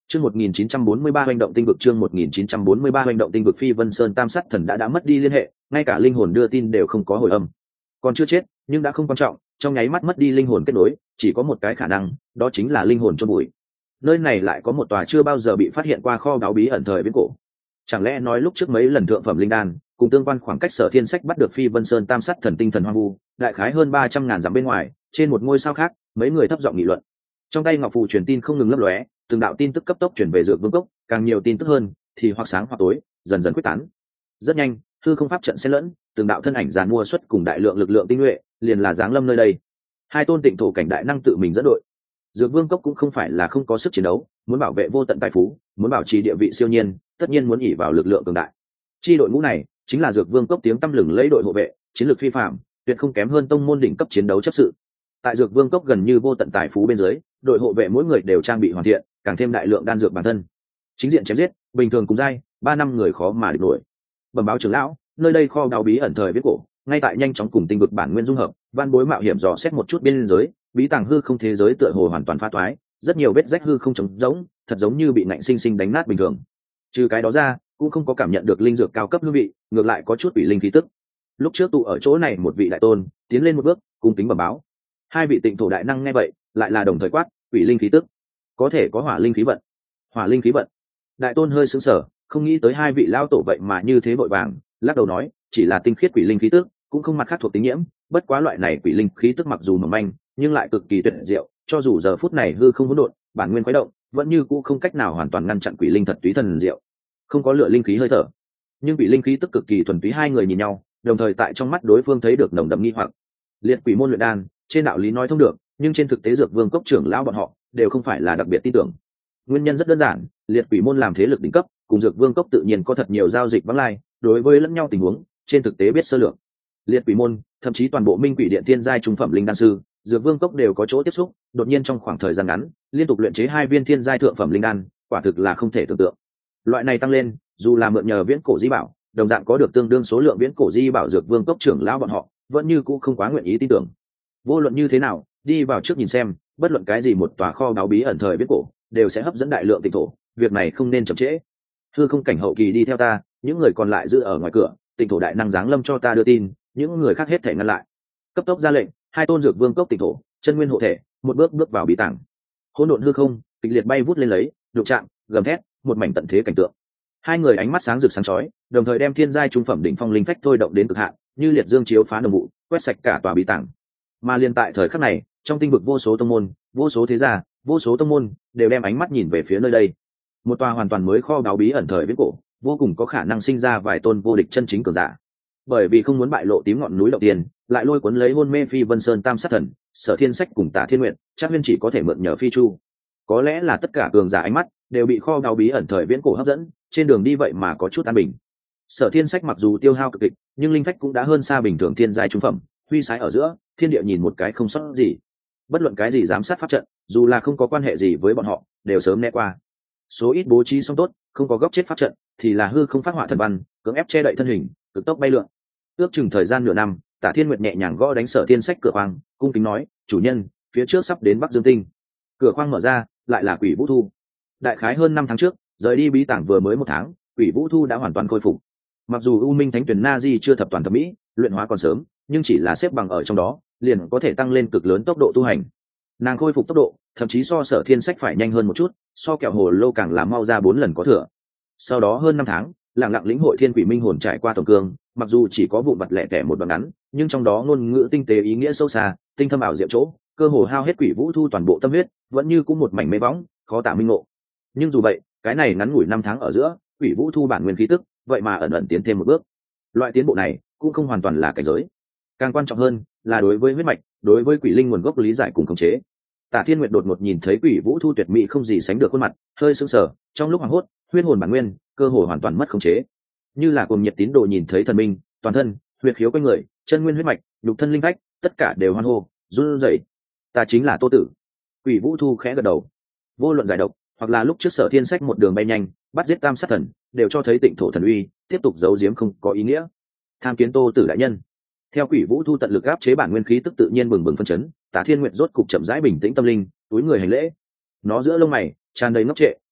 Chương 1943 hành động tinh vực, chương 1943 hành động tinh vực. Phi Vân Sơn Tam Sát Thần đã mất đi liên hệ, ngay cả linh hồn đưa tin đều không có hồi âm. Còn chưa chết, nhưng đã không quan trọng, trong nháy mắt mất đi linh hồn kết nối, chỉ có một cái khả năng, đó chính là linh hồn chôn bụi. Nơi này lại có một tòa chưa bao giờ bị phát hiện qua kho báu bí ẩn thời viễn cổ. Chẳng lẽ nói lúc trước mấy lần thượng phẩm linh đan, cùng tương quan khoảng cách Sở Thiên Sách bắt được Phi Vân Sơn Tam Sát Thần tinh thần hoang vu, đại khái hơn 300.000 dặm bên ngoài, trên một ngôi sao khác, mấy người thấp giọng nghị luận. Trong tay ngọc phù truyền tin không ngừng lấp lóe, từng đạo tin tức cấp tốc chuyển về Dược Vương cốc, càng nhiều tin tức hơn thì hoặc sáng hoặc tối, dần dần quyết tán. Rất nhanh, hư không pháp trận xen lẫn, từng đạo thân ảnh giàn mua xuất cùng đại lượng lực lượng tinh nhuệ, liền là giáng lâm nơi đây. Hai tôn tịnh thổ cảnh đại năng tự mình dẫn đội. Dược Vương cốc cũng không phải là không có sức chiến đấu, muốn bảo vệ vô tận tài phú, muốn bảo trì địa vị siêu nhiên, tất nhiên muốn ỷ vào lực lượng cường đại. Chi đội ngũ này chính là Dược Vương cốc tiếng tăm lừng lấy đội hộ vệ, chiến lược phi phạm, tuyệt không kém hơn tông môn đỉnh cấp chiến đấu chấp sự. Tại Dược Vương cốc gần như vô tận tài phú bên dưới, đội hộ vệ mỗi người đều trang bị hoàn thiện, càng thêm đại lượng đan dược bản thân. Chính diện chém giết, bình thường cùng giai, 3 năm người khó mà địch nổi. Bẩm báo trưởng lão, nơi đây kho báu bí ẩn thời viễn cổ, ngay tại nhanh chóng cùng tinh vực bản nguyên dung hợp, van bối mạo hiểm dò xét một chút biên giới, bí tàng hư không thế giới tựa hồ hoàn toàn phá toái, rất nhiều vết rách hư không trống rỗng, thật giống như bị ngạnh sinh sinh đánh nát bình thường. Trừ cái đó ra, cũng không có cảm nhận được linh dược cao cấp hương vị, ngược lại có chút bị linh khí tức. Lúc trước tụ ở chỗ này một vị đại tôn, tiến lên một bước, cung kính bẩm báo. Hai vị tịnh thổ đại năng nghe vậy, lại là đồng thời quát, quỷ linh khí tức, có thể có hỏa linh khí vận. Hỏa linh khí vận. Đại tôn hơi sững sờ, không nghĩ tới hai vị lão tổ vậy mà như thế vội vàng, lắc đầu nói, chỉ là tinh khiết quỷ linh khí tức, cũng không mặt khác thuộc tính nhiễm, bất quá loại này quỷ linh khí tức mặc dù mỏng manh, nhưng lại cực kỳ tuyệt diệu, cho dù giờ phút này hư không hỗn độn, bản nguyên khuấy động, vẫn như cũ không cách nào hoàn toàn ngăn chặn quỷ linh thật túy thần diệu. Không có lửa linh khí hơi thở, nhưng quỷ linh khí tức cực kỳ thuần túy. Hai người nhìn nhau, đồng thời tại trong mắt đối phương thấy được nồng đậm nghi hoặc. Liệt quỷ môn luyện đan, trên đạo lý nói thông được, nhưng trên thực tế Dược Vương cốc trưởng lão bọn họ đều không phải là đặc biệt tin tưởng. Nguyên nhân rất đơn giản, liệt quỷ môn làm thế lực đỉnh cấp, cùng Dược Vương cốc tự nhiên có thật nhiều giao dịch vắng lai, đối với lẫn nhau tình huống, trên thực tế biết sơ lược. Liệt quỷ môn, thậm chí toàn bộ Minh Quỷ Điện thiên giai trung phẩm linh đan sư, Dược Vương cốc đều có chỗ tiếp xúc, đột nhiên trong khoảng thời gian ngắn, liên tục luyện chế 2 viên thiên giai thượng phẩm linh đan, quả thực là không thể tưởng tượng. Loại này tăng lên, dù là mượn nhờ viễn cổ di bảo, đồng dạng có được tương đương số lượng viễn cổ di bảo, Dược Vương cốc trưởng lão bọn họ vẫn như cũ không quá nguyện ý tin tưởng. Vô luận như thế nào, đi vào trước nhìn xem, bất luận cái gì một tòa kho báu bí ẩn thời viễn cổ, đều sẽ hấp dẫn đại lượng tịnh thổ, việc này không nên chậm trễ. Hư không cảnh hậu kỳ đi theo ta, những người còn lại giữ ở ngoài cửa, tịnh thổ đại năng giáng lâm cho ta đưa tin, những người khác hết thể ngăn lại. Cấp tốc ra lệnh, hai tôn Dược Vương cốc tịnh thổ, chân nguyên hộ thể, một bước bước vào bí tàng. Hỗn độn hư không, kịch liệt bay vút lên lấy, đụng chạm, gầm thét, một mảnh tận thế cảnh tượng. Hai người ánh mắt sáng rực sáng chói, đồng thời đem thiên giai trung phẩm đỉnh phong linh phách thôi động đến cực hạn, như liệt dương chiếu phá đồng vụ, quét sạch cả tòa bí tàng. Mà liên tại thời khắc này, trong tinh vực vô số tông môn, vô số thế gia, vô số tông môn đều đem ánh mắt nhìn về phía nơi đây. Một tòa hoàn toàn mới kho báu bí ẩn thời viễn cổ, vô cùng có khả năng sinh ra vài tôn vô địch chân chính cường giả. Bởi vì không muốn bại lộ tím ngọn núi đầu tiên, lại lôi cuốn lấy hôn mê Phi Vân Sơn Tam Sát Thần, Sở Thiên Sách cùng Tả Thiên Nguyện, chắc Huyên chỉ có thể mượn nhờ Phi Chu. Có lẽ là tất cả cường giả ánh mắt đều bị kho báu bí ẩn thời viễn cổ hấp dẫn, trên đường đi vậy mà có chút an bình. Sở Thiên Sách mặc dù tiêu hao cực kịch, nhưng linh phách cũng đã hơn xa bình thường thiên giai trung phẩm, huy sái ở giữa, thiên địa nhìn một cái không sót gì. Bất luận cái gì giám sát pháp trận, dù là không có quan hệ gì với bọn họ, đều sớm né qua. Số ít bố trí xong tốt, không có góc chết pháp trận, thì là hư không phát họa thần văn, cưỡng ép che đậy thân hình, cực tốc bay lượn. Ước chừng thời gian nửa năm, Tả Thiên Nguyệt nhẹ nhàng gõ đánh Sở Thiên Sách cửa khoang, cung kính nói, chủ nhân, phía trước sắp đến Bắc Dương Tinh. Cửa khoang mở ra, lại là Quỷ Vũ Thu. Đại khái hơn 5 tháng trước, rời đi bí tảng vừa mới 1 tháng, Quỷ Vũ Thu đã hoàn toàn khôi phục. Mặc dù U Minh Thánh Tuyển Na Di chưa thập toàn thập mỹ, luyện hóa còn sớm, nhưng chỉ là xếp bằng ở trong đó, liền có thể tăng lên cực lớn tốc độ tu hành. Nàng khôi phục tốc độ, thậm chí so Sở Thiên Sách phải nhanh hơn một chút, so kẹo hồ lô càng làm mau ra 4 lần có thừa. Sau đó hơn 5 tháng, lặng lặng lĩnh hội Thiên Quỷ Minh hồn trải qua tổng cương, mặc dù chỉ có vụn vặt lẻ tẻ một đoạn ngắn, nhưng trong đó ngôn ngữ tinh tế ý nghĩa sâu xa, tinh thâm ảo diệu chỗ, cơ hồ hao hết Quỷ Vũ Thu toàn bộ tâm huyết, vẫn như cũng một mảnh mê bóng, khó tả minh ngộ. Nhưng dù vậy, cái này ngắn ngủi 5 tháng ở giữa, Quỷ Vũ Thu bản nguyên khí tức, vậy mà ẩn ẩn tiến thêm một bước. Loại tiến bộ này cũng không hoàn toàn là cảnh giới, càng quan trọng hơn là đối với huyết mạch, đối với quỷ linh nguồn gốc lý giải cùng khống chế. Tả Thiên Nguyệt đột ngột nhìn thấy Quỷ Vũ Thu tuyệt mỹ không gì sánh được khuôn mặt, hơi sững sờ, trong lúc hoảng hốt, huyết hồn bản nguyên cơ hồ hoàn toàn mất khống chế, như là cuồng nhiệt tín đồ nhìn thấy thần minh, toàn thân huyết khiếu quanh người, chân nguyên huyết mạch, nhục thân linh phách, tất cả đều hoan hô, run rẩy. Ta chính là Tô Tử. Quỷ Vũ Thu khẽ gật đầu. Vô luận giải độc, hoặc là lúc trước Sở Thiên Sách một đường bay nhanh, bắt giết Tam Sát Thần, đều cho thấy Tịnh Thổ thần uy, tiếp tục giấu giếm không có ý nghĩa. Tham kiến Tô Tử đại nhân. Theo Quỷ Vũ Thu tận lực áp chế bản nguyên khí tức tự nhiên bừng bừng phân chấn, Tả Thiên Nguyệt rốt cục chậm rãi bình tĩnh tâm linh, túi người hành lễ. Nó giữa lông mày tràn đầy ngốc trệ,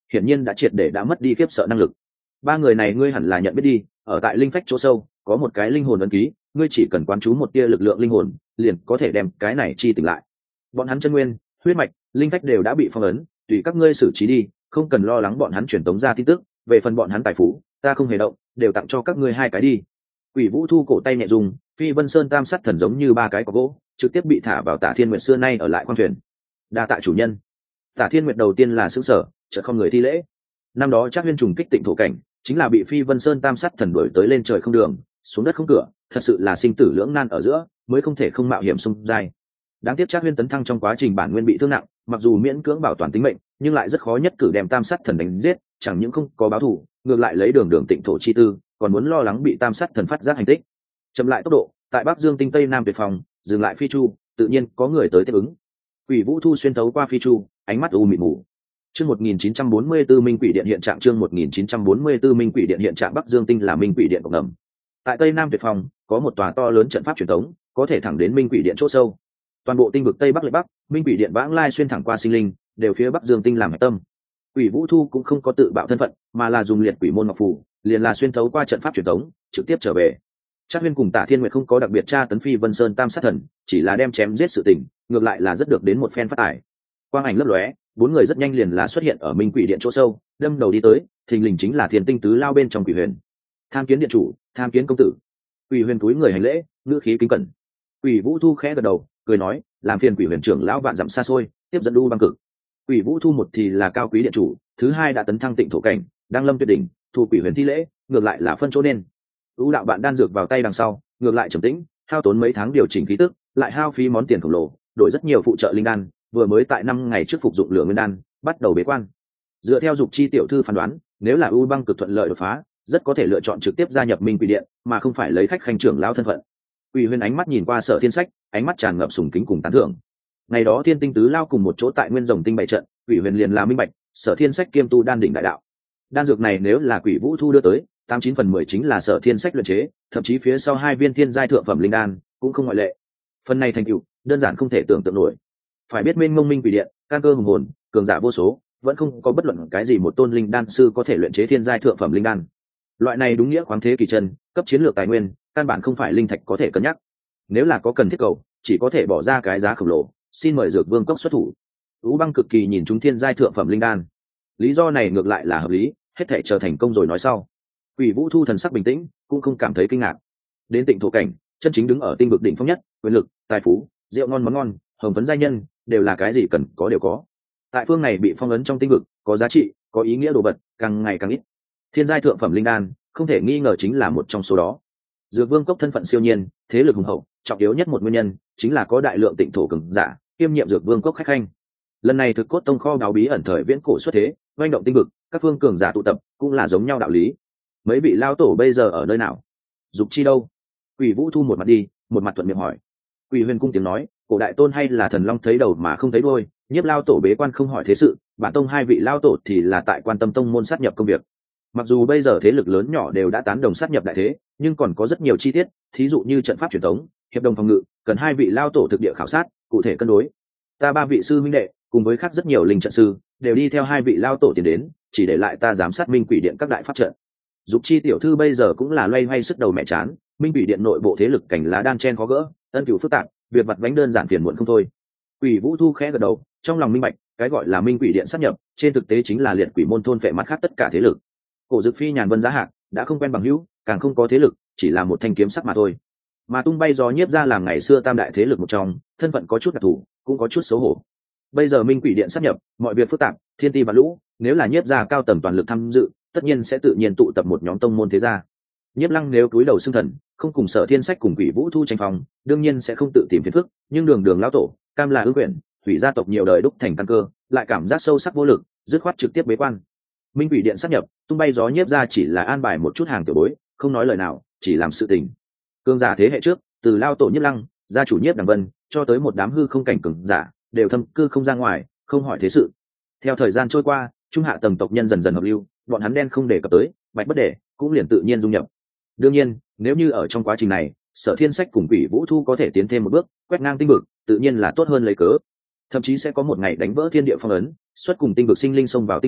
hiển nhiên đã triệt để đã mất đi khiếp sợ năng lực. Ba người này ngươi hẳn là nhận biết đi, ở tại linh phách chỗ sâu có một cái linh hồn ấn ký, ngươi chỉ cần quán chú một tia lực lượng linh hồn liền có thể đem cái này chi tỉnh lại. Bọn hắn chân nguyên, huyết mạch, linh phách đều đã bị phong ấn, tùy các ngươi xử trí đi, không cần lo lắng bọn hắn truyền tống ra tin tức. Về phần bọn hắn tài phú ta không hề động, đều tặng cho các ngươi hai cái đi. Quỷ Vũ Thu cổ tay nhẹ dùng, Phi Vân Sơn Tam Sát Thần giống như ba cái có gỗ trực tiếp bị thả vào Tả Thiên Nguyệt xưa nay ở lại khoang thuyền. Đa tạ chủ nhân. Tả Thiên Nguyệt đầu tiên là sững sờ, chợt không người thi lễ. Năm đó Trác Huyên trùng kích Tịnh thổ cảnh, chính là bị Phi Vân Sơn Tam Sát Thần đuổi tới lên trời không đường, xuống đất không cửa, thật sự là sinh tử lưỡng nan ở giữa, mới không thể không mạo hiểm xung giai. Đáng tiếc Trác Huyên tấn thăng trong quá trình bản nguyên bị thương nặng, mặc dù miễn cưỡng bảo toàn tính mệnh, nhưng lại rất khó nhất cử đem Tam Sát Thần đánh giết, chẳng những không có báo thù, ngược lại lấy đường Tịnh thổ chi tư, còn muốn lo lắng bị Tam Sát Thần phát giác hành tích. Chậm lại tốc độ, tại Bắc Dương Tinh Tây Nam Tuyệt Phòng, dừng lại phi chu, tự nhiên có người tới tiếp ứng. Quỷ Vũ Thu xuyên thấu qua phi chu, ánh mắt u mịt mù. Chương 1944 Minh Quỷ Điện hiện trạng, chương 1944 Minh Quỷ Điện hiện trạng. Bắc Dương Tinh là Minh Quỷ Điện cộng ngầm. Tại Tây Nam Tuyệt Phòng, có một tòa to lớn trận pháp truyền thống, có thể thẳng đến Minh Quỷ Điện chỗ sâu. Toàn bộ tinh vực Tây Bắc Lệ Bắc, Minh Quỷ Điện vãng lai xuyên thẳng qua sinh linh, đều phía Bắc Dương Tinh làm hạch tâm. Quỷ Vũ Thu cũng không có tự bạo thân phận, mà là dùng liệt quỷ môn ngọc phù, liền là xuyên thấu qua trận pháp truyền thống, trực tiếp trở về. Trác Huyên cùng Tả Thiên Nguyệt không có đặc biệt tra tấn Phi Vân Sơn Tam Sát Thần, chỉ là đem chém giết sự tình, ngược lại là rất được đến một phen phát tài. Quang ảnh lấp lóe, bốn người rất nhanh liền là xuất hiện ở Minh Quỷ Điện chỗ sâu, đâm đầu đi tới, thình lình chính là Thiên Tinh Tứ Lao bên trong Quỷ Huyền. Tham kiến điện chủ, tham kiến công tử. Quỷ Huyền cúi người hành lễ, ngữ khí kính cẩn. Quỷ Vũ Thu khẽ gật đầu, cười nói, làm phiền Quỷ Huyền trưởng lão vạn dặm xa xôi, tiếp dẫn U Băng Cực. Quỷ Vũ Thu một thì là cao quý điện chủ, thứ hai đã tấn thăng Tịnh thổ cảnh, đang lâm tuyệt đỉnh, thu Quỷ Huyền thi lễ, ngược lại là phân chỗ nên. U đạo bạn đan dược vào tay đằng sau, ngược lại trầm tĩnh, hao tốn mấy tháng điều chỉnh khí tức, lại hao phí món tiền khổng lồ, đổi rất nhiều phụ trợ linh đan, vừa mới tại 5 ngày trước phục dụng lửa nguyên đan, bắt đầu bế quan. Dựa theo dục chi tiểu thư phán đoán, nếu là U Băng Cực thuận lợi đột phá, rất có thể lựa chọn trực tiếp gia nhập Minh Quỷ Điện, mà không phải lấy khách khanh trưởng lão thân phận. Quỷ Huyền ánh mắt nhìn qua Sở Thiên Sách, ánh mắt tràn ngập sùng kính cùng tán thưởng. Ngày đó Thiên Tinh Tứ Lao cùng một chỗ tại Nguyên Rồng Tinh bày trận, Quỷ Huyền liền là minh bạch, Sở Thiên Sách kiêm tu đan đỉnh đại đạo. Đan dược này nếu là Quỷ Vũ Thu đưa tới, 89/10 chính là Sở Thiên Sách luyện chế, thậm chí phía sau 2 viên thiên giai thượng phẩm linh đan cũng không ngoại lệ. Phần này thành tựu đơn giản không thể tưởng tượng nổi. Phải biết mênh mông Minh Quỷ Điện, can cơ hùng hồn, cường giả vô số, vẫn không có bất luận cái gì một tôn linh đan sư có thể luyện chế thiên giai thượng phẩm linh đan. Loại này đúng nghĩa khoáng thế kỳ chân, cấp chiến lược tài nguyên, căn bản không phải linh thạch có thể cân nhắc. Nếu là có cần thiết cầu, chỉ có thể bỏ ra cái giá khổng lồ, xin mời Dược Vương cốc xuất thủ. U Băng cực kỳ nhìn chúng thiên giai thượng phẩm linh đan. Lý do này ngược lại là hợp lý, hết thảy chờ thành công rồi nói sau. Quỷ Vũ Thu thần sắc bình tĩnh, cũng không cảm thấy kinh ngạc. Đến Tịnh thổ cảnh, chân chính đứng ở tinh vực đỉnh phong nhất, quyền lực, tài phú, rượu ngon món ngon, hồng phấn giai nhân, đều là cái gì cần có đều có. Tại phương này bị phong ấn trong tinh vực, có giá trị, có ý nghĩa đồ vật, càng ngày càng ít. Thiên giai thượng phẩm linh đan, không thể nghi ngờ chính là một trong số đó. Dược Vương cốc thân phận siêu nhiên, thế lực hùng hậu, trọng yếu nhất một nguyên nhân chính là có đại lượng Tịnh thổ cường giả, kiêm nhiệm Dược Vương cốc khách khanh. Lần này thực cốt tông kho báu bí ẩn thời viễn cổ xuất thế, oanh động tinh vực, các phương cường giả tụ tập, cũng là giống nhau đạo lý. Mấy vị lao tổ bây giờ ở nơi nào? Dục chi đâu? Quỷ Vũ Thu một mặt đi, một mặt thuận miệng hỏi. Quỷ Huyền cung tiếng nói, cổ đại tôn hay là thần long thấy đầu mà không thấy đuôi, nhiếp lao tổ bế quan không hỏi thế sự, bản tông 2 vị lao tổ thì là tại quan tâm tông môn sát nhập công việc. Mặc dù bây giờ thế lực lớn nhỏ đều đã tán đồng sát nhập đại thế, nhưng còn có rất nhiều chi tiết, thí dụ như trận pháp truyền thống, hiệp đồng phòng ngự, cần 2 vị lao tổ thực địa khảo sát, cụ thể cân đối. Ta 3 vị sư minh đệ, cùng với khác rất nhiều linh trận sư, đều đi theo 2 vị lao tổ tiến đến, chỉ để lại ta giám sát Minh Quỷ Điện các đại pháp trận. Dục chi tiểu thư bây giờ cũng là loay hoay sức đầu mẹ chán, Minh Quỷ Điện nội bộ thế lực cảnh lá đan chen khó gỡ, ân cửu phức tạp, việc vặt vãnh đơn giản phiền muộn không thôi. Quỷ Vũ Thu khẽ gật đầu, trong lòng minh bạch, cái gọi là Minh Quỷ Điện sát nhập, trên thực tế chính là liệt quỷ môn thôn phệ mắt khác tất cả thế lực. Cổ Dực Phi nhàn vân giá hạc, đã không quen bằng hữu, càng không có thế lực, chỉ là một thanh kiếm sắc mà thôi. Mà tung bay gió nhiếp ra làm ngày xưa tam đại thế lực một trong, thân phận có chút đặc thù, cũng có chút xấu hổ. Bây giờ Minh Quỷ Điện sát nhập, mọi việc phức tạp, thiên ti và lũ, nếu là nhiếp ra cao tầng toàn lực tham dự, tất nhiên sẽ tự nhiên tụ tập một nhóm tông môn thế gia. Nhiếp Lăng nếu cúi đầu xưng thần, không cùng Sở Thiên Sách cùng Quỷ Vũ Thu tranh phòng, đương nhiên sẽ không tự tìm phiền phức, nhưng đường lão tổ, cam là ương quyển, thủy gia tộc nhiều đời đúc thành căn cơ, lại cảm giác sâu sắc vô lực, dứt khoát trực tiếp bế quan. Minh Quỷ Điện sát nhập, tung bay gió nhiếp ra chỉ là an bài một chút hàng tiểu bối, không nói lời nào, chỉ làm sự tình. Cương giả thế hệ trước, từ lao tổ Nhiếp Lăng, gia chủ Nhiếp Đằng Vân, cho tới một đám hư không cảnh cường giả, đều thâm cư không ra ngoài, không hỏi thế sự. Theo thời gian trôi qua, trung hạ tầng tộc nhân dần dần hợp lưu, bọn hắn đen không đề cập tới, bạch bất để, cũng liền tự nhiên dung nhập. Đương nhiên, nếu như ở trong quá trình này, Sở Thiên Sách cùng Quỷ Vũ Thu có thể tiến thêm một bước, quét ngang tinh vực, tự nhiên là tốt hơn lấy cớ. Thậm chí sẽ có một ngày đánh vỡ thiên địa phong ấn, xuất cùng tinh vực sinh linh xông vào tinh hải,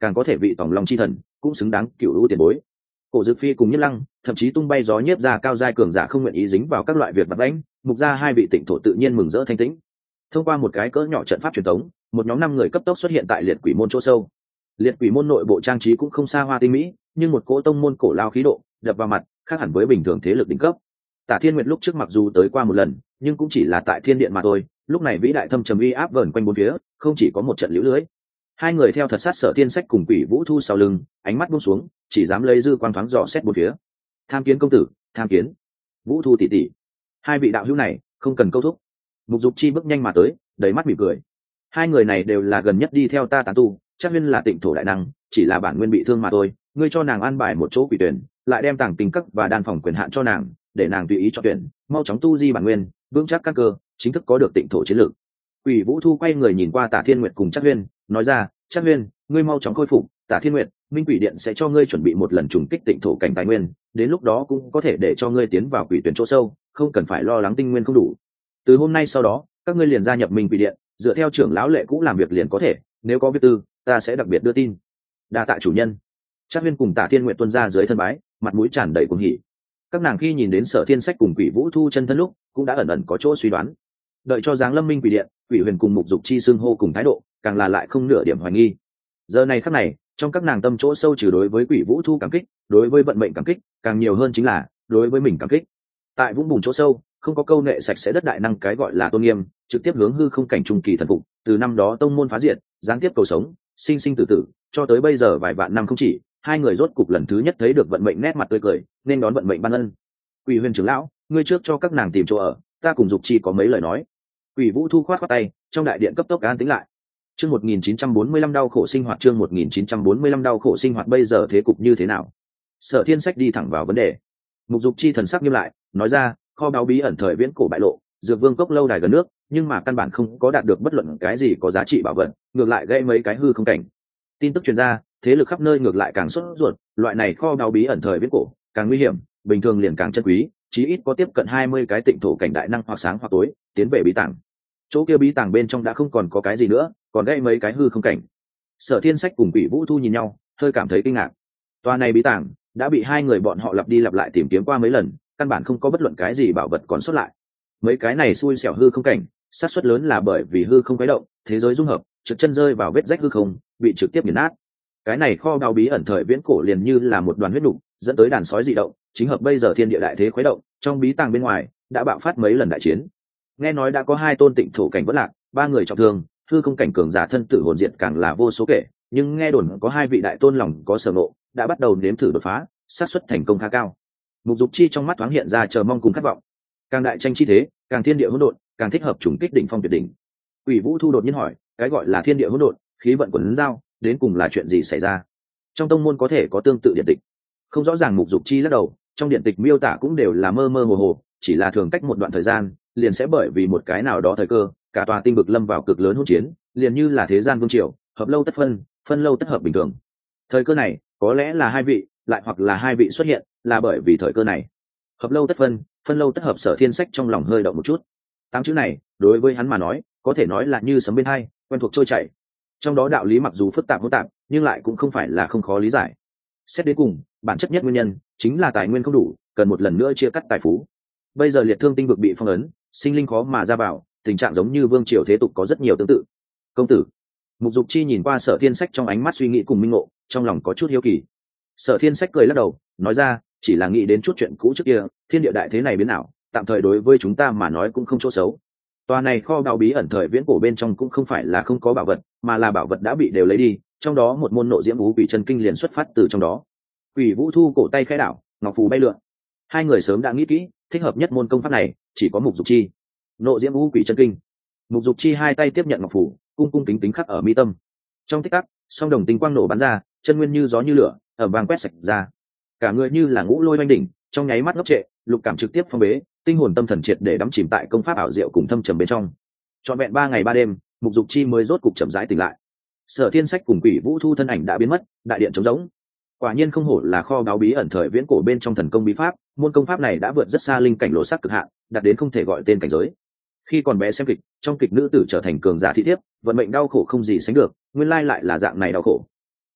càng có thể vị tòng long chi thần, cũng xứng đáng cựu lũ tiền bối. Cổ Dực Phi cùng Nhất Lăng, thậm chí tung bay gió nhiếp ra cao giai cường giả không nguyện ý dính vào các loại việc vặt vãnh, mục ra hai vị tịnh thổ tự nhiên mừng rỡ thanh tĩnh. Thông qua một cái cỡ nhỏ trận pháp truyền thống, một nhóm 5 người cấp tốc xuất hiện tại liệt quỷ môn chỗ sâu. Liệt quỷ môn nội bộ trang trí cũng không xa hoa tinh mỹ, nhưng một cỗ tông môn cổ lao khí độ đập vào mặt, khác hẳn với bình thường thế lực đỉnh cấp. Tả Thiên Nguyệt lúc trước mặc dù tới qua một lần, nhưng cũng chỉ là tại thiên điện mà thôi. Lúc này vĩ đại thâm trầm uy áp vờn quanh bốn phía, không chỉ có một trận liễu lưới. Hai người theo thật sát Sở Thiên Sách cùng Quỷ Vũ Thu sau lưng, ánh mắt buông xuống, chỉ dám lấy dư quang thoáng dò xét bốn phía. Tham Kiến công tử, tham kiến. Vũ Thu tỷ tỷ. Hai vị đạo hữu này, không cần câu thúc. Mục Dục Chi bước nhanh mà tới, đầy mắt mỉm cười. Hai người này đều là gần nhất đi theo ta tán tu, chắc nguyên là tịnh thổ đại năng, chỉ là bản nguyên bị thương mà thôi. Ngươi cho nàng an bài một chỗ quỷ tuyển, lại đem tàng tình cấp và đan phòng quyền hạn cho nàng, để nàng tùy ý cho tuyển, mau chóng tu di bản nguyên, vững chắc căn cơ, chính thức có được tịnh thổ chiến lược. Quỷ Vũ Thu quay người nhìn qua Tả Thiên Nguyệt cùng Chắc Huyên, nói ra, Chắc Huyên, ngươi mau chóng khôi phục. Tả Thiên Nguyệt, Minh Quỷ Điện sẽ cho ngươi chuẩn bị một lần trùng kích tịnh thổ cảnh tài nguyên, đến lúc đó cũng có thể để cho ngươi tiến vào quỷ tuyển chỗ sâu, không cần phải lo lắng tinh nguyên không đủ. Từ hôm nay sau đó, các ngươi liền gia nhập Minh Quỷ Điện, dựa theo trưởng lão lệ cũ làm việc liền có thể, nếu có việc tư, ta sẽ đặc biệt đưa tin. Đa tạ chủ nhân. Chắc Huyên cùng Tả Thiên Nguyệt tuân ra dưới thân bái, mặt mũi tràn đầy cuồng hỉ. Các nàng khi nhìn đến Sở Thiên Sách cùng Quỷ Vũ Thu chân thân lúc, cũng đã ẩn ẩn có chỗ suy đoán. Đợi cho dáng lâm Minh Quỷ Điện, Quỷ Huyền cùng Mục Dục Chi xưng hô cùng thái độ, càng là lại không nửa điểm hoài nghi. Giờ này khắc này, trong các nàng tâm chỗ sâu trừ đối với Quỷ Vũ Thu cảm kích, đối với vận mệnh cảm kích, càng nhiều hơn chính là đối với mình cảm kích. Tại vũng bùn chỗ sâu, không có câu nệ sạch sẽ đất đại năng cái gọi là tôn nghiêm, trực tiếp hướng hư không cảnh trung kỳ thần phục, từ năm đó tông môn phá diệt, giáng tiếp cầu sống, sinh sinh tử tử, cho tới bây giờ vài vạn năm không chỉ, hai người rốt cục lần thứ nhất thấy được vận mệnh nét mặt tươi cười, nên đón vận mệnh ban ân. Quỷ Huyền trưởng lão, ngươi trước cho các nàng tìm chỗ ở, ta cùng Dục Chi có mấy lời nói. Quỷ Vũ Thu khoát khoát tay, trong đại điện cấp tốc an tĩnh lại. Chương 1945 đau khổ sinh hoạt, chương 1945 đau khổ sinh hoạt, bây giờ thế cục như thế nào? Sở Thiên Sách đi thẳng vào vấn đề. Mục Dục Chi thần sắc nghiêm lại, nói ra, kho báu bí ẩn thời viễn cổ bại lộ, dược vương cốc lâu đài gần nước, nhưng mà căn bản không có đạt được bất luận cái gì có giá trị bảo vật, ngược lại gây mấy cái hư không cảnh. Tin tức truyền ra, thế lực khắp nơi ngược lại càng sốt ruột, loại này kho báu bí ẩn thời viễn cổ, càng nguy hiểm, bình thường liền càng chân quý, chí ít có tiếp cận 20 cái tịnh thổ cảnh đại năng hoặc sáng hoặc tối, tiến về bí tàng. Chỗ kia bí tàng bên trong đã không còn có cái gì nữa, còn gây mấy cái hư không cảnh. Sở Thiên Sách cùng Quỷ Vũ Thu nhìn nhau, hơi cảm thấy kinh ngạc. Toa này bí tàng đã bị hai người bọn họ lặp đi lặp lại tìm kiếm qua mấy lần, căn bản không có bất luận cái gì bảo vật còn sót lại. Mấy cái này xui xẻo hư không cảnh, xác suất lớn là bởi vì hư không quấy động, thế giới dung hợp, trượt chân rơi vào vết rách hư không, bị trực tiếp nghiền nát. Cái này kho báu bí ẩn thời viễn cổ liền như là một đoàn huyết nục, dẫn tới đàn sói dị động, chính hợp bây giờ thiên địa đại thế khuấy động, trong bí tàng bên ngoài đã bạo phát mấy lần đại chiến. Nghe nói đã có 2 tôn tịnh thổ cảnh vỡ lạc, 3 người trọng thương, hư không cảnh cường giả thân tử hồn diệt càng là vô số kể, nhưng nghe đồn có 2 vị đại tôn lòng có sở ngộ, đã bắt đầu nếm thử đột phá, xác suất thành công khá cao. Mục Dục Chi trong mắt thoáng hiện ra chờ mong cùng khát vọng. Càng đại tranh chi thế, càng thiên địa hỗn độn, càng thích hợp trùng kích đỉnh phong tuyệt đỉnh. Quỷ Vũ Thu đột nhiên hỏi, cái gọi là thiên địa hỗn độn, khí vận quần giao, đến cùng là chuyện gì xảy ra? Trong tông môn có thể có tương tự điện tịch. Không rõ ràng. Mục Dục Chi lắc đầu, trong điện tịch miêu tả cũng đều là mơ mơ hồ hồ, chỉ là thường cách một đoạn thời gian, liền sẽ bởi vì một cái nào đó thời cơ, cả tòa tinh vực lâm vào cực lớn hỗn chiến, liền như là thế gian vương triều, hợp lâu tất phân, phân lâu tất hợp bình thường. Thời cơ này, có lẽ là 2 vị, lại hoặc là 2 vị xuất hiện, là bởi vì thời cơ này. Hợp lâu tất phân, phân lâu tất hợp. Sở Thiên Sách trong lòng hơi động một chút. 8 chữ này, đối với hắn mà nói, có thể nói là như sấm bên hai, quen thuộc trôi chảy. Trong đó đạo lý mặc dù phức tạp hỗn tạp, nhưng lại cũng không phải là không khó lý giải. Xét đến cùng, bản chất nhất nguyên nhân chính là tài nguyên không đủ, cần một lần nữa chia cắt tài phú. Bây giờ liệt thương tinh vực bị phong ấn, sinh linh khó mà ra vào, tình trạng giống như vương triều thế tục có rất nhiều tương tự. Công tử. Mục Dục Chi nhìn qua Sở Thiên Sách trong ánh mắt suy nghĩ cùng minh ngộ, trong lòng có chút hiếu kỳ. Sở Thiên Sách cười lắc đầu, nói ra, chỉ là nghĩ đến chút chuyện cũ trước kia, thiên địa đại thế này biến ảo, tạm thời đối với chúng ta mà nói cũng không chỗ xấu. Tòa này kho báu bí ẩn thời viễn cổ bên trong cũng không phải là không có bảo vật, mà là bảo vật đã bị đều lấy đi, trong đó một môn nộ diễm vũ quỷ chân kinh liền xuất phát từ trong đó. Quỷ Vũ Thu cổ tay khẽ đảo, ngọc phù bay lượn. Hai người sớm đã nghĩ kỹ, thích hợp nhất môn công pháp này chỉ có Mục Dục Chi. Nộ diễm vũ quỷ chân kinh. Mục Dục Chi hai tay tiếp nhận ngọc phù, cung cung kính kính khắc ở mi tâm. Trong tích tắc, song đồng tinh quang nổ bắn ra, chân nguyên như gió như lửa, ở vàng quét sạch ra. Cả người như là ngũ lôi oanh đỉnh, trong nháy mắt ngốc trệ, lục cảm trực tiếp phong bế, tinh hồn tâm thần triệt để đắm chìm tại công pháp ảo diệu cùng thâm trầm bên trong. Trọn vẹn 3 ngày 3 đêm, Mục Dục Chi mới rốt cục chậm rãi tỉnh lại. Sở Thiên Sách cùng Quỷ Vũ Thu thân ảnh đã biến mất, đại điện trống rỗng. Quả nhiên không hổ là kho báu bí ẩn thời viễn cổ bên trong thần công bí pháp, môn công pháp này đã vượt rất xa linh cảnh lộ sắc cực hạn, đạt đến không thể gọi tên cảnh giới. Khi còn bé xem kịch, trong kịch nữ tử trở thành cường giả thị thiếp, vận mệnh đau khổ không gì sánh được, nguyên lai lại là dạng này đau khổ.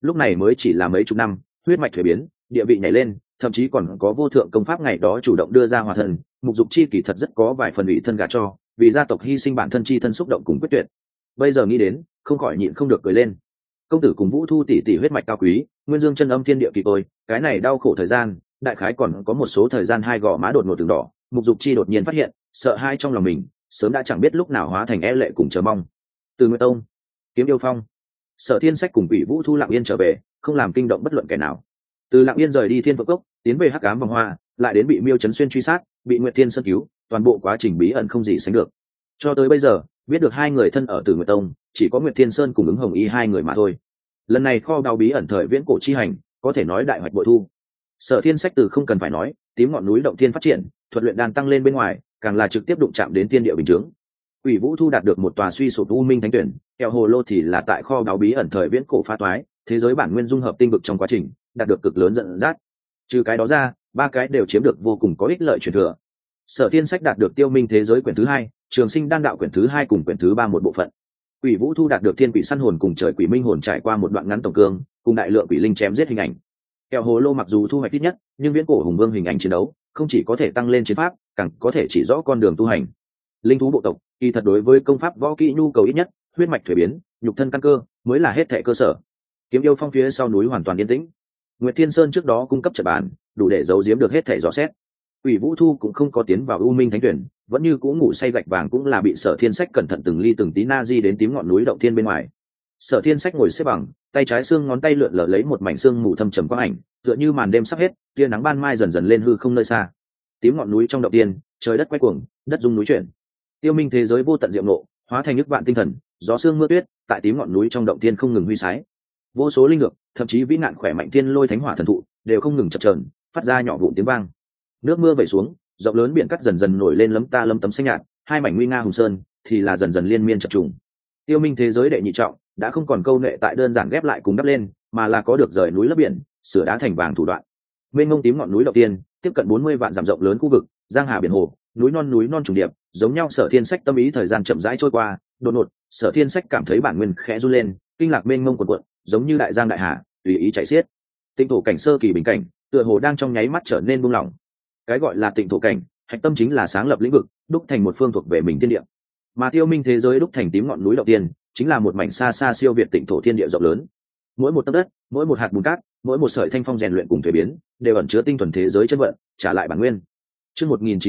lúc này mới chỉ là mấy chục năm, huyết mạch thuế biến, địa vị nhảy lên, thậm chí còn có vô thượng công pháp ngày đó chủ động đưa ra hòa thần. Mục Dục Chi kỳ thật rất có vài phần ủy thân gả cho, vì gia tộc hy sinh bản thân chi thân xúc động cùng quyết tuyệt. Bây giờ nghĩ đến, không khỏi nhịn không được cười lên. Công tử cùng Vũ Thu tỷ tỷ huyết mạch cao quý, nguyên dương chân âm thiên địa kỳ tôi, cái này đau khổ thời gian, đại khái còn có một số thời gian hai gò má đột ngột từng đỏ. Mục Dục Chi đột nhiên phát hiện, sợ hai trong lòng mình, sớm đã chẳng biết lúc nào hóa thành e lệ cùng chờ mong. Từ Nguyệt Tông, Kiếm Yêu Phong, Sở Thiên Sách cùng Quỷ Vũ Thu lặng yên trở về, không làm kinh động bất luận kẻ nào. Từ lặng yên rời đi Thiên Vực Cốc, tiến về Hắc Ám Vòng Hoa, lại đến bị Miêu Chấn Xuyên truy sát, bị Nguyệt Thiên Sơn cứu, toàn bộ quá trình bí ẩn không gì sánh được. Cho tới bây giờ, biết được hai người thân ở Từ Nguyệt Tông, chỉ có Nguyệt Thiên Sơn cùng ứng Hồng Y hai người mà thôi. Lần này kho báu bí ẩn thời viễn cổ chi hành, có thể nói đại hoạch bội thu. Sở Thiên Sách từ không cần phải nói, tím ngọn núi động thiên phát triển, thuật luyện đan tăng lên bên ngoài, càng là trực tiếp đụng chạm đến thiên địa bình chứng. Quỷ Vũ Thu đạt được một tòa suy sụp u minh thánh tuyển, kẹo hồ lô thì là tại kho báu bí ẩn thời viễn cổ phá toái, thế giới bản nguyên dung hợp tinh vực trong quá trình, đạt được cực lớn dẫn dắt. Trừ cái đó ra, ba cái đều chiếm được vô cùng có ích lợi truyền thừa. Sở Thiên Sách đạt được tiêu minh thế giới quyển thứ hai, trường sinh đan đạo quyển thứ hai cùng quyển thứ ba một bộ phận. Quỷ Vũ Thu đạt được thiên quỷ săn hồn cùng trời quỷ minh hồn trải qua một đoạn ngắn tổng cương, cùng đại lượng quỷ linh chém giết hình ảnh. Kẹo hồ lô mặc dù thu hoạch ít nhất, nhưng viễn cổ hùng vương hình ảnh chiến đấu, không chỉ có thể tăng lên chiến pháp, càng có thể chỉ rõ con đường tu hành. Linh thú bộ tộc, kỳ thật đối với công pháp võ kỹ nhu cầu ít nhất, huyết mạch thuế biến, nhục thân căn cơ, mới là hết thệ cơ sở. Kiếm Yêu Phong phía sau núi hoàn toàn yên tĩnh. Nguyệt Thiên Sơn trước đó cung cấp trận bàn, đủ để giấu giếm được hết thệ dò xét. Quỷ Vũ Thu cũng không có tiến vào U Minh Thánh Tuyển, vẫn như cũ ngủ say gạch vàng cũng là bị Sở Thiên Sách cẩn thận từng ly từng tí na di đến tím ngọn núi động thiên bên ngoài. Sở Thiên Sách ngồi xếp bằng, tay trái xương ngón tay lượn lờ lấy một mảnh xương mù thâm trầm quang ảnh, tựa như màn đêm sắp hết, tia nắng ban mai dần dần lên hư không nơi xa. Tím ngọn núi trong động tiên, trời đất quay cuồng, đất rung núi chuyển. Tiêu minh thế giới vô tận diệu ngộ, hóa thành nước vạn tinh thần, gió sương mưa tuyết, tại tím ngọn núi trong động tiên không ngừng huy sái. Vô số linh dược, thậm chí vĩ nạn khỏe mạnh thiên lôi thánh hỏa thần thụ, đều không ngừng chập chờn, phát ra nhỏ vụn tiếng vang. Nước mưa vẩy xuống, rộng lớn biển cắt dần dần nổi lên lấm ta lấm tấm xanh nhạt, hai mảnh nguy nga hùng sơn thì là dần dần liên miên chập trùng. Tiêu minh thế giới đệ nhị trọng đã không còn câu nệ tại đơn giản ghép lại cùng đắp lên, mà là có được rời núi lấp biển, sửa đá thành vàng thủ đoạn. Mênh mông tím ngọn núi đầu tiên, tiếp cận 40 vạn dặm rộng lớn khu vực, giang hà biển hồ, núi non trùng điệp, giống nhau. Sở Thiên Sách tâm ý thời gian chậm rãi trôi qua, đột ngột, Sở Thiên Sách cảm thấy bản nguyên khẽ run lên, kinh lạc mênh mông cuộn cuộn, giống như đại giang đại hà, tùy ý chảy xiết. Tịnh thổ cảnh sơ kỳ bình cảnh, tựa hồ đang trong nháy mắt trở nên buông lỏng. Cái gọi là tịnh thổ cảnh, hạch tâm chính là sáng lập lĩnh vực, đúc thành một phương thuộc về mình thiên địa. Mà tiêu minh thế giới đúc thành tím ngọn núi đầu tiên, chính là một mảnh xa xa siêu việt tịnh thổ thiên địa rộng lớn. Mỗi một tấc đất, mỗi một hạt bùn cát, mỗi một sợi thanh phong rèn luyện cùng thuế biến, đều ẩn chứa tinh thuần thế giới chân vận, trả lại bản nguyên. Chương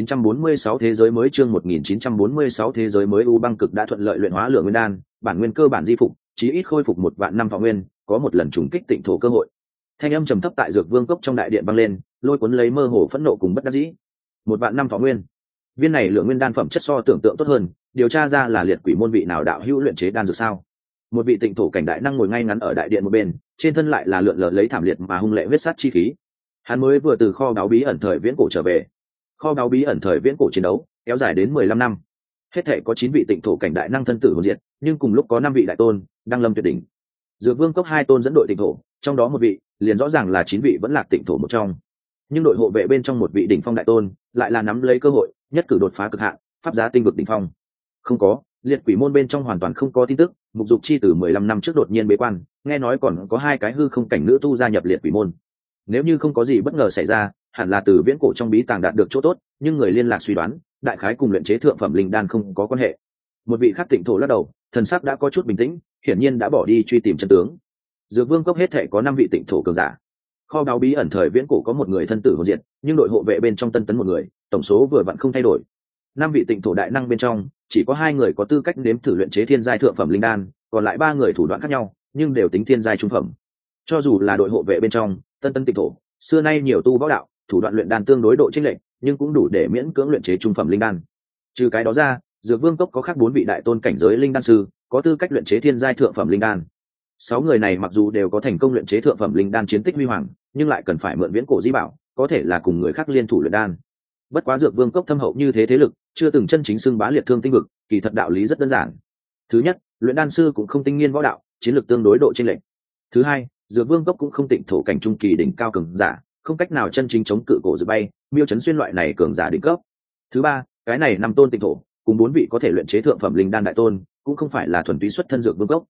1946 thế giới mới, chương 1946 thế giới mới. U Băng Cực đã thuận lợi luyện hóa lượng nguyên đan, bản nguyên cơ bản di phục, chí ít khôi phục 1 vạn năm thọ nguyên, có một lần trùng kích tịnh thổ cơ hội. Thanh âm trầm thấp tại Dược Vương cốc trong đại điện vang lên, lôi cuốn lấy mơ hồ phẫn nộ cùng bất đắc dĩ. 1 vạn năm thọ nguyên. Viên này lượng nguyên đan phẩm chất so tưởng tượng tốt hơn, điều tra ra là liệt quỷ môn vị nào đạo hữu luyện chế đan dược sao? Một vị tịnh thổ cảnh đại năng ngồi ngay ngắn ở đại điện một bên, trên thân lại là lượn lờ lấy thảm liệt mà hung lệ huyết sát chi khí. Hắn mới vừa từ kho báu bí ẩn thời viễn cổ trở về. Kho báu bí ẩn thời viễn cổ chiến đấu kéo dài đến 15 năm. Hết thể có 9 vị tịnh thổ cảnh đại năng thân tử hồn diệt, nhưng cùng lúc có 5 vị đại tôn đang lâm tuyệt đỉnh. Dược Vương cốc 2 tôn dẫn đội tịnh thổ, trong đó một vị liền rõ ràng là 9 vị vẫn lạc tịnh thổ một trong. Nhưng đội hộ vệ bên trong một vị đỉnh phong đại tôn lại là nắm lấy cơ hội, nhất cử đột phá cực hạn, pháp giá tinh vực đỉnh phong. Không có, liệt quỷ môn bên trong hoàn toàn không có tin tức. Mục Dục Chi từ 15 năm trước đột nhiên bế quan, nghe nói còn có 2 cái hư không cảnh nữ tu gia nhập liệt quỷ môn. Nếu như không có gì bất ngờ xảy ra, hẳn là từ viễn cổ trong bí tàng đạt được chỗ tốt, nhưng người liên lạc suy đoán, đại khái cùng luyện chế thượng phẩm linh đan không có quan hệ. Một vị khác tịnh thổ lắc đầu, thần sắc đã có chút bình tĩnh, hiển nhiên đã bỏ đi truy tìm chân tướng. Dược Vương cốc hết thể có 5 vị tịnh thổ cường giả. Kho báu bí ẩn thời viễn cổ có 1 người thân tử hồn diệt, nhưng đội hộ vệ bên trong tân tấn 1 người, tổng số vừa vặn không thay đổi. 5 vị tịnh thổ đại năng bên trong, chỉ có 2 người có tư cách nếm thử luyện chế thiên giai thượng phẩm linh đan, còn lại 3 người thủ đoạn khác nhau, nhưng đều tính thiên giai trung phẩm. Cho dù là đội hộ vệ bên trong, tân tấn tịnh thổ, xưa nay nhiều tu võ đạo, thủ đoạn luyện đan tương đối độ chênh lệch, nhưng cũng đủ để miễn cưỡng luyện chế trung phẩm linh đan. Trừ cái đó ra, Dược Vương cốc có khác 4 vị đại tôn cảnh giới linh đan sư, có tư cách luyện chế thiên giai thượng phẩm linh đan. 6 người này mặc dù đều có thành công luyện chế thượng phẩm linh đan chiến tích huy hoàng, nhưng lại cần phải mượn viễn cổ di bảo, có thể là cùng người khác liên thủ luyện đan. Bất quá Dược Vương cốc thâm hậu như thế lực, chưa từng chân chính xưng bá liệt thương tinh vực, kỳ thật đạo lý rất đơn giản. Thứ nhất, luyện đan sư cũng không tinh nghiên võ đạo, chiến lược tương đối độ chênh lệch. Thứ hai, Dược Vương cốc cũng không tịnh thổ cảnh trung kỳ đỉnh cao cường giả, không cách nào chân chính chống cự cổ dự bay, Miêu Chấn Xuyên loại này cường giả đỉnh cấp. Thứ ba, cái này 5 tôn tịnh thổ, cùng 4 vị có thể luyện chế thượng phẩm linh đan đại tôn, cũng không phải là thuần túy xuất thân Dược Vương cốc.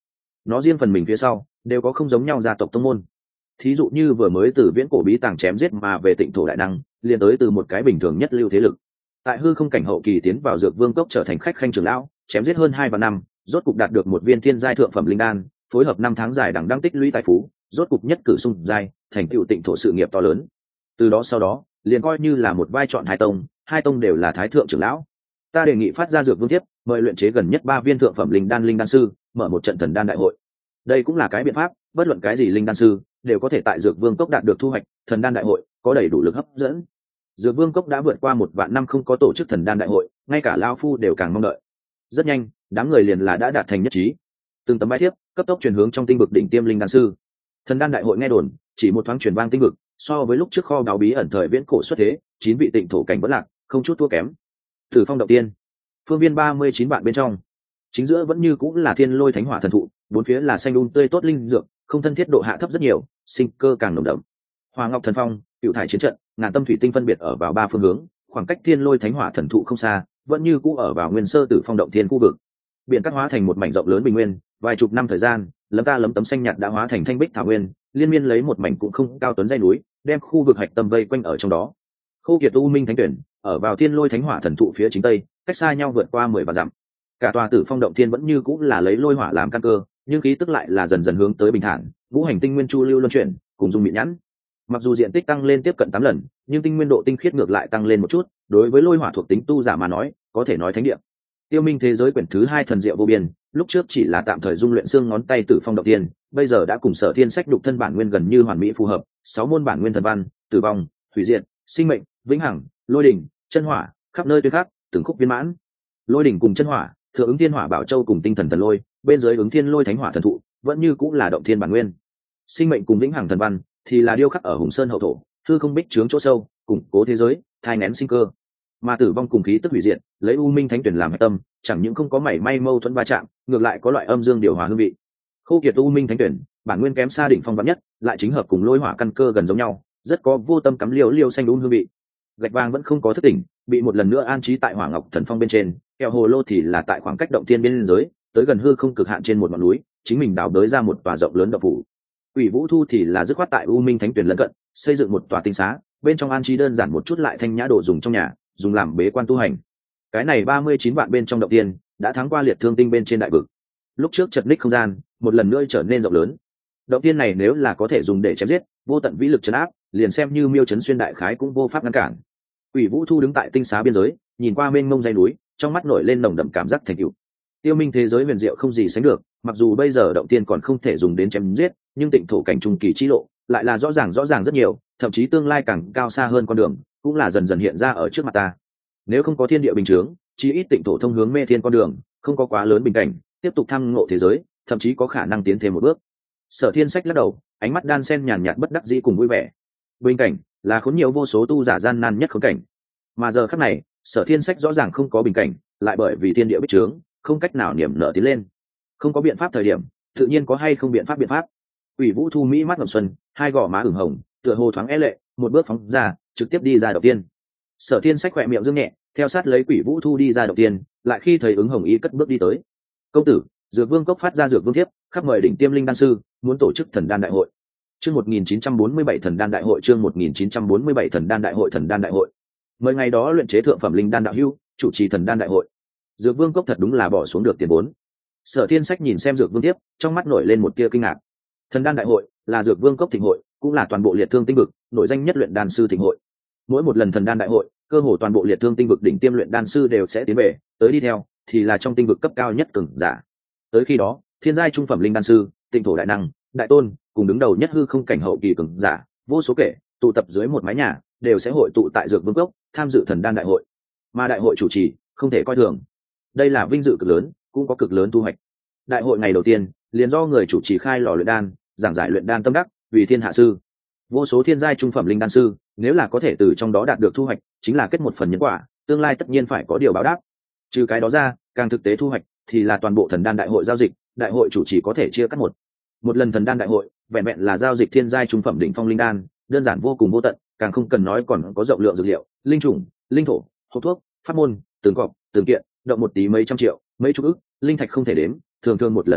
nó riêng phần mình phía sau đều có không giống nhau gia tộc tông môn. Thí dụ như vừa mới từ viễn cổ bí tàng chém giết mà về Tịnh thổ đại năng, liền tới từ một cái bình thường nhất lưu thế lực, tại hư không cảnh hậu kỳ tiến vào dược vương cốc trở thành khách khanh trưởng lão, chém giết hơn 2 vạn năm, rốt cục đạt được một viên thiên giai thượng phẩm linh đan, phối hợp 5 tháng dài đằng đăng tích lũy tài phú, rốt cục nhất cử xung giai, thành tựu Tịnh thổ sự nghiệp to lớn. Từ đó sau đó, liền coi như là một vai chọn hai tông đều là thái thượng trưởng lão. Ta đề nghị phát ra dược vương thiếp, mời luyện chế gần nhất 3 viên thượng phẩm linh đan sư, mở một trận thần đan đại hội. Đây cũng là cái biện pháp, bất luận cái gì linh đan sư đều có thể tại dược vương cốc đạt được thu hoạch, thần đan đại hội có đầy đủ lực hấp dẫn. Dược vương cốc đã vượt qua 1 vạn năm không có tổ chức thần đan đại hội, ngay cả lão phu đều càng mong đợi. Rất nhanh, đám người liền là đã đạt thành nhất trí. Từng tấm bài thiếp cấp tốc truyền hướng trong tinh vực đỉnh tiêm linh đan sư. Thần đan đại hội nghe đồn, chỉ một thoáng truyền vang tinh vực, so với lúc trước kho báu bí ẩn thời viễn cổ xuất thế, 9 vị Tịnh thổ cảnh vẫn lạc, không chút thua kém. Tử phong động tiên, phương viên 39 bạn bên trong, chính giữa vẫn như cũng là thiên lôi thánh hỏa thần thụ, bốn phía là xanh tươi tốt linh dược, không thân thiết độ hạ thấp rất nhiều, sinh cơ càng nồng đậm. Hoa ngọc thần phong, cựu thải chiến trận, ngàn tâm thủy tinh phân biệt ở vào 3 phương hướng, khoảng cách thiên lôi thánh hỏa thần thụ không xa, vẫn như cũ ở vào nguyên sơ tử phong động thiên khu vực. Biển cát hóa thành một mảnh rộng lớn bình nguyên, vài chục năm thời gian, lấm tấm xanh nhạt đã hóa thành thanh bích thảo nguyên, liên miên lấy một mảnh cũng không cao tuấn dãy núi, đem khu vực hạch tâm vây quanh ở trong đó. Khô kiệt u minh thánh tuyển, ở vào thiên lôi thánh hỏa thần thụ phía chính tây, cách xa nhau vượt qua 10 vạn dặm. Cả tòa tử phong động thiên vẫn như cũ là lấy lôi hỏa làm căn cơ, nhưng khí tức lại là dần dần hướng tới bình thản, ngũ hành tinh nguyên chu lưu luân chuyển, cùng dung mịn nhãn. Mặc dù diện tích tăng lên tiếp cận 8 lần, nhưng tinh nguyên độ tinh khiết ngược lại tăng lên một chút, đối với lôi hỏa thuộc tính tu giả mà nói, có thể nói thánh địa. Tiêu Minh thế giới quyển thứ 2 thần diệu vô biên, lúc trước chỉ là tạm thời dung luyện xương ngón tay tử phong động thiên, bây giờ đã cùng Sở Thiên sách đục thân bản nguyên gần như hoàn mỹ phù hợp, 6 môn bản nguyên thần văn, tử vong, hủy diệt, sinh mệnh, vĩnh hằng, lôi đỉnh, chân hỏa, khắp nơi tuyên khắc, từng khúc viên mãn. Lôi đỉnh cùng chân hỏa, thừa ứng thiên hỏa bảo châu cùng tinh thần thần lôi, bên dưới ứng thiên lôi thánh hỏa thần thụ, vẫn như cũng là động thiên bản nguyên. Sinh mệnh cùng vĩnh hằng thần văn thì là điêu khắc ở hùng sơn hậu thổ, hư không bích trướng chỗ sâu, củng cố thế giới, thai nén sinh cơ. Mà tử vong cùng khí tức hủy diệt, lấy u minh thánh tuyển làm hệ tâm, chẳng những không có mảy may mâu thuẫn va chạm, ngược lại có loại âm dương điều hòa hương vị. Khô kiệt u minh thánh tuyển, bản nguyên kém xa đỉnh phong vạn nhất, lại chính hợp cùng lôi hỏa căn cơ gần giống nhau, rất có vô tâm cắm liêu xanh hương vị. Gạch vàng vẫn không có thức tỉnh, bị một lần nữa an trí tại hỏa ngọc thần phong bên trên, kẹo hồ lô thì là tại khoảng cách động thiên biên giới, tới gần hư không cực hạn trên một ngọn núi, chính mình đào đới ra một tòa rộng lớn động phủ. Ủy Vũ Thu thì là dứt khoát tại u minh thánh tuyển lân cận, xây dựng một tòa tinh xá, bên trong an trí đơn giản một chút lại thanh nhã đồ dùng trong nhà, dùng làm bế quan tu hành. Cái này 39 vạn bên trong động tiên đã thắng qua liệt thương tinh bên trên đại vực. Lúc trước chật ních không gian một lần nữa trở nên rộng lớn. Động tiên này nếu là có thể dùng để chém giết, vô tận vĩ lực trấn áp, liền xem như miêu chấn xuyên đại khái cũng vô pháp ngăn cản. Ủy Vũ Thu đứng tại tinh xá biên giới, nhìn qua mênh mông dãy núi, trong mắt nổi lên nồng đậm cảm giác thành tựu. Tiêu Minh thế giới huyền diệu không gì sánh được, mặc dù bây giờ động tiên còn không thể dùng đến chém giết, nhưng Tịnh thổ cảnh trung kỳ chi lộ lại là rõ ràng rất nhiều, thậm chí tương lai càng cao xa hơn con đường, cũng là dần dần hiện ra ở trước mặt ta. Nếu không có thiên địa bình chướng, chí ít Tịnh thổ thông hướng mê thiên con đường, không có quá lớn bình cảnh, tiếp tục thăng ngộ thế giới, thậm chí có khả năng tiến thêm một bước. Sở Thiên sách lắc đầu, ánh mắt đan xen nhàn nhạt bất đắc dĩ cùng vui vẻ. Bình cảnh là khốn nhiều vô số tu giả gian nan nhất khốn cảnh, mà giờ khắc này, Sở Thiên sách rõ ràng không có bình cảnh, lại bởi vì thiên địa bích trướng, không cách nào niệm nở tiến lên. Không có biện pháp thời điểm, tự nhiên có hay không biện pháp. Ủy Vũ Thu mỹ mắt ngập xuân, hai gò má ửng hồng, tựa hồ thoáng é lệ, một bước phóng ra, trực tiếp đi ra đầu tiên. Sở Thiên sách khỏe miệng dương nhẹ, theo sát lấy Quỷ Vũ Thu đi ra đầu tiên, lại khi thấy ứng hồng y cất bước đi tới. Công tử, Dược Vương cốc phát ra dược vương thiếp, khắp mời đỉnh tiêm linh đan sư, muốn tổ chức thần đan đại hội. Chương 1947 thần đan đại hội, chương 1947 thần đan đại hội. Mời ngày đó luyện chế thượng phẩm linh đan đạo hữu, chủ trì thần đan đại hội. Dược Vương cốc thật đúng là bỏ xuống được tiền vốn. Sở Thiên sách nhìn xem Dược Vương thiếp, trong mắt nổi lên một tia kinh ngạc. Thần đan đại hội là Dược Vương cốc thịnh hội, cũng là toàn bộ liệt thương tinh vực nổi danh nhất luyện đan sư thịnh hội. Mỗi một lần thần đan đại hội, cơ hồ toàn bộ liệt thương tinh vực đỉnh tiêm luyện đan sư đều sẽ tiến về, tới đi theo thì là trong tinh vực cấp cao nhất cường giả. Tới khi đó, thiên giai trung phẩm linh đan sư, Tịnh thổ đại năng, đại tôn, cùng đứng đầu nhất hư không cảnh hậu kỳ cường giả, vô số kể, tụ tập dưới một mái nhà, đều sẽ hội tụ tại Dược Vương cốc, tham dự thần đan đại hội. Mà đại hội chủ trì, không thể coi thường. Đây là vinh dự cực lớn, cũng có cực lớn thu hoạch. Đại hội ngày đầu tiên, liền do người chủ trì khai lò luyện đan, giảng giải luyện đan tâm đắc, vì thiên hạ sư. Vô số thiên giai trung phẩm linh đan sư, nếu là có thể từ trong đó đạt được thu hoạch, chính là kết một phần nhân quả, tương lai tất nhiên phải có điều báo đáp. Trừ cái đó ra, càng thực tế thu hoạch thì là toàn bộ thần đan đại hội giao dịch, đại hội chủ trì có thể chia cắt một lần thần đan đại hội, vẹn vẹn là giao dịch thiên giai trung phẩm đỉnh phong linh đan, đơn giản vô cùng vô tận, càng không cần nói còn có rộng lượng dược liệu, linh trùng, linh thổ, hộp thuốc, pháp môn, từng cọc, từng kiện, động một tí mấy trăm triệu, mấy chục ức, linh thạch không thể đếm, thường một lần thu hoạch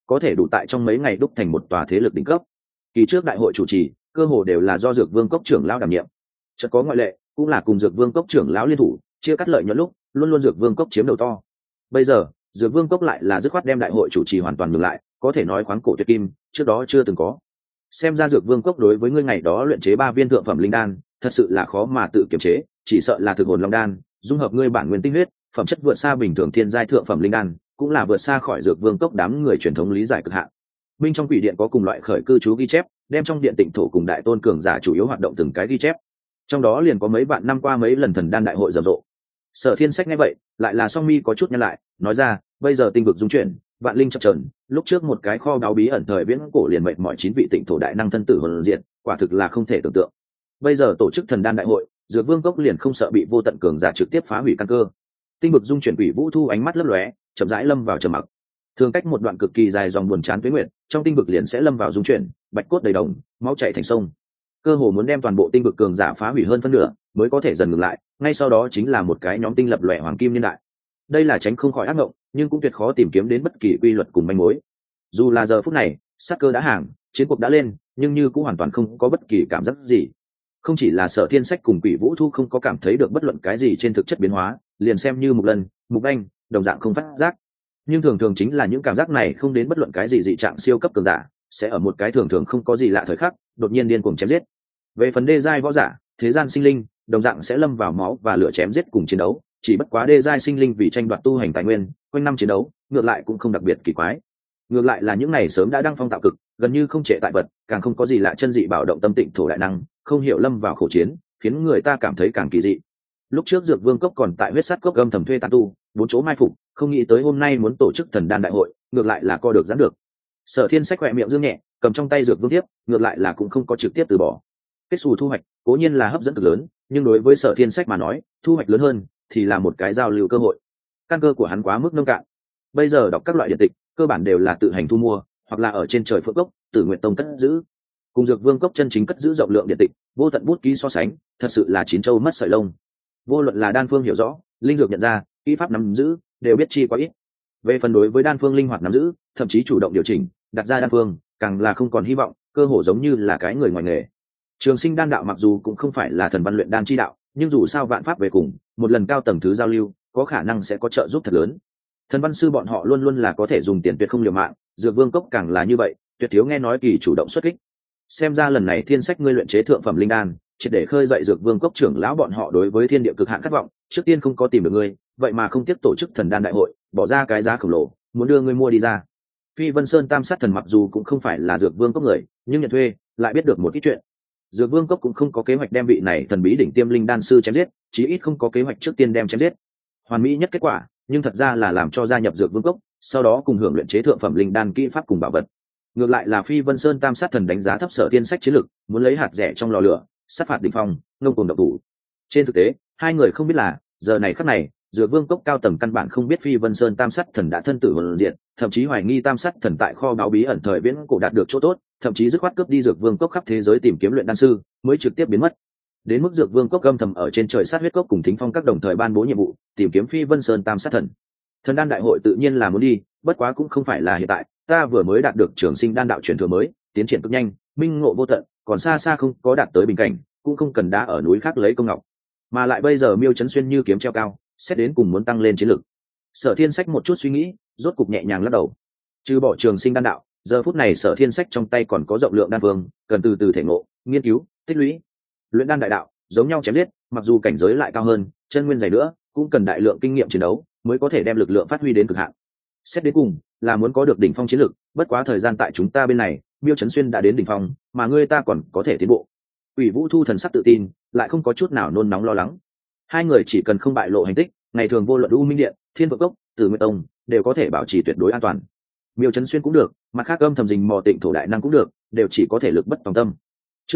có thể đủ tại trong mấy ngày đúc thành một tòa thế lực đỉnh cấp. Kỳ trước đại hội chủ trì cơ hồ đều là do Dược Vương cốc trưởng lão đảm nhiệm, chợt có ngoại lệ cũng là cùng Dược Vương cốc trưởng lão liên thủ chia cắt lợi nhuận lúc luôn luôn Dược Vương cốc chiếm đầu to. Bây giờ Dược Vương cốc lại là dứt khoát đem đại hội chủ trì hoàn toàn ngừng lại, có thể nói khoáng cổ tuyệt kim, trước đó chưa từng có. Xem ra Dược Vương cốc đối với ngươi ngày đó luyện chế 3 viên thượng phẩm linh đan thật sự là khó mà tự kiểm chế, chỉ sợ là thực hồn long đan dung hợp ngươi bản nguyên tinh huyết, phẩm chất vượt xa bình thường thiên giai thượng phẩm linh đan, cũng là vượt xa khỏi Dược Vương cốc đám người truyền thống lý giải cực hạn. Minh trong quỷ điện có cùng loại khởi cư chú ghi chép, đem trong điện tịnh thổ cùng đại tôn cường giả chủ yếu hoạt động từng cái ghi chép, trong đó liền có mấy vạn năm qua mấy lần thần đan đại hội rầm rộ. Sở Thiên Sách nghe vậy lại là song mi có chút nhăn lại, nói ra bây giờ tinh vực dung chuyển, vạn linh chập chờn, lúc trước một cái kho báu bí ẩn thời viễn cổ liền mệnh mọi 9 vị tịnh thổ đại năng thân tử hồn diệt, quả thực là không thể tưởng tượng. Bây giờ tổ chức thần đan đại hội, Dược Vương cốc liền không sợ bị vô tận cường giả trực tiếp phá hủy căn cơ. Tinh vực dung chuyển, Quỷ Vũ Thu ánh mắt lấp lóe, chậm rãi lâm vào trầm mặc. Thường cách một đoạn cực kỳ dài dòng buồn chán tuế nguyệt, trong tinh vực liền sẽ lâm vào dung chuyển, bạch cốt đầy đồng, máu chảy thành sông. Cơ hồ muốn đem toàn bộ tinh vực cường giả phá hủy hơn phân nửa, mới có thể dần ngừng lại, ngay sau đó chính là một cái nhóm tinh lập lòe hoàng kim niên đại. Đây là tránh không khỏi ác mộng, nhưng cũng tuyệt khó tìm kiếm đến bất kỳ quy luật cùng manh mối. Dù là giờ phút này, sát cơ đã hàng, chiến cuộc đã lên, nhưng như cũng hoàn toàn không có bất kỳ cảm giác gì. Không chỉ là Sở Thiên Sách cùng Quỷ Vũ Thu không có cảm thấy được bất luận cái gì trên thực chất biến hóa, liền xem như Mục Lân, Mục Anh, đồng dạng không phát giác. Nhưng thường thường chính là những cảm giác này không đến bất luận cái gì dị trạng siêu cấp cường giả, sẽ ở một cái thường thường không có gì lạ thời khắc, đột nhiên điên cuồng chém giết. Về phần đê giai võ giả, thế gian sinh linh, đồng dạng sẽ lâm vào máu và lửa chém giết cùng chiến đấu, chỉ bất quá đê giai sinh linh vì tranh đoạt tu hành tài nguyên, quanh năm chiến đấu, ngược lại cũng không đặc biệt kỳ quái. Ngược lại là những này sớm đã đăng phong tạo cực, gần như không trệ tại vật, càng không có gì lạ chân dị bảo động tâm tịnh thổ đại năng, không hiểu lâm vào khổ chiến, khiến người ta cảm thấy càng kỳ dị. Lúc trước Dược Vương cốc còn tại huyết sắt cốc âm thầm thuê tán tu, 4 chỗ mai phục, không nghĩ tới hôm nay muốn tổ chức thần đan đại hội, ngược lại là co được giãn được. Sở Thiên Sách khỏe miệng dương nhẹ, cầm trong tay Dược Vương tiếp, ngược lại là cũng không có trực tiếp từ bỏ. Kết xù thu hoạch cố nhiên là hấp dẫn cực lớn, nhưng đối với Sở Thiên Sách mà nói, thu hoạch lớn hơn thì là một cái giao lưu cơ hội. Căn cơ của hắn quá mức nông cạn, bây giờ đọc các loại điện tịch cơ bản đều là tự hành thu mua, hoặc là ở trên trời Phượng cốc, Tử Nguyện Tông cất giữ. Cùng Dược Vương cốc chân chính cất giữ rộng lượng điện tịch, vô tận bút ký so sánh, thật sự là chín châu mất sợi lông. Vô luận là đan phương hiểu rõ, linh dược nhận ra, kỹ pháp nắm giữ, đều biết chi quá ít. Về phần đối với đan phương linh hoạt nắm giữ, thậm chí chủ động điều chỉnh, đặt ra đan phương, càng là không còn hy vọng, cơ hồ giống như là cái người ngoài nghề. Trường Sinh đan đạo mặc dù cũng không phải là thần văn luyện đan chi đạo, nhưng dù sao vạn pháp về cùng, một lần cao tầng thứ giao lưu, có khả năng sẽ có trợ giúp thật lớn. Thần văn sư bọn họ luôn luôn là có thể dùng tiền tuyệt không liều mạng, Dược Vương cốc càng là như vậy, tuyệt thiếu nghe nói kỳ chủ động xuất kích. Xem ra lần này Thiên Sách ngươi luyện chế thượng phẩm linh đan, triệt để khơi dậy Dược Vương cốc trưởng lão bọn họ đối với thiên địa cực hạn khát vọng, trước tiên không có tìm được ngươi, vậy mà không tiếp tổ chức thần đan đại hội, bỏ ra cái giá khổng lồ, muốn đưa ngươi mua đi ra. Phi Vân Sơn Tam Sát Thần mặc dù cũng không phải là Dược Vương cốc người, nhưng nhận thuê, lại biết được một ít chuyện. Dược Vương cốc cũng không có kế hoạch đem vị này thần bí đỉnh tiêm linh đan sư chém giết, chí ít không có kế hoạch trước tiên đem chém giết. Hoàn mỹ nhất kết quả, nhưng thật ra là làm cho gia nhập Dược Vương cốc, sau đó cùng hưởng luyện chế thượng phẩm linh đan kỹ pháp cùng bảo vật. Ngược lại là Phi Vân Sơn Tam Sát Thần đánh giá thấp Sở Thiên Sách chiến lực, muốn lấy hạt rẻ trong lò lửa, sát phạt đỉnh phong, ngông cuồng độc thủ. Trên thực tế, hai người không biết là, giờ này khắc này, Dược Vương cốc cao tầng căn bản không biết Phi Vân Sơn Tam Sát Thần đã thân tử hồn diệt, thậm chí hoài nghi Tam Sát Thần tại kho báu bí ẩn thời viễn cổ đạt được chỗ tốt, thậm chí dứt khoát cướp đi Dược Vương cốc khắp thế giới tìm kiếm luyện đan sư, mới trực tiếp biến mất. Đến mức Dược Vương cốc âm thầm ở trên trời sát huyết cốc cùng Thính Phong các đồng thời ban bố nhiệm vụ, tìm kiếm Phi Vân Sơn Tam Sát Thần. Thần đan đại hội tự nhiên là muốn đi, bất quá cũng không phải là hiện tại, ta vừa mới đạt được Trường Sinh đan đạo truyền thừa mới, tiến triển cực nhanh, minh ngộ vô tận, còn xa xa không có đạt tới bình cảnh, cũng không cần đá ở núi khác lấy công ngọc. Mà lại bây giờ Miêu Chấn Xuyên như kiếm treo cao, xét đến cùng muốn tăng lên chiến lực. Sở Thiên Sách một chút suy nghĩ, rốt cục nhẹ nhàng lắc đầu. Trừ bỏ Trường Sinh đan đạo, giờ phút này Sở Thiên Sách trong tay còn có rộng lượng đan phương, cần từ từ thể ngộ, nghiên cứu, tích lũy. Luyện đan đại đạo, giống nhau chém giết, mặc dù cảnh giới lại cao hơn, chân nguyên dày nữa, cũng cần đại lượng kinh nghiệm chiến đấu, mới có thể đem lực lượng phát huy đến cực hạn. Xét đến cùng, là muốn có được đỉnh phong chiến lực, bất quá thời gian tại chúng ta bên này, Miêu Chấn Xuyên đã đến đỉnh phong, mà ngươi ta còn có thể tiến bộ. Ủy Vũ Thu thần sắc tự tin, lại không có chút nào nôn nóng lo lắng. Hai người chỉ cần không bại lộ hành tích, ngày thường vô luận U Minh Điện, Thiên Phượng Cốc, Tử Nguyệt Tông đều có thể bảo trì tuyệt đối an toàn. Miêu Chấn Xuyên cũng được, mặt khác âm thầm rình mò Tịnh thổ đại năng cũng được, đều chỉ có thể lực bất tòng tâm. Chương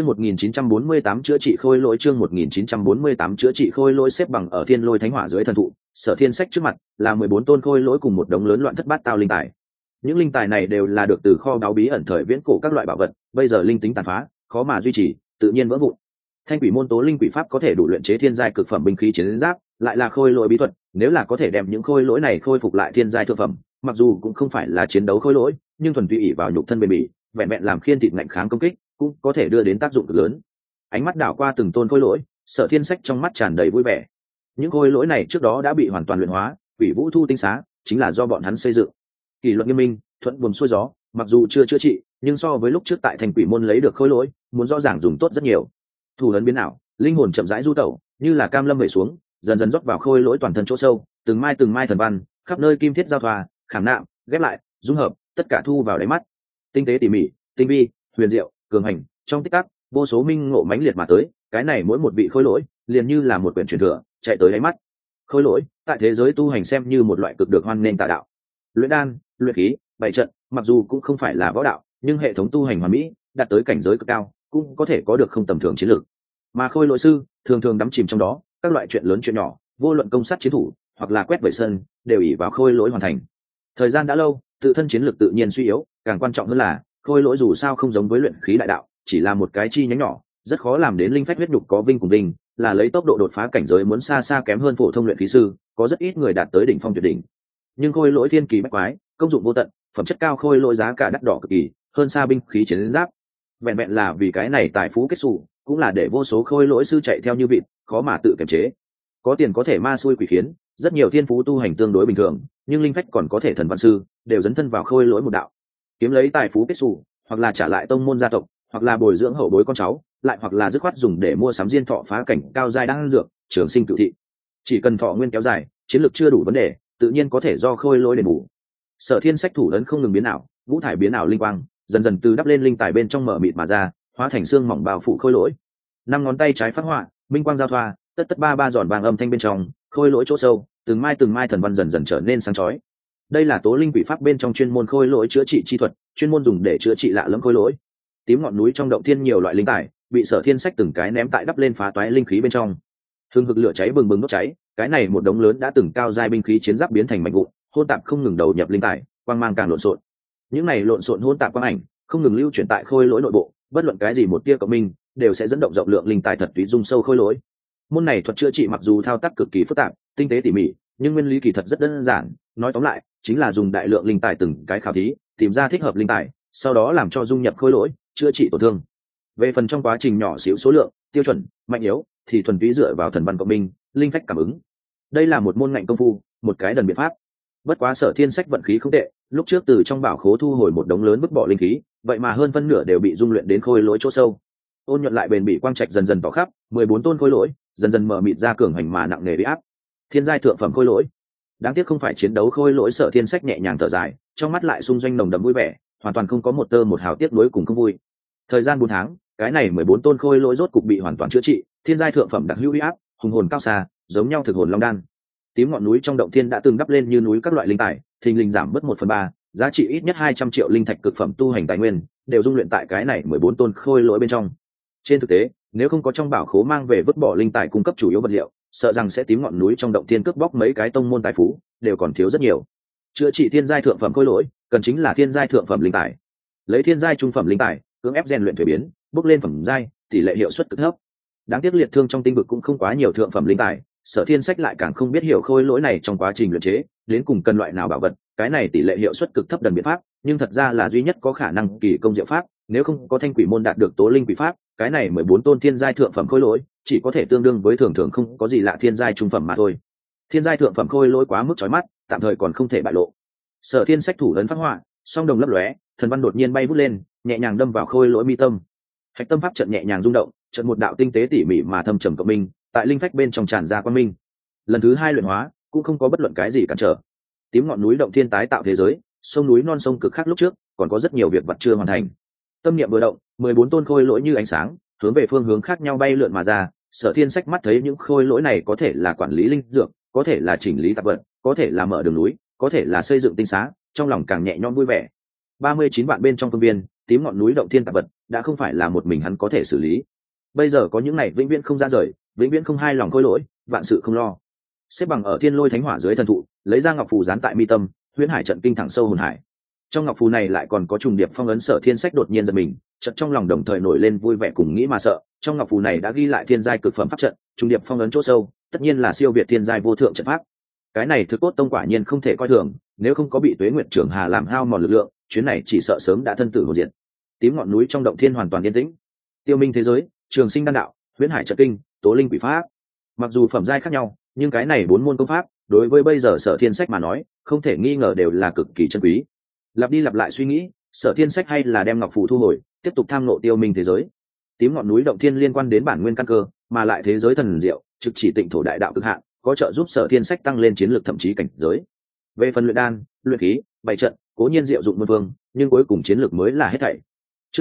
1948 chữa trị khôi lỗi, chương 1948 chữa trị khôi lỗi xếp bằng ở Thiên Lôi Thánh Hỏa dưới thần thụ, Sở Thiên Sách trước mặt là 14 tôn khôi lỗi cùng một đống lớn loạn thất bát tao linh tài. Những linh tài này đều là được từ kho báu bí ẩn thời viễn cổ các loại bảo vật, bây giờ linh tính tàn phá, khó mà duy trì, tự nhiên vỡ vụn. Thanh Quỷ môn tố linh quỷ pháp có thể đủ luyện chế thiên giai cực phẩm binh khí chiến giáp, lại là khôi lỗi bí thuật, nếu là có thể đem những khôi lỗi này khôi phục lại thiên giai thượng phẩm, mặc dù cũng không phải là chiến đấu khôi lỗi, nhưng thuần túy ỉ vào nhục thân bền bỉ vẹn vẹn làm khiên thịt ngạnh kháng công kích cũng có thể đưa đến tác dụng cực lớn. Ánh mắt đảo qua từng tôn khôi lỗi, Sở Thiên Sách trong mắt tràn đầy vui vẻ. Những khôi lỗi này trước đó đã bị hoàn toàn luyện hóa, Quỷ Vũ Thu tinh xá chính là do bọn hắn xây dựng. Kỷ luật nghiêm minh, thuận buồm xuôi gió, mặc dù chưa chữa trị, nhưng so với lúc trước tại thành quỷ môn lấy được khôi lỗi, muốn rõ ràng dùng tốt rất nhiều. Thủ ấn biến ảo, linh hồn chậm rãi du tẩu, như là cam lâm về xuống, dần dần rót vào khôi lỗi toàn thân chỗ sâu, từng mai thần văn, khắp nơi kim thiết giao thoa, khảm nạm, ghép lại, dung hợp, tất cả thu vào đáy mắt. Tinh tế tỉ mỉ, tinh vi, huyền diệu, cường hành, trong tích tắc, vô số minh ngộ mãnh liệt mà tới, cái này mỗi một vị khôi lỗi, liền như là một quyển truyền thừa, chạy tới đáy mắt. Khôi lỗi, tại thế giới tu hành xem như một loại cực được hoan nghênh tà đạo. Luyện đan, luyện khí, bảy trận, mặc dù cũng không phải là võ đạo, nhưng hệ thống tu hành hoàn mỹ, đạt tới cảnh giới cực cao, cũng có thể có được không tầm thường chiến lược. Mà khôi lỗi sư thường thường đắm chìm trong đó, các loại chuyện lớn chuyện nhỏ, vô luận công sát chiến thủ, hoặc là quét vẩy sân, đều ỷ vào khôi lỗi hoàn thành. Thời gian đã lâu, tự thân chiến lược tự nhiên suy yếu, càng quan trọng hơn là khôi lỗi dù sao không giống với luyện khí đại đạo, chỉ là một cái chi nhánh nhỏ, rất khó làm đến linh phách huyết nhục có vinh cùng đinh, là lấy tốc độ đột phá cảnh giới muốn xa xa kém hơn phổ thông luyện khí sư, có rất ít người đạt tới đỉnh phong tuyệt đỉnh. Nhưng khôi lỗi thiên kỳ bách quái, công dụng vô tận, phẩm chất cao khôi lỗi giá cả đắt đỏ cực kỳ, hơn xa binh khí chiến giáp. Vẹn vẹn là vì cái này tài phú kết xù, cũng là để vô số khôi lỗi sư chạy theo như vịt, khó mà tự kiềm chế. Có tiền có thể ma xui quỷ khiến, rất nhiều thiên phú tu hành tương đối bình thường, nhưng linh phách còn có thể thần văn sư, đều dấn thân vào khôi lỗi một đạo, kiếm lấy tài phú kết xù, hoặc là trả lại tông môn gia tộc, hoặc là bồi dưỡng hậu bối con cháu, lại hoặc là dứt khoát dùng để mua sắm diên thọ phá cảnh cao giai đan dược, trường sinh cửu thị. Chỉ cần thọ nguyên kéo dài, chiến lược chưa đủ vấn đề, tự nhiên có thể do khôi lỗi đền bù. Sở Thiên Sách thủ ấn không ngừng biến ảo, vũ thải biến ảo linh quang, dần dần từ đắp lên linh tài bên trong mở mịt mà ra, hóa thành xương mỏng bao phủ khôi lỗi. Năm ngón tay trái phát họa, minh quang giao thoa, tất ba giòn vàng âm thanh bên trong, khôi lỗi chỗ sâu, từng mai thần văn dần dần trở nên sáng chói. Đây là tố linh quỷ pháp bên trong chuyên môn khôi lỗi chữa trị chi thuật, chuyên môn dùng để chữa trị lạ lẫm khôi lỗi. Tím ngọn núi trong động thiên nhiều loại linh tài, bị Sở Thiên Sách từng cái ném tại đắp lên phá toái linh khí bên trong. Hương hực lửa cháy bừng bừng đốt cháy, cái này một đống lớn đã từng cao giai binh khí chiến giáp biến thành mảnh vụn, hỗn tạp không ngừng đầu nhập linh tài, quang mang càng lộn xộn. Những này lộn xộn hỗn tạp quang ảnh, không ngừng lưu chuyển tại khôi lỗi nội bộ, bất luận cái gì một tia cộng minh, đều sẽ dẫn động rộng lượng linh tài thật tùy dung sâu khôi lỗi. Môn này thuật chữa trị mặc dù thao tác cực kỳ phức tạp, tinh tế tỉ mỉ, nhưng nguyên lý kỳ thật rất đơn giản, nói tóm lại, chính là dùng đại lượng linh tài từng cái khảo thí, tìm ra thích hợp linh tài, sau đó làm cho dung nhập khôi lỗi, chữa trị tổn thương. Về phần trong quá trình nhỏ xíu số lượng, tiêu chuẩn, mạnh yếu, thì thuần túy dựa vào thần văn cộng minh, linh phách cảm ứng. Đây là một môn ngạnh công phu, một cái đần biện pháp. Bất quá Sở Thiên Sách vận khí không tệ, lúc trước từ trong bảo khố thu hồi một đống lớn vứt bỏ linh khí, vậy mà hơn phân nửa đều bị dung luyện đến khôi lỗi chỗ sâu. Ôn nhuận lại bền bỉ quang trạch dần dần tỏ khắp, 14 tôn khôi lỗi, dần dần mở mịt ra cường hành mà nặng nề bị áp. Thiên giai thượng phẩm khôi lỗi. Đáng tiếc không phải chiến đấu khôi lỗi, Sở Thiên Sách nhẹ nhàng thở dài, trong mắt lại xung doanh nồng đậm vui vẻ, hoàn toàn không có một tơ một hào tiếc nuối cùng không vui. Thời gian 4 tháng, cái này 14 tôn khôi lỗi rốt cục bị hoàn toàn chữa trị, thiên giai thượng phẩm đặc hữu uy áp, hùng hồn cao xa, giống nhau thực hồn long đan. Tím ngọn núi trong động thiên đã từng đắp lên như núi các loại linh tài, thình lình giảm bớt 1/3, giá trị ít nhất 200 triệu linh thạch cực phẩm tu hành tài nguyên, đều dung luyện tại cái này 14 tôn khôi lỗi bên trong. Trên thực tế, nếu không có trong bảo khố mang về vứt bỏ linh tài cung cấp chủ yếu vật liệu, sợ rằng sẽ tím ngọn núi trong động thiên cướp bóc mấy cái tông môn tài phú, đều còn thiếu rất nhiều. Chữa trị thiên giai thượng phẩm khôi lỗi, cần chính là thiên giai thượng phẩm linh tài. Lấy thiên giai trung phẩm linh tài, cưỡng ép rèn luyện thuế biến, bước lên phẩm giai, tỷ lệ hiệu suất cực thấp. Đáng tiếc liệt thương trong tinh vực cũng không quá nhiều thượng phẩm linh tài, Sở Thiên Sách lại càng không biết hiểu khôi lỗi này trong quá trình luyện chế, đến cùng cần loại nào bảo vật, cái này tỷ lệ hiệu suất cực thấp đần biện pháp, nhưng thật ra là duy nhất có khả năng kỳ công diệu pháp, nếu không có thanh quỷ môn đạt được tố linh quỷ pháp, cái này 14 tôn thiên giai thượng phẩm khôi lỗi, chỉ có thể tương đương với thường thường không có gì lạ thiên giai trung phẩm mà thôi. Thiên giai thượng phẩm khôi lỗi quá mức chói mắt, tạm thời còn không thể bại lộ. Sở Thiên Sách thủ ấn phát họa, song đồng lấp lóe, thần văn đột nhiên bay vút lên, nhẹ nhàng đâm vào khôi lỗi mi tâm. Hạch tâm pháp trận nhẹ nhàng rung động, trận một đạo tinh tế tỉ mỉ mà thâm trầm cộng minh, tại linh phách bên trong tràn ra quang minh. Lần thứ 2 luyện hóa, cũng không có bất luận cái gì cản trở. Tím ngọn núi động thiên tái tạo thế giới, sông núi non sông cực khác lúc trước, còn có rất nhiều việc vật chưa hoàn thành. Tâm niệm vừa động, 14 tôn khôi lỗi như ánh sáng, hướng về phương hướng khác nhau bay lượn mà ra. Sở Thiên Sách mắt thấy những khôi lỗi này có thể là quản lý linh dược, có thể là chỉnh lý tạp vật, có thể là mở đường núi, có thể là xây dựng tinh xá, trong lòng càng nhẹ nhõm vui vẻ. 39 vạn bên trong phương viên, tím ngọn núi động thiên tạp vật đã không phải là một mình hắn có thể xử lý. Bây giờ có những này vĩnh viễn không ra rời, vĩnh viễn không hai lòng khôi lỗi, vạn sự không lo. Xếp bằng ở thiên lôi thánh hỏa dưới thần thụ, lấy ra ngọc phù dán tại mi tâm, huyễn hải trận kinh thẳng sâu hồn hải. Trong ngọc phù này lại còn có trùng điệp phong ấn. Sở Thiên Sách đột nhiên giật mình, chợt trong lòng đồng thời nổi lên vui vẻ cùng nghĩ mà sợ. Trong ngọc phù này đã ghi lại thiên giai cực phẩm pháp trận, trùng điệp phong ấn chỗ sâu, tất nhiên là siêu việt thiên giai vô thượng trận pháp. Cái này thực cốt tông quả nhiên không thể coi thường, nếu không có bị Tuế Nguyệt Trưởng Hà làm hao mòn lực lượng, chuyến này chỉ sợ sớm đã thân tử hồn diệt. Tím ngọn núi trong động thiên hoàn toàn yên tĩnh. Tiêu minh thế giới, trường sinh đan đạo, huyễn hải trận kinh, tố linh quỷ pháp, mặc dù phẩm giai khác nhau, nhưng cái này 4 môn công pháp đối với bây giờ Sở Thiên Sách mà nói không thể nghi ngờ đều là cực kỳ chân quý. Lặp đi lặp lại suy nghĩ, Sở Thiên Sách hay là đem ngọc phù thu hồi, tiếp tục tham ngộ tiêu minh thế giới. Tím ngọn núi động thiên liên quan đến bản nguyên căn cơ, mà lại thế giới thần diệu trực chỉ tịnh thổ đại đạo cực hạn, có trợ giúp Sở Thiên Sách tăng lên chiến lược thậm chí cảnh giới. Về phần luyện đan, luyện khí, bày trận, cố nhiên diệu dụng muôn phương, nhưng cuối cùng chiến lược mới là hết thảy. Chương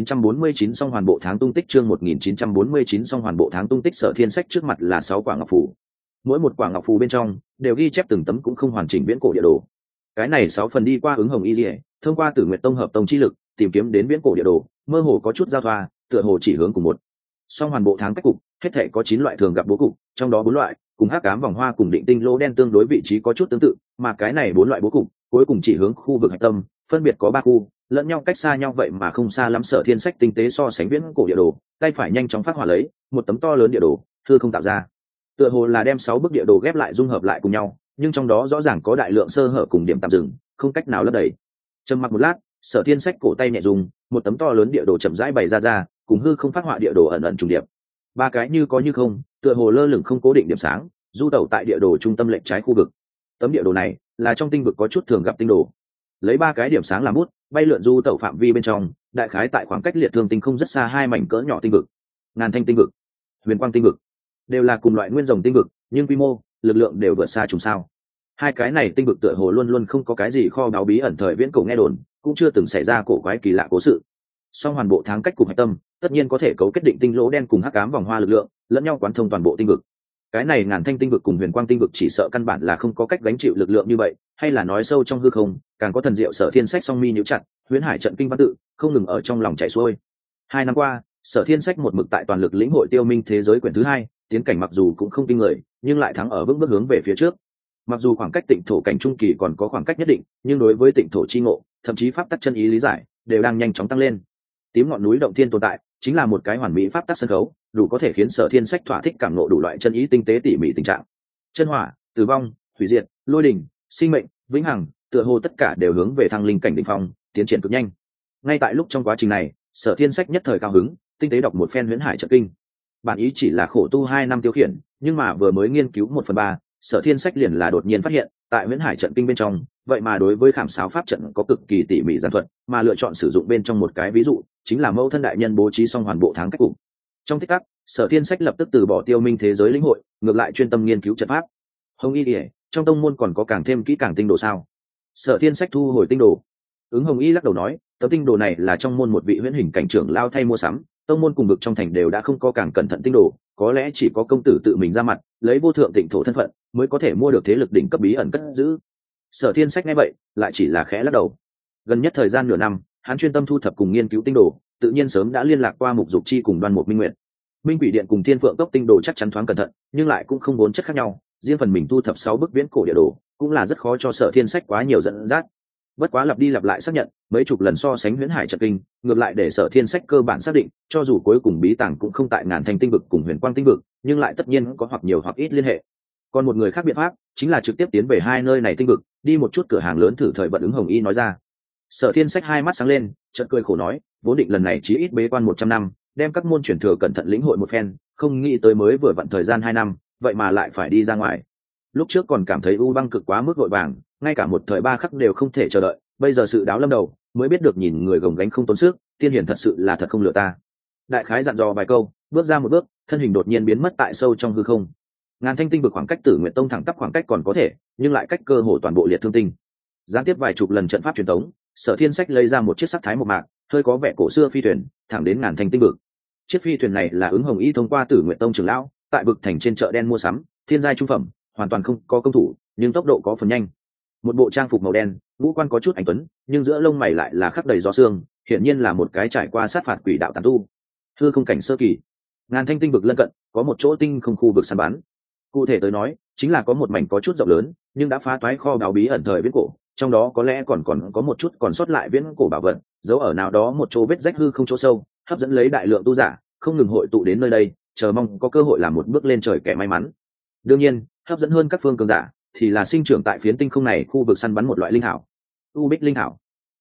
1949 song hoàn bộ tháng tung tích, chương 1949 song hoàn bộ tháng tung tích. Sở Thiên Sách trước mặt là 6 quả ngọc phù. Mỗi một quả ngọc phù bên trong đều ghi chép từng tấm cũng không hoàn chỉnh viễn cổ địa đồ. Cái này 6 phần đi qua ứng hồng y liễu, thông qua Tử Nguyệt Tông hợp tông chi lực, tìm kiếm đến viễn cổ địa đồ, mơ hồ có chút giao thoa, tựa hồ chỉ hướng cùng một. Song hoàn bộ tháng cách cục, hết thảy có 9 loại thường gặp bố cục, trong đó 4 loại cùng hắc ám vòng hoa cùng định tinh lỗ đen tương đối vị trí có chút tương tự, mà cái này 4 loại bố cục cuối cùng chỉ hướng khu vực hạch tâm, phân biệt có 3 khu, lẫn nhau cách xa nhau vậy mà không xa lắm. Sở Thiên Sách tinh tế so sánh viễn cổ địa đồ, tay phải nhanh chóng phát hỏa lấy một tấm to lớn địa đồ, thưa không tạo ra, tựa hồ là đem 6 bức địa đồ ghép lại dung hợp lại cùng nhau, nhưng trong đó rõ ràng có đại lượng sơ hở cùng điểm tạm dừng, không cách nào lấp đầy. Trầm mặc một lát, Sở Thiên Sách cổ tay nhẹ dùng, một tấm to lớn địa đồ chậm rãi bày ra, cùng hư không phát họa địa đồ ẩn ẩn trùng điệp. 3 cái như có như không, tựa hồ lơ lửng không cố định điểm sáng, du tẩu tại địa đồ trung tâm lệch trái khu vực. Tấm địa đồ này là trong tinh vực có chút thường gặp tinh đồ. Lấy 3 cái điểm sáng làm bút, bay lượn du tẩu phạm vi bên trong, đại khái tại khoảng cách liệt thương tinh không rất xa 2 mảnh cỡ nhỏ tinh vực. Ngàn Thanh tinh vực, Huyền Quang tinh vực, đều là cùng loại nguyên rồng tinh vực, nhưng quy mô, lực lượng đều vượt xa trùng sao. 2 cái này tinh vực tựa hồ luôn luôn không có cái gì kho báu bí ẩn thời viễn cổ nghe đồn, cũng chưa từng xảy ra cổ quái kỳ lạ cố sự. Song hoàn bộ tháng cách cục hạch tâm, tất nhiên có thể cấu kết định tinh lỗ đen cùng hắc ám vòng hoa lực lượng, lẫn nhau quán thông toàn bộ tinh vực. Cái này Ngàn Thanh tinh vực cùng Huyền Quang tinh vực chỉ sợ căn bản là không có cách gánh chịu lực lượng như vậy, hay là nói sâu trong hư không, càng có thần diệu. Sở Thiên Sách song mi nhíu chặt, huyễn hải trận kinh văn tự không ngừng ở trong lòng chảy xuôi. 2 năm qua, Sở Thiên Sách một mực tại toàn lực lĩnh hội tiêu minh thế giới quyển thứ 2, tiến cảnh mặc dù cũng không kinh người, nhưng lại thắng ở vững bước hướng về phía trước. Mặc dù khoảng cách tịnh thổ cảnh trung kỳ còn có khoảng cách nhất định, nhưng đối với tịnh thổ chi ngộ, thậm chí pháp tắc chân ý lý giải, đều đang nhanh chóng tăng lên. Tím ngọn núi động thiên tồn tại, chính là một cái hoàn mỹ pháp tắc sân khấu, đủ có thể khiến Sở Thiên Sách thỏa thích cảm ngộ đủ loại chân ý tinh tế tỉ mỉ tình trạng. Chân hỏa, tử vong, hủy diệt, lôi đỉnh, sinh mệnh, vĩnh hằng, tựa hồ tất cả đều hướng về thăng linh cảnh đỉnh phong, tiến triển cực nhanh. Ngay tại lúc trong quá trình này, Sở Thiên Sách nhất thời cao hứng, tinh tế đọc một phen huyễn hải trận kinh. Bản ý chỉ là khổ tu 2 năm tiêu khiển, nhưng mà vừa mới nghiên cứu 1/3, Sở Thiên Sách liền là đột nhiên phát hiện, tại huyễn hải trận kinh bên trong, vậy mà đối với khảm sáo pháp trận có cực kỳ tỉ mỉ giản thuật, mà lựa chọn sử dụng bên trong một cái ví dụ, chính là mẫu thân đại nhân bố trí xong hoàn bộ tháng cách cục. Trong tích tắc, Sở Thiên Sách lập tức từ bỏ tiêu minh thế giới lĩnh hội, ngược lại chuyên tâm nghiên cứu trận pháp. Hồng Y Điệp, trong tông môn còn có càng thêm kỹ càng tinh đồ sao? Sở Thiên Sách thu hồi tinh đồ. Ứng Hồng Y lắc đầu nói, tấm tinh đồ này là trong môn một vị huyễn hình cảnh trưởng lao thay mua sắm, tông môn cùng vực trong thành đều đã không có càng cẩn thận tinh đồ, có lẽ chỉ có công tử tự mình ra mặt, lấy vô thượng tịnh thổ thân phận, mới có thể mua được thế lực đỉnh cấp bí ẩn cất giữ. Sở Thiên Sách nghe vậy, lại chỉ là khẽ lắc đầu. Gần nhất thời gian nửa năm, hắn chuyên tâm thu thập cùng nghiên cứu tinh đồ, tự nhiên sớm đã liên lạc qua Mục Dục Chi cùng Đoan Mục Minh Nguyệt. Minh Quỷ Điện cùng Thiên Phượng Cốc tinh đồ chắc chắn thoáng cẩn thận, nhưng lại cũng không vốn chất khác nhau, riêng phần mình thu thập 6 bức viễn cổ địa đồ, cũng là rất khó cho Sở Thiên Sách quá nhiều dẫn dắt. Bất quá lặp đi lặp lại xác nhận, mấy chục lần so sánh huyễn hải trận kinh, ngược lại để Sở Thiên Sách cơ bản xác định, cho dù cuối cùng bí tàng cũng không tại Ngàn Thanh tinh vực cùng Huyền Quang tinh vực, nhưng lại tất nhiên có hoặc nhiều hoặc ít liên hệ. Còn một người khác biện pháp, chính là trực tiếp tiến về 2 nơi này tinh vực, đi một chút cửa hàng lớn thử thời vận. Ứng Hồng Y nói ra. Sở Thiên Sách 2 mắt sáng lên, chợt cười khổ nói, vốn định lần này chí ít bế quan 100 năm, đem các môn truyền thừa cẩn thận lĩnh hội một phen, không nghĩ tới mới vừa vặn thời gian 2 năm, vậy mà lại phải đi ra ngoài. Lúc trước còn cảm thấy U Băng cực quá mức vội vàng, ngay cả một thời 3 khắc đều không thể chờ đợi, bây giờ sự đáo lâm đầu, mới biết được nhìn người gồng gánh không tốn sức, tiên hiển thật sự là thật không lừa ta. Đại khái dặn dò vài câu, bước ra một bước, thân hình đột nhiên biến mất tại sâu trong hư không. Ngàn Thanh tinh vực khoảng cách Tử Nguyệt Tông thẳng tắp khoảng cách còn có thể, nhưng lại cách cơ hồ toàn bộ liệt thương tinh. Gián tiếp vài chục lần trận pháp truyền tống, Sở Thiên Sách lấy ra một chiếc sắc thái mộc mạc, hơi có vẻ cổ xưa phi thuyền, thẳng đến Ngàn Thanh tinh vực. Chiếc phi thuyền này là Ứng Hồng Y thông qua Tử Nguyệt Tông trưởng lão, tại vực thành trên chợ đen mua sắm, thiên giai trung phẩm, hoàn toàn không có công thủ, nhưng tốc độ có phần nhanh. Một bộ trang phục màu đen, ngũ quan có chút anh tuấn, nhưng giữa lông mày lại là khắc đầy gió xương, hiển nhiên là một cái trải qua sát phạt quỷ đạo tán tu. Hư không cảnh sơ kỳ. Ngàn Thanh tinh vực lân cận, có một chỗ tinh không khu vực săn bắn. Cụ thể tới nói, chính là có một mảnh có chút rộng lớn, nhưng đã phá toái kho báu bí ẩn thời viễn cổ, trong đó có lẽ còn có một chút còn sót lại viễn cổ bảo vật, giấu ở nào đó một chỗ vết rách hư không chỗ sâu, hấp dẫn lấy đại lượng tu giả, không ngừng hội tụ đến nơi đây, chờ mong có cơ hội làm một bước lên trời kẻ may mắn. Đương nhiên, hấp dẫn hơn các phương cường giả, thì là sinh trưởng tại phiến tinh không này khu vực săn bắn một loại linh thảo, u bích linh thảo.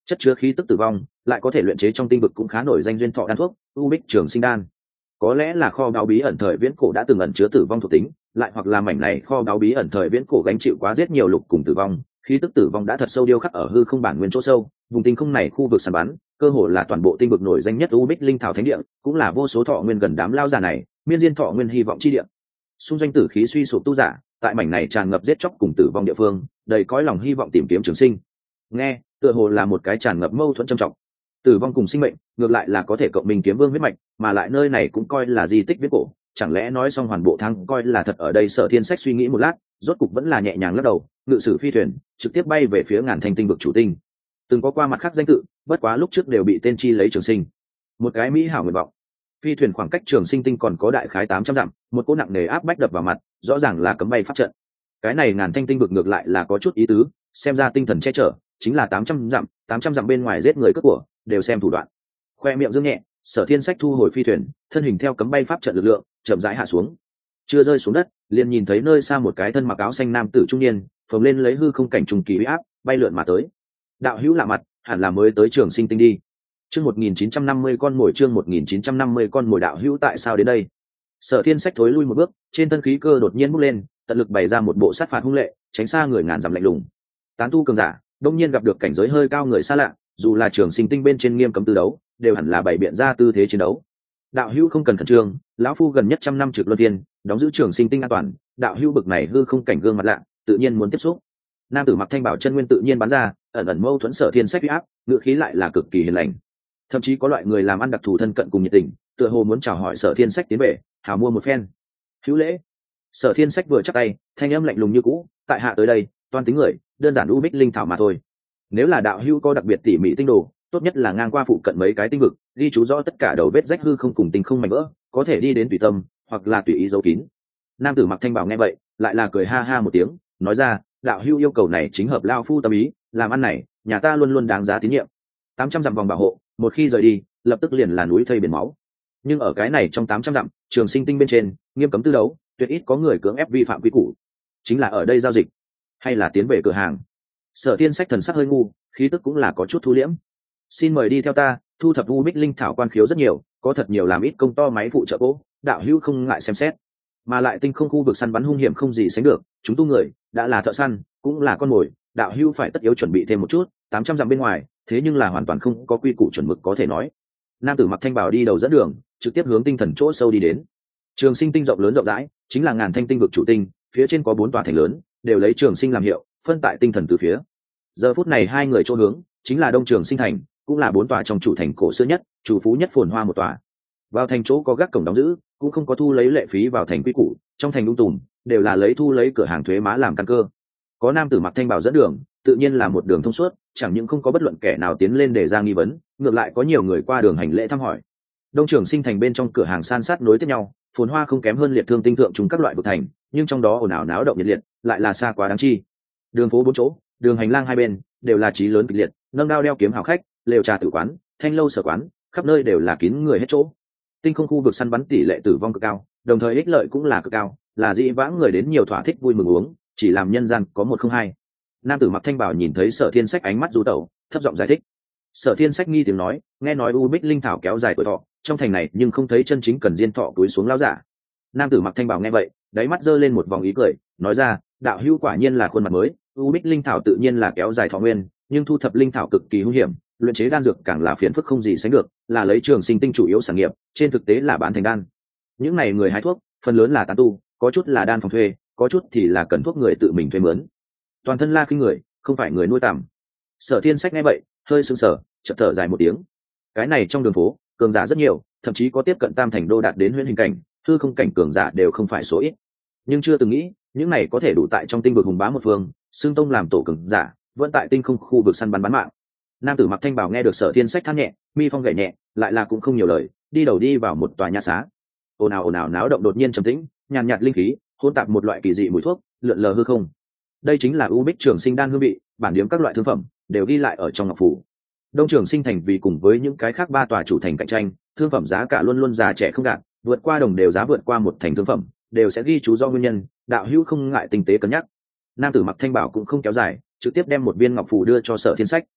chất chứa khí tức tử vong, lại có thể luyện chế trong tinh vực cũng khá nổi danh duyên thọ đan thuốc u bích trường sinh đan. Có lẽ là kho báu bí ẩn thời viễn cổ đã từng ẩn chứa tử vong thuộc tính, lại hoặc là mảnh này kho báu bí ẩn thời viễn cổ gánh chịu quá giết nhiều lục cùng tử vong, khí tức tử vong đã thật sâu điêu khắc ở hư không bản nguyên chỗ sâu. Vùng tinh không này khu vực săn bắn cơ hồ là toàn bộ tinh vực nổi danh nhất u bích linh thảo thánh địa, cũng là vô số thọ nguyên gần đám lao già này miên diên thọ nguyên hy vọng chi địa. Xung doanh tử khí suy sụp tu giả tại mảnh này tràn ngập giết chóc cùng tử vong địa phương, đầy cõi lòng hy vọng tìm kiếm trường sinh. Nghe tựa hồ là một cái tràn ngập mâu thuẫn trầm trọng. Tử vong cùng sinh mệnh ngược lại là có thể cộng mình kiếm vương huyết mạch, mà lại nơi này cũng coi là di tích viễn cổ, chẳng lẽ nói xong hoàn bộ thăng coi là thật ở đây. Sở Thiên Sách suy nghĩ một lát, rốt cục vẫn là nhẹ nhàng lắc đầu, ngự sử phi thuyền trực tiếp bay về phía Ngàn Thanh tinh vực chủ tinh. Từng có qua mặt khác danh tự, bất quá lúc trước đều bị tên chi lấy trường sinh. Một cái mỹ hảo nguyện vọng. Phi thuyền khoảng cách trường sinh tinh còn có đại khái 800 dặm, một cỗ nặng nề áp bách đập vào mặt, rõ ràng là cấm bay pháp trận. Cái này Ngàn Thanh tinh vực ngược lại là có chút ý tứ, xem ra tinh thần che chở chính là 800 dặm bên ngoài giết người cướp của, đều xem thủ đoạn. Khoe miệng dương nhẹ, Sở Thiên Sách thu hồi phi thuyền, thân hình theo cấm bay pháp trận lực lượng chậm rãi hạ xuống. Chưa rơi xuống đất, liền nhìn thấy nơi xa một cái thân mặc áo xanh nam tử trung niên phồng lên lấy hư không cảnh trùng kỳ uy áp bay lượn mà tới. Đạo hữu lạ mặt, hẳn là mới tới trường sinh tinh đi. Chương 1950 con mồi, chương 1950 con mồi. Đạo hữu tại sao đến đây? Sở Thiên Sách thối lui một bước, trên thân khí cơ đột nhiên bốc lên, tận lực bày ra một bộ sát phạt hung lệ, tránh xa người ngàn dặm lạnh lùng. Tán tu cường giả đông nhiên gặp được cảnh giới hơi cao người xa lạ, dù là trường sinh tinh bên trên nghiêm cấm tư đấu, đều hẳn là bày biện ra tư thế chiến đấu. Đạo hữu không cần khẩn trương, lão phu gần nhất 100 năm trực luân tiên, đóng giữ trường sinh tinh an toàn. Đạo hữu bực này hư không cảnh gương mặt lạ, tự nhiên muốn tiếp xúc. Nam tử mặc thanh bảo chân nguyên tự nhiên bắn ra, ẩn ẩn mâu thuẫn Sở Thiên Sách uy áp, ngữ khí lại là cực kỳ hiền lành. Thậm chí có loại người làm ăn đặc thù thân cận cùng nhiệt tình, tựa hồ muốn chào hỏi Sở Thiên Sách tiến về, hào mua một phen. Hữu lễ. Sở Thiên Sách vừa chắp tay, thanh âm lạnh lùng như cũ, tại hạ tới đây, toan tính người, đơn giản u bích linh thảo mà thôi. Nếu là đạo hữu có đặc biệt tỉ mỉ tinh đồ, tốt nhất là ngang qua phụ cận mấy cái tinh vực, ghi chú rõ tất cả đầu vết rách hư không cùng tinh không mảnh vỡ, có thể đi đến tùy tâm, hoặc là tùy ý giấu kín. Nam tử mặc thanh bảo nghe vậy, lại là cười ha ha một tiếng, nói ra, đạo hữu yêu cầu này chính hợp lao phu tâm ý, làm ăn này, nhà ta luôn luôn đáng giá tín nhiệm. 800 dặm vòng bảo hộ, một khi rời đi, lập tức liền là núi thây biển máu. Nhưng ở cái này trong 800 dặm, trường sinh tinh bên trên, nghiêm cấm tư đấu, tuyệt ít có người cưỡng ép vi phạm quy củ. Chính là ở đây giao dịch, hay là tiến về cửa hàng. Sở Thiên Sách thần sắc hơi ngu, khí tức cũng là có chút thu liễm. Xin mời đi theo ta, thu thập u bích linh thảo quan khiếu rất nhiều, có thật nhiều làm ít công to máy phụ trợ cố, đạo hữu không ngại xem xét. Mà lại tinh không khu vực săn bắn hung hiểm không gì sánh được, chúng tu người đã là thợ săn, cũng là con mồi, đạo hữu phải tất yếu chuẩn bị thêm một chút. 800 dặm bên ngoài, thế nhưng là hoàn toàn không có quy củ chuẩn mực có thể nói. Nam tử mặc thanh bào đi đầu dẫn đường, trực tiếp hướng tinh thần chỗ sâu đi đến. Trường sinh tinh rộng lớn rộng rãi, chính là Ngàn Thanh tinh vực chủ tinh, phía trên có 4 tòa thành lớn, đều lấy trường sinh làm hiệu, phân tại tinh thần từ phía. Giờ phút này hai người chỗ hướng chính là Đông Trường Sinh thành, cũng là 4 tòa trong chủ thành cổ xưa nhất, chủ phú nhất phồn hoa một tòa. Vào thành chỗ có gác cổng đóng giữ, cũng không có thu lấy lệ phí vào thành quy củ, trong thành lung tùm đều là lấy thu lấy cửa hàng thuế má làm căn cơ. Có nam tử mặc thanh bào dẫn đường, tự nhiên là một đường thông suốt, chẳng những không có bất luận kẻ nào tiến lên để ra nghi vấn, ngược lại có nhiều người qua đường hành lễ thăm hỏi. Đông Trường Sinh thành bên trong cửa hàng san sát nối tiếp nhau, phồn hoa không kém hơn Liệt Thương tinh thượng chúng các loại vực thành, nhưng trong đó ồn ào náo động nhiệt liệt, lại là xa quá đáng chi. Đường phố 4 chỗ, đường hành lang hai bên đều là chí lớn kịch liệt, nâng đao đeo kiếm hào khách, lều trà tử quán, thanh lâu sở quán, khắp nơi đều là kín người hết chỗ. Tinh không khu vực săn bắn tỷ lệ tử vong cực cao, đồng thời ích lợi cũng là cực cao, là dĩ vãng người đến nhiều thỏa thích vui mừng uống, chỉ làm nhân gian có 102. Nam tử mặc thanh bào nhìn thấy Sở Thiên Sách ánh mắt du tẩu, thấp giọng giải thích. Sở Thiên Sách nghi tiếng nói, nghe nói u bích linh thảo kéo dài tuổi thọ, trong thành này nhưng không thấy chân chính cần diên thọ túi xuống lão giả. Nam tử mặc thanh bào nghe vậy, đáy mắt giơ lên một vòng ý cười, nói ra, đạo hữu quả nhiên là khuôn mặt mới, u bích linh thảo tự nhiên là kéo dài thọ nguyên, nhưng thu thập linh thảo cực kỳ hung hiểm, luyện chế đan dược càng là phiền phức không gì sánh được, là lấy trường sinh tinh chủ yếu sản nghiệp, trên thực tế là bán thành đan. Những này người hái thuốc, phần lớn là tán tu, có chút là đan phòng thuê, có chút thì là cần thuốc người tự mình thuê mướn. Toàn thân la khinh người, không phải người nuôi tầm. Sở Thiên Sách nghe vậy, hơi sững sờ, chợt thở dài một tiếng. Cái này trong đường phố, cường giả rất nhiều, thậm chí có tiếp cận tam thành đô đạt đến huyễn hình cảnh, hư không cảnh cường giả đều không phải số ít. Nhưng chưa từng nghĩ, những này có thể đủ tại trong tinh vực hùng bá một phương, xương tông làm tổ cường giả, vẫn tại tinh không khu vực săn bắn bán mạng. Nam tử mặc thanh bào nghe được Sở Thiên Sách than nhẹ, mi phong gảy nhẹ, lại là cũng không nhiều lời, đi đầu đi vào một tòa nhà xá. Ồn ào náo động đột nhiên trầm tĩnh, nhàn nhạt linh khí, hỗn tạp một loại kỳ dị mùi thuốc, lượn lờ hư không. Đây chính là u bích trường sinh đan hương vị, bản điểm các loại thương phẩm đều ghi lại ở trong ngọc phủ. Đông Trường Sinh thành vì cùng với những cái khác 3 tòa chủ thành cạnh tranh, thương phẩm giá cả luôn luôn già trẻ không gạt, vượt qua đồng đều giá vượt qua một thành thương phẩm, đều sẽ ghi chú do nguyên nhân, đạo hữu không ngại tinh tế cân nhắc. Nam tử mặc thanh bảo cũng không kéo dài, trực tiếp đem một viên ngọc phù đưa cho Sở Thiên Sách.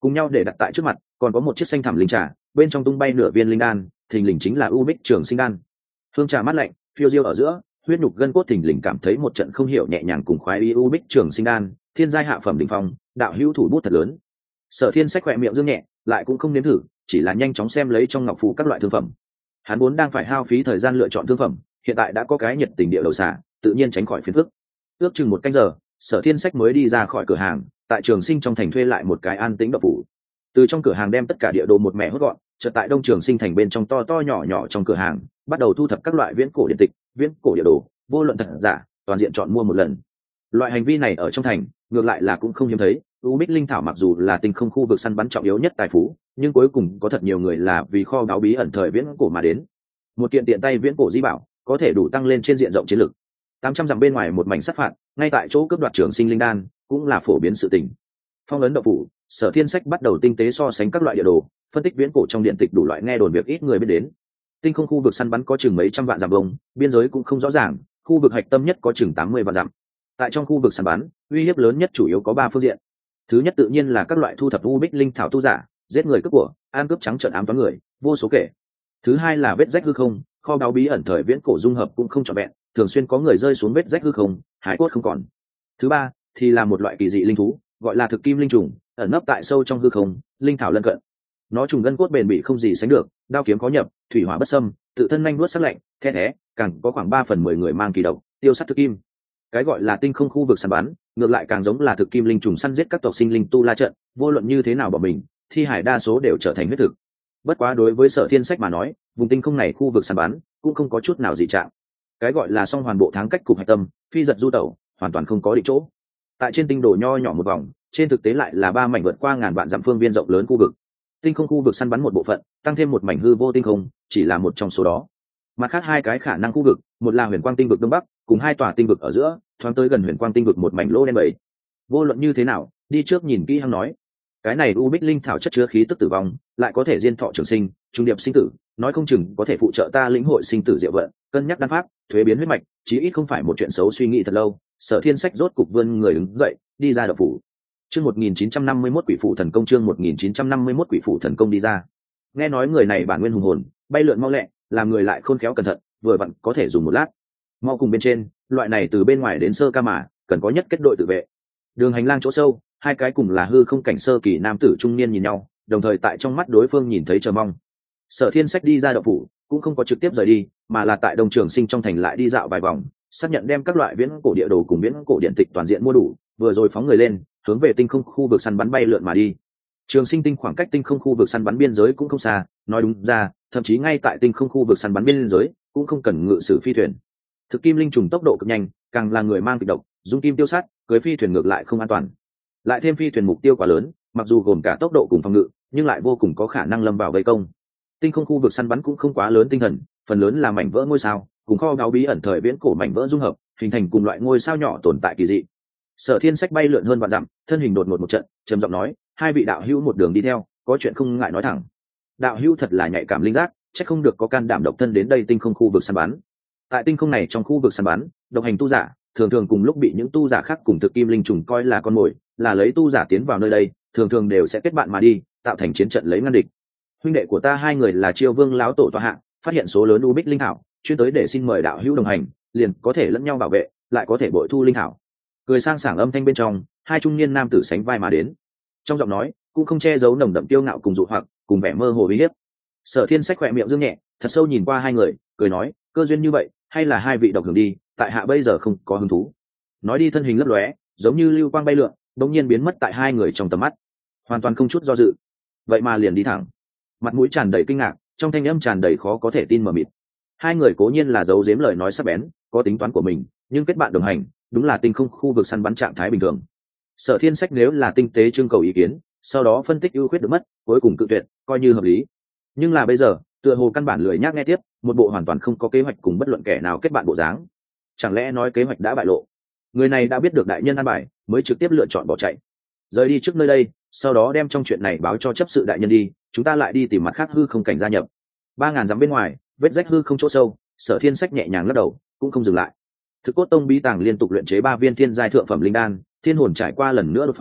cùng nhau để đặt tại trước mặt còn có một chiếc xanh thẳm linh trà, bên trong tung bay nửa viên linh đan, thình lình chính là u bích trường sinh đan. Hương trà mát lạnh phiêu diêu ở giữa, huyết nhục gân cốt thình lình cảm thấy một trận không hiểu nhẹ nhàng cùng khoái ý. U bích trường sinh đan, thiên giai hạ phẩm đỉnh phong, đạo hữu thủ bút thật lớn. Sở Thiên Sách khỏe miệng dương nhẹ, lại cũng không nếm thử, chỉ là nhanh chóng xem lấy trong ngọc phù các loại thương phẩm. Hắn vốn đang phải hao phí thời gian lựa chọn thương phẩm, hiện tại đã có cái nhiệt tình địa đầu xả, tự nhiên tránh khỏi phiền phức. Ước chừng một canh giờ, Sở Thiên Sách mới đi ra khỏi cửa hàng, tại Trường Sinh trong thành thuê lại một cái an tĩnh đậu phủ. Từ trong cửa hàng đem tất cả địa đồ một mẻ hốt gọn, chợt tại Đông Trường Sinh thành bên trong to to nhỏ nhỏ trong cửa hàng, bắt đầu thu thập các loại viễn cổ điện tịch, viễn cổ địa đồ, vô luận thật giả, toàn diện chọn mua một lần. Loại hành vi này ở trong thành, ngược lại là cũng không hiếm thấy. U Bích Linh Thảo mặc dù là tinh không khu vực săn bắn trọng yếu nhất tài phú, nhưng cuối cùng có thật nhiều người là vì kho báu bí ẩn thời viễn cổ mà đến. Một kiện tiện tay viễn cổ di bảo, có thể đủ tăng lên trên diện rộng chiến lực. 800 dặm bên ngoài một mảnh sát phạt, ngay tại chỗ cướp đoạt Trường Sinh linh đan, cũng là phổ biến sự tình. Phong ấn đậu phủ, Sở Thiên Sách bắt đầu tinh tế so sánh các loại địa đồ, phân tích viễn cổ trong điện tịch đủ loại nghe đồn việc ít người biết đến. Tinh không khu vực săn bắn có chừng mấy trăm vạn dặm vuông, biên giới cũng không rõ ràng, khu vực hạch tâm nhất có chừng 80 vạn dặm. Tại trong khu vực săn bắn, uy hiếp lớn nhất chủ yếu có 3 phương diện. Thứ nhất tự nhiên là các loại thu thập u bích linh thảo tu giả, giết người cướp của, ăn cướp trắng trợn ám toán người, vô số kể. Thứ hai là vết rách hư không, kho báu bí ẩn thời viễn cổ dung hợp cũng không trọn vẹn, thường xuyên có người rơi xuống vết rách hư không, hải cốt không còn. Thứ ba thì là một loại kỳ dị linh thú, gọi là thực kim linh trùng, ẩn nấp tại sâu trong hư không, linh thảo lân cận. Nó trùng gân cốt bền bỉ không gì sánh được, đao kiếm có nhập, thủy hỏa bất xâm, tự thân nhanh nuốt sắc lạnh, the thé, càng có khoảng 3/10 người mang kỳ độc, tiêu sát thực kim. Cái gọi là tinh không khu vực săn bắn, ngược lại càng giống là thực kim linh trùng săn giết các tộc sinh linh tu la trận, vô luận như thế nào bỏ mình, thi hải đa số đều trở thành huyết thực. Bất quá đối với Sở Thiên Sách mà nói, vùng tinh không này khu vực săn bắn cũng không có chút nào dị trạng. Cái gọi là song hoàn bộ tháng cách cục hạch tâm, phi giật du tẩu, hoàn toàn không có định chỗ. Tại trên tinh đồ nho nhỏ một vòng, trên thực tế lại là 3 mảnh vượt qua ngàn vạn dặm phương viên rộng lớn khu vực. Tinh không khu vực săn bắn một bộ phận, tăng thêm một mảnh hư vô tinh không, chỉ là một trong số đó. Mặt khác hai cái khả năng khu vực, một là huyền quang tinh vực đông bắc, cùng hai tòa tinh vực ở giữa, thoáng tới gần huyền quang tinh vực một mảnh lỗ đen bẩy. Vô luận như thế nào, đi trước nhìn kỹ hăng nói. Cái này u bích linh thảo chất chứa khí tức tử vong, lại có thể diên thọ trường sinh, trung điệp sinh tử, nói không chừng có thể phụ trợ ta lĩnh hội sinh tử diệu vận, cân nhắc đan pháp, thuế biến huyết mạch, chí ít không phải một chuyện xấu suy nghĩ thật lâu. Sở Thiên Sách rốt cục vươn người đứng dậy, đi ra đậu phủ. Chương 1951 quỷ phụ thần công, chương 1951 quỷ phụ thần công đi ra. Nghe nói người này bản nguyên hùng hồn, bay lượn mau lẹ, làm người lại khôn khéo cẩn thận, vừa vặn có thể dùng một lát. Mau cùng bên trên, loại này từ bên ngoài đến sơ ca mà, cần có nhất kết đội tự vệ. Đường hành lang chỗ sâu, hai cái cùng là hư không cảnh sơ kỳ nam tử trung niên nhìn nhau, đồng thời tại trong mắt đối phương nhìn thấy chờ mong. Sở Thiên Sách đi ra đậu phủ, cũng không có trực tiếp rời đi, mà là tại Đông Trường Sinh trong thành lại đi dạo vài vòng, xác nhận đem các loại viễn cổ địa đồ cùng viễn cổ điện tịch toàn diện mua đủ, vừa rồi phóng người lên, hướng về tinh không khu vực săn bắn bay lượn mà đi. Trường Sinh tinh khoảng cách tinh không khu vực săn bắn biên giới cũng không xa, nói đúng ra, thậm chí ngay tại tinh không khu vực săn bắn biên giới, cũng không cần ngự sử phi thuyền. Thực kim linh trùng tốc độ cực nhanh, càng là người mang kịch độc, dung kim tiêu sát, cưới phi thuyền ngược lại không an toàn. Lại thêm phi thuyền mục tiêu quá lớn, mặc dù gồm cả tốc độ cùng phòng ngự, nhưng lại vô cùng có khả năng lâm vào vây công. Tinh không khu vực săn bắn cũng không quá lớn tinh thần, phần lớn là mảnh vỡ ngôi sao, cùng kho báu bí ẩn thời viễn cổ mảnh vỡ dung hợp, hình thành cùng loại ngôi sao nhỏ tồn tại kỳ dị. Sở Thiên Sách bay lượn hơn vạn dặm, thân hình đột ngột một trận, trầm giọng nói, hai vị đạo hữu một đường đi theo, có chuyện không ngại nói thẳng. Đạo hữu thật là nhạy cảm linh giác, chắc không được có can đảm độc thân đến đây tinh không khu vực săn bắn. Tại tinh không này trong khu vực săn bắn, độc hành tu giả thường thường cùng lúc bị những tu giả khác cùng thực kim linh trùng coi là con mồi, là lấy tu giả tiến vào nơi đây, thường thường đều sẽ kết bạn mà đi, tạo thành chiến trận lấy ngăn địch. Huynh đệ của ta hai người là Chiêu Vương lão tổ tọa hạ, phát hiện số lớn u bích linh thảo, chuyên tới để xin mời đạo hữu đồng hành, liền có thể lẫn nhau bảo vệ, lại có thể bội thu linh thảo. Cười sang sảng âm thanh bên trong, hai trung niên nam tử sánh vai mà đến. Trong giọng nói cũng không che giấu nồng đậm tiêu ngạo cùng dụ hoặc, cùng vẻ mơ hồ uy hiếp. Sở Thiên Sách khỏe miệng dương nhẹ, thật sâu nhìn qua hai người, cười nói, cơ duyên như vậy, hay là hai vị độc hưởng đi, tại hạ bây giờ không có hứng thú. Nói đi thân hình lấp lóe, giống như lưu quang bay lượn, đột nhiên biến mất tại hai người trong tầm mắt, hoàn toàn không chút do dự. Vậy mà liền đi thẳng. Mặt mũi tràn đầy kinh ngạc, trong thanh âm tràn đầy khó có thể tin mờ mịt. Hai người cố nhiên là giấu giếm lời nói sắc bén, có tính toán của mình, nhưng kết bạn đồng hành, đúng là tinh không khu vực săn bắn trạng thái bình thường. Sở Thiên Sách nếu là tinh tế trưng cầu ý kiến, sau đó phân tích ưu khuyết được mất, cuối cùng cự tuyệt, coi như hợp lý. Nhưng là bây giờ, tựa hồ căn bản lười nhác nghe tiếp, một bộ hoàn toàn không có kế hoạch cùng bất luận kẻ nào kết bạn bộ dáng. Chẳng lẽ nói kế hoạch đã bại lộ? Người này đã biết được đại nhân an bài, mới trực tiếp lựa chọn bỏ chạy, rời đi trước nơi đây, sau đó đem trong chuyện này báo cho chấp sự đại nhân đi, chúng ta lại đi tìm mặt khác hư không cảnh gia nhập. 3000 dặm bên ngoài, vết rách hư không chỗ sâu, Sở Thiên Sách nhẹ nhàng lắc đầu, cũng không dừng lại. Thực cốt tông bí tàng liên tục luyện chế 3 viên thiên giai thượng phẩm linh đan, thiên hồn trải qua lần nữa đột phá,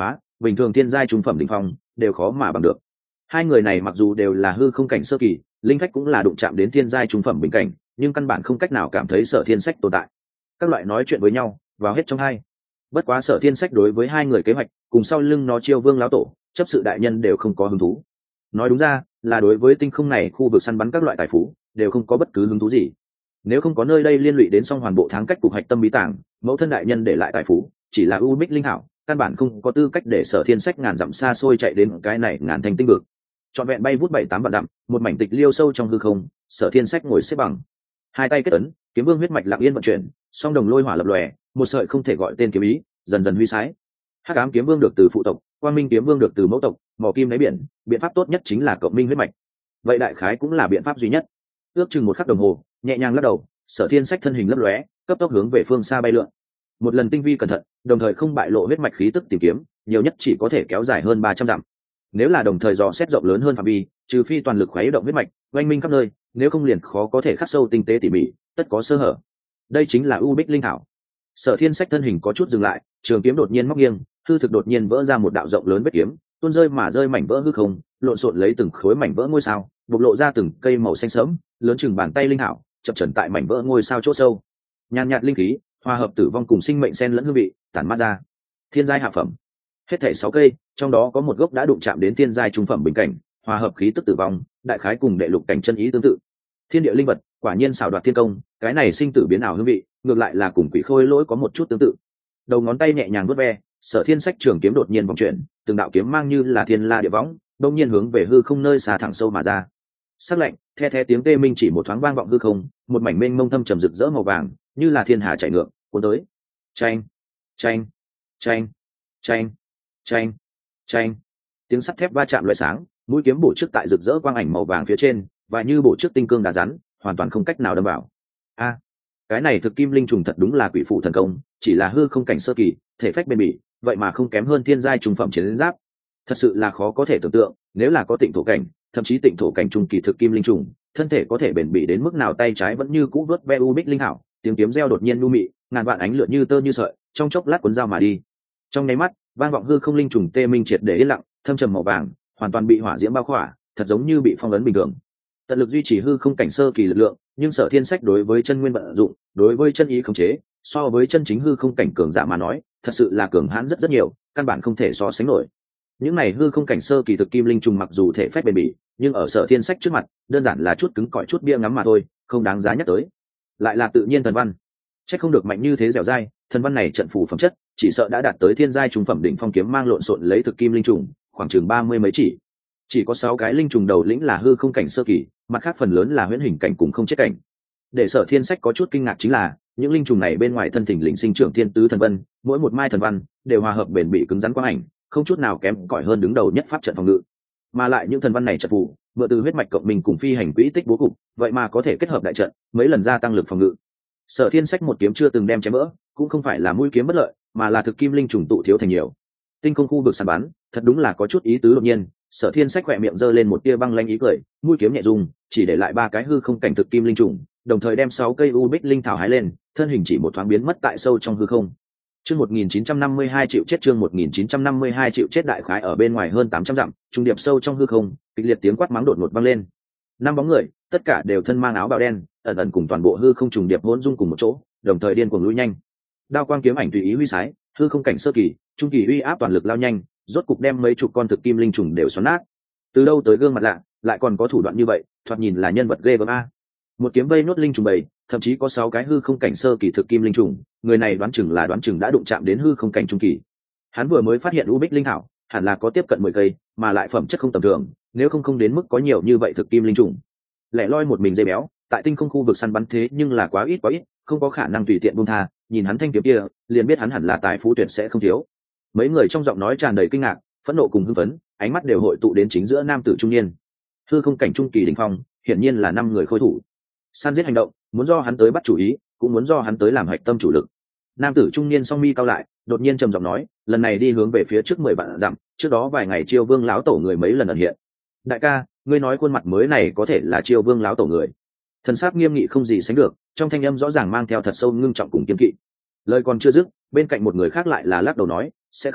bình thường thiên giai trung phẩm đỉnh phong đều khó mà bằng được. Hai người này mặc dù đều là hư không cảnh sơ kỳ, linh phách cũng là đụng chạm đến thiên giai trung phẩm bình cảnh, nhưng căn bản không cách nào cảm thấy Sở Thiên Sách tồn tại. Các loại nói chuyện với nhau vào hết trong hai. Bất quá Sở Thiên Sách đối với hai người kế hoạch cùng sau lưng nó Chiêu Vương lão tổ chấp sự đại nhân đều không có hứng thú. Nói đúng ra là đối với tinh không này khu vực săn bắn các loại tài phú đều không có bất cứ hứng thú gì. Nếu không có nơi đây liên lụy đến song hoàn bộ tháng cách cục hạch tâm bí tàng, mẫu thân đại nhân để lại tài phú chỉ là u bích linh hảo, căn bản không có tư cách để Sở Thiên Sách ngàn dặm xa xôi chạy đến cái này ngàn thành tinh vực. Trọn vẹn bay vút 7-8 vạn dặm, một mảnh tịch liêu sâu trong hư không, Sở Thiên Sách ngồi xếp bằng, hai tay kết ấn, kiếm vương huyết mạch lặng yên vận chuyển, song đồng lôi hỏa lập lòe, một sợi không thể gọi tên kiếm ý dần dần huy sái. Hắc ám kiếm vương được từ phụ tộc, quang minh kiếm vương được từ mẫu tộc, mỏ kim đáy biển, biện pháp tốt nhất chính là cộng minh huyết mạch. Vậy đại khái cũng là biện pháp duy nhất. Ước chừng một khắc đồng hồ, nhẹ nhàng lắc đầu, Sở Thiên Sách thân hình lấp lóe, cấp tốc hướng về phương xa bay lượn. Một lần tinh vi cẩn thận, đồng thời không bại lộ huyết mạch khí tức tìm kiếm, nhiều nhất chỉ có thể kéo dài hơn 300 dặm. Nếu là đồng thời dò xét rộng lớn hơn phạm vi, trừ phi toàn lực khuấy động huyết mạch, oanh minh khắp nơi, nếu không liền khó có thể khắc sâu tinh tế tỉ mỉ, tất có sơ hở. Đây chính là u bích linh thảo. Sở Thiên Sách thân hình có chút dừng lại, trường kiếm đột nhiên móc nghiêng, hư thực đột nhiên vỡ ra một đạo rộng lớn vết kiếm, tuôn rơi mà rơi mảnh vỡ hư không, lộn xộn lấy từng khối mảnh vỡ ngôi sao, bộc lộ ra từng cây màu xanh sẫm, lớn chừng bàn tay linh thảo, chập chờn tại mảnh vỡ ngôi sao chỗ sâu. Nhàn nhạt linh khí, hòa hợp tử vong cùng sinh mệnh xen lẫn hương vị, tản mát ra. Thiên giai hạ phẩm. Hết thảy 6 cây, trong đó có một gốc đã đụng chạm đến thiên giai trung phẩm bình cảnh, hòa hợp khí tức tử vong, đại khái cùng đệ lục cảnh chân ý tương tự. Thiên địa linh vật, quả nhiên xảo đoạt thiên công, cái này sinh tử biến ảo hương vị, ngược lại là cùng quỷ khôi lỗi có một chút tương tự. Đầu ngón tay nhẹ nhàng vuốt ve, Sở Thiên Sách trường kiếm đột nhiên vòng chuyển, từng đạo kiếm mang như là thiên la địa võng, đột nhiên hướng về hư không nơi xa thẳng sâu mà ra. Sắc lạnh, the the tiếng tê minh chỉ một thoáng vang vọng hư không, một mảnh mênh mông thâm trầm rực rỡ màu vàng, như là thiên hà chảy ngược, cuốn tới. Chanh, chanh, chanh, chanh, chanh, chanh. Tiếng sắt thép va chạm loại sáng, mũi kiếm bổ trước tại rực rỡ quang ảnh màu vàng phía trên, và như bổ trước tinh cương đá rắn, hoàn toàn không cách nào đâm vào. A, cái này thực kim linh trùng thật đúng là quỷ phụ thần công, chỉ là hư không cảnh sơ kỳ, thể phách bền bỉ, vậy mà không kém hơn thiên giai trung phẩm chiến giáp. Thật sự là khó có thể tưởng tượng, nếu là có tịnh thổ cảnh, thậm chí tịnh thổ cảnh trung kỳ thực kim linh trùng, thân thể có thể bền bỉ đến mức nào tay trái vẫn như cũ vớt ve u bích linh hảo, tiếng kiếm reo đột nhiên nu mị, ngàn vạn ánh lửa như tơ như sợi, trong chốc lát cuốn dao mà đi. Trong nháy mắt, vang vọng hư không linh trùng tê minh triệt để yên lặng, thâm trầm màu vàng, hoàn toàn bị hỏa diễm bao khỏa, thật giống như bị phong ấn bình thường. Tận lực duy trì hư không cảnh sơ kỳ lực lượng, nhưng Sở Thiên Sách đối với chân nguyên vận dụng, đối với chân ý khống chế, so với chân chính hư không cảnh cường giả mà nói, thật sự là cường hãn rất nhiều, căn bản không thể so sánh nổi. Những này hư không cảnh sơ kỳ thực kim linh trùng mặc dù thể phách bền bỉ, nhưng ở Sở Thiên Sách trước mặt, đơn giản là chút cứng cỏi chút bia ngắm mà thôi, không đáng giá nhắc tới. Lại là tự nhiên thần văn, chắc không được mạnh như thế dẻo dai, thần văn này trận phù phẩm chất, chỉ sợ đã đạt tới thiên giai trung phẩm đỉnh phong kiếm mang lộn xộn lấy thực kim linh trùng, khoảng chừng 30 mấy chỉ có 6 cái linh trùng đầu lĩnh là hư không cảnh sơ kỳ, mặt khác phần lớn là huyễn hình cảnh cùng không chết cảnh. Để Sở Thiên Sách có chút kinh ngạc chính là, những linh trùng này bên ngoài thân thỉnh lĩnh sinh trưởng thiên tứ thần vân, mỗi một mai thần văn đều hòa hợp bền bỉ cứng rắn quang ảnh, không chút nào kém cỏi hơn đứng đầu nhất pháp trận phòng ngự. Mà lại những thần văn này trận phù, mượn từ huyết mạch cộng mình cùng phi hành quỹ tích bố cục, vậy mà có thể kết hợp đại trận, mấy lần gia tăng lực phòng ngự. Sở Thiên Sách một kiếm chưa từng đem chém vỡ, cũng không phải là mũi kiếm bất lợi, mà là thực kim linh trùng tụ thiếu thành nhiều. Tinh không khu vực săn bắn, thật đúng là có chút ý tứ đột nhiên. Sở Thiên Sách khỏe miệng giơ lên một tia băng lanh ý cười, mũi kiếm nhẹ dùng, chỉ để lại 3 cái hư không cảnh thực kim linh trùng, đồng thời đem 6 cây u bích linh thảo hái lên, thân hình chỉ một thoáng biến mất tại sâu trong hư không. Chương 1952 triệu chết, chương 1952 triệu chết, đại khái ở bên ngoài hơn 800 dặm, trung điệp sâu trong hư không, kịch liệt tiếng quát mắng đột ngột vang lên. 5 bóng người, tất cả đều thân mang áo bào đen, ẩn ẩn cùng toàn bộ hư không trùng điệp hỗn dung cùng một chỗ, đồng thời điên cuồng lùi nhanh. Đao quang kiếm ảnh tùy ý huy sái, hư không cảnh sơ kỳ, trung kỳ uy áp toàn lực lao nhanh, rốt cục đem mấy chục con thực kim linh trùng đều xoắn nát. Từ đâu tới gương mặt lạ, lại còn có thủ đoạn như vậy, thoạt nhìn là nhân vật ghê gớm a. Một kiếm vây nốt linh trùng bầy, thậm chí có 6 cái hư không cảnh sơ kỳ thực kim linh trùng, người này đoán chừng đã đụng chạm đến hư không cảnh trung kỳ. Hắn vừa mới phát hiện u bích linh thảo, hẳn là có tiếp cận 10 cây, mà lại phẩm chất không tầm thường, nếu không đến mức có nhiều như vậy thực kim linh trùng. Lẻ loi một mình dây béo, tại tinh không khu vực săn bắn thế nhưng là quá ít, không có khả năng tùy tiện buông tha, nhìn hắn thanh kiếm kia, liền biết hắn hẳn là tài phú tuyệt sẽ không thiếu. Mấy người trong giọng nói tràn đầy kinh ngạc, phẫn nộ cùng hưng phấn, ánh mắt đều hội tụ đến chính giữa nam tử trung niên. Hư không cảnh trung kỳ đỉnh phong, hiển nhiên là 5 người khôi thủ. Săn giết hành động, muốn do hắn tới bắt chủ ý, cũng muốn do hắn tới làm hạch tâm chủ lực. Nam tử trung niên song mi cao lại, đột nhiên trầm giọng nói, lần này đi hướng về phía trước 10 vạn dặm, trước đó vài ngày Chiêu Vương lão tổ người mấy lần ẩn hiện. Đại ca, ngươi nói khuôn mặt mới này có thể là Chiêu Vương lão tổ người? Thần sắc nghiêm nghị không gì sánh được, trong thanh âm rõ ràng mang theo thật sâu ngưng trọng cùng kiên kỵ. Lời còn chưa dứt, bên cạnh một người khác lại là lắc đầu nói, sẽ không,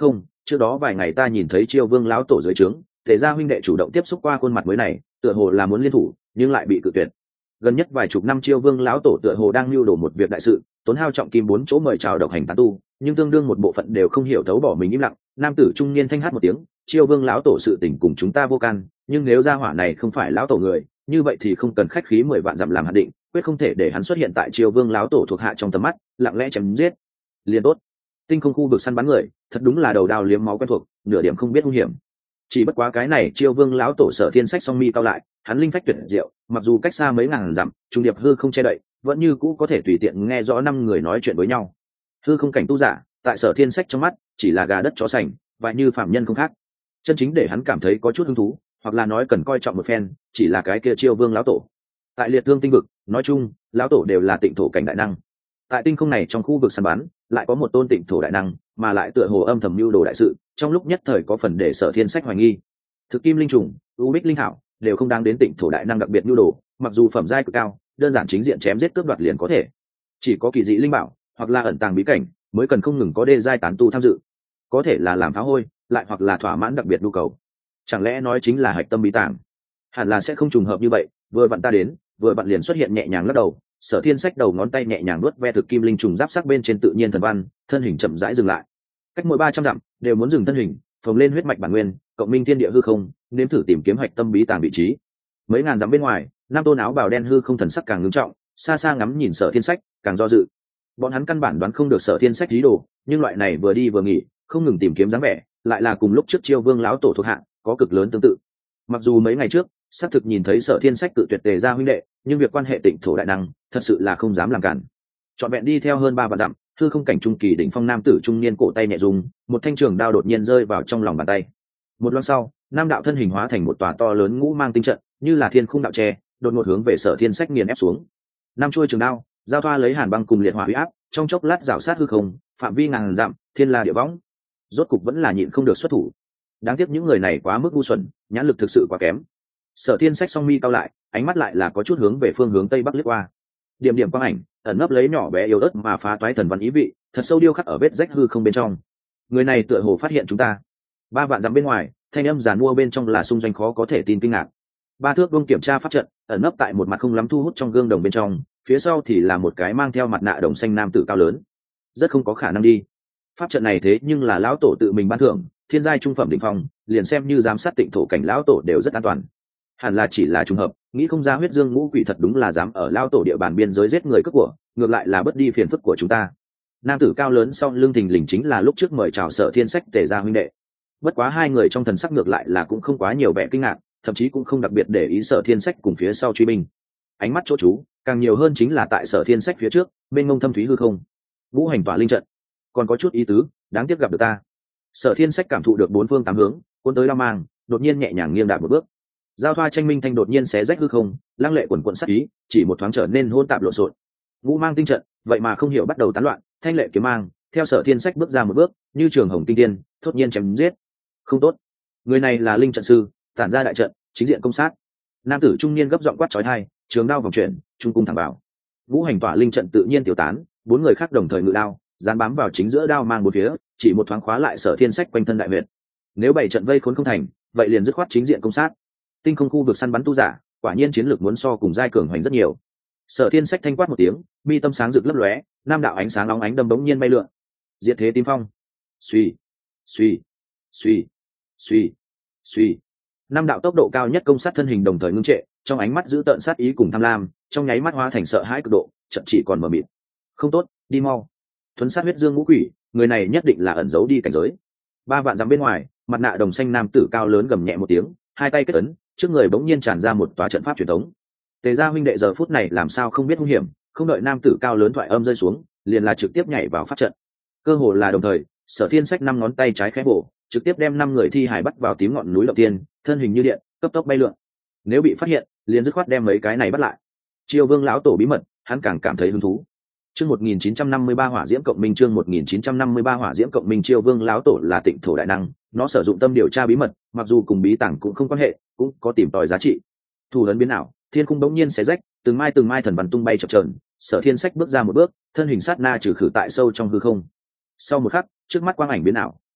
trước đó vài ngày ta nhìn thấy Chiêu Vương lão tổ dưới trướng, Tề gia huynh đệ chủ động tiếp xúc qua khuôn mặt mới này, tựa hồ là muốn liên thủ, nhưng lại bị cự tuyệt. Gần nhất vài chục năm Chiêu Vương lão tổ tựa hồ đang lưu đồ một việc đại sự, tốn hao trọng kim 4 chỗ mời chào độc hành tán tu, nhưng tương đương một bộ phận đều không hiểu thấu bỏ mình im lặng. Nam tử trung niên thanh hát một tiếng, Chiêu Vương lão tổ sự tình cùng chúng ta vô can, nhưng nếu gia hỏa này không phải lão tổ người, như vậy thì không cần khách khí 10 vạn dặm làm hạn định, quyết không thể để hắn xuất hiện tại Chiêu Vương lão tổ thuộc hạ trong tầm mắt, lặng lẽ chém giết. Liền tốt. Tinh không khu vực săn bắn người, thật đúng là đầu đao liếm máu quen thuộc, nửa điểm không biết nguy hiểm. Chỉ bất quá cái này Chiêu Vương lão tổ Sở Thiên Sách song mi cao lại, hắn linh phách tuyệt diệu, mặc dù cách xa mấy ngàn dặm, trung điệp hư không che đậy, vẫn như cũ có thể tùy tiện nghe rõ 5 người nói chuyện với nhau. Hư không cảnh tu giả, tại Sở Thiên Sách trong mắt, chỉ là gà đất chó sành, và như phạm nhân không khác. Chân chính để hắn cảm thấy có chút hứng thú, hoặc là nói cần coi trọng một phen, chỉ là cái kia Chiêu Vương lão tổ. Tại liệt thương tinh vực, nói chung, lão tổ đều là tịnh thổ cảnh đại năng. Tại tinh không này trong khu vực săn bắn, lại có một tôn tịnh thổ đại năng, mà lại tựa hồ âm thầm mưu đồ đại sự, trong lúc nhất thời có phần để Sở Thiên Sách hoài nghi. Thực kim linh trùng, u bích linh thảo, đều không đáng đến tịnh thổ đại năng đặc biệt mưu đồ, mặc dù phẩm giai cực cao, đơn giản chính diện chém giết cướp đoạt liền có thể. Chỉ có kỳ dị linh bảo, hoặc là ẩn tàng bí cảnh, mới cần không ngừng có đê giai tán tu tham dự. Có thể là làm phá hôi, lại hoặc là thỏa mãn đặc biệt nhu cầu. Chẳng lẽ nói chính là hạch tâm bí tàng? Hẳn là sẽ không trùng hợp như vậy, vừa vặn ta đến, vừa vặn liền xuất hiện nhẹ nhàng lắc đầu. Sở Thiên Sách đầu ngón tay nhẹ nhàng nuốt ve thực kim linh trùng giáp sắc bên trên tự nhiên thần văn, thân hình chậm rãi dừng lại. Cách mỗi 300 dặm đều muốn dừng thân hình, phồng lên huyết mạch bản nguyên, cộng minh thiên địa hư không, nếm thử tìm kiếm hạch tâm bí tàng vị trí. Mấy ngàn dặm bên ngoài, năm tôn áo bào đen hư không thần sắc càng ngưng trọng, xa xa ngắm nhìn Sở Thiên Sách, càng do dự. Bọn hắn căn bản đoán không được Sở Thiên Sách ý đồ, nhưng loại này vừa đi vừa nghỉ, không ngừng tìm kiếm dáng vẻ, lại là cùng lúc trước Chiêu Vương lão tổ thuộc hạ, có cực lớn tương tự. Mặc dù mấy ngày trước, xác thực nhìn thấy Sở Thiên Sách cự tuyệt Tề gia huynh đệ, nhưng việc quan hệ tịnh thổ đại năng, thật sự là không dám làm cản. Trọn vẹn đi theo hơn 3 vạn dặm, hư không cảnh trung kỳ đỉnh phong nam tử trung niên cổ tay nhẹ rung, một thanh trường đao đột nhiên rơi vào trong lòng bàn tay. Một loáng sau, nam đạo thân hình hóa thành một tòa to lớn ngũ mang tinh trận, như là thiên khung đạo tre, đột ngột hướng về Sở Thiên Sách nghiền ép xuống. Năm chuôi trường đao, giao thoa lấy hàn băng cùng liệt hỏa uy áp, trong chốc lát rào sát hư không, phạm vi ngàn dặm, thiên la địa võng. Rốt cục vẫn là nhịn không được xuất thủ. Đáng tiếc những người này quá mức ngu xuẩn, nhãn lực thực sự quá kém. Sở Thiên Sách song mi cao lại, ánh mắt lại là có chút hướng về phương hướng tây bắc lướt qua. Điểm điểm quang ảnh, ẩn nấp lấy nhỏ bé yếu ớt mà phá toái thần văn ý vị, thật sâu điêu khắc ở vết rách hư không bên trong. Người này tựa hồ phát hiện chúng ta. 3 vạn dặm bên ngoài, thanh âm giàn mua bên trong là xung doanh khó có thể tin kinh ngạc. 3 thước vuông kiểm tra pháp trận, ẩn nấp tại một mặt không lắm thu hút trong gương đồng bên trong, phía sau thì là một cái mang theo mặt nạ đồng xanh nam tử cao lớn. Rất không có khả năng đi. Pháp trận này thế nhưng là lão tổ tự mình ban thưởng, thiên giai trung phẩm đỉnh phong, liền xem như giám sát tịnh thổ cảnh lão tổ đều rất an toàn. Hẳn là chỉ là trùng hợp, nghĩ không ra huyết dương ngũ quỷ thật đúng là dám ở lão tổ địa bàn biên giới giết người cướp của, ngược lại là bất đi phiền phức của chúng ta. Nam tử cao lớn sau lưng thình lình chính là lúc trước mời chào Sở Thiên Sách Tề gia huynh đệ. Bất quá hai người trong thần sắc ngược lại là cũng không quá nhiều vẻ kinh ngạc, thậm chí cũng không đặc biệt để ý Sở Thiên Sách cùng phía sau truy binh. Ánh mắt chỗ chú càng nhiều hơn chính là tại Sở Thiên Sách phía trước, bên ngông thâm thúy hư không, ngũ hành tỏa linh trận, còn có chút ý tứ, đáng tiếc gặp được ta. Sở Thiên Sách cảm thụ được 4 phương 8 hướng, cuốn tới lao mang, đột nhiên nhẹ nhàng nghiêng đạp một bước. Giao thoa tranh minh thanh đột nhiên xé rách hư không, lăng lệ quần quần sát ý, chỉ một thoáng trở nên hỗn tạp lộn xộn. Ngũ mang tinh trận, vậy mà không hiểu bắt đầu tán loạn, thanh lệ kiếm mang, theo Sở Thiên Sách bước ra một bước, như trường hồng tinh tiên, thốt nhiên chém giết. Không tốt, người này là linh trận sư, tản ra đại trận, chính diện công sát. Nam tử trung niên gấp giọng quát chói tai, trường đao vòng chuyển, trung cung thẳng vào. Ngũ hành tỏa linh trận tự nhiên tiêu tán, 4 người khác đồng thời ngự đao, dán bám vào chính giữa đao mang bốn phía, chỉ một thoáng khóa lại Sở Thiên Sách quanh thân đại huyệt. Nếu bảy trận vây khốn không thành, vậy liền dứt khoát chính diện công sát. Tinh không khu vực săn bắn tu giả, quả nhiên chiến lược muốn so cùng giai cường hoành rất nhiều. Sở Thiên Sách thanh quát một tiếng, mi tâm sáng rực lấp lóe, nam đạo ánh sáng nóng ánh đâm bỗng nhiên bay lượn. Diệt thế tím phong. Suy, suy, suy, suy, suy. Nam đạo tốc độ cao nhất công sát thân hình đồng thời ngưng trệ, trong ánh mắt giữ tợn sát ý cùng tham lam, trong nháy mắt hóa thành sợ hãi cực độ, chậm chỉ còn mờ mịt. Không tốt, đi mau. Thuấn sát huyết dương ngũ quỷ, người này nhất định là ẩn giấu đi cảnh giới. 3 vạn dặm bên ngoài, mặt nạ đồng xanh nam tử cao lớn gầm nhẹ một tiếng, hai tay kết ấn, trước người bỗng nhiên tràn ra một tòa trận pháp truyền thống. Tề gia huynh đệ giờ phút này làm sao không biết nguy hiểm, không đợi nam tử cao lớn thoại âm rơi xuống, liền là trực tiếp nhảy vào pháp trận. Cơ hồ là đồng thời, Sở Thiên Sách 5 ngón tay trái khẽ bổ, trực tiếp đem 5 người thi hài bắt vào tím ngọn núi đầu tiên, thân hình như điện, cấp tốc bay lượn. Nếu bị phát hiện, liền dứt khoát đem mấy cái này bắt lại. Chiêu Vương lão tổ bí mật, hắn càng cảm thấy hứng thú. Chương 1953 hỏa diễm cộng minh, chương 1953 hỏa diễm cộng minh. Chiêu Vương lão tổ là tịnh thổ đại năng, nó sử dụng tâm điều tra bí mật, mặc dù cùng bí tàng cũng không quan hệ, cũng có tìm tòi giá trị. Thủ ấn biến ảo, thiên cung bỗng nhiên xé rách, từng mai thần văn tung bay chập chờn. Sở Thiên Sách bước ra một bước, thân hình sát na trừ khử tại sâu trong hư không. Sau một khắc, trước mắt quang ảnh biến ảo,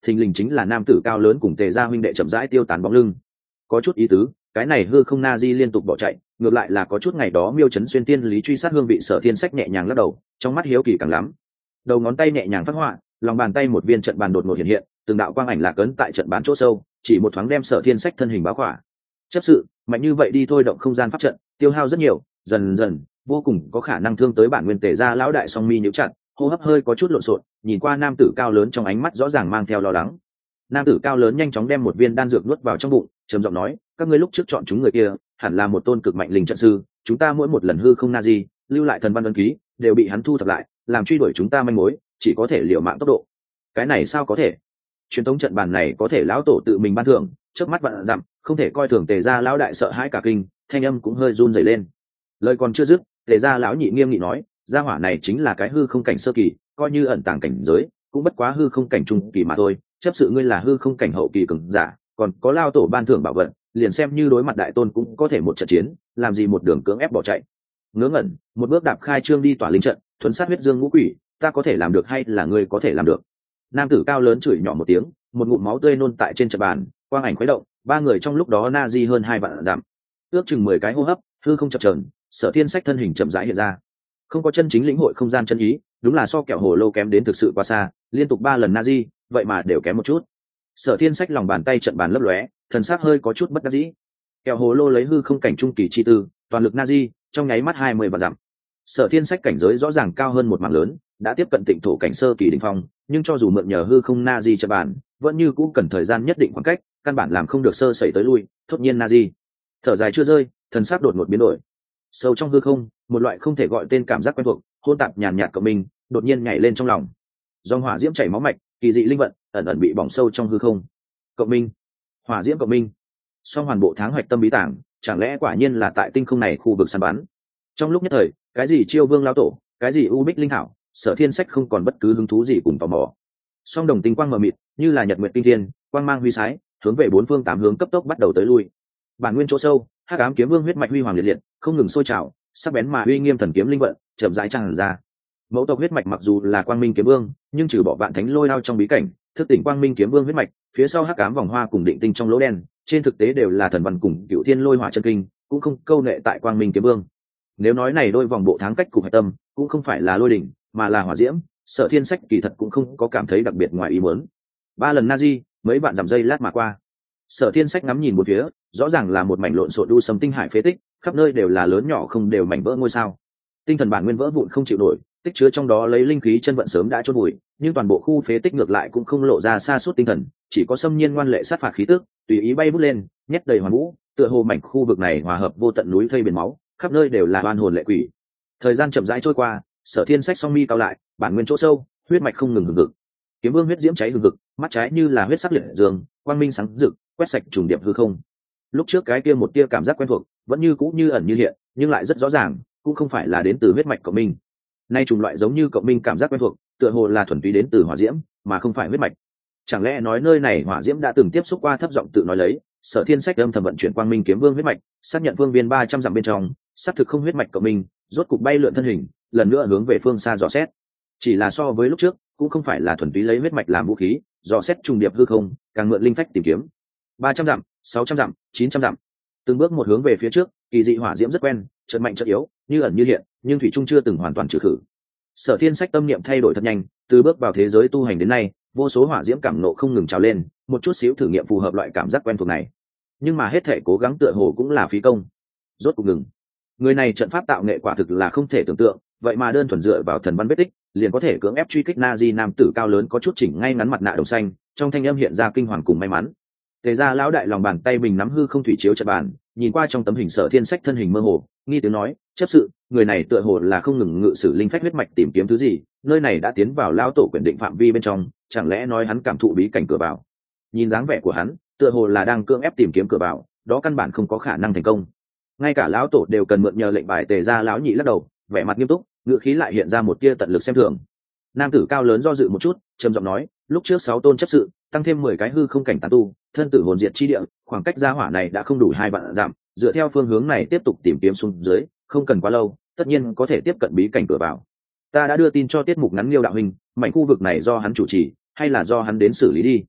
thình lình chính là nam tử cao lớn cùng Tề gia huynh đệ chậm rãi tiêu tán bóng lưng. Có chút ý tứ, cái này hư không na di liên tục bỏ chạy, ngược lại là có chút ngày đó Miêu Chấn Xuyên tiên lý truy sát hương vị. Sở Thiên Sách nhẹ nhàng lắc đầu, trong mắt hiếu kỳ càng lắm. Đầu ngón tay nhẹ nhàng phát họa, lòng bàn tay một viên trận bàn đột ngột hiện hiện, từng đạo quang ảnh lạc ấn tại trận bán chỗ sâu, chỉ một thoáng đem Sở Thiên Sách thân hình báo khỏa. Chấp sự mạnh như vậy đi thôi động không gian pháp trận, tiêu hao rất nhiều, dần dần vô cùng có khả năng thương tới bản nguyên Tề gia lão đại. Song mi nhíu chặt, hô hấp hơi có chút lộn xộn, nhìn qua nam tử cao lớn trong ánh mắt rõ ràng mang theo lo lắng. Nam tử cao lớn nhanh chóng đem một viên đan dược nuốt vào trong bụng, trầm giọng nói, các ngươi lúc trước chọn chúng người kia hẳn là một tôn cực mạnh linh trận sư, chúng ta mỗi một lần hư không na di lưu lại thần văn ấn ký đều bị hắn thu thập lại, làm truy đuổi chúng ta manh mối chỉ có thể liều mạng tốc độ. Cái này sao có thể? Truyền thống trận bàn này có thể lão tổ tự mình ban thưởng, trước mắt vạn dặm không thể coi thường. Tề gia lão đại sợ hãi cả kinh, thanh âm cũng hơi run rẩy lên. Lời còn chưa dứt, Tề gia lão nhị nghiêm nghị nói, gia hỏa này chính là cái hư không cảnh sơ kỳ, coi như ẩn tàng cảnh giới cũng bất quá hư không cảnh trung kỳ mà thôi. Chấp sự ngươi là hư không cảnh hậu kỳ cường giả, còn có lao tổ ban thưởng bảo vật, liền xem như đối mặt đại tôn cũng có thể một trận chiến, làm gì một đường cưỡng ép bỏ chạy. Ngớ ngẩn, một bước đạp khai trương đi tỏa linh trận, thuấn sát huyết dương ngũ quỷ, ta có thể làm được hay là ngươi có thể làm được? Nam tử cao lớn chửi nhỏ một tiếng, một ngụm máu tươi nôn tại trên trận bàn, quang ảnh khuấy động, ba người trong lúc đó na di hơn 2 vạn dặm, ước chừng 10 cái hô hấp, hư không chập chờn, Sở Thiên Sách thân hình chậm rãi hiện ra. Không có chân chính lĩnh hội không gian chân ý, đúng là so kẹo hồ lô kém đến thực sự quá xa, liên tục 3 lần na di, vậy mà đều kém một chút. Sở Thiên Sách lòng bàn tay trận bàn lấp lóe, thần sắc hơi có chút bất đắc dĩ. Kẹo hồ lô lấy hư không cảnh trung kỳ chi tư, toàn lực na di, trong nháy mắt 20 vạn dặm. Sở Thiên Sách cảnh giới rõ ràng cao hơn một mảng lớn, đã tiếp cận tịnh thổ cảnh sơ kỳ đỉnh phong, nhưng cho dù mượn nhờ hư không na di trận bàn, vẫn như cũ cần thời gian nhất định khoảng cách, căn bản làm không được sơ sẩy tới lui, thốt nhiên na di. Thở dài chưa rơi, thần sắc đột ngột biến đổi. Sâu trong hư không, một loại không thể gọi tên cảm giác quen thuộc, hôn tạp nhàn nhạt của mình, đột nhiên nhảy lên trong lòng. Dòng hỏa diễm chảy máu mạch, kỳ dị linh vận, ẩn ẩn bị bỏng sâu trong hư không. Cộng minh, hỏa diễm cộng minh, song hoàn bộ tháng hoạch tâm bí tảng, chẳng lẽ quả nhiên là tại tinh không này khu vực săn bắn? Trong lúc nhất thời, cái gì chiêu vương lão tổ, cái gì u bích linh hảo, Sở Thiên Sách không còn bất cứ hứng thú gì cùng tò mò. Song đồng tinh quang mờ mịt, như là nhật nguyệt tinh thiên, quang mang huy sái, hướng về 4 phương 8 hướng cấp tốc bắt đầu tới lui. Bản nguyên chỗ sâu, hắc ám kiếm vương huyết mạch huy hoàng liệt liệt, không ngừng sôi trào, sắc bén mà uy nghiêm thần kiếm linh vận, chậm rãi tràn ra. Mẫu tộc huyết mạch mặc dù là quang minh kiếm vương, nhưng trừ bỏ vạn thánh lôi đao trong bí cảnh, thức tỉnh quang minh kiếm vương huyết mạch, phía sau hắc ám vòng hoa cùng định tinh trong lỗ đen, trên thực tế đều là thần văn cùng cựu thiên lôi hỏa chân kinh, cũng không câu nệ tại quang minh kiếm vương. Nếu nói này đôi vòng bộ tháng cách cục hạch tâm, cũng không phải là lôi đỉnh, mà là hỏa diễm, Sở Thiên Sách kỳ thật cũng không có cảm thấy đặc biệt ngoài ý muốn. 3 lần Nazi, mấy bạn dặm dây lát mà qua. Sở Thiên Sách ngắm nhìn một phía, rõ ràng là một mảnh lộn xộn đu sầm tinh hải phế tích, khắp nơi đều là lớn nhỏ không đều mảnh vỡ ngôi sao. Tinh thần bản nguyên vỡ vụn không chịu nổi, tích chứa trong đó lấy linh khí chân vận sớm đã chôn bụi, nhưng toàn bộ khu phế tích ngược lại cũng không lộ ra sa sút tinh thần, chỉ có xâm nhiên ngoan lệ sát phạt khí tức, tùy ý bay vút lên, nhét đầy hoàn vũ, tựa hồ mảnh khu vực này hòa hợp vô tận núi thây biển máu, khắp nơi đều là oan hồn lệ quỷ. Thời gian chậm rãi trôi qua, Sở Thiên Sách song mi cao lại, bản nguyên chỗ sâu, huyết mạch không ngừng hừng hực. Kiếm vương huyết diễm cháy hừng hực, mắt trái như là huyết sắc liệt dương, quang minh sáng rực, quét sạch trùng điệp hư không. Lúc trước cái kia một tia cảm giác quen thuộc, vẫn như cũ như ẩn như hiện, nhưng lại rất rõ ràng, cũng không phải là đến từ huyết mạch của mình. Nay trùng loại giống như cộng minh cảm giác quen thuộc, tựa hồ là thuần túy đến từ hỏa diễm, mà không phải huyết mạch. Chẳng lẽ nói nơi này hỏa diễm đã từng tiếp xúc qua? Thấp giọng tự nói lấy, Sở Thiên Sách âm thầm vận chuyển quang minh kiếm vương huyết mạch, xác nhận phương viên 300 dặm bên trong, xác thực không huyết mạch cộng minh, rốt cục bay lượn thân hình, lần nữa hướng về phương xa dò xét. Chỉ là so với lúc trước, cũng không phải là thuần túy lấy huyết mạch làm vũ khí, dò xét trùng điệp hư không, càng mượn linh phách tìm kiếm. 300 dặm, 600 dặm, 900 dặm, từng bước một hướng về phía trước, kỳ dị hỏa diễm rất quen, chợt mạnh chợt yếu, như ẩn như hiện, nhưng thủy trung chưa từng hoàn toàn trừ khử. Sở Thiên Sách tâm niệm thay đổi thật nhanh, từ bước vào thế giới tu hành đến nay, vô số hỏa diễm cảm nộ không ngừng trào lên, một chút xíu thử nghiệm phù hợp loại cảm giác quen thuộc này. Nhưng mà hết thể cố gắng tựa hồ cũng là phí công. Rốt cuộc ngừng. Người này trận pháp tạo nghệ quả thực là không thể tưởng tượng, vậy mà đơn thuần dựa vào thần văn vết tích, liền có thể cưỡng ép truy kích Nazi nam tử cao lớn có chút chỉnh ngay ngắn mặt nạ đồng xanh, trong thanh âm hiện ra kinh hoàng cùng may mắn. Tề gia lão đại lòng bàn tay bình nắm hư không thủy chiếu trận bàn, nhìn qua trong tấm hình Sở Thiên Sách thân hình mơ hồ, nghi tiếng nói, chấp sự, người này tựa hồ là không ngừng ngự sử linh phách huyết mạch tìm kiếm thứ gì, nơi này đã tiến vào lão tổ quyền định phạm vi bên trong, chẳng lẽ nói hắn cảm thụ bí cảnh cửa vào? Nhìn dáng vẻ của hắn, tựa hồ là đang cưỡng ép tìm kiếm cửa vào, đó căn bản không có khả năng thành công. Ngay cả lão tổ đều cần mượn nhờ lệnh bài. Tề gia lão nhị lắc đầu, vẻ mặt nghiêm túc, ngữ khí lại hiện ra một tia tận lực xem thường. Nam tử cao lớn do dự một chút, trầm giọng nói, lúc trước 6 tôn chấp sự, tăng thêm 10 cái hư không cảnh tán tu, thân tử hồn diệt chi địa, khoảng cách gia hỏa này đã không đủ 2 vạn dặm, dựa theo phương hướng này tiếp tục tìm kiếm xuống dưới, không cần quá lâu, tất nhiên có thể tiếp cận bí cảnh cửa vào. Ta đã đưa tin cho tiết mục ngắn Liêu đạo huynh, mảnh khu vực này do hắn chủ trì, hay là do hắn đến xử lý đi.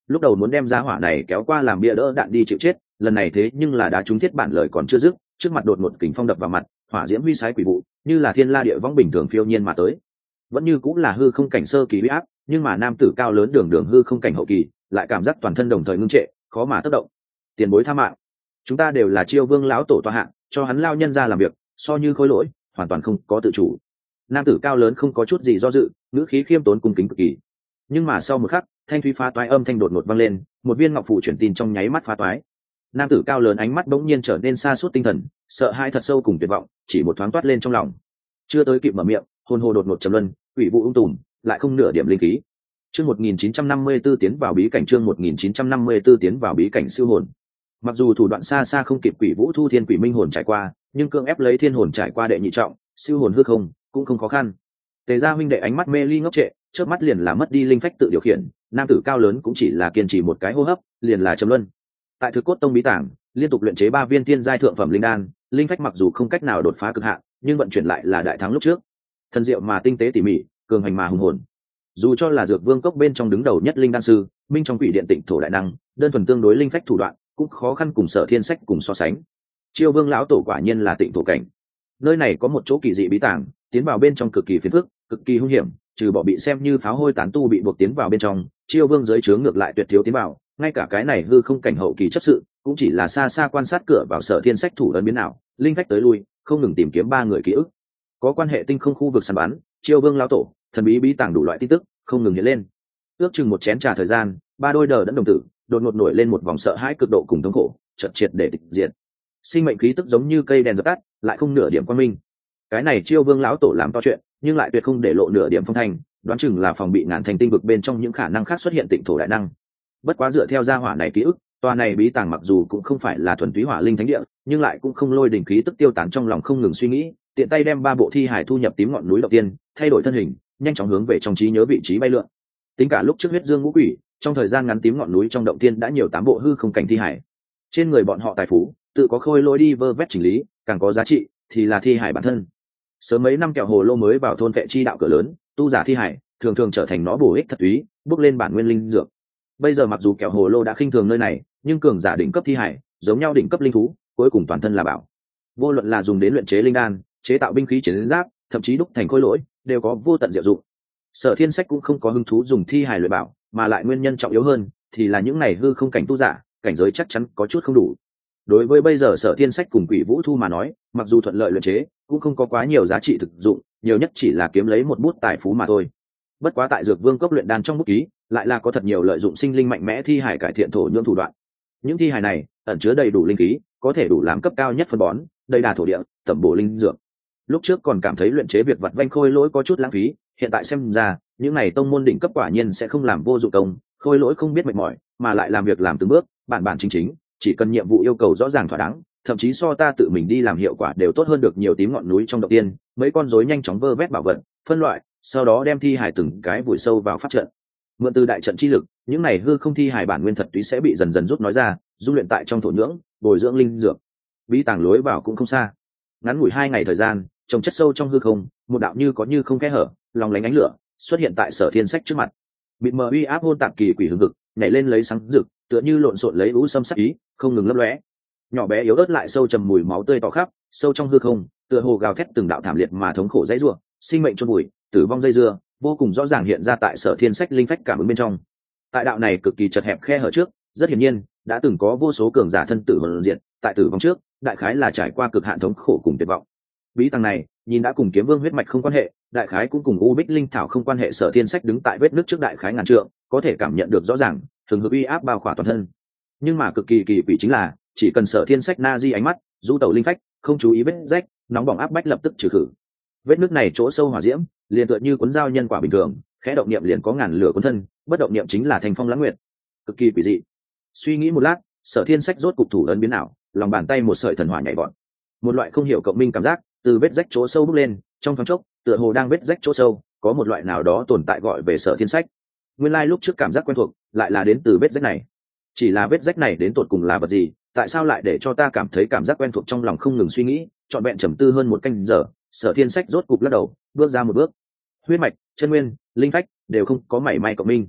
lúc đầu muốn đem ra hỏa này kéo qua làm bia đỡ đạn đi chịu chết, lần này thế nhưng là đá trúng thiết bản lời còn chưa dứt, trước mặt đột ngột kình phong đập vào mặt, hỏa diễm huy sái quỷ vụ như là thiên la địa võng bình thường phiêu nhiên mà tới. Vẫn như cũng là hư không cảnh sơ kỳ uy áp, nhưng mà nam tử cao lớn đường đường hư không cảnh hậu kỳ lại cảm giác toàn thân đồng thời ngưng trệ, khó mà tác động. Tiền bối tha mạng, chúng ta đều là Chiêu Vương lão tổ tọa hạng, cho hắn lao nhân ra làm việc, so như khối lỗi, hoàn toàn không có tự chủ. Nam tử cao lớn không có chút gì do dự, ngữ khí khiêm tốn cung kính cực kỳ. Nhưng mà sau một khắc, thanh thúy phá toái âm thanh đột ngột vang lên, một viên ngọc phù truyền tin trong nháy mắt phá toái. Nam tử cao lớn ánh mắt bỗng nhiên trở nên xa suốt tinh thần, sợ hãi thật sâu cùng tuyệt vọng chỉ một thoáng toát lên trong lòng. Chưa tới kịp mở miệng, hồn hồ đột ngột trầm luân, quỷ vụ ung tùm, lại không nửa điểm linh khí. Chương 1954 tiến vào bí cảnh, chương 1954 tiến vào bí cảnh siêu hồn. Mặc dù thủ đoạn xa xa không kịp quỷ vũ thu thiên quỷ minh hồn trải qua, nhưng cưỡng ép lấy thiên hồn trải qua đệ nhị trọng, siêu hồn hư không cũng không khó khăn. Tề gia huynh đệ ánh mắt mê ly ngốc trệ, chớp mắt liền là mất đi linh phách tự điều khiển, nam tử cao lớn cũng chỉ là kiên trì một cái hô hấp, liền là trầm luân. Tại Thực Cốt Tông bí tàng, liên tục luyện chế 3 viên tiên giai thượng phẩm linh đan, linh phách mặc dù không cách nào đột phá cực hạn, nhưng vận chuyển lại là đại thắng lúc trước. Thần diệu mà tinh tế tỉ mỉ, cường hành mà hùng hồn. Dù cho là Dược Vương cốc bên trong đứng đầu nhất linh đan sư, minh trong quỷ điện tịnh thổ đại năng, đơn thuần tương đối linh phách thủ đoạn, cũng khó khăn cùng Sở Thiên Sách cùng so sánh. Chiêu Vương lão tổ quả nhiên là tịnh thổ cảnh. Nơi này có một chỗ kỳ dị bí tàng, tiến vào bên trong cực kỳ phiền phức, cực kỳ hung hiểm, trừ bỏ bị xem như pháo hôi tán tu bị buộc tiến vào bên trong, Chiêu Vương dưới trướng ngược lại tuyệt thiếu tiến vào, ngay cả cái này hư không cảnh hậu kỳ chấp sự, cũng chỉ là xa xa quan sát cửa vào Sở Thiên Sách thủ ấn biến nào, linh phách tới lui, không ngừng tìm kiếm 3 người ký ức. Có quan hệ tinh không khu vực săn bắn, Chiêu Vương lão tổ, thần bí bí tàng đủ loại tin tức, không ngừng hiện lên. Ước chừng một chén trà thời gian, 3 đôi đờ đẫn đồng tử, đột ngột nổi lên một vòng sợ hãi cực độ cùng thống khổ, chợt triệt để tịch diệt. Sinh mệnh khí tức giống như cây đèn dập tắt, lại không nửa điểm quang minh. Cái này Chiêu Vương lão tổ làm to chuyện, nhưng lại tuyệt không để lộ nửa điểm phong thanh, đoán chừng là phòng bị ngàn thành tinh vực bên trong những khả năng khác xuất hiện tịnh thổ đại năng. Bất quá dựa theo gia hỏa này ký ức, tòa này bí tàng mặc dù cũng không phải là thuần túy hỏa linh thánh địa, nhưng lại cũng không lôi đỉnh khí tức tiêu tán trong lòng không ngừng suy nghĩ, tiện tay đem 3 bộ thi hải thu nhập tím ngọn núi đầu tiên, thay đổi thân hình, nhanh chóng hướng về trong trí nhớ vị trí bay lượn. Tính cả lúc trước huyết dương ngũ quỷ, trong thời gian ngắn tím ngọn núi trong động tiên đã nhiều 8 bộ hư không cảnh thi hải. Trên người bọn họ tài phú, tự có khôi lỗi đi vơ vét chỉnh lý, càng có giá trị thì là thi hải bản thân. Sớm mấy năm kẹo hồ lô mới vào thôn vệ chi đạo cửa lớn, tu giả thi hải thường thường trở thành nó bổ ích thật túy, bước lên bản nguyên linh dược. Bây giờ mặc dù kẹo hồ lô đã khinh thường nơi này, nhưng cường giả đỉnh cấp thi hải, giống nhau đỉnh cấp linh thú, cuối cùng toàn thân là bảo. Vô luận là dùng đến luyện chế linh đan, chế tạo binh khí chiến giáp, thậm chí đúc thành khôi lỗi, đều có vô tận diệu dụng. Sở Thiên Sách cũng không có hứng thú dùng thi hài luyện bảo, mà lại nguyên nhân trọng yếu hơn thì là những này hư không cảnh tu giả, cảnh giới chắc chắn có chút không đủ. Đối với bây giờ Sở Thiên Sách cùng Quỷ Vũ Thu mà nói, mặc dù thuận lợi luyện chế, cũng không có quá nhiều giá trị thực dụng, nhiều nhất chỉ là kiếm lấy một bút tài phú mà thôi. Bất quá tại Dược Vương cốc luyện đan trong bút ký, lại là có thật nhiều lợi dụng sinh linh mạnh mẽ thi hài cải thiện thổ nhưỡng thủ đoạn. Những thi hài này ẩn chứa đầy đủ linh khí, có thể đủ làm cấp cao nhất phân bón, đầy đà thổ địa, tẩm bổ linh dược. Lúc trước còn cảm thấy luyện chế việc vặt vanh khôi lỗi có chút lãng phí, hiện tại xem ra những này tông môn đỉnh cấp quả nhiên sẽ không làm vô dụng công, khôi lỗi không biết mệt mỏi mà lại làm việc làm từng bước bản bản chính chính, chỉ cần nhiệm vụ yêu cầu rõ ràng thỏa đáng, thậm chí so ta tự mình đi làm hiệu quả đều tốt hơn được nhiều. Tím ngọn núi trong động tiên, mấy con rối nhanh chóng vơ vét bảo vật, phân loại, sau đó đem thi hải từng cái vùi sâu vào pháp trận. Mượn từ đại trận chi lực, những này hư không thi hải bản nguyên thật túy sẽ bị dần dần rút nói ra, dung luyện tại trong thổ nhưỡng, bồi dưỡng linh dược. Bí tàng lối vào cũng không xa, ngắn ngủi 2 ngày thời gian, trồng chất sâu trong hư không, một đạo như có như không kẽ hở, lòng lánh ánh lửa xuất hiện tại Sở Thiên Sách trước mặt. Bịt mờ uy áp hôn tạp kỳ quỷ hương vực, nhảy lên lấy sáng rực, tựa như lộn xộn lấy u sâm sắc ý, không ngừng lấp lóe. Nhỏ bé yếu ớt lại sâu trầm mùi máu tươi tỏ khắp, sâu trong hư không, tựa hồ gào thét từng đạo thảm liệt mà thống khổ dãy rủa, sinh mệnh chôn bụi, tử vong dây dưa, vô cùng rõ ràng hiện ra tại Sở Thiên Sách linh phách cảm ứng bên trong. Tại đạo này cực kỳ chật hẹp khe hở trước, rất hiển nhiên đã từng có vô số cường giả thân tử hồn diệt, tại tử vong trước, đại khái là trải qua cực hạn thống khổ cùng tuyệt vọng. Bí tàng này nhìn đã cùng Kiếm Vương huyết mạch không quan hệ, đại khái cũng cùng U Bích linh thảo không quan hệ. Sở Thiên Sách đứng tại vết nứt trước đại khái ngàn trượng, có thể cảm nhận được rõ ràng thường hực uy áp bao khỏa toàn thân. Nhưng mà cực kỳ kỳ quỷ chính là, chỉ cần Sở Thiên Sách na di ánh mắt, du tẩu linh phách, không chú ý vết rách, nóng bỏng áp bách lập tức trừ khử. Vết nứt này chỗ sâu hỏa diễm, liền tựa như cuốn dao nhân quả bình thường, khẽ động niệm liền có ngàn lửa cuốn thân, bất động niệm chính là thành phong lãng nguyệt, cực kỳ quỷ dị. Suy nghĩ một lát, Sở Thiên Sách rốt cục thủ ấn biến ảo, lòng bàn tay một sợi thần hỏa nhảy vọt, một loại không hiểu cộng minh cảm giác từ vết rách chỗ sâu bốc lên, trong thoáng chốc tựa hồ đang vết rách chỗ sâu có một loại nào đó tồn tại gọi về Sở Thiên Sách. Nguyên lai lúc trước cảm giác quen thuộc lại là đến từ vết rách này. Chỉ là vết rách này đến tột cùng là vật gì, tại sao lại để cho ta cảm thấy cảm giác quen thuộc? Trong lòng không ngừng suy nghĩ, trọn vẹn trầm tư hơn 1 canh giờ, Sở Thiên Sách rốt cục lắc đầu, bước ra một bước. Huyết mạch, chân nguyên, linh phách đều không có mảy may cộng minh.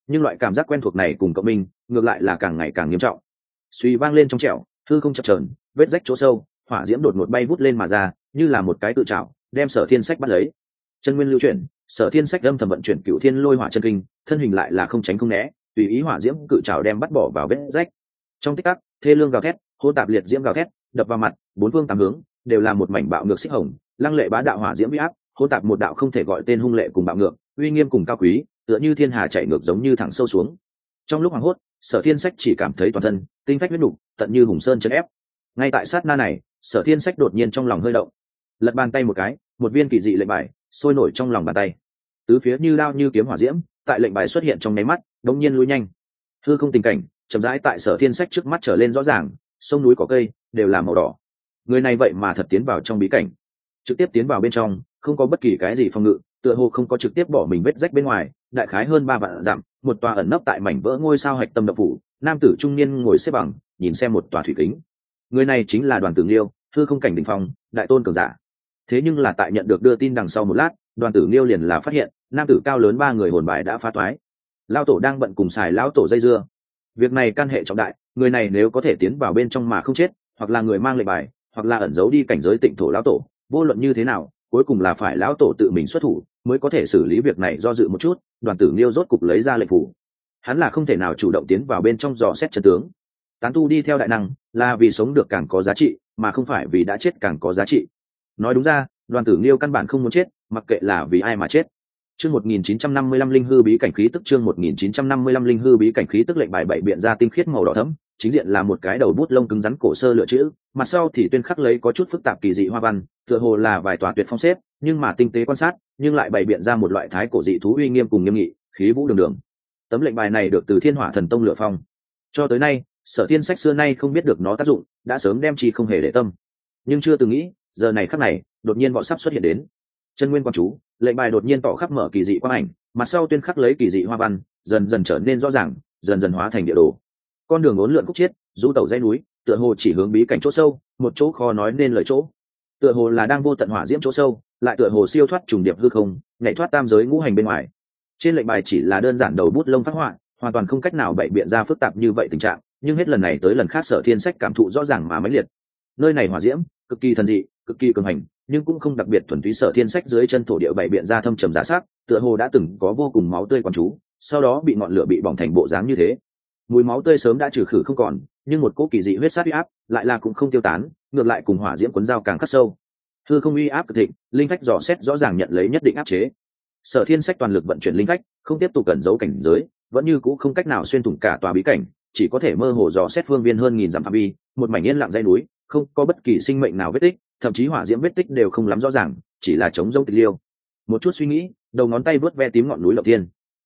nhưng loại cảm giác quen thuộc này cùng cộng minh ngược lại là càng ngày càng nghiêm trọng. Suy vang lên trong trẻo, hư không chập chờn, vết rách chỗ sâu, hỏa diễm đột ngột bay vút lên mà ra, như là một cái tự trảo, đem Sở Thiên Sách bắt lấy. Chân nguyên lưu chuyển, Sở Thiên Sách âm thầm vận chuyển Cửu Thiên Lôi Hỏa chân kinh, thân hình lại là không tránh không né, tùy ý hỏa diễm cự trảo đem bắt bỏ vào vết rách. Trong tích tắc, thê lương gào thét, hỗn tạp liệt diễm gào thét, đập vào mặt, bốn phương tám hướng đều là một mảnh bạo ngược xích hồng, lăng lệ bá đạo hỏa diễm uy áp, hỗn tạp một đạo không thể gọi tên hung lệ cùng bạo ngược, uy nghiêm cùng cao quý, tựa như thiên hà chảy ngược giống như thẳng sâu xuống. Trong lúc hoảng hốt, Sở Thiên Sách chỉ cảm thấy toàn thân tinh phách huyết nục, tận như hùng sơn chấn ép. Ngay tại sát na này, Sở Thiên Sách đột nhiên trong lòng hơi động, lật bàn tay một cái, một viên kỳ dị lệnh bài sôi nổi trong lòng bàn tay, tứ phía như đao như kiếm hỏa diễm, tại lệnh bài xuất hiện trong nháy mắt, đột nhiên lui nhanh. Hư không tình cảnh chậm rãi tại Sở Thiên Sách trước mắt trở lên rõ ràng, sông núi cỏ cây đều là màu đỏ. Người này vậy mà thật tiến vào trong bí cảnh, trực tiếp tiến vào bên trong, không có bất kỳ cái gì phòng ngự, tựa hồ không có trực tiếp bỏ mình vết rách bên ngoài. Đại khái hơn 3 vạn dặm, một tòa ẩn nấp tại mảnh vỡ ngôi sao hạch tâm độc phủ, nam tử trung niên ngồi xếp bằng, nhìn xem một tòa thủy kính. Người này chính là Đoàn Tử Nghiêu, hư không cảnh đỉnh phong, đại tôn cường giả. Thế nhưng là tại nhận được đưa tin đằng sau một lát, Đoàn Tử Nghiêu liền là phát hiện, nam tử cao lớn 3 người hồn bài đã phá toái. Lão tổ đang bận cùng xài lão tổ dây dưa. Việc này căn hệ trọng đại, người này nếu có thể tiến vào bên trong mà không chết, hoặc là người mang lệnh bài, hoặc là ẩn giấu đi cảnh giới Tịnh Thổ lão tổ, vô luận như thế nào, cuối cùng là phải lão tổ tự mình xuất thủ mới có thể xử lý việc này. Do dự một chút, Đoàn Tử Nghiêu rốt cục lấy ra lệnh phủ. Hắn là không thể nào chủ động tiến vào bên trong dò xét chân tướng. Tán tu đi theo đại năng là vì sống được càng có giá trị, mà không phải vì đã chết càng có giá trị. Nói đúng ra, Đoàn Tử Nghiêu căn bản không muốn chết, mặc kệ là vì ai mà chết. Chương 1955 linh hư bí cảnh khí tức, chương 1955 linh hư bí cảnh khí tức. Lệnh bài bảy biện ra tinh khiết màu đỏ thẫm, chính diện là một cái đầu bút lông cứng rắn cổ sơ lựa chữ, mặt sau thì tuyên khắc lấy có chút phức tạp kỳ dị hoa văn, tựa hồ là vài tòa tuyệt phong xếp, nhưng mà tinh tế quan sát, nhưng lại bày biện ra một loại thái cổ dị thú uy nghiêm cùng nghiêm nghị, khí vũ đường đường. Tấm lệnh bài này được từ Thiên Hỏa Thần Tông lựa phong. Cho tới nay, Sở Thiên Sách xưa nay không biết được nó tác dụng, đã sớm đem chi không hề để tâm. Nhưng chưa từng nghĩ, giờ này khắc này, đột nhiên bọn sắp xuất hiện đến. Chân nguyên quan chú, lệnh bài đột nhiên tỏ khắp mở kỳ dị quang ảnh, mặt sau tuyên khắc lấy kỳ dị hoa văn, dần dần trở nên rõ ràng, dần dần hóa thành địa đồ. Con đường uốn lượn khúc chiết, du tẩu dãy núi, tựa hồ chỉ hướng bí cảnh chỗ sâu, một chỗ khó nói nên lời chỗ. Tựa hồ là đang vô tận hỏa diễm chỗ sâu, lại tựa hồ siêu thoát trùng điệp hư không, nhảy thoát tam giới ngũ hành bên ngoài. Trên lệnh bài chỉ là đơn giản đầu bút lông phác họa, hoàn toàn không cách nào bày biện ra phức tạp như vậy tình trạng, nhưng hết lần này tới lần khác Sở Thiên Sách cảm thụ rõ ràng mà mãnh liệt. Nơi này hỏa diễm cực kỳ thần dị, cực kỳ cường hành, nhưng cũng không đặc biệt thuần túy. Sở Thiên Sách dưới chân thổ địa bày biện ra thâm trầm giá sắc, tựa hồ đã từng có vô cùng máu tươi quán chú, sau đó bị ngọn lửa bị bỏng thành bộ dáng như thế. Mùi máu tươi sớm đã trừ khử không còn, nhưng một cỗ kỳ dị huyết sát uy áp lại là cũng không tiêu tán, ngược lại cùng hỏa diễm cuốn dao càng khắc sâu. Hư không uy áp cực thịnh, linh phách dò xét rõ ràng nhận lấy nhất định áp chế. Sở Thiên Sách toàn lực vận chuyển linh phách, không tiếp tục cẩn giấu cảnh giới, vẫn như cũ không cách nào xuyên thủng cả tòa bí cảnh, chỉ có thể mơ hồ dò xét phương viên hơn nghìn dặm phạm vi, một mảnh yên lặng dãy núi, không có bất kỳ sinh mệnh nào vết tích, thậm chí hỏa diễm vết tích đều không lắm rõ ràng, chỉ là trống rỗng tịch liêu. Một chút suy nghĩ, đầu ngón tay vớt ve tím ngọn núi Lộc Tiên.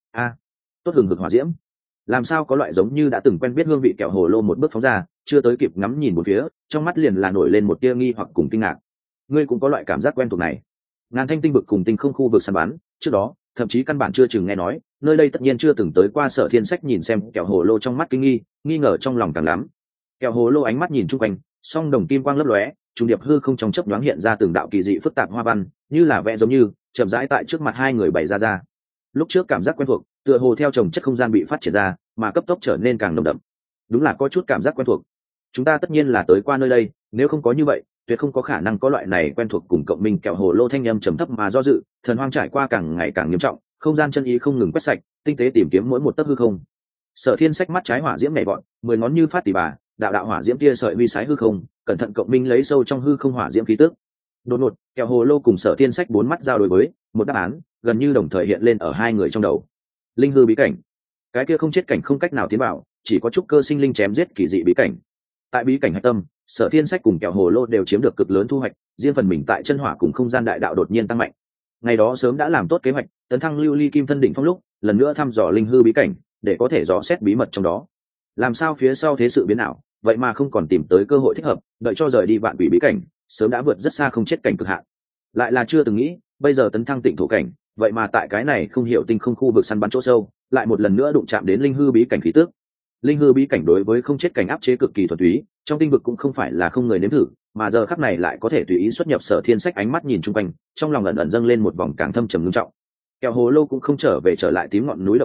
Tốt hừng hực hỏa diễm. Làm sao có loại giống như đã từng quen biết hương vị kẹo hồ lô một bước phóng ra, chưa tới kịp ngắm nhìn một phía, trong mắt liền là nổi lên một tia nghi hoặc cùng kinh ngạc. Ngươi cũng có loại cảm giác quen thuộc này. Ngàn Thanh tinh vực cùng tinh không khu vực săn bắn, trước đó thậm chí căn bản chưa chừng nghe nói, nơi đây tất nhiên chưa từng tới qua. Sở Thiên Sách nhìn xem kẹo hồ lô trong mắt kinh nghi ngờ trong lòng càng lắm. Kẹo hồ lô ánh mắt nhìn chung quanh, song đồng kim quang lấp lóe, trung điệp hư không trong chớp nhoáng hiện ra từng đạo kỳ dị phức tạp hoa văn, như là vẽ giống như chậm rãi tại trước mặt hai người bày ra. Lúc trước cảm giác quen thuộc, tựa hồ theo chồng chất không gian bị phát triển ra, mà cấp tốc trở nên càng nồng đậm. Đúng là có chút cảm giác quen thuộc. Chúng ta tất nhiên là tới qua nơi đây, nếu không có như vậy, tuyệt không có khả năng có loại này quen thuộc cùng cộng minh. Kẹo hồ lô thanh âm trầm thấp mà do dự, thần hoang trải qua càng ngày càng nghiêm trọng, không gian chân ý không ngừng quét sạch, tinh tế tìm kiếm mỗi một tấc hư không. Sở Thiên Sách mắt trái hỏa diễm nhảy vọt, 10 ngón như phát tỉ bà, đạo đạo hỏa diễm tia sợi vi sái hư không, cẩn thận cộng minh lấy sâu trong hư không hỏa diễm khí tức. Đột ngột, kẹo hồ lô cùng Sở Thiên Sách bốn mắt giao đối với một đáp án gần như đồng thời hiện lên ở hai người trong đầu. Linh hư bí cảnh. Cái kia không chết cảnh không cách nào tiến vào, chỉ có trúc cơ sinh linh chém giết kỳ dị bí cảnh. Tại bí cảnh hạch tâm, Sở Thiên Sách cùng kẹo hồ lô đều chiếm được cực lớn thu hoạch, riêng phần mình tại chân hỏa cùng không gian đại đạo đột nhiên tăng mạnh. Ngày đó sớm đã làm tốt kế hoạch, tấn thăng lưu ly kim thân đỉnh phong lúc, lần nữa thăm dò linh hư bí cảnh, để có thể dò xét bí mật trong đó. Làm sao phía sau thế sự biến ảo, vậy mà không còn tìm tới cơ hội thích hợp, đợi cho rời đi vạn quỷ bí cảnh, sớm đã vượt rất xa không chết cảnh cực hạn. Lại là chưa từng nghĩ, bây giờ tấn thăng Tịnh Thổ cảnh, vậy mà tại cái này không hiểu tinh không khu vực săn bắn chỗ sâu, lại một lần nữa đụng chạm đến linh hư bí cảnh khí tức. Linh hư bí cảnh đối với không chết cảnh áp chế cực kỳ thuần túy, trong tinh vực cũng không phải là không người nếm thử, mà giờ khắc này lại có thể tùy ý xuất nhập. Sở Thiên Sách ánh mắt nhìn chung quanh, trong lòng ẩn ẩn dâng lên một vòng càng thâm trầm ngưng trọng. Kẹo hồ lô cũng không trở lại tím ngọn núi đầu tiên,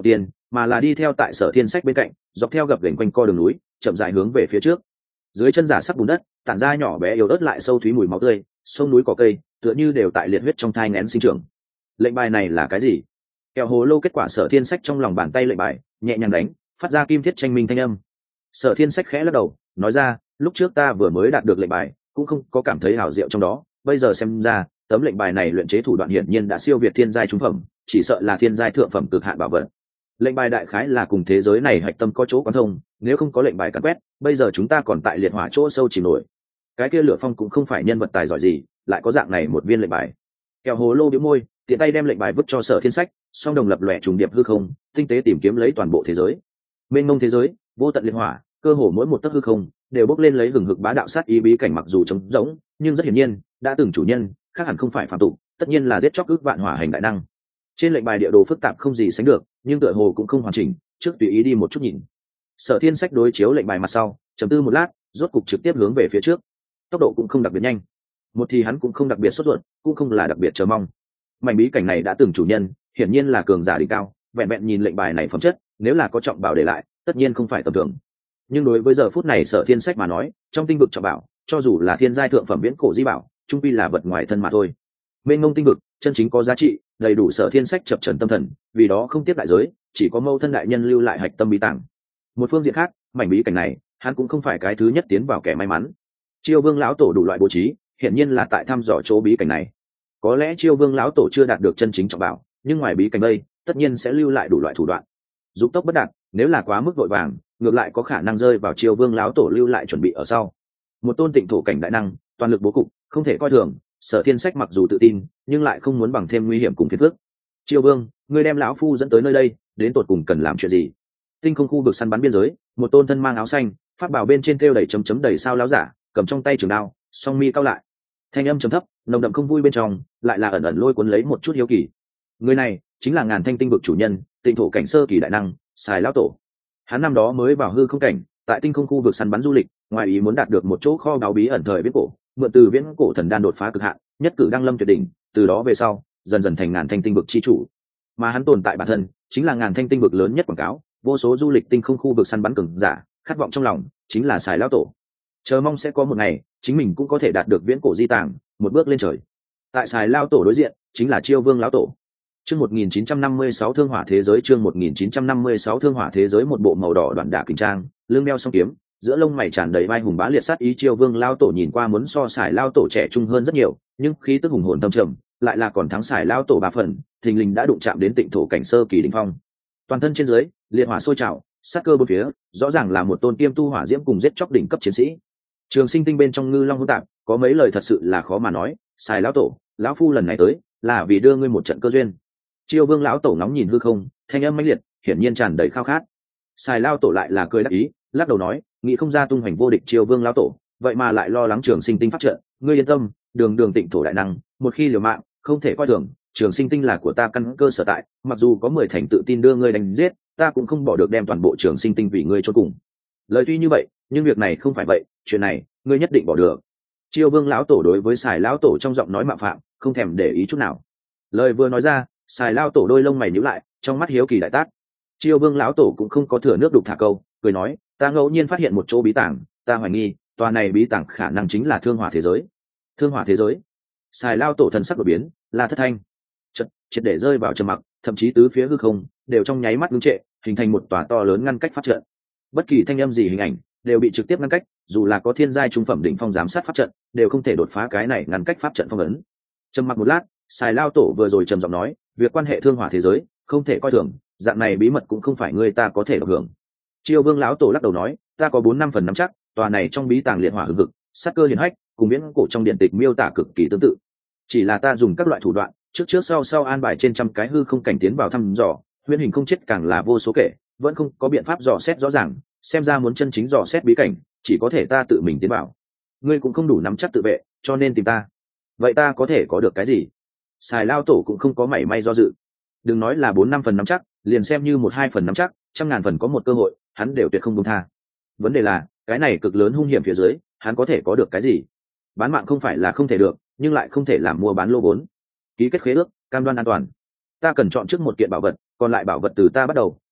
mà là đi theo tại Sở Thiên Sách bên cạnh, dọc theo gập ghềnh quanh co đường núi, chậm rãi hướng về phía trước. Dưới chân giả sắc bùn đất, tản ra nhỏ bé yếu ớt lại sâu thúy mùi máu tươi, sông núi cỏ cây, tựa như đều tại liệt huyết trong thai nghén sinh trưởng. Lệnh bài này là cái gì? Kẹo hồ lô kết quả Sở Thiên Sách trong lòng bàn tay lệnh bài, nhẹ nhàng đánh, phát ra kim thiết tranh minh thanh âm. Sở Thiên Sách khẽ lắc đầu, nói ra, lúc trước ta vừa mới đạt được lệnh bài, cũng không có cảm thấy hảo diệu trong đó, bây giờ xem ra, tấm lệnh bài này luyện chế thủ đoạn hiển nhiên đã siêu việt thiên giai trung phẩm, chỉ sợ là thiên giai thượng phẩm cực hạn bảo vật. Lệnh bài đại khái là cùng thế giới này hạch tâm có chỗ quán thông, nếu không có lệnh bài cắn quét, bây giờ chúng ta còn tại liệt hỏa chỗ sâu chìm nổi. Cái kia Lửa Phong cũng không phải nhân vật tài giỏi gì, lại có dạng này một viên lệnh bài. Kẹo hồ lô bĩu môi, tiện tay đem lệnh bài vứt cho Sở Thiên Sách, song đồng lập lòe trùng điệp hư không, tinh tế tìm kiếm lấy toàn bộ thế giới. Mênh mông thế giới, vô tận liệt hỏa, cơ hồ mỗi một tấc hư không đều bốc lên lấy hừng hực bá đạo sát ý bí cảnh, mặc dù trống rỗng, nhưng rất hiển nhiên, đã từng chủ nhân, khác hẳn không phải phàm tục, tất nhiên là giết chóc ước vạn hỏa hành đại năng. Trên lệnh bài địa đồ phức tạp không gì sánh được, nhưng tựa hồ cũng không hoàn chỉnh, trước tùy ý đi một chút nhìn. Sở Thiên Sách đối chiếu lệnh bài mặt sau, trầm tư một lát, rốt cục trực tiếp hướng về phía trước. Tốc độ cũng không đặc biệt nhanh, một thì hắn cũng không đặc biệt sốt ruột, cũng không là đặc biệt chờ mong. Mảnh bí cảnh này đã từng chủ nhân, hiển nhiên là cường giả đỉnh cao, vẹn vẹn nhìn lệnh bài này phẩm chất, nếu là có trọng bảo để lại, tất nhiên không phải tầm thường. Nhưng đối với giờ phút này Sở Thiên Sách mà nói, trong tinh vực trọng bảo, cho dù là thiên giai thượng phẩm viễn cổ di bảo, chung quy là vật ngoài thân mà thôi. Mênh mông tinh vực, chân chính có giá trị, đầy đủ Sở Thiên Sách chập trần tâm thần, vì đó không tiếp đại giới, chỉ có Mâu Thân đại nhân lưu lại hạch tâm bí tàng. Một phương diện khác, mảnh bí cảnh này, hắn cũng không phải cái thứ nhất tiến vào kẻ may mắn. Chiêu Vương lão tổ đủ loại bố trí, hiển nhiên là tại thăm dò chỗ bí cảnh này. Có lẽ Chiêu Vương lão tổ chưa đạt được chân chính trọng bảo, nhưng ngoài bí cảnh đây, tất nhiên sẽ lưu lại đủ loại thủ đoạn. Dục tốc bất đạt, nếu là quá mức vội vàng, ngược lại có khả năng rơi vào Chiêu Vương lão tổ lưu lại chuẩn bị ở sau. Một tôn tịnh thổ cảnh đại năng, toàn lực bố cục, không thể coi thường. Sở Thiên Sách mặc dù tự tin, nhưng lại không muốn bằng thêm nguy hiểm cùng phiền phức. Chiêu Vương, ngươi đem lão phu dẫn tới nơi đây, đến tột cùng cần làm chuyện gì? Tinh không khu vực săn bắn biên giới, một tôn thân mang áo xanh, pháp bảo bên trên thêu đầy chấm chấm đầy sao láo giả, cầm trong tay trường đao, song mi cao lại, thanh âm trầm thấp, nồng đậm không vui bên trong, lại là ẩn ẩn lôi cuốn lấy một chút hiếu kỳ. Người này chính là Ngàn Thanh tinh vực chủ nhân, Tịnh thổ cảnh sơ kỳ đại năng, Sài lão tổ. Hắn năm đó mới vào hư không cảnh, tại tinh không khu vực săn bắn du lịch, ngoài ý muốn đạt được một chỗ kho báu bí ẩn thời viễn cổ, mượn từ viễn cổ thần đan đột phá cực hạn, nhất cử đăng lâm tuyệt đỉnh, từ đó về sau, dần dần thành Ngàn Thanh tinh vực chi chủ. Mà hắn tồn tại bản thân, chính là Ngàn Thanh tinh vực lớn nhất quảng cáo, vô số du lịch tinh không khu vực săn bắn cường giả, khát vọng trong lòng chính là Sài lão tổ. Chờ mong sẽ có một ngày, chính mình cũng có thể đạt được viễn cổ di tàng, một bước lên trời. Tại Sài lão tổ đối diện, chính là Chiêu Vương lão tổ. Chương 1956 Thương Hỏa thế giới, chương 1956 Thương Hỏa thế giới, một bộ màu đỏ đoạn đả kình trang, lưng đeo song kiếm, giữa lông mày tràn đầy vai hùng bá liệt sát ý. Chiêu Vương lão tổ nhìn qua muốn so Sài lão tổ trẻ trung hơn rất nhiều, nhưng khí tức hùng hồn thâm trầm, lại là còn thắng Sài lão tổ 3 phần, thình lình đã đụng chạm đến Tịnh thổ cảnh sơ kỳ đỉnh phong. Toàn thân trên dưới, liệt hỏa sôi trào, sát cơ bốn phía, rõ ràng là một tôn kiêm tu hỏa diễm cùng giết chóc đỉnh cấp chiến sĩ. Trường Sinh tinh bên trong ngư long hỗn tạp, có mấy lời thật sự là khó mà nói. Sài lão tổ, lão phu lần này tới là vì đưa ngươi một trận cơ duyên. Chiêu Vương lão tổ nóng nhìn hư không, thanh âm mãnh liệt, hiển nhiên tràn đầy khao khát. Sài lão tổ lại là cười đắc ý, lắc đầu nói, nghĩ không ra tung hoành vô địch Chiêu Vương lão tổ, vậy mà lại lo lắng Trường Sinh tinh phát trận. Ngươi yên tâm, đường đường Tịnh thổ đại năng, một khi liều mạng, không thể coi thường. Trường Sinh tinh là của ta căn cơ sở tại, mặc dù có 10 thành tự tin đưa ngươi đánh giết, ta cũng không bỏ được đem toàn bộ Trường Sinh tinh vì ngươi chôn cùng. Lời tuy như vậy, nhưng việc này không phải vậy, chuyện này ngươi nhất định bỏ được. Chiêu Vương lão tổ đối với Sài lão tổ trong giọng nói mạo phạm, không thèm để ý chút nào. Lời vừa nói ra, Sài lão tổ đôi lông mày nhíu lại, trong mắt hiếu kỳ đại tác. Chiêu Vương lão tổ cũng không có thừa nước đục thả câu, cười nói, ta ngẫu nhiên phát hiện một chỗ bí tàng, ta hoài nghi tòa này bí tàng khả năng chính là Thương Hỏa thế giới. Thương Hỏa thế giới? Sài lão tổ thần sắc đổi biến, là thất thanh, triệt để rơi vào trầm mặc, thậm chí tứ phía hư không đều trong nháy mắt ngưng trệ, hình thành một tòa to lớn ngăn cách pháp trận. Bất kỳ thanh âm gì hình ảnh đều bị trực tiếp ngăn cách, dù là có thiên giai trung phẩm đỉnh phong giám sát pháp trận, đều không thể đột phá cái này ngăn cách pháp trận phong ấn. Trầm mặc một lát, Sài lão tổ vừa rồi trầm giọng nói, việc quan hệ Thương Hỏa thế giới không thể coi thường, dạng này bí mật cũng không phải người ta có thể được hưởng. Chiêu Vương lão tổ lắc đầu nói, ta có 4-5 phần nắm chắc, tòa này trong bí tàng liệt hỏa hừng hực, sát cơ hiển hách, cùng viễn cổ trong điện tịch miêu tả cực kỳ tương tự. Chỉ là ta dùng các loại thủ đoạn, trước sau an bài trên trăm cái hư không cảnh tiến vào thăm dò, huyễn hình không chết càng là vô số kể, vẫn không có biện pháp dò xét rõ ràng, xem ra muốn chân chính dò xét bí cảnh, chỉ có thể ta tự mình tiến vào. Ngươi cũng không đủ nắm chắc tự vệ, cho nên tìm ta. Vậy ta có thể có được cái gì? Sài lão tổ cũng không có mảy may do dự. Đừng nói là 4-5 phần nắm chắc, liền xem như 1-2 phần nắm chắc, 100.000 phần có một cơ hội, hắn đều tuyệt không buông tha. Vấn đề là, cái này cực lớn hung hiểm phía dưới, hắn có thể có được cái gì? Bán mạng không phải là không thể được, nhưng lại không thể làm mua bán lô vốn. Ký kết khế ước, cam đoan an toàn. Ta cần chọn trước một kiện bảo vật, còn lại bảo vật từ ta bắt đầu,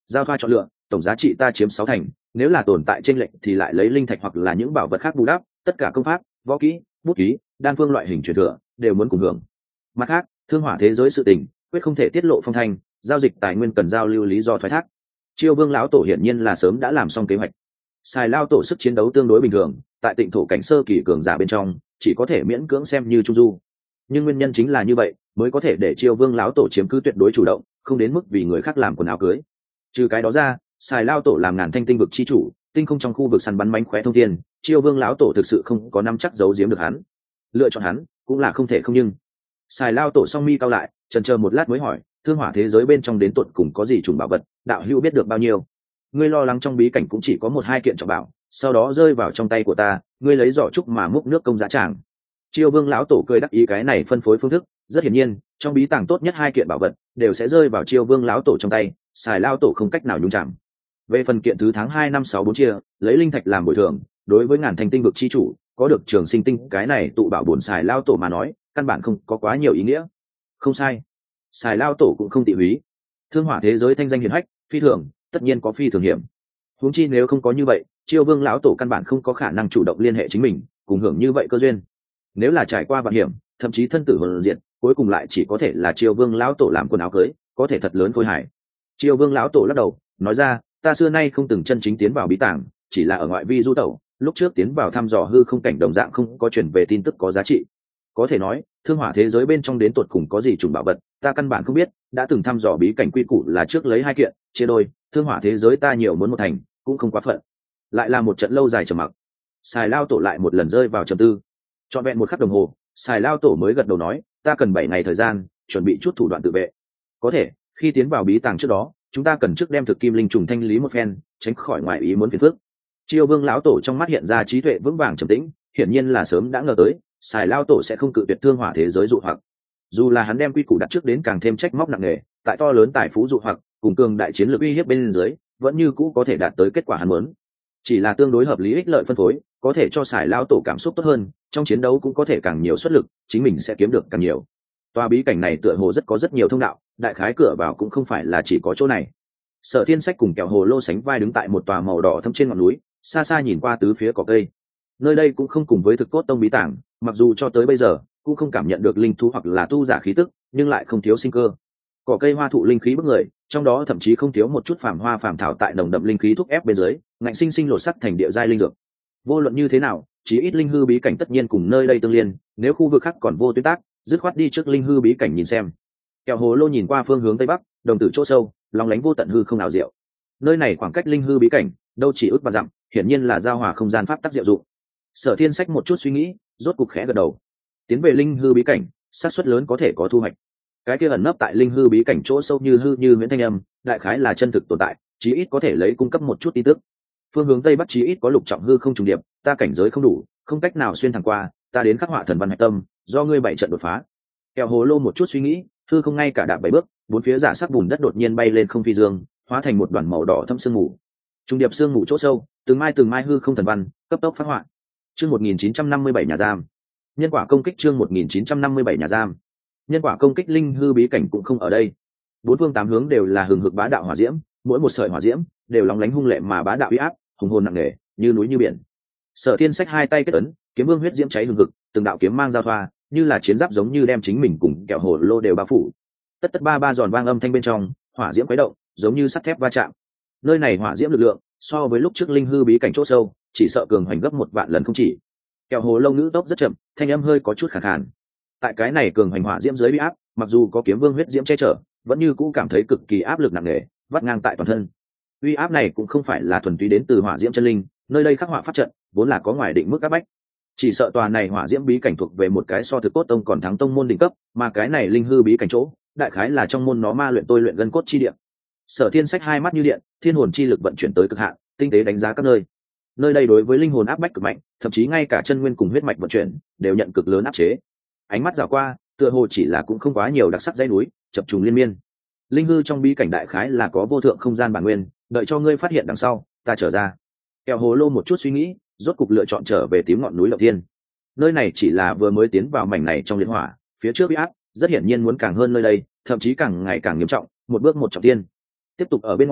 giao thoa chọn lựa, tổng giá trị ta chiếm 60%, nếu là tồn tại trên lệnh thì lại lấy linh thạch hoặc là những bảo vật khác bù đắp, tất cả công pháp, võ kỹ, bút ký, đan phương loại hình truyền thừa đều muốn cùng hưởng. Mặt khác, thương hỏa thế giới sự tình quyết không thể tiết lộ phong thanh, giao dịch tài nguyên cần giao lưu lý do thoái thác. Chiêu Vương lão tổ hiển nhiên là sớm đã làm xong kế hoạch. Xài Lao tổ sức chiến đấu tương đối bình thường, tại Tịnh thổ cảnh sơ kỳ cường giả bên trong, chỉ có thể miễn cưỡng xem như trung du. Nhưng nguyên nhân chính là như vậy, mới có thể để Chiêu Vương lão tổ chiếm cứ tuyệt đối chủ động, không đến mức vì người khác làm quần áo cưới. Trừ cái đó ra, Xài Lao tổ làm ngàn thanh tinh vực chi chủ, tinh không trong khu vực săn bắn mánh khóe thông thiên, Chiêu Vương lão tổ thực sự không có nắm chắc giấu giếm được hắn. Lựa chọn hắn cũng là không thể không, nhưng Xài Lao tổ song mi cao lại, chần chờ một lát mới hỏi, thương hỏa thế giới bên trong đến tột cùng có gì trùng bảo vật, đạo hữu biết được bao nhiêu? Ngươi lo lắng trong bí cảnh cũng chỉ có 1-2 kiện trọng bảo, sau đó rơi vào trong tay của ta, ngươi lấy giỏ trúc mà múc nước công giá tràng. Chiêu Vương lão tổ cười đắc ý cái này phân phối phương thức, rất hiển nhiên, trong bí tàng tốt nhất 2 kiện bảo vật đều sẽ rơi vào Chiêu Vương lão tổ trong tay, Xài Lao tổ không cách nào nhúng chạm. Về phần kiện thứ tháng 2 năm 6 4 chia, lấy linh thạch làm bồi thường, đối với ngàn thành tinh vực chi chủ, có được trường sinh tinh cái này tụ bảo bổn Xài Lao tổ mà nói, căn bản không có quá nhiều ý nghĩa. Không sai, Xài Lao tổ cũng không tị húy. Thương hỏa thế giới thanh danh hiển hách, phi thường, tất nhiên có phi thường hiểm. Huống chi nếu không có như vậy, Chiêu Vương lão tổ căn bản không có khả năng chủ động liên hệ chính mình, cùng hưởng như vậy cơ duyên. Nếu là trải qua vạn hiểm, thậm chí thân tử hồn diệt, cuối cùng lại chỉ có thể là Chiêu Vương lão tổ làm quần áo cưới, có thể thật lớn khôi hài. Chiêu Vương lão tổ lắc đầu, nói ra, ta xưa nay không từng chân chính tiến vào bí tàng, chỉ là ở ngoại vi du tẩu, lúc trước tiến vào thăm dò hư không cảnh đồng dạng không có truyền về tin tức có giá trị. Có thể nói, thương hỏa thế giới bên trong đến tột cùng có gì trùng bảo vật, ta căn bản không biết, đã từng thăm dò bí cảnh quy củ là trước lấy 2 kiện, chia đôi, thương hỏa thế giới ta nhiều muốn một thành, cũng không quá phận. Lại là một trận lâu dài trầm mặc. Xài Lao tổ lại một lần rơi vào trầm tư. Trọn vẹn 1 khắc đồng hồ, Xài Lao tổ mới gật đầu nói, ta cần 7 ngày thời gian, chuẩn bị chút thủ đoạn tự vệ. Có thể, khi tiến vào bí tàng trước đó, chúng ta cần trước đem thực kim linh trùng thanh lý một phen, tránh khỏi ngoại ý muốn phiền phức. Chiêu Vương lão tổ trong mắt hiện ra trí tuệ vững vàng trầm tĩnh, hiển nhiên là sớm đã ngờ tới, Xài Lao tổ sẽ không cự tuyệt thương hỏa thế giới dụ hoặc. Dù là hắn đem quy củ đặt trước đến càng thêm trách móc nặng nề, tại to lớn tài phú dụ hoặc, cùng cường đại chiến lược uy hiếp bên dưới, vẫn như cũ có thể đạt tới kết quả hắn muốn. Chỉ là tương đối hợp lý ích lợi phân phối, có thể cho Xài Lao tổ cảm xúc tốt hơn, trong chiến đấu cũng có thể càng nhiều xuất lực, chính mình sẽ kiếm được càng nhiều. Tòa bí cảnh này tựa hồ có rất nhiều thông đạo, đại khái cửa vào cũng không phải là chỉ có chỗ này. Sở Thiên Sách cùng Kẹo Hồ Lô sánh vai đứng tại một tòa màu đỏ thẫm trên ngọn núi, xa xa nhìn qua tứ phía cỏ cây. Nơi đây cũng không cùng với thực cốt tông bí tàng, mặc dù cho tới bây giờ cũng không cảm nhận được linh thú hoặc là tu giả khí tức, nhưng lại không thiếu sinh cơ. Cỏ cây hoa thụ linh khí bức người, trong đó thậm chí không thiếu một chút phàm hoa phàm thảo tại nồng đậm linh khí thúc ép bên dưới, ngạnh sinh sinh lột sắc thành địa giai linh dược. Vô luận như thế nào, chí ít linh hư bí cảnh tất nhiên cùng nơi đây tương liên, nếu khu vực khác còn vô tuyến tác, dứt khoát đi trước linh hư bí cảnh nhìn xem. Kẹo Hồ Lô nhìn qua phương hướng tây bắc, đồng tử chỗ sâu, lòng lánh vô tận hư không nào diệu. Nơi này khoảng cách linh hư bí cảnh đâu chỉ ước và dặm, hiển nhiên là giao hòa không gian pháp tắc diệu dụng. Sở Thiên Sách một chút suy nghĩ, rốt cục khẽ gật đầu. Tiến về linh hư bí cảnh, xác suất lớn có thể có thu hoạch. Cái kia ẩn nấp tại linh hư bí cảnh chỗ sâu như hư như huyễn thanh âm, đại khái là chân thực tồn tại, chí ít có thể lấy cung cấp một chút tin tức. Phương hướng tây bắc chí ít có lục trọng hư không trùng điệp, ta cảnh giới không đủ, không cách nào xuyên thẳng qua, ta đến khắc họa thần văn hạch tâm, do ngươi 7 trận đột phá. Kẹo Hồ Lô một chút suy nghĩ, hư không ngay cả đạp 7 bước, 4 phía giả sắc bùn đất đột nhiên bay lên không phi dương, hóa thành một đoàn màu đỏ thâm sương mù. Trung điệp sương mù chỗ sâu, từng mai hư không thần văn, cấp tốc phát họa. Chương 1957 nhà giam. Nhân quả công kích chương 1957 nhà giam. Nhân quả công kích linh hư bí cảnh cũng không ở đây. 4 phương 8 hướng đều là hừng hực bá đạo hỏa diễm, mỗi một sợi hỏa diễm đều lóng lánh hung lệ mà bá đạo uy áp, hùng hồn nặng nề, như núi như biển. Sở Thiên Sách 2 tay kết ấn, kiếm vương huyết diễm cháy hừng hực, từng đạo kiếm mang giao thoa, như là chiến giáp giống như đem chính mình cùng Kẹo Hồ Lô đều bao phủ. Tất tất ba giòn vang âm thanh bên trong, hỏa diễm quấy động, giống như sắt thép va chạm. Nơi này hỏa diễm lực lượng, so với lúc trước linh hư bí cảnh chỗ sâu, chỉ sợ cường hoành gấp 1 vạn lần không chỉ. Kẹo Hồ Lô ngữ tốc rất chậm, thanh âm hơi có chút khàn khàn. Tại cái này cường hoành hỏa diễm dưới uy áp, mặc dù có kiếm vương huyết diễm che chở, vẫn như cũ cảm thấy cực kỳ áp lực nặng nề, vắt ngang tại toàn thân. Uy áp này cũng không phải là thuần túy đến từ hỏa diễm chân linh, nơi đây khắc họa pháp trận, vốn là có ngoài định mức áp bách. Chỉ sợ tòa này hỏa diễm bí cảnh thuộc về một cái so thực cốt tông còn thắng tông môn đỉnh cấp, mà cái này linh hư bí cảnh chỗ, đại khái là trong môn nó ma luyện tôi luyện gân cốt chi địa. Sở Thiên Sách 2 mắt như điện, thiên hồn chi lực vận chuyển tới cực hạn, tinh tế đánh giá các nơi. Nơi đây đối với linh hồn áp bách cực mạnh, thậm chí ngay cả chân nguyên cùng huyết mạch vận chuyển đều nhận cực lớn áp chế. Ánh mắt dạo qua, tựa hồ chỉ là cũng không quá nhiều đặc sắc dãy núi, chập trùng liên miên. Linh hư trong bí cảnh đại khái là có vô thượng không gian bản nguyên, đợi cho ngươi phát hiện đằng sau, ta trở ra. Kẹo Hồ Lô một chút suy nghĩ, rốt cục lựa chọn trở về tím ngọn núi Lộc Thiên. Nơi này chỉ là vừa mới tiến vào mảnh này trong liên hỏa, phía trước uy áp rất hiển nhiên muốn càng hơn nơi đây, thậm chí càng ngày càng nghiêm trọng, một bước một trọng tiên. Tiếp tục ở bên ngoài,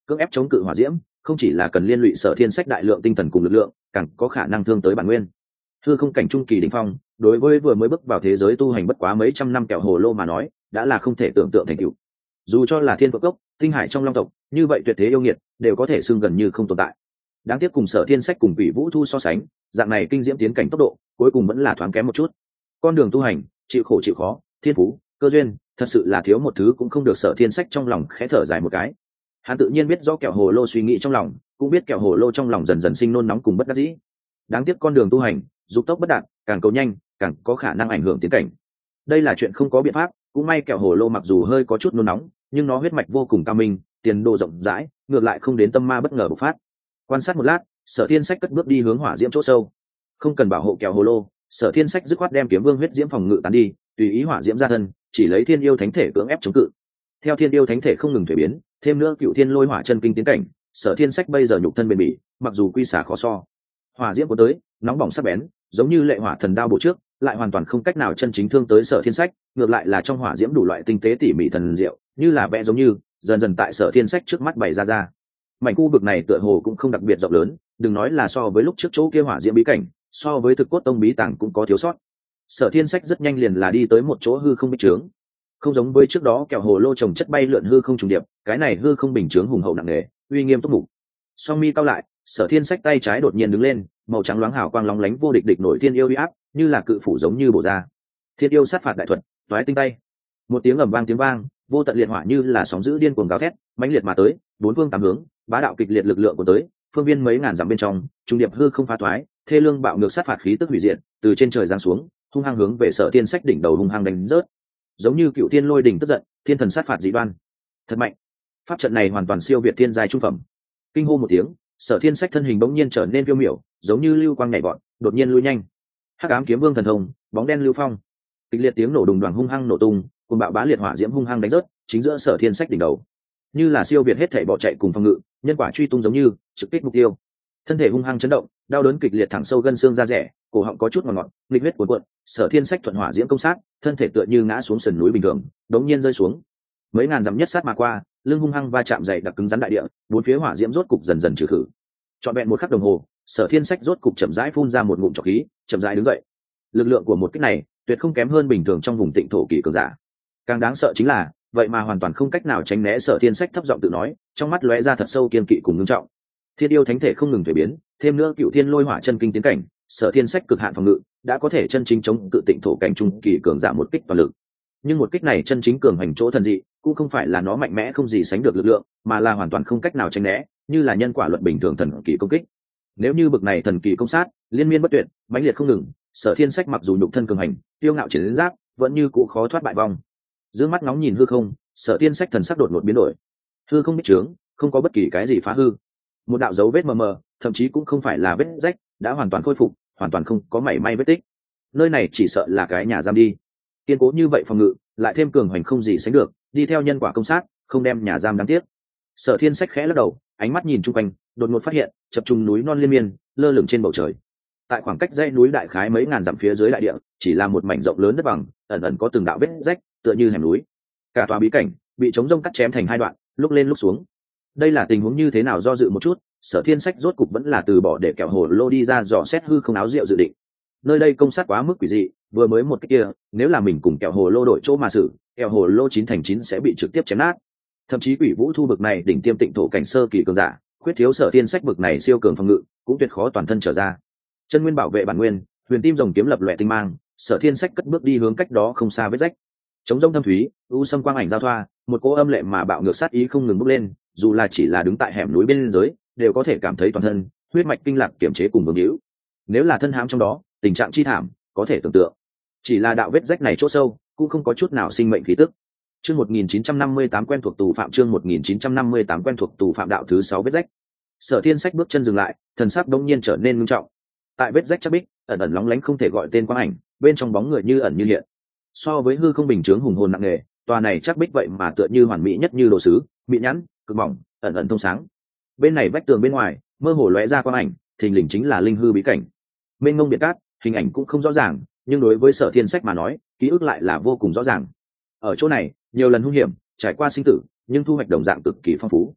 cưỡng ép chống cự hỏa diễm không chỉ là cần liên lụy Sở Thiên Sách đại lượng tinh thần cùng lực lượng, càng có khả năng thương tới bản nguyên. Hư không cảnh trung kỳ đỉnh phong, đối với vừa mới bước vào thế giới tu hành bất quá mấy trăm năm kẹo hồ lô mà nói, đã là không thể tưởng tượng thành tựu. Dù cho là thiên phượng cốc, tinh hải trong long tộc, như vậy tuyệt thế yêu nghiệt đều có thể xưng gần như không tồn tại. Đáng tiếc cùng Sở Thiên Sách cùng Quỷ Vũ Thu so sánh, dạng này kinh diễm tiến cảnh tốc độ, cuối cùng vẫn là thoáng kém một chút. Con đường tu hành, chịu khổ chịu khó, thiên phú, cơ duyên, thật sự là thiếu một thứ cũng không được. Sở Thiên Sách trong lòng khẽ thở dài một cái. Hắn tự nhiên biết rõ kẹo hồ lô suy nghĩ trong lòng, cũng biết kẹo hồ lô trong lòng dần dần sinh nôn nóng cùng bất đắc dĩ. Đáng tiếc con đường tu hành, dục tốc bất đạt, càng cầu nhanh, càng có khả năng ảnh hưởng tiến cảnh. Đây là chuyện không có biện pháp, cũng may kẹo hồ lô mặc dù hơi có chút nôn nóng, nhưng nó huyết mạch vô cùng cao minh, tiền đồ rộng rãi, ngược lại không đến tâm ma bất ngờ bộc phát. Quan sát một lát, Sở Thiên Sách cất bước đi hướng hỏa diễm chỗ sâu. Không cần bảo hộ kẹo hồ lô, Sở Thiên Sách dứt khoát đem kiếm vương huyết diễm phòng ngự tán đi, tùy ý hỏa diễm ra thân, chỉ lấy thiên yêu thánh thể cưỡng ép chống cự. Theo thiên yêu thánh thể không ngừng thuế biến, thêm nữa cựu thiên lôi hỏa chân kinh tiến cảnh, Sở Thiên Sách bây giờ nhục thân bền bỉ, mặc dù quy xả khó so. Hỏa diễm của tới, nóng bỏng sắc bén, giống như lệ hỏa thần đao bổ trước, lại hoàn toàn không cách nào chân chính thương tới Sở Thiên Sách, ngược lại là trong hỏa diễm đủ loại tinh tế tỉ mỉ thần diệu, như là vẽ giống như, dần dần tại Sở Thiên Sách trước mắt bày ra. Mảnh khu vực này tựa hồ cũng không đặc biệt rộng lớn, đừng nói là so với lúc trước chỗ kia hỏa diễm bí cảnh, so với thực cốt tông bí tàng cũng có thiếu sót. Sở Thiên Sách rất nhanh liền là đi tới một chỗ hư không bích trướng. Không giống với trước đó kẹo hồ lô trồng chất bay lượn hư không trùng điệp, cái này hư không bình trướng hùng hậu nặng nề, uy nghiêm túc mục. Song mi cao lại, Sở Thiên Sách tay trái đột nhiên đứng lên, màu trắng loáng hào quang lóng lánh vô địch địch nổi thiên yêu uy áp, như là cự phủ giống như bổ ra. Thiên yêu sát phạt đại thuật, toái tinh tay. Một tiếng ầm vang tiếng vang, vô tận liệt hỏa như là sóng dữ điên cuồng gào thét, mãnh liệt mà tới, bốn phương tám hướng, bá đạo kịch liệt lực lượng của tới, phương viên mấy ngàn dặm bên trong, trung điệp hư không phá toái, thê lương bạo ngược sát phạt khí tức hủy diệt, từ trên trời giáng xuống, hung hăng hướng về Sở Thiên Sách đỉnh đầu hung hăng đánh rớt. Giống như cựu thiên lôi đỉnh tức giận, thiên thần sát phạt dị đoan. Thật mạnh. Pháp trận này hoàn toàn siêu việt thiên giai trung phẩm. Kinh hô một tiếng, Sở Thiên Sách thân hình bỗng nhiên trở nên phiêu miểu, giống như lưu quang nhảy vọt, đột nhiên lui nhanh. Hắc ám kiếm vương thần thông, bóng đen lưu phong. Kịch liệt tiếng nổ đùng đoàng hung hăng nổ tung, cùng bạo bá liệt hỏa diễm hung hăng đánh rớt, chính giữa Sở Thiên Sách đỉnh đầu. Như là siêu việt hết thảy bỏ chạy cùng phòng ngự, nhân quả truy tung giống như, trực kích mục tiêu. Thân thể hung hăng chấn động, đau đớn kịch liệt thẳng sâu gân xương ra rẻ, cổ họng có chút ngọt ngọt, nghịch huyết cuồn cuộn. Sở Thiên Sách thuận hỏa diễm công sát, thân thể tựa như ngã xuống sườn núi bình thường, đống nhiên rơi xuống. Mấy ngàn dặm nhất sát mà qua, lưng hung hăng va chạm dày đặc cứng rắn đại địa, bốn phía hỏa diễm rốt cục dần dần trừ khử. Trọn vẹn một khắc đồng hồ, Sở Thiên Sách rốt cục chậm rãi phun ra một ngụm trọc khí, chậm rãi đứng dậy. Lực lượng của một kích này, tuyệt không kém hơn bình thường trong vùng tịnh thổ kỳ cường giả. Càng đáng sợ chính là, vậy mà hoàn toàn không cách nào tránh né. Sở Thiên Sách thấp giọng tự nói, trong mắt lóe ra thật sâu kiên kỵ cùng ngưng trọng. Thiên yêu thánh thể không ngừng thay biến, thêm nữa cựu thiên lôi hỏa chân kinh tiến cảnh, Sở Thiên Sách cực hạn phòng ngự đã có thể chân chính chống cự tịnh thổ cảnh trung kỳ cường giả một kích toàn lực. Nhưng một kích này chân chính cường hành chỗ thần dị, cũng không phải là nó mạnh mẽ không gì sánh được lực lượng, mà là hoàn toàn không cách nào tránh né, như là nhân quả luận bình thường thần kỳ công kích. Nếu như bực này thần kỳ công sát, liên miên bất tuyệt, mãnh liệt không ngừng, Sở Thiên Sách mặc dù nhục thân cường hành, tiêu ngạo chiến giáp, vẫn như cũ khó thoát bại vong. Dương mắt ngóng nhìn hư không, Sở Thiên Sách thần sắc đột ngột biến đổi. Hư không biết trướng, không có bất kỳ cái gì phá hư. Một đạo dấu vết mờ mờ, thậm chí cũng không phải là vết rách, đã hoàn toàn khôi phục, hoàn toàn không có mảy may vết tích. Nơi này chỉ sợ là cái nhà giam đi. Kiên cố như vậy phòng ngự, lại thêm cường hoành không gì sánh được, đi theo nhân quả công sát, không đem nhà giam đáng tiếc. Sở Thiên Sách khẽ lắc đầu, ánh mắt nhìn chung quanh, đột ngột phát hiện, chập trùng núi non liên miên, lơ lửng trên bầu trời. Tại khoảng cách dãy núi đại khái mấy ngàn dặm phía dưới đại địa, chỉ là một mảnh rộng lớn đất bằng, ẩn ẩn có từng đạo vết rách, tựa như hẻm núi. Cả tòa bí cảnh bị trống rông cắt chém thành hai đoạn, lúc lên lúc xuống. Đây là tình huống như thế nào? Do dự một chút, Sở Thiên Sách rốt cục vẫn là từ bỏ để kẹo hồ lô đi ra dò xét hư không áo rượu dự định. Nơi đây công sát quá mức quỷ dị, vừa mới một cái kia, nếu là mình cùng kẹo hồ lô đổi chỗ mà xử, kẹo hồ lô 9/9 sẽ bị trực tiếp chém nát. Thậm chí Quỷ Vũ Thu bực này đỉnh tiêm tịnh thổ cảnh sơ kỳ cường giả, khuyết thiếu Sở Thiên Sách bực này siêu cường phòng ngự, cũng tuyệt khó toàn thân trở ra. Chân nguyên bảo vệ bản nguyên, huyền tim rồng kiếm lập loè tinh mang, Sở Thiên Sách cất bước đi hướng cách đó không xa vết rách. Chống rông thâm thúy, u sâm quang ảnh giao thoa, một cỗ âm lệ mà bạo ngược sát ý không ngừng bốc lên, dù là chỉ là đứng tại hẻm núi bên dưới, đều có thể cảm thấy toàn thân huyết mạch kinh lạc kiểm chế cùng vương hữu. Nếu là thân hãm trong đó, tình trạng chi thảm có thể tưởng tượng. Chỉ là đạo vết rách này chỗ sâu, cũng không có chút nào sinh mệnh khí tức. Chương 1958 quen thuộc tù phạm, chương 1958 quen thuộc tù phạm đạo thứ 6 vết rách. Sở Thiên Sách bước chân dừng lại, thần sắc đột nhiên trở nên nghiêm trọng. Tại vết rách chắc bích, ẩn ẩn lóng lánh không thể gọi tên quang ảnh, bên trong bóng người như ẩn như hiện. So với hư không bình chướng hùng hồn nặng nề, tòa này chắc bích vậy mà tựa như hoàn mỹ nhất như đồ sứ, mịn nhẵn, cực mỏng, ẩn ẩn thông sáng. Bên này vách tường bên ngoài, mơ hồ lóe ra quang ảnh, thình lình chính là linh hư bí cảnh. Mênh mông biển cát, hình ảnh cũng không rõ ràng, nhưng đối với Sở Thiên Sách mà nói, ký ức lại là vô cùng rõ ràng. Ở chỗ này, nhiều lần hung hiểm, trải qua sinh tử, nhưng thu hoạch đồng dạng cực kỳ phong phú.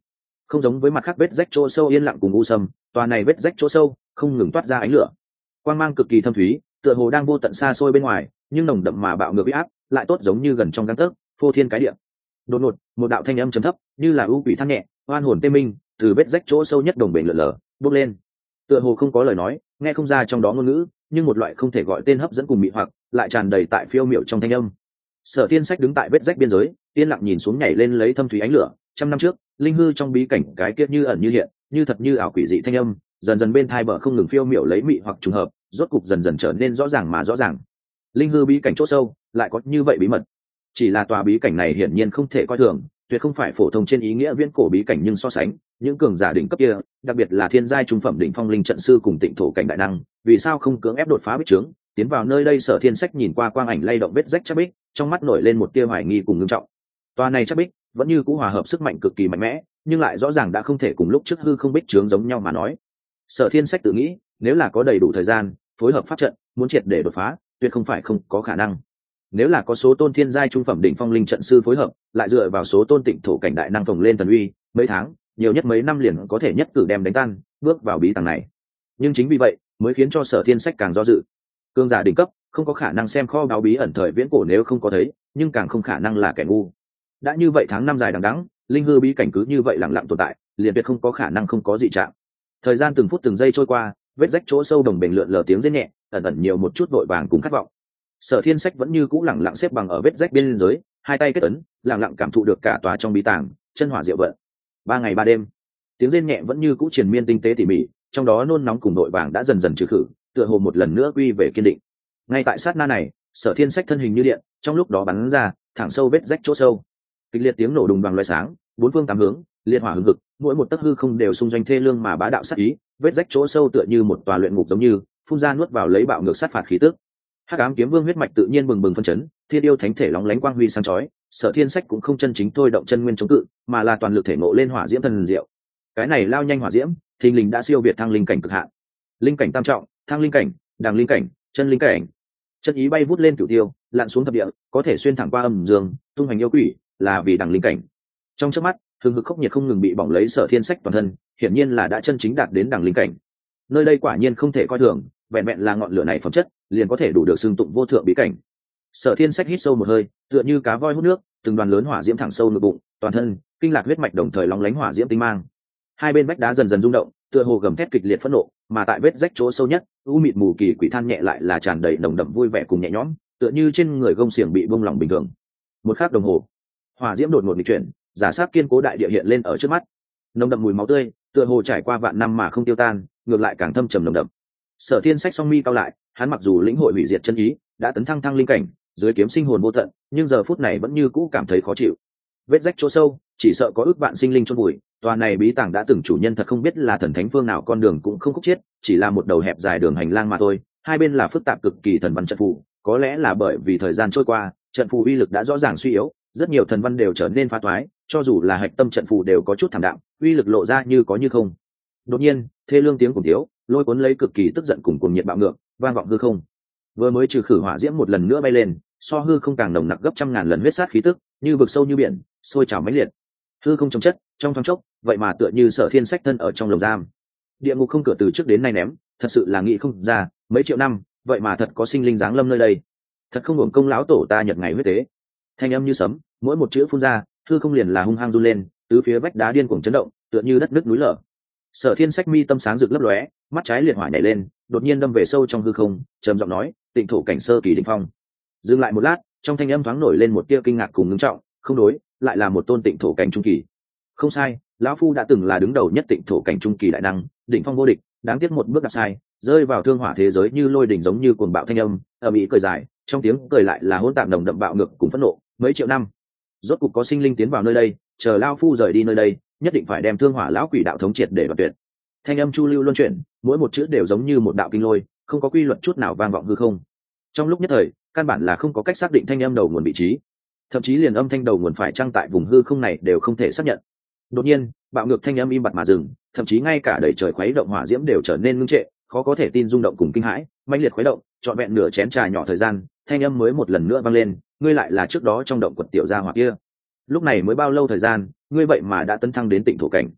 Không giống với mặt khác vết rách chỗ sâu yên lặng cùng u sâm, tòa này vết rách chỗ sâu không ngừng toát ra ánh lửa, quang mang cực kỳ thâm thúy, tựa hồ đang vô tận xa xôi bên ngoài, nhưng nồng đậm mà bạo ngược uy áp lại tốt giống như gần trong gang tấc, phô thiên cái địa. Đột ngột, một đạo thanh âm trầm thấp, như là u quỷ than nhẹ, oan hồn tê minh, từ vết rách chỗ sâu nhất đồng bể lượn lờ bốc lên. Tựa hồ không có lời nói, nghe không ra trong đó ngôn ngữ, nhưng một loại không thể gọi tên hấp dẫn cùng mị hoặc lại tràn đầy tại phiêu miểu trong thanh âm. Sở Thiên Sách đứng tại vết rách biên giới, yên lặng nhìn xuống nhảy lên lấy thâm thúy ánh lửa. Trăm năm trước, linh hư trong bí cảnh cái kiết như ẩn như hiện, như thật như ảo quỷ dị thanh âm, dần dần bên thai bờ không ngừng phiêu miểu lấy mị hoặc trùng hợp, rốt cục dần dần trở nên rõ ràng mà rõ ràng. Linh hư bí cảnh chỗ sâu, lại có như vậy bí mật. Chỉ là tòa bí cảnh này hiển nhiên không thể coi thường, tuyệt không phải phổ thông trên ý nghĩa viễn cổ bí cảnh, nhưng so sánh những cường giả đỉnh cấp kia, đặc biệt là thiên giai trung phẩm đỉnh phong linh trận sư cùng tịnh thổ cảnh đại năng, vì sao không cưỡng ép đột phá bích trướng, tiến vào nơi đây? Sở Thiên Sách nhìn qua quang ảnh lay động vết rách chắc bích, trong mắt nổi lên một tia hoài nghi cùng ngưng trọng. Tòa này chắc bích vẫn như cũ hòa hợp sức mạnh cực kỳ mạnh mẽ, nhưng lại rõ ràng đã không thể cùng lúc trước hư không bích trướng giống nhau mà nói. Sở Thiên Sách tự nghĩ, nếu là có đầy đủ thời gian phối hợp pháp trận, muốn triệt để đột phá tuyệt không phải không có khả năng. Nếu là có số tôn thiên giai trung phẩm đỉnh phong linh trận sư phối hợp, lại dựa vào số tôn tịnh thổ cảnh đại năng phồng lên thần uy, mấy tháng, nhiều nhất mấy năm liền có thể nhất cử đem đánh tan, bước vào bí tàng này. Nhưng chính vì vậy mới khiến cho Sở Thiên Sách càng do dự. Cương giả đỉnh cấp không có khả năng xem kho báu bí ẩn thời viễn cổ nếu không có thấy, nhưng càng không khả năng là kẻ ngu. Đã như vậy tháng năm dài đằng đẵng, linh hư bí cảnh cứ như vậy lặng lặng tồn tại, liền tuyệt không có khả năng không có dị trạng. Thời gian từng phút từng giây trôi qua, vết rách chỗ sâu đồng bền lượn lờ tiếng rên nhẹ, ẩn ẩn nhiều một chút vội vàng cùng khát vọng. Sở Thiên Sách vẫn như cũ lặng lặng xếp bằng ở vết rách biên giới, hai tay kết ấn, lặng lặng cảm thụ được cả tòa trong bí tàng, chân hỏa diệu vận. 3 ngày 3 đêm, tiếng rên nhẹ vẫn như cũ triền miên tinh tế tỉ mỉ, trong đó nôn nóng cùng nội vàng đã dần dần trừ khử, tựa hồ một lần nữa quy về kiên định. Ngay tại sát na này, Sở Thiên Sách thân hình như điện, trong lúc đó bắn ra, thẳng sâu vết rách chỗ sâu. Kịch liệt tiếng nổ đùng đoàng loé sáng, bốn phương tám hướng, liệt hỏa hừng hực, mỗi một tấc hư không đều xung doanh thê lương mà bá đạo sát ý, vết rách chỗ sâu tựa như một tòa luyện ngục giống như, phun ra nuốt vào lấy bạo ngược sát phạt khí tức. Hắc ám kiếm vương huyết mạch tự nhiên bừng bừng phân chấn, thiên yêu thánh thể lóng lánh quang huy sáng chói. Sở Thiên Sách cũng không chân chính thôi động chân nguyên chống cự, mà là toàn lực thể ngộ lên hỏa diễm thần diệu. Cái này lao nhanh hỏa diễm, thình lình đã siêu việt thăng linh cảnh cực hạn. Linh cảnh tam trọng, thăng linh cảnh, đàng linh cảnh, chân linh cảnh. Chân ý bay vút lên cửu tiêu, lặn xuống thập địa, có thể xuyên thẳng qua âm dương, tung hành yêu quỷ, là vì đàng linh cảnh. Trong chớp mắt, hừng hực khốc nhiệt không ngừng bị bỏng lấy Sở Thiên Sách toàn thân, hiển nhiên là đã chân chính đạt đến đàng linh cảnh. Nơi đây quả nhiên không thể coi thường, vẹn vẹn là ngọn lửa này phẩm chất, liền có thể đủ được xưng tụng vô thượng bí cảnh. Sở Thiên Sách hít sâu một hơi, tựa như cá voi hút nước, từng đoàn lớn hỏa diễm thẳng sâu nội bụng, toàn thân, kinh lạc huyết mạch đồng thời lóng lánh hỏa diễm tinh mang. Hai bên vách đá dần dần rung động, tựa hồ gầm thét kịch liệt phẫn nộ, mà tại vết rách chỗ sâu nhất, u mịt mù kỳ quỷ than nhẹ lại là tràn đầy nồng đậm vui vẻ cùng nhẹ nhõm, tựa như trên người gông xiềng bị bông lỏng bình thường. Một khắc đồng hồ, hỏa diễm đột ngột nghịch chuyển, giả sát kiên cố đại địa hiện lên ở trước mắt. Nồng đậm mùi máu tươi, tựa hồ trải qua vạn năm mà không tiêu tan, ngược lại càng thâm trầm nồng đậm. Sở Thiên Sách song mi cao lại, hắn mặc dù lĩnh hội hủy diệt chân ý, đã tấn thăng thăng linh cảnh, dưới kiếm sinh hồn vô tận, nhưng giờ phút này vẫn như cũ cảm thấy khó chịu. Vết rách chỗ sâu, chỉ sợ có ước vạn sinh linh chôn vùi, tòa này bí tàng đã từng chủ nhân thật không biết là thần thánh phương nào, con đường cũng không khúc chiết, chỉ là một đầu hẹp dài đường hành lang mà thôi, hai bên là phức tạp cực kỳ thần văn trận phù, có lẽ là bởi vì thời gian trôi qua, trận phù uy lực đã rõ ràng suy yếu, rất nhiều thần văn đều trở nên phá toái, cho dù là hạch tâm trận phù đều có chút thảm đạm, uy lực lộ ra như có như không. Đột nhiên, thê lương tiếng cùng thiếu, lôi cuốn lấy cực kỳ tức giận cùng cuồng nhiệt bạo ngược, vang vọng hư không. Vừa mới trừ khử hỏa diễm một lần nữa bay lên, so hư không càng nồng nặc gấp trăm ngàn lần huyết sát khí tức, như vực sâu như biển, sôi trào mãnh liệt. Hư không chống chất, trong thoáng chốc, vậy mà tựa như Sở Thiên Sách thân ở trong lồng giam. Địa ngục không cửa từ trước đến nay ném, thật sự là nghĩ không ra, mấy triệu năm, vậy mà thật có sinh linh giáng lâm nơi đây. Thật không hưởng công lão tổ ta nhật ngày huyết tế. Thanh âm như sấm, mỗi một chữ phun ra, hư không liền là hung hăng run lên, tứ phía vách đá điên cuồng chấn động, tựa như đất nứt núi lở. Sở Thiên Sách mi tâm sáng rực lấp lóe, mắt trái liệt hỏa nhảy lên, đột nhiên đâm về sâu trong hư không, trầm giọng nói, Tịnh thổ cảnh sơ kỳ đỉnh phong. Dừng lại một lát, trong thanh âm thoáng nổi lên một tia kinh ngạc cùng ngưng trọng, không đối, lại là một tôn Tịnh thổ cảnh trung kỳ. Không sai, lão phu đã từng là đứng đầu nhất Tịnh thổ cảnh trung kỳ đại năng, đỉnh phong vô địch, đáng tiếc một bước đạp sai, rơi vào thương hỏa thế giới như lôi đỉnh giống như cuồng bạo thanh âm, ầm ĩ cười dài, trong tiếng cười lại là hỗn tạp nồng đậm bạo ngược cùng phẫn nộ, mấy triệu năm, rốt cục có sinh linh tiến vào nơi đây, chờ lão phu rời đi nơi đây, nhất định phải đem thương hỏa lão quỷ đạo thống triệt để đoạt tuyệt. Thanh âm chu lưu luân chuyển, mỗi một chữ đều giống như một đạo kinh lôi, không có quy luật chút nào vang vọng hư không. Trong lúc nhất thời, căn bản là không có cách xác định thanh âm đầu nguồn vị trí, thậm chí liền âm thanh đầu nguồn phải chăng tại vùng hư không này đều không thể xác nhận. Đột nhiên, bạo ngược thanh âm im bặt mà dừng, thậm chí ngay cả đầy trời khuấy động hỏa diễm đều trở nên ngưng trệ, khó có thể tin rung động cùng kinh hãi, mãnh liệt khuấy động, trọn vẹn nửa chén trà nhỏ thời gian, thanh âm mới một lần nữa vang lên, ngươi lại là trước đó trong động quật tiểu gia hỏa kia. Lúc này mới bao lâu thời gian, ngươi vậy mà đã tấn thăng đến Tịnh thổ cảnh.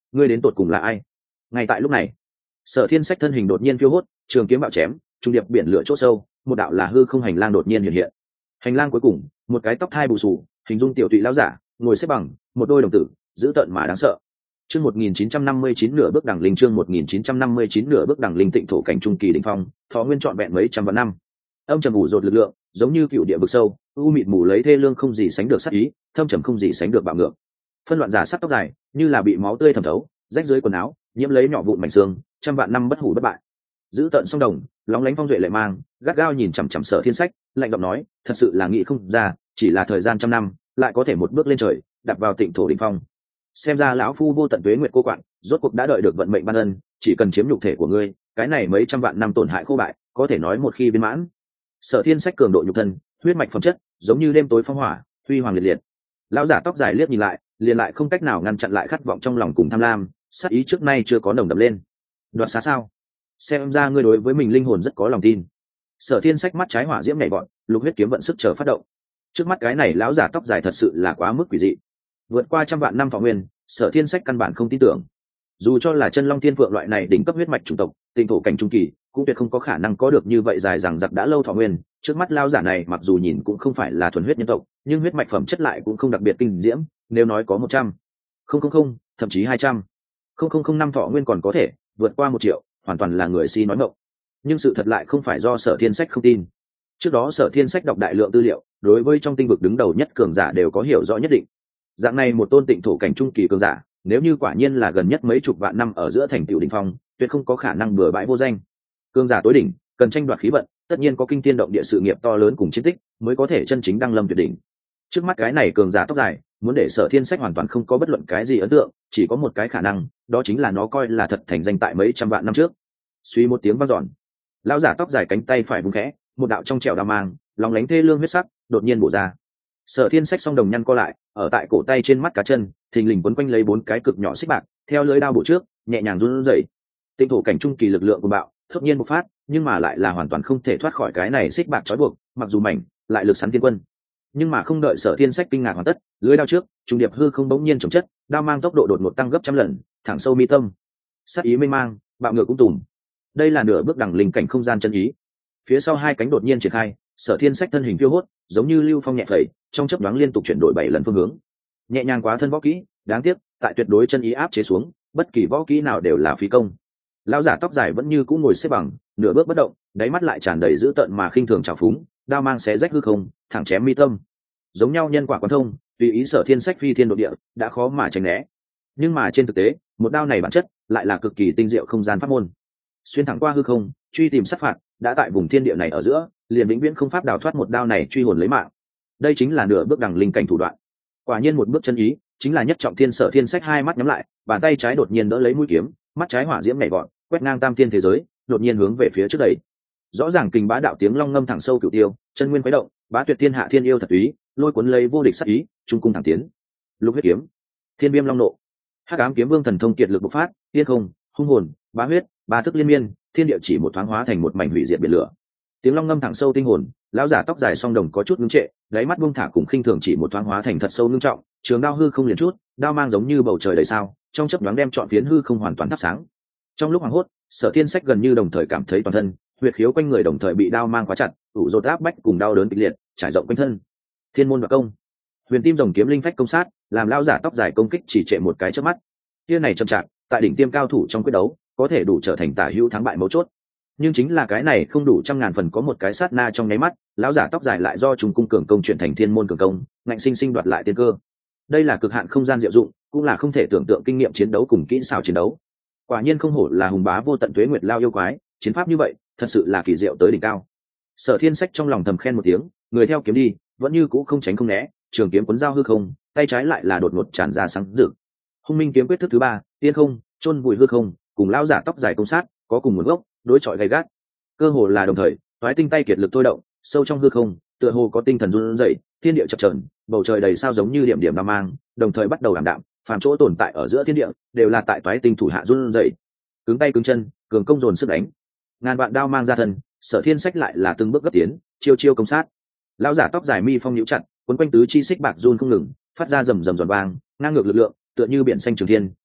ngươi đến tột cùng là ai? Ngay tại lúc này, Sở Thiên Sách thân hình đột nhiên phiêu hốt, trường kiếm bạo chém, trung điệp biển lửa chỗ sâu, một đạo là hư không hành lang đột nhiên hiện hiện. Hành lang cuối cùng, một cái tóc thai bù xù, hình dung tiểu tụy lão giả, ngồi xếp bằng, một đôi đồng tử, dữ tợn mà đáng sợ. Chương 1959 nửa bước đẳng linh, chương 1959 nửa bước đẳng linh, tịnh thổ cảnh trung kỳ đỉnh phong, thọ nguyên trọn vẹn mấy trăm vạn năm. Âm trầm ủ dột lực lượng, giống như cựu địa vực sâu, u mịt mù lấy thê lương không gì sánh được sát ý, thâm trầm không gì sánh được bạo ngược. Phân loạn giả sắc tóc dài, như là bị máu tươi thẩm thấu, rách dưới quần áo, nhiễm lấy nhỏ vụn mảnh xương, trăm vạn năm bất hủ bất bại. Giữ tận song đồng, lóng lánh phong duệ lệ mang, gắt gao nhìn chằm chằm Sở Thiên Sách, lạnh giọng nói, thật sự là nghĩ không ra, chỉ là thời gian trăm năm, lại có thể một bước lên trời, đạp vào tịnh thổ đỉnh phong. Xem ra lão phu vô tận tuế nguyệt cô quạng, rốt cuộc đã đợi được vận mệnh ban ân, chỉ cần chiếm nhục thể của ngươi, cái này mấy trăm vạn năm tổn hại khô bại, có thể nói một khi viên mãn. Sở Thiên Sách cường độ nhục thân, huyết mạch phẩm chất, giống như đêm tối phong hỏa, huy hoàng liệt liệt. Lão giả tóc dài liếc nhìn lại, liền lại không cách nào ngăn chặn lại khát vọng trong lòng cùng tham lam, sát ý trước nay chưa có nồng đậm lên. Đoạt xá sao? Xem ra ngươi đối với mình linh hồn rất có lòng tin. Sở Thiên Sách mắt trái hỏa diễm nhảy vọt, lục huyết kiếm vận sức chờ phát động. Trước mắt cái này lão giả tóc dài thật sự là quá mức quỷ dị, vượt qua trăm vạn năm thọ nguyên, Sở Thiên Sách căn bản không tin tưởng. Dù cho là chân long thiên phượng loại này đỉnh cấp huyết mạch chủng tộc, tịnh thổ cảnh trung kỳ, cũng tuyệt không có khả năng có được như vậy dài dằng dặc đã lâu thọ nguyên. Trước mắt lão giả này mặc dù nhìn cũng không phải là thuần huyết nhân tộc, nhưng huyết mạch phẩm chất lại cũng không đặc biệt kinh diễm. Nếu nói có 100, thậm chí 200, năm thọ nguyên còn có thể, vượt qua 1 triệu, hoàn toàn là người si nói ngọng. Nhưng sự thật lại không phải do Sở Thiên Sách không tin. Trước đó Sở Thiên Sách đọc đại lượng tư liệu, đối với trong tinh vực đứng đầu nhất cường giả đều có hiểu rõ nhất định. Dạng này một tôn tịnh thổ cảnh trung kỳ cường giả, nếu như quả nhiên là gần nhất mấy chục vạn năm ở giữa thành tựu đỉnh phong, tuyệt không có khả năng bừa bãi vô danh. Cường giả tối đỉnh, cần tranh đoạt khí vận, tất nhiên có kinh thiên động địa sự nghiệp to lớn cùng chiến tích, mới có thể chân chính đăng lâm tuyệt đỉnh. Trước mắt cái này cường giả tóc dài, muốn để Sở Thiên Sách hoàn toàn không có bất luận cái gì ấn tượng, chỉ có một cái khả năng, đó chính là nó coi là thật thành danh tại mấy trăm vạn năm trước. Suy một tiếng vang dọn, lão giả tóc dài cánh tay phải vung khẽ, một đạo trong trẻo đao mang, lóng lánh thê lương huyết sắc, đột nhiên bổ ra. Sở Thiên Sách song đồng nhăn co lại, ở tại cổ tay trên mắt cá chân, thình lình quấn quanh lấy 4 cái cực nhỏ xích bạc, theo lưỡi đao bổ trước, nhẹ nhàng run rẩy. Tịnh thổ cảnh trung kỳ lực lượng của bạo, thốt nhiên bộc phát, nhưng mà lại là hoàn toàn không thể thoát khỏi cái này xích bạc trói buộc, mặc dù mảnh, lại lực sắn thiên quân. Nhưng mà không đợi Sở Thiên Sách kinh ngạc hoàn tất, lưỡi đao trước, trung điệp hư không bỗng nhiên chồng chất, đao mang tốc độ đột ngột tăng gấp trăm lần, thẳng sâu mi tâm. Sát ý mênh mang, bạo ngược cũng tùm. Đây là nửa bước đẳng linh cảnh không gian chân ý. Phía sau hai cánh đột nhiên triển khai, Sở Thiên Sách thân hình phiêu hốt, giống như lưu phong nhẹ phẩy, trong chớp nhoáng liên tục chuyển đổi 7 lần phương hướng. Nhẹ nhàng quá thân võ kỹ, đáng tiếc, tại tuyệt đối chân ý áp chế xuống, bất kỳ võ kỹ nào đều là phí công. Lão giả tóc dài vẫn như cũ ngồi xếp bằng, nửa bước bất động, đáy mắt lại tràn đầy dữ tợn mà khinh thường trào phúng, đao mang xé rách hư không, thẳng chém mi tâm. Giống nhau nhân quả quan thông, tùy ý Sở Thiên Sách phi thiên độ địa, đã khó mà tránh né. Nhưng mà trên thực tế, một đao này bản chất lại là cực kỳ tinh diệu không gian pháp môn. Xuyên thẳng qua hư không, truy tìm sát phạt, đã tại vùng thiên địa này ở giữa, liền vĩnh viễn không pháp đào thoát một đao này truy hồn lấy mạng. Đây chính là nửa bước đẳng linh cảnh thủ đoạn. Quả nhiên một bước chân ý, chính là nhất trọng thiên. Sở Thiên Sách hai mắt nhắm lại, bàn tay trái đột nhiên đỡ lấy mũi kiếm, mắt trái hỏa diễm nhảy vọt, quét ngang tam thiên thế giới, đột nhiên hướng về phía trước đẩy. Rõ ràng kình bá đạo tiếng long ngâm thẳng sâu cửu tiêu, chân nguyên quấy động, bá tuyệt thiên hạ thiên yêu thật ý, lôi cuốn lấy vô địch sát ý, trung cung thẳng tiến. Lục huyết kiếm, thiên viêm long nộ, hắc ám kiếm vương thần thông kiệt lực bộc phát, tiên không, hung hồn, bá huyết, ba thức liên miên, thiên địa chỉ một thoáng hóa thành một mảnh hủy diệt biển lửa. Tiếng long ngâm thẳng sâu tinh hồn, lão giả tóc dài song đồng có chút ngưng trệ, đáy mắt buông thả cùng khinh thường chỉ một thoáng hóa thành thật sâu ngưng trọng, trường đao hư không liền chút, đao mang giống như bầu trời đầy sao, trong chớp nhoáng đem trọn phiến hư không hoàn toàn thắp sáng. Trong lúc hoảng hốt, Sở Thiên Sách gần như đồng thời cảm thấy toàn thân huyệt khiếu quanh người đồng thời bị đao mang khóa chặt, ủ rột áp bách cùng đau đớn kịch liệt trải rộng quanh thân. Thiên môn và công, huyền tim rồng kiếm linh phách công sát, làm lão giả tóc dài công kích chỉ trệ một cái chớp mắt. Tia này chậm chạp, tại đỉnh tiêm cao thủ trong quyết đấu, có thể đủ trở thành tả hữu thắng bại mấu chốt. Nhưng chính là cái này không đủ trăm ngàn phần có một cái sát na trong nháy mắt, lão giả tóc dài lại do trùng cung cường công chuyển thành thiên môn cường công, ngạnh sinh sinh đoạt lại tiên cơ. Đây là cực hạn không gian diệu dụng, cũng là không thể tưởng tượng kinh nghiệm chiến đấu cùng kỹ xảo chiến đấu. Quả nhiên không hổ là hùng bá vô tận tuế nguyệt lao yêu quái, chiến pháp như vậy, thật sự là kỳ diệu tới đỉnh cao. Sở Thiên Sách trong lòng thầm khen một tiếng, người theo kiếm đi, vẫn như cũ không tránh không né, trường kiếm cuốn dao hư không, tay trái lại là đột ngột tràn ra sáng rực. Hung minh kiếm quyết thức thứ 3, tiên không, chôn vùi hư không, cùng lão giả tóc dài công sát, có cùng nguồn gốc, đối chọi gay gắt. Cơ hồ là đồng thời, toái tinh tay kiệt lực thôi động, sâu trong hư không, tựa hồ có tinh thần run rẩy, thiên địa chập chờn, bầu trời đầy sao giống như điểm điểm đam mang, đồng thời bắt đầu ảm đạm, phàm chỗ tồn tại ở giữa thiên địa, đều là tại toái tinh thủ hạ run rẩy. Cứng tay cứng chân, cường công dồn sức đánh. Ngàn vạn đao mang ra thân, Sở Thiên Sách lại là từng bước gấp tiến, chiêu chiêu công sát. Lão giả tóc dài mi phong nhíu chặt, quấn quanh tứ chi xích bạc run không ngừng, phát ra rầm rầm giòn vang, ngang ngược lực lượng, tựa như biển xanh trường thiên,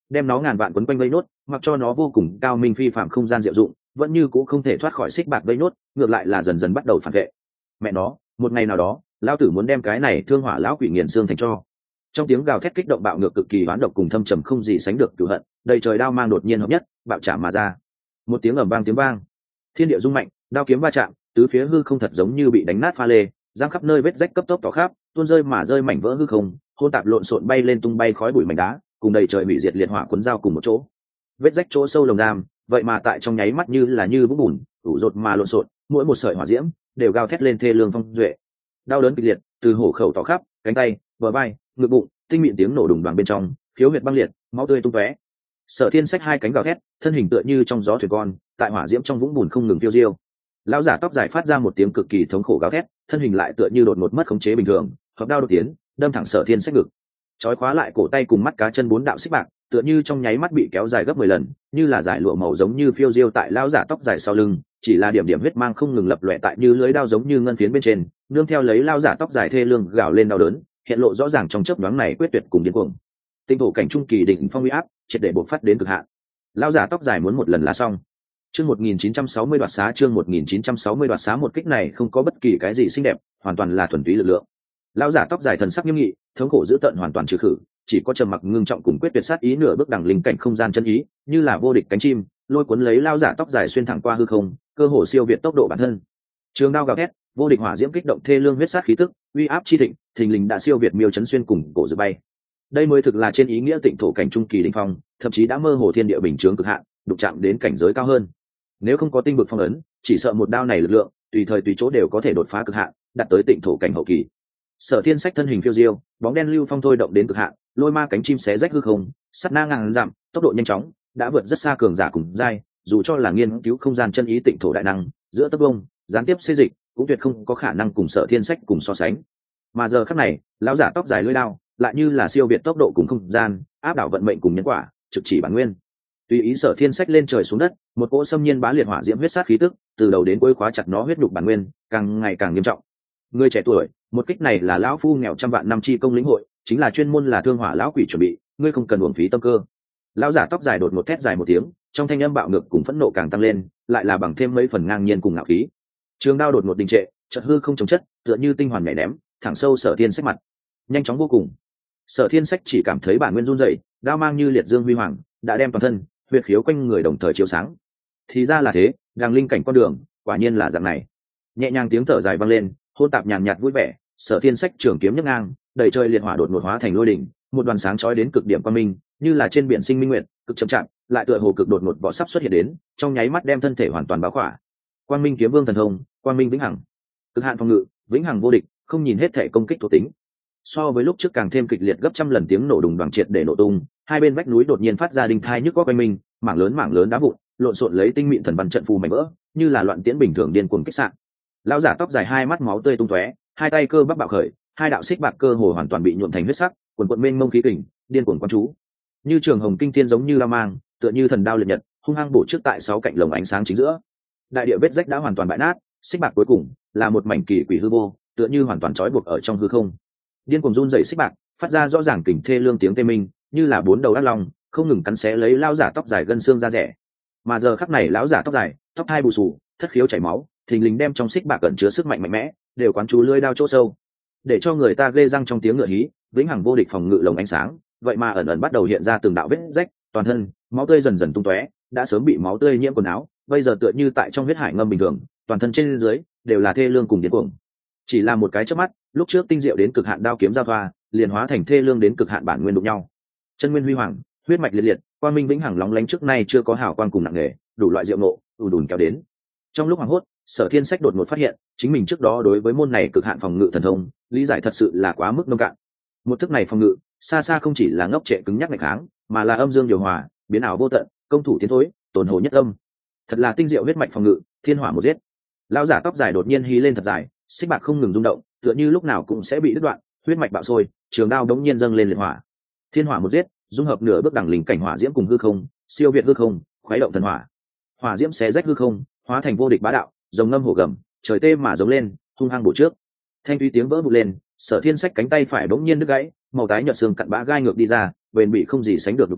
đem nó ngàn vạn quấn quanh vây nốt, mặc cho nó vô cùng cao minh phi phạm không gian diệu dụng, vẫn như cũ không thể thoát khỏi xích bạc vây nốt, ngược lại là dần dần bắt đầu phản vệ. Mẹ nó, một ngày nào đó lão tử muốn đem cái này thương hỏa lão quỷ nghiền xương thành cho. Trong tiếng gào thét kích động bạo ngược cực kỳ oán độc cùng thâm trầm không gì sánh được cửu hận, đầy trời đao mang đột nhiên hợp nhất, bạo chạm mà ra. Một tiếng ầm vang tiếng vang, thiên địa rung mạnh, đao kiếm va chạm, tứ phía hư không thật giống như bị đánh nát pha lê, giang khắp nơi vết rách cấp tốc tỏ khắp, tuôn rơi mà rơi mảnh vỡ hư không, hỗn tạp lộn xộn bay lên tung bay khói bụi mảnh đá, cùng đầy trời hủy diệt liệt hỏa cuốn dao cùng một chỗ. Vết rách chỗ sâu lồng giam, vậy mà tại trong nháy mắt như là như vũng bùn, ủ rột mà lộn xộn, mỗi một sợi hỏa diễm đều gào thét lên thê lương phong duệ. Đau đớn kịch liệt từ hổ khẩu tỏ khắp, cánh tay, bờ vai, ngực bụng, tinh mịn tiếng nổ đùng đoàng bên trong, khiếu huyệt băng liệt, máu tươi tung tóe. Sở Thiên xách hai cánh gào thét, thân hình tựa như trong gió thuyền con, tại hỏa diễm trong vũng bùn không ngừng phiêu diêu. Lão giả tóc dài phát ra một tiếng cực kỳ thống khổ gào thét, thân hình lại tựa như đột ngột mất khống chế bình thường, hợp đao đột tiến, đâm thẳng Sở Thiên xách ngực. Chói khóa lại cổ tay cùng mắt cá chân bốn đạo xích bạc, tựa như trong nháy mắt bị kéo dài gấp 10 lần, như là giải lụa màu giống như phiêu diêu tại lão giả tóc dài sau lưng, chỉ là điểm điểm huyết mang không ngừng lập lòe tại như lưới đao giống như ngân phiến bên trên, nương theo lấy lão giả tóc dài thê lương gào lên đau đớn, hiện lộ rõ ràng trong chớp nhoáng này quyết tuyệt cùng điên cuồng. Tinh thổ cảnh trung kỳ đỉnh phong uy áp, triệt để bộc phát đến cực hạn. Lão giả tóc dài muốn một lần là xong. Chương 1960 đoạt xá, chương 1960 đoạt xá, một kích này không có bất kỳ cái gì xinh đẹp, hoàn toàn là thuần túy lực lượng. Lão giả tóc dài thần sắc nghiêm nghị, thống khổ dữ tợn hoàn toàn trừ khử, chỉ có trầm mặc ngưng trọng cùng quyết tuyệt sát ý nửa bước đằng linh cảnh không gian chân ý, như là vô địch cánh chim, lôi cuốn lấy lão giả tóc dài xuyên thẳng qua hư không, cơ hồ siêu việt tốc độ bản thân. Trường đao gào thét, vô địch hỏa diễm kích động thê lương huyết sát khí tức, uy áp chi thịnh, thình lình đã siêu việt miêu chấn xuyên cùng cổ dự bay. Đây mới thực là trên ý nghĩa tịnh thổ cảnh trung kỳ đỉnh phong, thậm chí đã mơ hồ thiên địa bình chướng cực hạn, đụng chạm đến cảnh giới cao hơn. Nếu không có tinh vực phong ấn, chỉ sợ một đao này lực lượng tùy thời tùy chỗ đều có thể đột phá cực hạn, đạt tới tịnh thổ cảnh hậu kỳ. Sở Thiên xách thân hình phiêu diêu, bóng đen lưu phong thôi động đến cực hạn, lôi ma cánh chim xé rách hư không, sát na ngàn dặm, tốc độ nhanh chóng, đã vượt rất xa cường giả cùng giai, dù cho là nghiên cứu không gian chân ý tịnh thổ đại năng, giữa tấp bông, gián tiếp xê dịch, cũng tuyệt không có khả năng cùng Sở Thiên xách cùng so sánh. Mà giờ khắc này, lão giả tóc dài lưỡi đao, lại như là siêu việt tốc độ cùng không gian, áp đảo vận mệnh cùng nhân quả, trực chỉ bản nguyên. Tùy ý Sở Thiên xách lên trời xuống đất, một cỗ xâm nhiên bá liệt hỏa diễm huyết sát khí tức, từ đầu đến cuối khóa chặt nó huyết nhục bản nguyên, càng ngày càng nghiêm trọng. Người trẻ tuổi, một kích này là lão phu nghèo trăm vạn năm chi công lĩnh hội, chính là chuyên môn là thương hỏa lão quỷ chuẩn bị, ngươi không cần uổng phí tâm cơ. Lão giả tóc dài đột một thét dài một tiếng, trong thanh âm bạo ngược cùng phẫn nộ càng tăng lên, lại là bằng thêm mấy phần ngang nhiên cùng ngạo khí. Trường đao đột một đình trệ, chợt hư không chống chất, tựa như tinh hoàn nhảy ném, thẳng sâu Sở Thiên xách mặt. Nhanh chóng vô cùng. Sở Thiên xách chỉ cảm thấy bản nguyên run rẩy, đao mang như liệt dương huy hoàng, đã đem toàn thân, huyệt khiếu quanh người đồng thời chiếu sáng. Thì ra là thế, đàng linh cảnh con đường, quả nhiên là dạng này. Nhẹ nhàng tiếng thở dài vang lên, hôn tạp nhàn nhạt vui vẻ. Sở Thiên xách trường kiếm nhấc ngang, đầy trời liệt hỏa đột ngột hóa thành lôi đỉnh, một đoàn sáng chói đến cực điểm quang minh, như là trên biển sinh minh nguyệt, cực chậm chạp, lại tựa hồ cực đột ngột võ sắp xuất hiện đến, trong nháy mắt đem thân thể hoàn toàn bao khỏa. Quang minh kiếm vương thần thông, quang minh vĩnh hằng, cực hạn phòng ngự, vĩnh hằng vô địch, không nhìn hết thể công kích thuộc tính. So với lúc trước càng thêm kịch liệt gấp trăm lần tiếng nổ đùng đoàng triệt để nổ tung, hai bên vách núi đột nhiên phát ra đinh thai nhức óc quanh mình, mảng lớn đá vụn, lộn xộn lấy tinh mịn thần văn trận phù mảnh vỡ, như là loạn tiễn bình thường điên cuồng kích sạn. Lão giả tóc dài hai mắt máu tươi tung tóe, hai tay cơ bắp bạo khởi, hai đạo xích bạc cơ hồ hoàn toàn bị nhuộm thành huyết sắc, quần quần mênh mông khí kình, điên cuồng quán chú. Như trường hồng kinh thiên giống như la mang, tựa như thần đao liệt nhật, hung hăng bổ trước tại sáu cạnh lồng ánh sáng chính giữa. Đại địa vết rách đã hoàn toàn bại nát, xích bạc cuối cùng là một mảnh kỳ quỷ hư vô, tựa như hoàn toàn trói buộc ở trong hư không. Điên cuồng run rẩy xích bạc, phát ra rõ ràng kình thê lương tiếng tê minh, như là bốn đầu ác long, không ngừng cắn xé lấy lão giả tóc dài gân xương da rẻ. Mà giờ khắc này lão giả tóc dài, tóc hai bù xù, thất khiếu chảy máu, thình lình đem trong xích bạc cẩn chứa sức mạnh mạnh mẽ, đều quán chú lưỡi đao chỗ sâu, để cho người ta ghê răng trong tiếng ngựa hí. Vĩnh hằng vô địch phòng ngự lồng ánh sáng, vậy mà ẩn ẩn bắt đầu hiện ra từng đạo vết rách, toàn thân máu tươi dần dần tung tóe, đã sớm bị máu tươi nhiễm quần áo, bây giờ tựa như tại trong huyết hải ngâm bình thường, toàn thân trên dưới đều là thê lương cùng điên cuồng. Chỉ là một cái chớp mắt, lúc trước tinh diệu đến cực hạn đao kiếm giao thoa, liền hóa thành thê lương đến cực hạn bản nguyên đụng nhau. Chân nguyên huy hoàng, huyết mạch liệt liệt, quang minh vĩnh hằng lóng lánh trước nay chưa có hào quang cùng nặng nề, đủ loại diệu nộ, đùn kéo đến. Trong lúc hoảng hốt, Sở Thiên xách đột ngột phát hiện, chính mình trước đó đối với môn này cực hạn phòng ngự thần thông, lý giải thật sự là quá mức nông cạn. Một thức này phòng ngự, xa xa không chỉ là ngốc trệ cứng nhắc ngày kháng, mà là âm dương điều hòa, biến ảo vô tận, công thủ tiến thối, tổn hồ nhất âm. Thật là tinh diệu huyết mạch phòng ngự, thiên hỏa một giết. Lão giả tóc dài đột nhiên hí lên thật dài, xích bạc không ngừng rung động, tựa như lúc nào cũng sẽ bị đứt đoạn, huyết mạch bạo sôi, trường đao đống nhiên dâng lên liệt hỏa. Thiên hỏa một giết, dung hợp nửa bước đẳng linh cảnh hỏa diễm cùng hư không, siêu việt hư không, khuấy động thần hỏa. Hỏa diễm xé rách hư không, hóa thành vô địch bá đạo, rồng ngâm hổ gầm, trời tê mà giống lên, hung hăng bổ trước. Thanh thúy tiếng vỡ vụn lên, Sở Thiên xách cánh tay phải bỗng nhiên đứt gãy, màu tái nhợt xương cặn bã gai ngược đi ra, bền bị không gì sánh được nhục thân,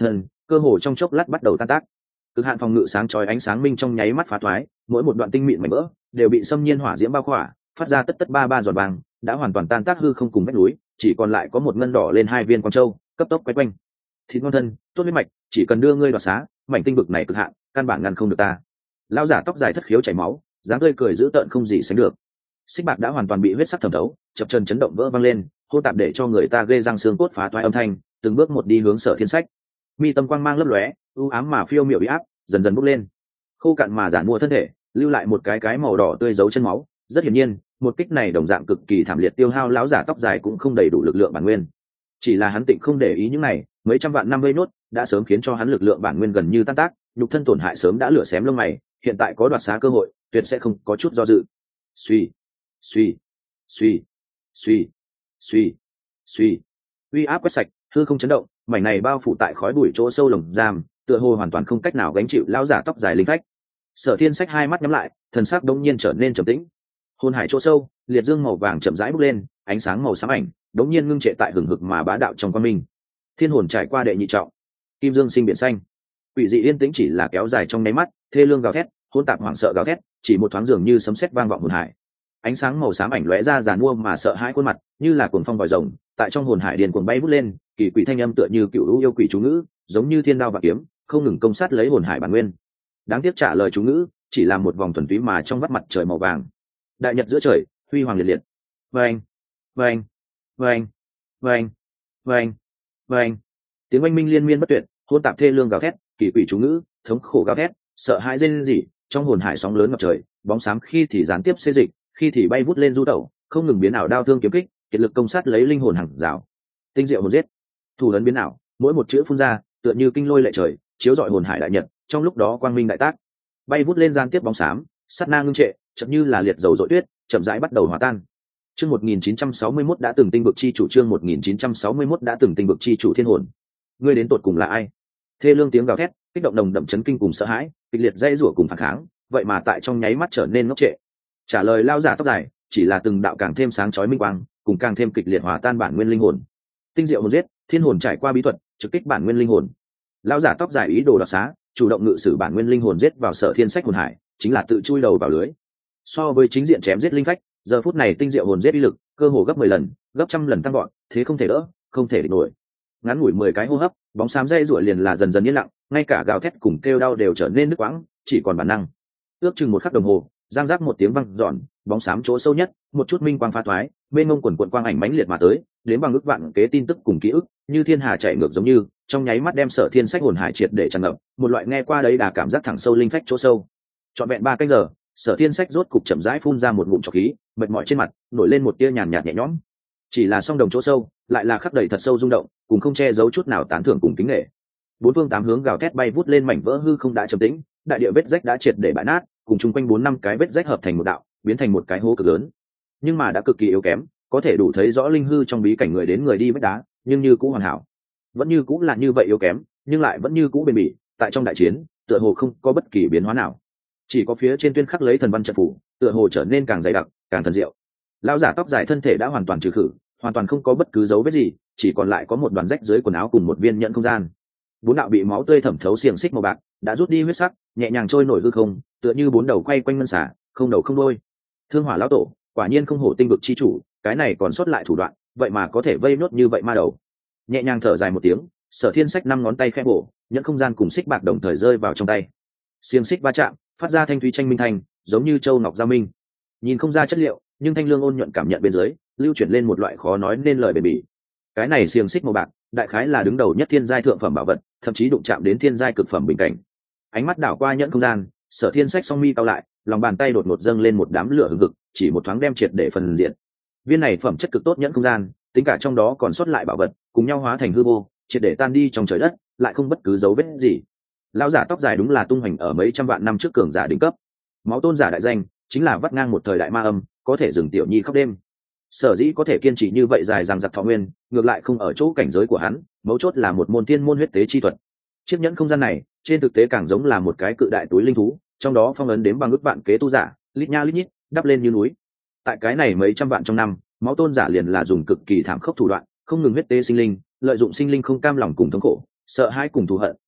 cơ hồ trong chốc lát bắt đầu tan tác. Cực hạn phòng ngự sáng chói ánh sáng minh trong nháy mắt phá thoái, mỗi một đoạn tinh mịn mảnh vỡ đều bị xâm nhiên hỏa diễm bao khỏa, phát ra tất tất ba ba giọt vàng, đã hoàn toàn tan tác hư không cùng vách núi, chỉ còn lại có một ngân đỏ lên hai viên quang châu cấp tốc quay quanh. Thịt ngon thân, tốt huyết mạch, chỉ cần đưa ngươi đoạt xá, mảnh tinh vực này cực hạn, căn bản ngăn không được ta. Lão giả tóc dài thất khiếu chảy máu, dáng tươi cười dữ tợn không gì sánh được. Xích bạc đã hoàn toàn bị huyết sắc thẩm thấu, chập chân chấn động vỡ vang lên, hô tạp để cho người ta ghê răng xương cốt phá toái âm thanh, từng bước một đi hướng Sở Thiên Sách. Mi tâm quang mang lấp lóe, u ám mà phiêu miểu uy áp dần dần bốc lên. Khô cạn mà giản mua thân thể, lưu lại một cái màu đỏ tươi dấu chân máu, rất hiển nhiên, một kích này đồng dạng cực kỳ thảm liệt tiêu hao lão giả tóc dài cũng không đầy đủ lực lượng bản nguyên. Chỉ là hắn tịnh không để ý những này, mấy trăm vạn năm vây nốt đã sớm khiến cho hắn lực lượng bản nguyên gần như tan tác, nhục thân tổn hại sớm đã lửa xém lông mày, hiện tại có đoạt xá cơ hội, tuyệt sẽ không có chút do dự. Suy, suy, suy, suy, suy, suy. Uy áp quét sạch, hư không chấn động, mảnh này bao phủ tại khói bụi chỗ sâu lồng giam, tựa hồ hoàn toàn không cách nào gánh chịu lão giả tóc dài linh phách. Sở Thiên Sách hai mắt nhắm lại, thần sắc đống nhiên trở nên trầm tĩnh. Hồn hải chỗ sâu, liệt dương màu vàng chậm rãi bốc lên, ánh sáng màu xám ảnh đống nhiên ngưng trệ tại hừng hực mà bá đạo trong quan minh. Thiên hồn trải qua đệ nhị trọng, kim dương sinh biển xanh. Quỷ dị yên tĩnh chỉ là kéo dài trong nháy mắt, thê lương gào thét, hỗn tạp hoảng sợ gào thét, chỉ một thoáng dường như sấm sét vang vọng hồn hải. Ánh sáng màu xám ảnh lóe ra giàn mua mà sợ hãi khuôn mặt, như là cuồng phong vòi rồng, tại trong hồn hải điền cuồng bay vút lên, kỳ quỷ thanh âm tựa như cựu lũ yêu quỷ chú ngữ, giống như thiên đao và kiếm, không ngừng công sát lấy hồn hải bản nguyên. Đáng tiếc trả lời chú ngữ, chỉ là một vòng thuần túy mà trong vắt mặt trời màu vàng. Đại nhật giữa trời, huy hoàng liệt liệt. Vâng, vâng, vâng, vâng, vâng, vâng. Tiếng oanh minh liên miên bất tuyệt, hỗn tạp thê lương gào thét, kỳ quỷ chú ngữ, thống khổ gào thét, sợ hãi rên rỉ, trong hồn hải sóng lớn ngập trời, bóng xám khi thì gián tiếp xê dịch, khi thì bay vút lên du tẩu, không ngừng biến ảo đao thương kiếm kích, kiệt lực công sát lấy linh hồn hàng rào. Tinh diệu hồn giết, thủ ấn biến ảo, mỗi một chữ phun ra, tựa như kinh lôi lệ trời, chiếu rọi hồn hải đại nhật, trong lúc đó quang minh đại tác. Bay vút lên gian tiếp bóng xám, sát na ngưng trệ, chậm như là liệt dầu dội tuyết, chậm rãi bắt đầu hòa tan. Chương 1961 đã từng tinh vực chi chủ, chương 1961 đã từng tinh vực chi chủ thiên hồn. Ngươi đến tột cùng là ai? Thê lương tiếng gào thét, kích động nồng đậm chấn kinh cùng sợ hãi, kịch liệt dây rủa cùng phản kháng, vậy mà tại trong nháy mắt trở nên ngốc trệ. Trả lời lao giả tóc dài, chỉ là từng đạo càng thêm sáng chói minh quang, cùng càng thêm kịch liệt hòa tan bản nguyên linh hồn. Tinh diệu hồn giết, thiên hồn trải qua bí thuật, trực kích bản nguyên linh hồn. Lao giả tóc dài ý đồ đoạt xá, chủ động ngự sử bản nguyên linh hồn giết vào Sở Thiên Sách hồn hải, chính là tự chui đầu vào lưới. So với chính diện chém giết linh phách, giờ phút này tinh diệu hồn giết uy lực cơ hồ gấp 10 lần, gấp trăm lần tăng gọn, thế không thể đỡ, không thể địch nổi. Ngắn ngủi 10 cái hô hấp, bóng xám dây rủa liền là dần dần yên lặng, ngay cả gào thét cùng kêu đau đều trở nên nứt quãng, chỉ còn bản năng. Ước chừng một khắc đồng hồ, giang giác một tiếng vang dọn, bóng xám chỗ sâu nhất, một chút minh quang phá thoái, bên ngông quần quang ảnh mãnh liệt mà tới, đến bằng ước vạn kế tin tức cùng ký ức, như thiên hà chạy ngược giống như, trong nháy mắt đem Sở Thiên Sách hồn hải triệt để tràn ngập, một loại nghe qua đấy đà cảm giác thẳng sâu linh phách chỗ sâu. Trọn vẹn 3 canh giờ, Sở Thiên Sách rốt cục chậm rãi phun ra một ngụm trọc khí, mệt mỏi trên mặt nổi lên một tia nhàn nhạt nhẹ nhõm. Chỉ là song đồng chỗ sâu, lại là khắc đầy thật sâu rung động, cùng không che giấu chút nào tán thưởng cùng kính nể. Bốn phương tám hướng gào thét bay vút lên, mảnh vỡ hư không đã trầm tĩnh, đại địa vết rách đã triệt để bại nát, cùng chung quanh 4-5 cái vết rách hợp thành một đạo, biến thành một cái hố cực lớn. Nhưng mà đã cực kỳ yếu kém, có thể đủ thấy rõ linh hư trong bí cảnh người đến người đi vết đá, nhưng như cũ hoàn hảo. Vẫn như cũ là như vậy yếu kém, nhưng lại vẫn như cũ bền bỉ, tại trong đại chiến, tựa hồ không có bất kỳ biến hóa nào. Chỉ có phía trên tuyên khắc lấy thần văn trận phủ, tựa hồ trở nên càng dày đặc, càng thần diệu. Lão giả tóc dài thân thể đã hoàn toàn trừ khử, hoàn toàn không có bất cứ dấu vết gì, chỉ còn lại có một đoàn rách dưới quần áo cùng một viên nhẫn không gian. 4 đạo bị máu tươi thẩm thấu xiềng xích màu bạc đã rút đi huyết sắc, nhẹ nhàng trôi nổi hư không, tựa như 4 đầu quay quanh ngân xả, không đầu không đuôi. Thương Hỏa lão tổ, quả nhiên không hổ tinh vực chi chủ, cái này còn sót lại thủ đoạn, vậy mà có thể vây nốt như vậy ma đầu. Nhẹ nhàng thở dài một tiếng, Sở Thiên Sách 5 ngón tay khẽ bổ, nhẫn không gian cùng xích bạc đồng thời rơi vào trong tay. Xiềng xích va chạm, phát ra thanh thúy tranh minh thành, giống như châu ngọc giao minh. Nhìn không ra chất liệu, nhưng thanh lương ôn nhuận cảm nhận bên dưới, lưu chuyển lên một loại khó nói nên lời bền bỉ. Cái này xiềng xích màu bạc, đại khái là đứng đầu nhất thiên giai thượng phẩm bảo vật, thậm chí đụng chạm đến thiên giai cực phẩm bình cảnh. Ánh mắt đảo qua nhẫn không gian, Sở Thiên Sách song mi cau lại, lòng bàn tay đột ngột dâng lên một đám lửa hừng hực, chỉ một thoáng đem triệt để phần diện. Viên này phẩm chất cực tốt nhẫn không gian, tính cả trong đó còn sót lại bảo vật, cùng nhau hóa thành hư vô, triệt để tan đi trong trời đất, lại không bất cứ dấu vết gì. Lão giả tóc dài đúng là tung hoành ở mấy trăm vạn năm trước cường giả đỉnh cấp. Máu tôn giả đại danh, chính là vắt ngang một thời đại ma âm, có thể dừng tiểu nhi khóc đêm. Sở dĩ có thể kiên trì như vậy dài dằng dặc thọ nguyên, ngược lại không ở chỗ cảnh giới của hắn, mấu chốt là một môn thiên môn huyết tế chi thuật. Chiếc nhẫn không gian này, trên thực tế càng giống là một cái cự đại túi linh thú, trong đó phong ấn đếm bằng ước vạn kế tu giả, lít nha lít nhít, đắp lên như núi. Tại cái này mấy trăm vạn trong năm, máu tôn giả liền là dùng cực kỳ thảm khốc thủ đoạn, không ngừng huyết tế sinh linh, lợi dụng sinh linh không cam lòng cùng thống khổ, sợ hãi cùng thù hận,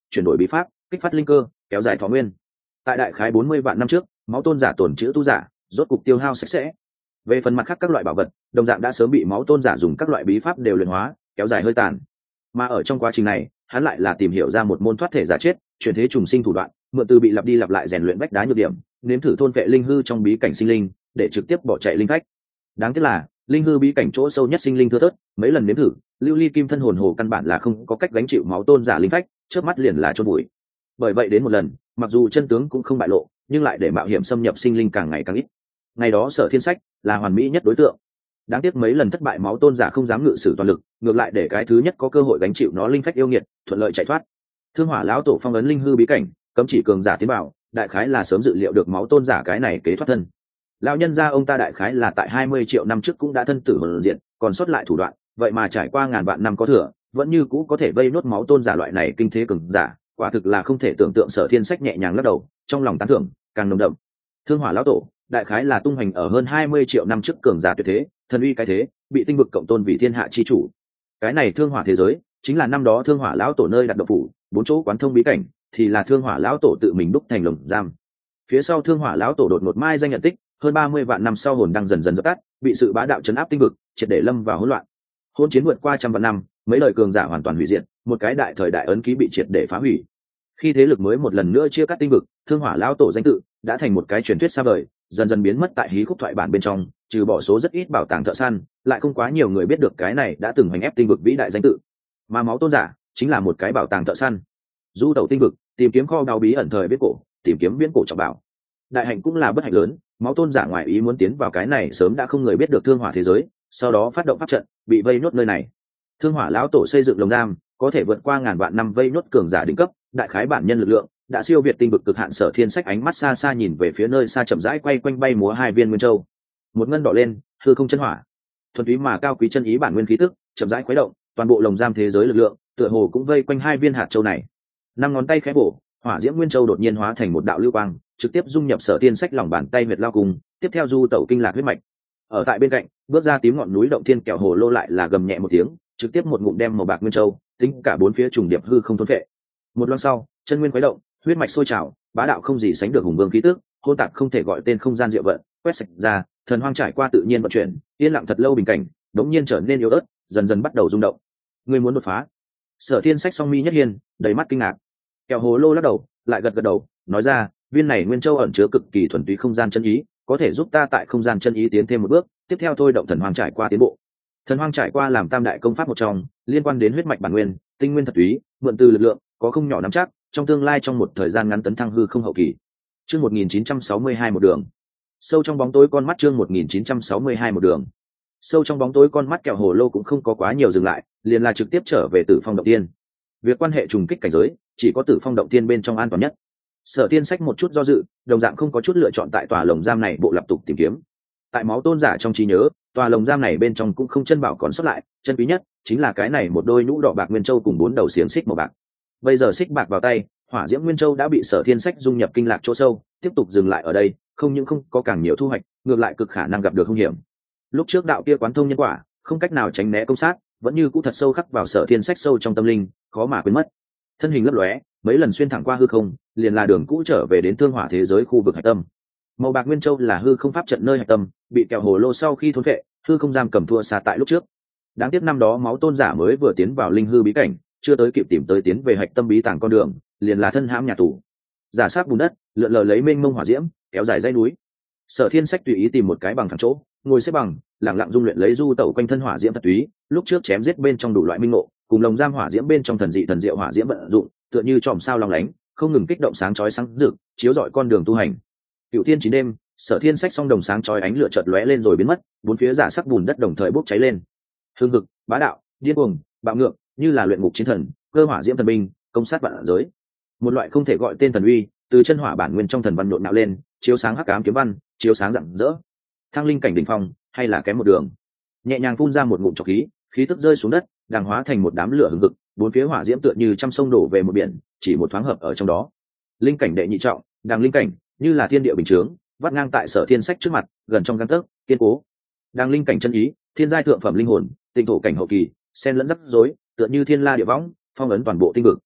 chuyển đổi bí pháp, kích phát linh cơ, kéo dài thọ nguyên. Tại đại khái 40 vạn năm trước, máu tôn giả tổn trữ tu giả rốt cục tiêu hao sạch sẽ. Về phần mặt khác các loại bảo vật, đồng dạng đã sớm bị máu tôn giả dùng các loại bí pháp đều luyện hóa, kéo dài hơi tàn. Mà ở trong quá trình này, hắn lại là tìm hiểu ra một môn thoát thể giả chết, chuyển thế trùng sinh thủ đoạn, mượn từ bị lặp đi lặp lại rèn luyện vách đá nhược điểm, nếm thử thôn vệ linh hư trong bí cảnh sinh linh, để trực tiếp bỏ chạy linh phách. Đáng tiếc là, linh hư bí cảnh chỗ sâu nhất sinh linh thưa thớt, mấy lần nếm thử, lưu ly kim thân hồn hồ căn bản là không có cách gánh chịu máu tôn giả linh phách, chớp mắt liền là chôn bụi. Bởi vậy đến một lần, mặc dù chân tướng cũng không bại lộ, nhưng lại để mạo hiểm xâm nhập sinh linh càng ngày càng ít. Ngày đó Sở Thiên Sách là hoàn mỹ nhất đối tượng. Đáng tiếc mấy lần thất bại máu tôn giả không dám ngự sử toàn lực, ngược lại để cái thứ nhất có cơ hội gánh chịu nó linh phách yêu nghiệt, thuận lợi chạy thoát. Thương Hỏa lão tổ phong ấn linh hư bí cảnh, cấm chỉ cường giả tiến vào, đại khái là sớm dự liệu được máu tôn giả cái này kế thoát thân. Lão nhân gia ông ta đại khái là tại 20 triệu năm trước cũng đã thân tử hồn diện, còn sót lại thủ đoạn, vậy mà trải qua ngàn vạn năm có thừa, vẫn như cũ có thể vây nốt máu tôn giả loại này kinh thế cường giả, quả thực là không thể tưởng tượng. Sở Thiên Sách nhẹ nhàng lắc đầu, trong lòng tán thưởng càng nồng đậm. Thương Hỏa lão tổ đại khái là tung hành ở hơn 20 triệu năm trước cường giả tuyệt thế, thần uy cái thế, bị tinh vực cộng tôn vì thiên hạ chi chủ. Cái này Thương Hỏa thế giới chính là năm đó Thương Hỏa lão tổ nơi đặt động phủ, bốn chỗ quán thông bí cảnh thì là Thương Hỏa lão tổ tự mình đúc thành lồng giam. Phía sau Thương Hỏa lão tổ đột ngột mai danh nhận tích, hơn 30 vạn năm sau hồn đang dần dần dập tắt, bị sự bá đạo trấn áp tinh vực, triệt để lâm vào hỗn loạn. Hỗn chiến vượt qua trăm vạn năm, mấy đời cường giả hoàn toàn hủy diệt, một cái đại thời đại ấn ký bị triệt để phá hủy. Khi thế lực mới một lần nữa chia cắt tinh vực, Thương Hỏa lão tổ danh tự đã thành một cái truyền thuyết xa vời, dần dần biến mất tại hí khúc thoại bản bên trong, trừ bỏ số rất ít bảo tàng thợ săn, lại không quá nhiều người biết được cái này đã từng hành ép tinh vực vĩ đại danh tự. Mà máu tôn giả chính là một cái bảo tàng thợ săn, du tẩu tinh vực, tìm kiếm kho báu bí ẩn thời biết cổ, tìm kiếm viễn cổ trọng bảo. Đại hạnh cũng là bất hạnh lớn, máu tôn giả ngoài ý muốn tiến vào cái này sớm đã không người biết được Thương Hỏa thế giới, sau đó phát động pháp trận, bị vây nhốt nơi này. Thương Hỏa lão tổ xây dựng lồng giam, có thể vượt qua ngàn vạn năm vây nhốt cường giả đỉnh cấp, đại khái bản nhân lực lượng đã siêu việt tinh vực cực hạn. Sở Thiên Sách ánh mắt xa xa nhìn về phía nơi xa chậm rãi quay quanh bay múa hai viên nguyên châu, một ngân đỏ lên, hư không chân hỏa, thuần túy mà cao quý chân ý bản nguyên khí tức chậm rãi khuấy động, toàn bộ lồng giam thế giới lực lượng tựa hồ cũng vây quanh hai viên hạt châu này. Năm ngón tay khẽ bổ, hỏa diễm nguyên châu đột nhiên hóa thành một đạo lưu quang, trực tiếp dung nhập Sở Thiên Sách lòng bàn tay huyệt lao cùng, tiếp theo du tẩu kinh lạc huyết mạch. Ở tại bên cạnh, bước ra tím ngọn núi động thiên kẹo hồ lô lại là gầm nhẹ một tiếng, trực tiếp một ngụm đem màu bạc nguyên châu tính cả bốn phía trùng điệp hư không thôn phệ. Một loang sau, chân nguyên khuấy động, huyết mạch sôi trào, bá đạo không gì sánh được hùng vương khí tức, hỗn tạp không thể gọi tên không gian diệu vận, quét sạch ra, thần hoang trải qua tự nhiên vận chuyển, yên lặng thật lâu bình cảnh, đống nhiên trở nên yếu ớt, dần dần bắt đầu rung động. Ngươi muốn đột phá? Sở Thiên Sách song mi nhất hiên, đầy mắt kinh ngạc. Kẹo hồ lô lắc đầu, lại gật gật đầu, nói ra, viên này nguyên châu ẩn chứa cực kỳ thuần túy không gian chân ý, có thể giúp ta tại không gian chân ý tiến thêm một bước, tiếp theo thôi động thần hoang trải qua tiến bộ. Thần hoang trải qua làm tam đại công pháp một trong, liên quan đến huyết mạch bản nguyên, tinh nguyên thật túy, mượn từ lực lượng, có không nhỏ nắm chắc, trong tương lai trong một thời gian ngắn tấn thăng hư không hậu kỳ. Chương 1962 một đường. Sâu trong bóng tối con mắt chương 1962 một đường. Sâu trong bóng tối con mắt kẹo hồ lô cũng không có quá nhiều dừng lại, liền là trực tiếp trở về Tử Phong động tiên. Việc quan hệ trùng kích cảnh giới, chỉ có Tử Phong động tiên bên trong an toàn nhất. Sở Thiên Sách một chút do dự, đồng dạng không có chút lựa chọn tại tòa lồng giam này bộ lập tục tìm kiếm. Tại máu tôn giả trong trí nhớ, tòa lồng giam này bên trong cũng không chân bảo còn sót lại, chân quý nhất chính là cái này một đôi nhũ đỏ bạc nguyên châu cùng bốn đầu xiềng xích màu bạc. Bây giờ xích bạc vào tay, hỏa diễm nguyên châu đã bị Sở Thiên Sách dung nhập kinh lạc chỗ sâu, tiếp tục dừng lại ở đây, không những không có càng nhiều thu hoạch, ngược lại cực khả năng gặp được hung hiểm. Lúc trước đạo kia quán thông nhân quả, không cách nào tránh né công sát, vẫn như cũ thật sâu khắc vào Sở Thiên Sách sâu trong tâm linh, khó mà quên mất. Thân hình lấp lóe, mấy lần xuyên thẳng qua hư không, liền là đường cũ trở về đến Thương Hỏa thế giới khu vực hạch tâm. Màu bạc nguyên châu là hư không pháp trận nơi hạch tâm, bị kẹo hồ lô sau khi thôn phệ, hư không giam cầm thua xa tại lúc trước. Đáng tiếc năm đó máu tôn giả mới vừa tiến vào linh hư bí cảnh, chưa tới kịp tìm tới tiến về hạch tâm bí tàng con đường, liền là thân hãm nhà tù. Giả sát bùn đất, lượn lờ lấy mênh mông hỏa diễm, kéo dài dãy núi. Sở Thiên Sách tùy ý tìm một cái bằng phẳng chỗ, ngồi xếp bằng, lặng lặng dung luyện lấy du tẩu quanh thân hỏa diễm thật túy, lúc trước chém giết bên trong đủ loại minh ngộ, cùng lồng giam hỏa diễm bên trong thần dị thần diệu hỏa diễm vận dụng, tựa như chòm sao long lánh, không ngừng kích động sáng chói sáng rực, chiếu rọi con đường tu hành. Cửu Thiên chín đêm, Sở Thiên Sách song đồng sáng chói ánh lửa chợt lóe lên rồi biến mất, bốn phía giả sắc bùn đất đồng thời bốc cháy lên. Hương hực, bá đạo, điên cuồng, bạo ngược, như là luyện ngục chiến thần, cơ hỏa diễm thần binh, công sát vạn giới. Một loại không thể gọi tên thần uy, từ chân hỏa bản nguyên trong thần văn nhộn nhạo lên, chiếu sáng hắc ám kiếm văn, chiếu sáng rạng rỡ. Thăng linh cảnh đỉnh phong, hay là kém một đường. Nhẹ nhàng phun ra một ngụm trọc khí, khí tức rơi xuống đất, đàng hóa thành một đám lửa hừng hực, bốn phía hỏa diễm tựa như trăm sông đổ về một biển, chỉ một thoáng hợp ở trong đó. Linh cảnh đệ nhị trọng, đàng linh cảnh, như là thiên địa bình chướng, vắt ngang tại Sở Thiên Sách trước mặt, gần trong gang tấc, kiên cố. Đàng linh cảnh chân ý, thiên giai thượng phẩm linh hồn, tinh thổ cảnh hậu kỳ, xen lẫn rắc rối, tựa như thiên la địa võng, phong ấn toàn bộ tinh vực.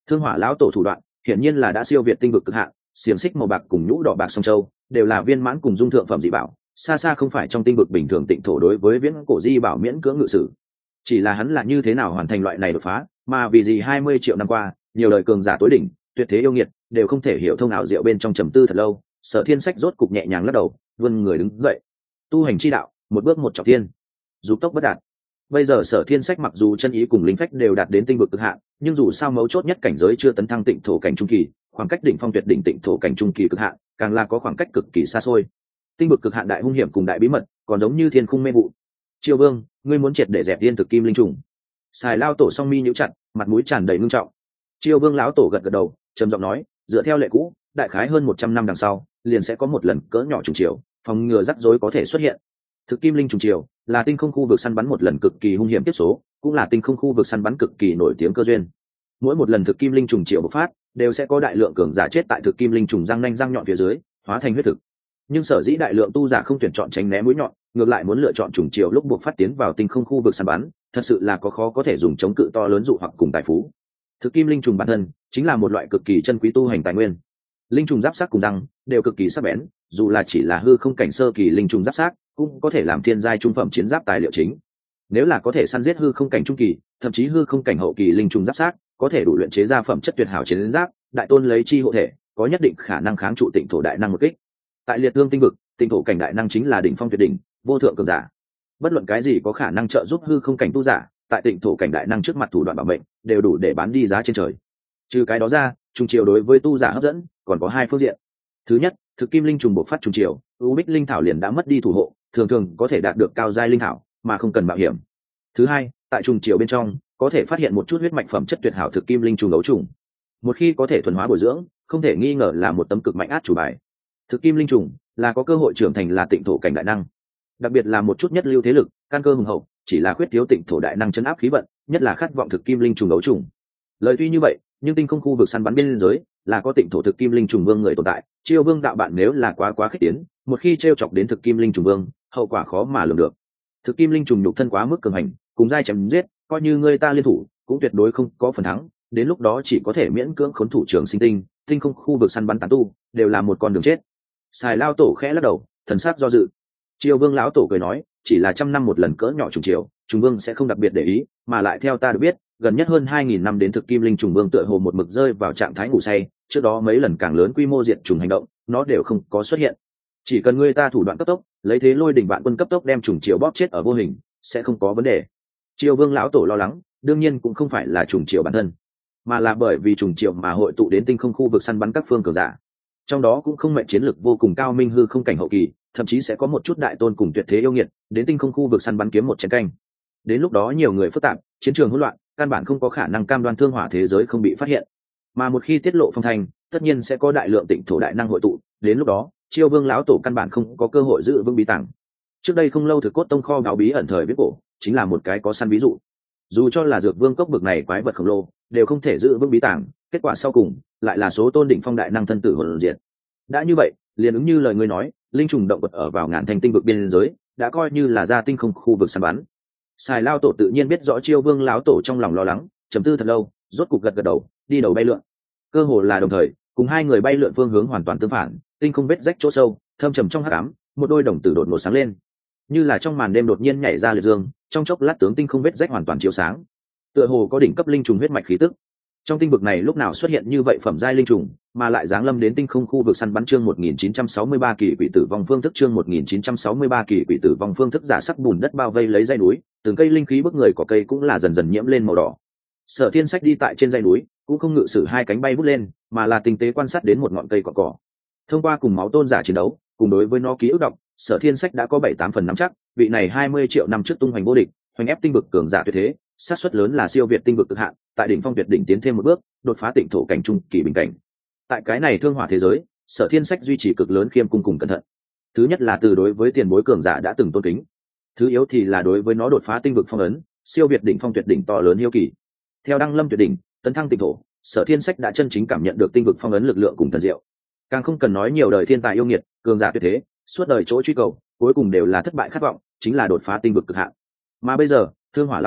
Thương Hỏa lão tổ thủ đoạn hiển nhiên là đã siêu việt tinh vực cực hạn, xiềng xích màu bạc cùng nhũ đỏ bạc song châu đều là viên mãn cùng dung thượng phẩm dị bảo, xa xa không phải trong tinh vực bình thường tịnh thổ đối với viễn cổ di bảo miễn cưỡng ngự sử. Chỉ là hắn là như thế nào hoàn thành loại này đột phá, mà vì gì 20 triệu năm qua, nhiều đời cường giả tối đỉnh, tuyệt thế yêu nghiệt, đều không thể hiểu thông ảo diệu bên trong trầm tư thật lâu. Sở Thiên Sách rốt cục nhẹ nhàng lắc đầu, vươn người đứng dậy. Tu hành chi đạo, một bước một trọng thiên, dục tốc bất đạt. Bây giờ Sở Thiên Sách mặc dù chân ý cùng linh phách đều đạt đến tinh vực cực hạn, nhưng dù sao mấu chốt nhất cảnh giới chưa tấn thăng tịnh thổ cảnh trung kỳ, khoảng cách đỉnh phong tuyệt đỉnh tịnh thổ cảnh trung kỳ cực hạn, càng là có khoảng cách cực kỳ xa xôi. Tinh vực cực hạn đại hung hiểm cùng đại bí mật, còn giống như thiên khung mê vụ. Triều Vương, ngươi muốn triệt để dẹp tiên thực kim linh trùng. Xài lao tổ song mi nhíu chặt, mặt mũi tràn đầy ngưng trọng. Triều Vương lão tổ gật gật đầu, trầm giọng nói, dựa theo lệ cũ, đại khái hơn 100 năm đằng sau, liền sẽ có một lần cỡ nhỏ trùng chiều, phòng ngừa rắc rối có thể xuất hiện. Thực kim linh trùng chiều là tinh không khu vực săn bắn một lần cực kỳ hung hiểm tiếp số, cũng là tinh không khu vực săn bắn cực kỳ nổi tiếng cơ duyên. Mỗi một lần thực kim linh trùng chiều bộc phát, đều sẽ có đại lượng cường giả chết tại thực kim linh trùng răng nanh răng nhọn phía dưới, hóa thành huyết thực. Nhưng sở dĩ đại lượng tu giả không tuyển chọn tránh né mũi nhọn, ngược lại muốn lựa chọn trùng chiều lúc buộc phát tiến vào tinh không khu vực săn bắn, thật sự là khó có thể dùng chống cự to lớn dụ hoặc cùng tài phú. Thực kim linh trùng bản thân chính là một loại cực kỳ chân quý tu hành tài nguyên. Linh trùng giáp sắc cùng răng đều cực kỳ sắc bén, dù là chỉ là hư không cảnh sơ kỳ linh trùng giáp sắc, cũng có thể làm thiên giai trung phẩm chiến giáp tài liệu chính. Nếu là có thể săn giết hư không cảnh trung kỳ, thậm chí hư không cảnh hậu kỳ linh trùng giáp sắc, có thể đủ luyện chế ra phẩm chất tuyệt hảo chiến giáp, đại tôn lấy chi hộ thể, có nhất định khả năng kháng trụ tịnh thổ đại năng một kích. Tại liệt tương tinh vực, tịnh thổ cảnh đại năng chính là đỉnh phong tuyệt đỉnh, vô thượng cường giả. Bất luận cái gì có khả năng trợ giúp hư không cảnh tu giả, tại tịnh thổ cảnh đại năng trước mặt thủ đoạn bảo mệnh, đều đủ để bán đi giá trên trời. Trừ cái đó ra, trùng chiều đối với tu giả hấp dẫn, còn có hai phương diện. Thứ nhất, thực kim linh trùng bộc phát trùng chiều, u bích linh thảo liền đã mất đi thủ hộ, thường thường có thể đạt được cao giai linh thảo, mà không cần mạo hiểm. Thứ hai, tại trùng chiều bên trong, có thể phát hiện một chút huyết mạch phẩm chất tuyệt hảo thực kim linh trùng ấu trùng. Một khi có thể thuần hóa bồi dưỡng, không thể nghi ngờ là một tấm cực mạnh át chủ bài. Thực kim linh trùng là có cơ hội trưởng thành là tịnh thổ cảnh đại năng, đặc biệt là một chút nhất lưu thế lực, căn cơ hùng hậu, chỉ là khuyết thiếu tịnh thổ đại năng chấn áp khí vận, nhất là khát vọng thực kim linh trùng ấu trùng. Lời tuy như vậy, nhưng tinh không khu vực săn bắn biên giới là có tịnh thổ thực kim linh trùng vương người tồn tại. Chiêu Vương đạo bạn nếu là quá khích tiến, một khi trêu chọc đến thực kim linh trùng vương, hậu quả khó mà lường được. Thực kim linh trùng nhục thân quá mức cường hành, cùng giai chém giết, coi như người ta liên thủ cũng tuyệt đối không có phần thắng, đến lúc đó chỉ có thể miễn cưỡng khốn thủ trưởng sinh tinh không khu vực săn bắn tán tu, đều là một con đường chết. Xài lao tổ khẽ lắc đầu, thần sắc do dự. Triều Vương lão tổ cười nói, chỉ là trăm năm một lần cỡ nhỏ trùng chiều, trùng vương sẽ không đặc biệt để ý, mà lại theo ta được biết, gần nhất hơn 2000 năm đến thực kim linh trùng vương tựa hồ một mực rơi vào trạng thái ngủ say, trước đó mấy lần càng lớn quy mô diệt trùng hành động, nó đều không có xuất hiện. Chỉ cần người ta thủ đoạn cấp tốc, lấy thế lôi đỉnh vạn quân cấp tốc đem trùng chiều bóp chết ở vô hình, sẽ không có vấn đề. Triều Vương lão tổ lo lắng, đương nhiên cũng không phải là trùng chiều bản thân, mà là bởi vì trùng chiều mà hội tụ đến tinh không khu vực săn bắn các phương cường giả. Trong đó cũng không mệnh chiến lực vô cùng cao minh hư không cảnh hậu kỳ, thậm chí sẽ có một chút đại tôn cùng tuyệt thế yêu nghiệt đến tinh không khu vực săn bắn kiếm một chén canh. Đến lúc đó nhiều người phức tạp, chiến trường hỗn loạn, căn bản không có khả năng cam đoan thương hỏa thế giới không bị phát hiện. Mà một khi tiết lộ phong thành, tất nhiên sẽ có đại lượng tịnh thổ đại năng hội tụ, đến lúc đó Chiêu Vương lão tổ căn bản không có cơ hội giữ vững bí tàng. Trước đây không lâu Thực Cốt Tông kho báu bí ẩn thời viết cổ chính là một cái có săn ví dụ. Dù cho là Dược Vương cốc bực này quái vật khổng lồ, đều không thể giữ vững bí tàng, kết quả sau cùng lại là số tôn đỉnh phong đại năng thân tử hồn diệt. Đã như vậy, liền ứng như lời ngươi nói, linh trùng động vật ở vào ngàn thành tinh vực biên giới, đã coi như là ra tinh không khu vực săn bắn. Xài lao tổ tự nhiên biết rõ Chiêu Vương lão tổ trong lòng lo lắng, trầm tư thật lâu, rốt cục gật đầu, đi đầu bay lượn. Cơ hồ là đồng thời, cùng hai người bay lượn phương hướng hoàn toàn tương phản, tinh không vết rách chỗ sâu, thâm trầm trong hắc ám, một đôi đồng tử đột ngột sáng lên, như là trong màn đêm đột nhiên nhảy ra liệt dương, trong chốc lát tướng tinh không vết rách hoàn toàn chiếu sáng. Tựa hồ có đỉnh cấp linh trùng huyết mạch khí tức. Trong tinh vực này lúc nào xuất hiện như vậy phẩm giai linh trùng, mà lại giáng lâm đến tinh không khu vực săn bắn chương 1963 kỳ quỷ tử vong phương thức chương 1963 kỳ quỷ tử vong phương thức giả sắc bùn đất bao vây lấy dãy núi, từng cây linh khí bức người có cây cũng là dần dần nhiễm lên màu đỏ. Sở Thiên Sách đi tại trên dãy núi, cũng không ngự sử hai cánh bay vút lên, mà là tinh tế quan sát đến một ngọn cây cỏ. Thông qua cùng máu tôn giả chiến đấu, cùng đối với nó ký ức đọc, Sở Thiên Sách đã có 7-8 phần nắm chắc, vị này 20 triệu năm trước tung hoành vô địch, hoành ép tinh vực cường giả tuyệt thế, xác suất lớn là siêu việt tinh vực cực hạn, tại đỉnh phong tuyệt đỉnh tiến thêm một bước, đột phá tịnh thổ cảnh trung kỳ bình cảnh. Tại cái này thương hỏa thế giới, Sở Thiên Sách duy trì cực lớn khiêm cung cùng cẩn thận. Thứ nhất là từ đối với tiền bối cường giả đã từng tôn kính, thứ yếu thì là đối với nó đột phá tinh vực phong ấn, siêu việt đỉnh phong tuyệt đỉnh to lớn hiếu kỳ. Theo đăng lâm tuyệt đỉnh, tấn thăng tịnh thổ, Sở Thiên Sách đã chân chính cảm nhận được tinh vực phong ấn lực lượng cùng thần diệu. Càng không cần nói nhiều đời thiên tài yêu nghiệt, cường giả tuyệt thế, suốt đời chỗ truy cầu, cuối cùng đều là thất bại khát vọng, chính là đột phá tinh vực cực hạn. Mà bây giờ, Thương Hỏa lão tổ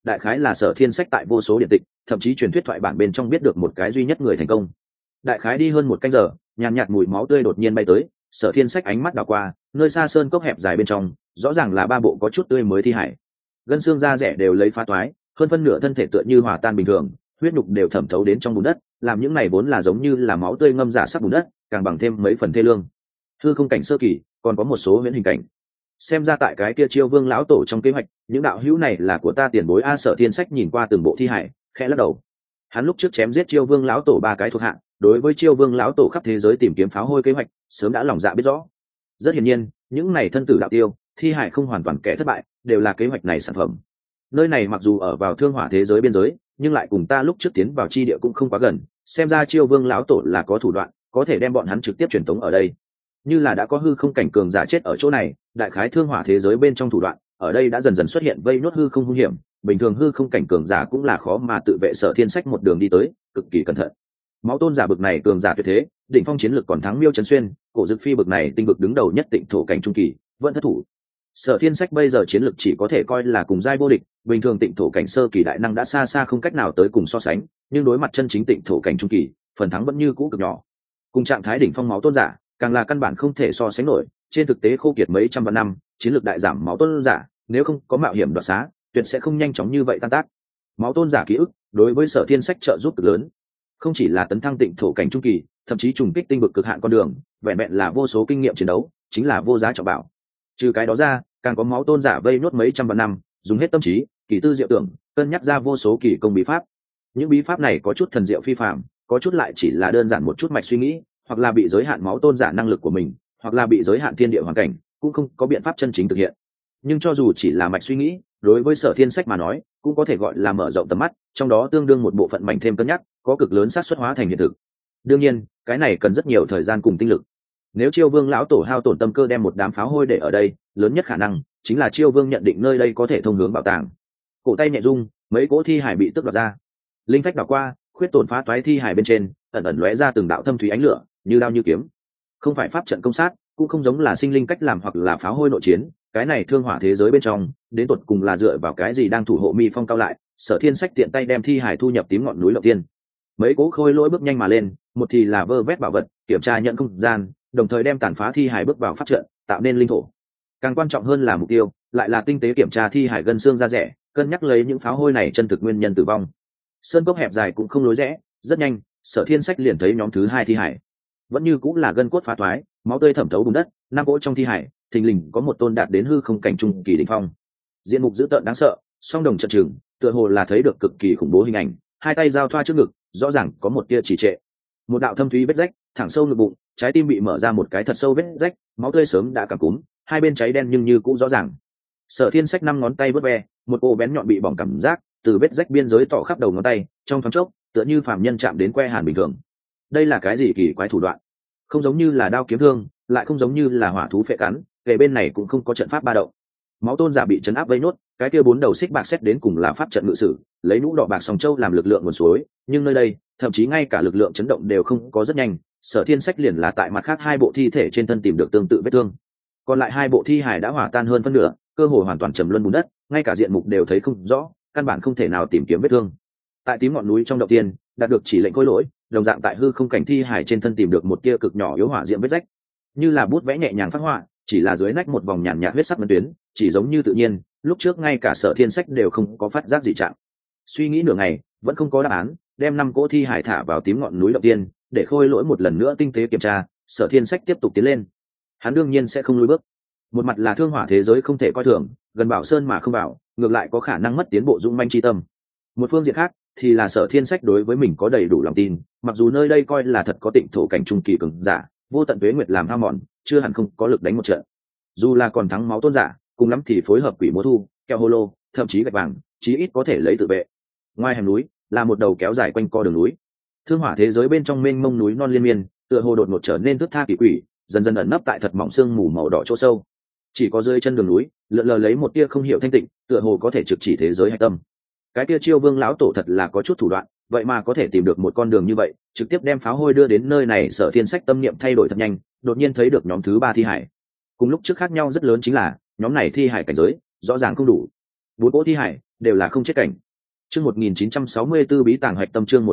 đại khái là Sở Thiên Sách tại vô số điện tịch thậm chí truyền thuyết thoại bản bên trong biết được một cái duy nhất người thành công. Đại khái đi hơn một canh giờ, nhàn nhạt mùi máu tươi đột nhiên bay tới. Sở Thiên Sách ánh mắt đảo qua, nơi xa sơn cốc hẹp dài bên trong rõ ràng là ba bộ có chút tươi mới thi hải, gân xương da rẻ đều lấy phá toái, hơn phân nửa thân thể tựa như hòa tan bình thường, huyết nhục đều thẩm thấu đến trong bùn đất, làm những này vốn là giống như là máu tươi ngâm giả sắc bùn đất càng bằng thêm mấy phần thê lương. Hư không cảnh sơ kỳ, còn có một số huyễn hình cảnh. Xem ra tại cái kia Chiêu Vương lão tổ trong kế hoạch, những đạo hữu này là của ta tiền bối a. Sở Thiên Sách nhìn qua từng bộ thi hải, khẽ lắc đầu. Hắn lúc trước chém giết Chiêu Vương lão tổ ba cái thuộc hạ, đối với Chiêu Vương lão tổ khắp thế giới tìm kiếm pháo hôi kế hoạch, sớm đã lòng dạ biết rõ. Rất hiển nhiên, những này thân tử đạo tiêu, thi hải không hoàn toàn kẻ thất bại, đều là kế hoạch này sản phẩm. Nơi này mặc dù ở vào thương hỏa thế giới biên giới, nhưng lại cùng ta lúc trước tiến vào chi địa cũng không quá gần, xem ra Chiêu Vương lão tổ là có thủ đoạn, có thể đem bọn hắn trực tiếp truyền tống ở đây. Như là đã có hư không cảnh cường giả chết ở chỗ này, đại khái thương hỏa thế giới bên trong thủ đoạn, ở đây đã dần dần xuất hiện vây nốt hư không hung hiểm, bình thường hư không cảnh cường giả cũng là khó mà tự vệ. Sở Thiên Sách một đường đi tới, cực kỳ cẩn thận. Máu tôn giả bực này cường giả tuyệt thế, đỉnh phong chiến lực còn thắng Miêu Trấn Xuyên, Cổ Dực Phi bực này tinh vực đứng đầu nhất tịnh thổ cảnh trung kỳ, vẫn thất thủ. Sở Thiên Sách bây giờ chiến lực chỉ có thể coi là cùng giai vô địch, bình thường tịnh thổ cảnh sơ kỳ đại năng đã xa xa không cách nào tới cùng so sánh, nhưng đối mặt chân chính tịnh thổ cảnh trung kỳ, phần thắng vẫn như cũ cực nhỏ. Cùng trạng thái đỉnh phong máu tôn giả, càng là căn bản không thể so sánh nổi, trên thực tế khô kiệt mấy trăm vạn năm, chiến lực đại giảm máu tôn giả, nếu không có mạo hiểm đoạt xá, tuyệt sẽ không nhanh chóng như vậy tan tác. Máu tôn giả ký ức, đối với Sở Thiên Sách trợ giúp cực lớn, không chỉ là tấn thăng tịnh thổ cảnh trung kỳ, thậm chí trùng kích tinh vực cực hạn con đường, vẹn vẹn là vô số kinh nghiệm chiến đấu, chính là vô giá trọng bảo. Trừ cái đó ra, càng có máu tôn giả vây nuốt mấy trăm vạn năm, dùng hết tâm trí, kỳ tư diệu tưởng, cân nhắc ra vô số kỳ công bí pháp. Những bí pháp này có chút thần diệu phi phàm, có chút lại chỉ là đơn giản một chút mạch suy nghĩ, hoặc là bị giới hạn máu tôn giả năng lực của mình, hoặc là bị giới hạn thiên địa hoàn cảnh, cũng không có biện pháp chân chính thực hiện. Nhưng cho dù chỉ là mạch suy nghĩ, đối với Sở Thiên Sách mà nói, cũng có thể gọi là mở rộng tầm mắt, trong đó tương đương một bộ phận mảnh thêm cân nhắc, có cực lớn xác suất hóa thành hiện thực. Đương nhiên, cái này cần rất nhiều thời gian cùng tinh lực. Nếu Chiêu Vương lão tổ hao tổn tâm cơ đem một đám pháo hôi để ở đây, lớn nhất khả năng chính là Chiêu Vương nhận định nơi đây có thể thông hướng bảo tàng. Cổ tay nhẹ rung, mấy cỗ thi hải bị tước đoạt ra. Linh phách đảo qua, khuyết tổn phá toái thi hải bên trên, ẩn ẩn lóe ra từng đạo thâm thúy ánh lửa, như đao như kiếm. Không phải pháp trận công sát, cũng không giống là sinh linh cách làm hoặc là pháo hôi nội chiến, cái này thương hỏa thế giới bên trong, đến tột cùng là dựa vào cái gì đang thủ hộ mi phong cao lại. Sở Thiên Sách tiện tay đem thi hải thu nhập tím ngọn núi Lộc Tiên. Mấy cố khôi lỗi bước nhanh mà lên, một thì là vơ vét bảo vật, kiểm tra nhận không gian, đồng thời đem tàn phá thi hải bước vào pháp trận, tạo nên linh thổ. Càng quan trọng hơn là mục tiêu, lại là tinh tế kiểm tra thi hải gân xương da rẻ, cân nhắc lấy những pháo hôi này chân thực nguyên nhân tử vong. Sơn cốc hẹp dài cũng không lối rẽ, rất nhanh, Sở Thiên Sách liền thấy nhóm thứ hai thi hải. Vẫn như cũng là gân cốt phá thoái, máu tươi thẩm thấu bùn đất, năm cỗ trong thi hải, thình lình có một tôn đạt đến hư không cảnh trung kỳ đỉnh phong. Diện mục dữ tợn đáng sợ, song đồng trận trừng, tựa hồ là thấy được cực kỳ khủng bố hình ảnh, hai tay giao thoa trước ngực, rõ ràng có một tia trì trệ. Một đạo thâm thúy vết rách, thẳng sâu ngực bụng, trái tim bị mở ra một cái thật sâu vết rách, máu tươi sớm đã cảm cúm, hai bên cháy đen nhưng như cũng rõ ràng. Sở Thiên Sách năm ngón tay vớt ve, một ô bén nhọn bị bỏng cảm giác từ vết rách biên giới tỏ khắp đầu ngón tay, trong thoáng chốc, tựa như phàm nhân chạm đến que hàn bình thường. Đây là cái gì kỳ quái thủ đoạn? Không giống như là đao kiếm thương, lại không giống như là hỏa thú phệ cắn, kề bên này cũng không có trận pháp ba động. Máu tôn giả bị chấn áp vây nốt, cái kia bốn đầu xích bạc xét đến cùng là pháp trận ngự sử, lấy nũ đỏ bạc song châu làm lực lượng nguồn suối, nhưng nơi đây, thậm chí ngay cả lực lượng chấn động đều không có rất nhanh. Sở Thiên Sách liền là tại mặt khác hai bộ thi thể trên thân tìm được tương tự vết thương, còn lại hai bộ thi hải đã hòa tan hơn phân nửa, cơ hồ hoàn toàn trầm luân bùn đất, ngay cả diện mục đều thấy không rõ, căn bản không thể nào tìm kiếm vết thương. Tại tím ngọn núi trong động tiên, đạt được chỉ lệnh khôi lỗi, đồng dạng tại hư không cảnh thi hải trên thân tìm được một tia cực nhỏ yếu hỏa diệm vết rách, như là bút vẽ nhẹ nhàng phát họa, chỉ là dưới nách một vòng nhàn nhạt huyết sắc ngân tuyến, chỉ giống như tự nhiên, lúc trước ngay cả Sở Thiên Sách đều không có phát giác gì trạng. Suy nghĩ nửa ngày, vẫn không có đáp án, đem năm cỗ thi hải thả vào tím ngọn núi động tiên, để khôi lỗi một lần nữa tinh tế kiểm tra. Sở Thiên Sách tiếp tục tiến lên, hắn đương nhiên sẽ không lùi bước. Một mặt là thương hỏa thế giới không thể coi thường, gần bảo sơn mà không bảo, ngược lại có khả năng mất tiến bộ dũng manh chi tâm. Một phương diện khác thì là Sở Thiên Sách đối với mình có đầy đủ lòng tin, mặc dù nơi đây coi là thật có tịnh thổ cảnh trung kỳ cường giả, vô tận tuế nguyệt làm hao mòn, chưa hẳn không có lực đánh một trận. Dù là còn thắng máu tôn giả, cùng lắm thì phối hợp quỷ múa thu, keo hô lô, thậm chí gạch vàng, chí ít có thể lấy tự vệ. Ngoài hẻm núi là một đầu kéo dài quanh co đường núi. Thương hỏa thế giới bên trong mênh mông núi non liên miên, tựa hồ đột ngột trở nên thướt tha kỳ quỷ, dần dần ẩn nấp tại thật mỏng sương mù màu đỏ chỗ sâu. Chỉ có dưới chân đường núi, lượn lờ lấy một tia không hiểu thanh tịnh, tựa hồ có thể trực chỉ thế giới hạch tâm. Cái tia Chiêu Vương lão tổ thật là có chút thủ đoạn, vậy mà có thể tìm được một con đường như vậy, trực tiếp đem pháo hôi đưa đến nơi này. Sở Thiên Sách tâm niệm thay đổi thật nhanh, đột nhiên thấy được nhóm thứ ba thi hải. Cùng lúc trước khác nhau rất lớn chính là, nhóm này thi hải cảnh giới rõ ràng không đủ. Bốn cỗ thi hải đều là không chết cảnh. Chương 1964 bí tàng hạch tâm, chương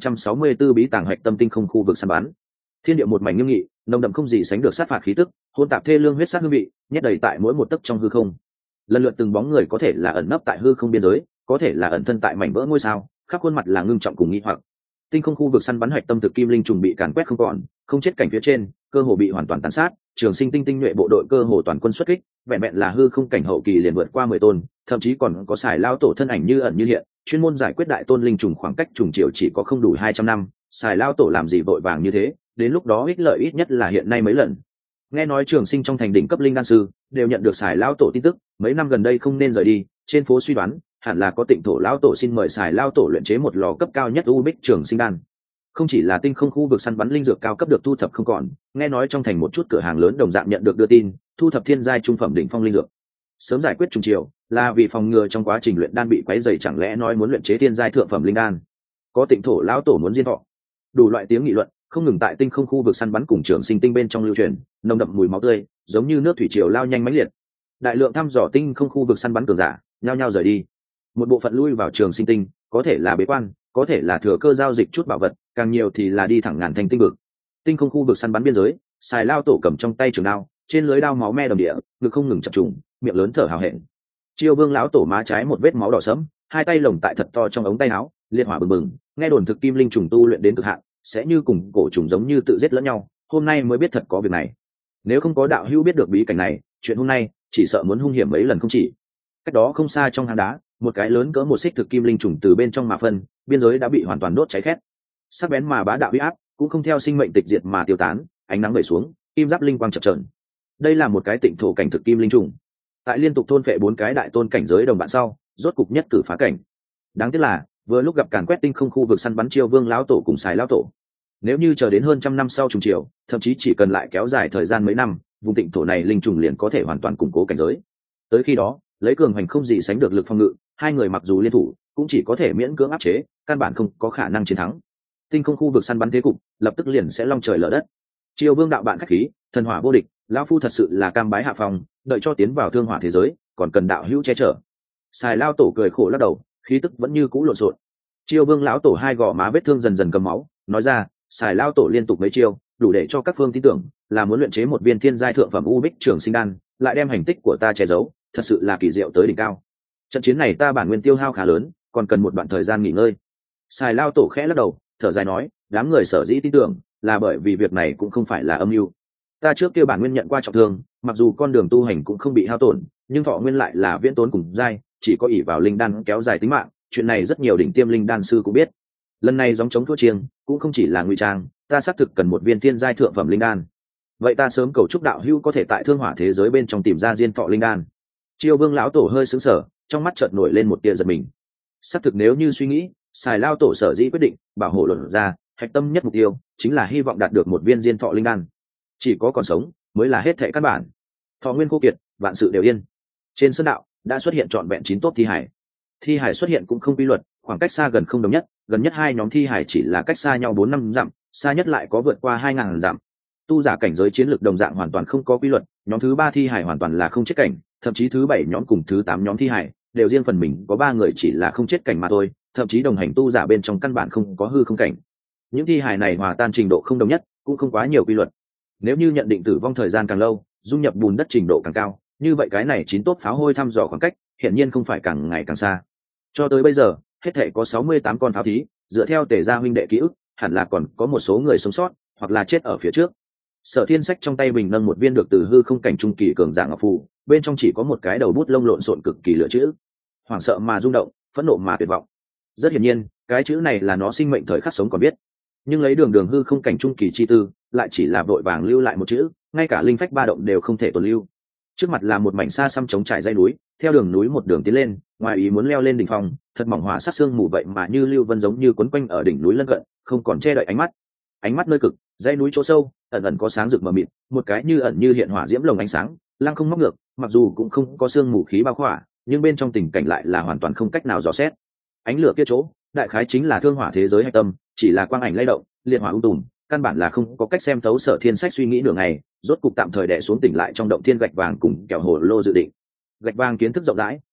1964 bí tàng hạch tâm. Tinh không khu vực săn bắn, thiên địa một mảnh nghiêm nghị, nồng đậm không gì sánh được sát phạt khí tức, hôn tạp thê lương huyết sát hương vị, nhét đầy tại mỗi một tấc trong hư không. Lần lượt từng bóng người có thể là ẩn nấp tại hư không biên giới, có thể là ẩn thân tại mảnh vỡ ngôi sao, khắp khuôn mặt là ngưng trọng cùng nghi hoặc. Tinh không khu vực săn bắn hạch tâm thực kim linh trùng bị càn quét không còn, không chết cảnh phía trên, cơ hồ bị hoàn toàn tàn sát. Trường sinh tinh tinh nhuệ bộ đội cơ hồ toàn quân xuất kích, vẹn vẹn là hư không cảnh hậu kỳ liền vượt qua 10 tôn, thậm chí còn có xài lao tổ thân ảnh như ẩn như hiện, chuyên môn giải quyết đại tôn linh trùng, khoảng cách trùng chiều chỉ có không đủ 200 năm, xài lao tổ làm gì vội vàng như thế, đến lúc đó ích lợi ít nhất là hiện nay mấy lần. Nghe nói trường sinh trong thành đỉnh cấp linh đan sư đều nhận được xài lao tổ tin tức, mấy năm gần đây không nên rời đi, trên phố suy đoán hẳn là có Tịnh Thổ lão tổ xin mời xài lao tổ luyện chế một lò cấp cao nhất u bích trường sinh đan. Không chỉ là tinh không khu vực săn bắn linh dược cao cấp được thu thập không còn, nghe nói trong thành một chút cửa hàng lớn đồng dạng nhận được đưa tin thu thập thiên giai trung phẩm đỉnh phong linh dược. Sớm giải quyết trùng chiều là vì phòng ngừa trong quá trình luyện đan bị quấy rầy, chẳng lẽ nói muốn luyện chế thiên giai thượng phẩm linh đan. Có Tịnh Thổ lão tổ muốn diên thọ. Đủ loại tiếng nghị luận không ngừng tại tinh không khu vực săn bắn cùng trường sinh tinh bên trong lưu truyền, nồng đậm mùi máu tươi giống như nước thủy triều lao nhanh mãnh liệt. Đại lượng thăm dò tinh không khu vực săn bắn cường giả nhao nhao rời đi, một bộ phận lui vào trường sinh tinh, có thể là bế quan, có thể là thừa cơ giao dịch chút bảo vật, càng nhiều thì là đi thẳng ngàn thành tinh vực. Tinh không khu vực săn bắn biên giới, xài lao tổ cầm trong tay trường đao, trên lưới đao máu me đầm địa, ngực không ngừng chập trùng, miệng lớn thở hào hẹn. Chiêu vương lão tổ má trái một vết máu đỏ sẫm, hai tay lồng tại thật to trong ống tay áo, liệt hỏa bừng bừng. Nghe đồn thực kim linh trùng tu luyện đến cực hạn sẽ như cùng cổ trùng giống như tự giết lẫn nhau, hôm nay mới biết thật có việc này. Nếu không có đạo hữu biết được bí cảnh này, chuyện hôm nay chỉ sợ muốn hung hiểm mấy lần không chỉ. Cách đó không xa trong hang đá, một cái lớn cỡ một xích thực kim linh trùng từ bên trong mà phân, biên giới đã bị hoàn toàn đốt cháy khét. Sắc bén mà bá đạo uy áp cũng không theo sinh mệnh tịch diệt mà tiêu tán, ánh nắng vẩy xuống, kim giáp linh quang chập chờn. Đây là một cái Tịnh Thổ cảnh thực kim linh trùng. Tại liên tục thôn phệ 4 cái đại tôn cảnh giới đồng bạn sau, rốt cục nhất cử phá cảnh. Đáng tiếc là, vừa lúc gặp càn quét tinh không khu vực săn bắn Chiêu Vương lão tổ cùng xài lão tổ. Nếu như chờ đến hơn trăm năm sau trùng chiều, thậm chí chỉ cần lại kéo dài thời gian mấy năm, vùng Tịnh Thổ này linh trùng liền có thể hoàn toàn củng cố cảnh giới. Tới khi đó, lấy cường hành không gì sánh được lực phòng ngự, hai người mặc dù liên thủ cũng chỉ có thể miễn cưỡng áp chế, căn bản không có khả năng chiến thắng. Tinh không khu vực săn bắn thế cục lập tức liền sẽ long trời lở đất. Triều Vương đạo bạn khách khí, thần hỏa vô địch, lão phu thật sự là cam bái hạ phòng, đợi cho tiến vào thương hỏa thế giới còn cần đạo hữu che chở. Xài lao tổ cười khổ lắc đầu, khí tức vẫn như cũ lộn xộn. Triều Vương lão tổ hai gò má vết thương dần dần cầm máu, nói ra, xài lao tổ liên tục mấy chiêu đủ để cho các phương tin tưởng là muốn luyện chế một viên thiên giai thượng phẩm u bích trường sinh đan, lại đem hành tích của ta che giấu, thật sự là kỳ diệu tới đỉnh cao. Trận chiến này ta bản nguyên tiêu hao khá lớn, còn cần một đoạn thời gian nghỉ ngơi. Xài lao tổ khẽ lắc đầu, thở dài nói, đám người sở dĩ tin tưởng là bởi vì việc này cũng không phải là âm mưu. Ta trước kia bản nguyên nhận qua trọng thương, mặc dù con đường tu hành cũng không bị hao tổn, nhưng thọ nguyên lại là viễn tốn cùng giai, chỉ có ỷ vào linh đan kéo dài tính mạng. Chuyện này rất nhiều đỉnh tiêm linh đan sư cũng biết. Lần này gióng chống thua chiêng cũng không chỉ là ngụy trang, ta xác thực cần một viên thiên giai thượng phẩm linh đan. Vậy ta sớm cầu chúc đạo hữu có thể tại thương hỏa thế giới bên trong tìm ra diên thọ linh đan. Chiêu Vương lão tổ hơi sững sờ, trong mắt chợt nổi lên một tia giật mình. Xác thực nếu như suy nghĩ, xài lao tổ sở dĩ quyết định bảo hộ luận ra, hạch tâm nhất mục tiêu chính là hy vọng đạt được một viên diên thọ linh đan. Chỉ có còn sống mới là hết thệ căn bản. Thọ nguyên khô kiệt, vạn sự đều yên. Trên sơn đạo đã xuất hiện trọn vẹn 9 tốp thi hải. Thi hải xuất hiện cũng không quy luật, khoảng cách xa gần không đồng nhất, gần nhất hai nhóm thi hải chỉ là cách xa nhau 4-5 dặm, xa nhất lại có vượt qua 2000 dặm. Tu giả cảnh giới chiến lược đồng dạng hoàn toàn không có quy luật, nhóm thứ 3 thi hải hoàn toàn là không chết cảnh, thậm chí thứ 7 nhóm cùng thứ 8 nhóm thi hải đều riêng phần mình có 3 người chỉ là không chết cảnh mà thôi, thậm chí đồng hành tu giả bên trong căn bản không có hư không cảnh. Những thi hải này hòa tan trình độ không đồng nhất, cũng không quá nhiều quy luật. Nếu như nhận định tử vong thời gian càng lâu, dung nhập bùn đất trình độ càng cao, như vậy cái này 9 tốp pháo hôi thăm dò khoảng cách hiển nhiên không phải càng ngày càng xa. Cho tới bây giờ, hết thể có 68 con pháo thí, dựa theo Tề gia huynh đệ ký ức, hẳn là còn có một số người sống sót hoặc là chết ở phía trước. Sở Thiên Sách trong tay mình nâng một viên được từ hư không cảnh trung kỳ cường giả ngọc phù, bên trong chỉ có một cái đầu bút lông lộn xộn cực kỳ lựa chữ. Hoảng sợ mà rung động, phẫn nộ mà tuyệt vọng. Rất hiển nhiên, cái chữ này là nó sinh mệnh thời khắc sống còn biết. Nhưng lấy đường hư không cảnh trung kỳ chi tư, lại chỉ là vội vàng lưu lại một chữ, ngay cả linh phách ba động đều không thể tồn lưu. Trước mặt là một mảnh xa xăm trống trải dãy núi, theo đường núi một đường tiến lên, ngoài ý muốn leo lên đỉnh phong, thật mỏng hỏa sát xương mù vậy mà như lưu vân giống như quấn quanh ở đỉnh núi lân cận, không còn che đậy ánh mắt. Ánh mắt nơi cực, dãy núi chỗ sâu, ẩn ẩn có sáng rực mờ mịt, một cái như ẩn như hiện hỏa diễm lồng ánh sáng, lăng không móc ngược, mặc dù cũng không có xương mù khí bao khỏa, nhưng bên trong tình cảnh lại là hoàn toàn không cách nào dò xét. Ánh lửa kia chỗ, đại khái chính là thương hỏa thế giới hạch tâm, chỉ là quang ảnh lay động, liệt hỏa u tùm, căn bản là không có cách xem thấu. Sở Thiên Sách suy nghĩ nửa ngày, rốt cục tạm thời đè xuống tỉnh lại trong động thiên gạch vàng cùng kẹo hồ lô dự định. Gạch vàng kiến thức rộng rãi,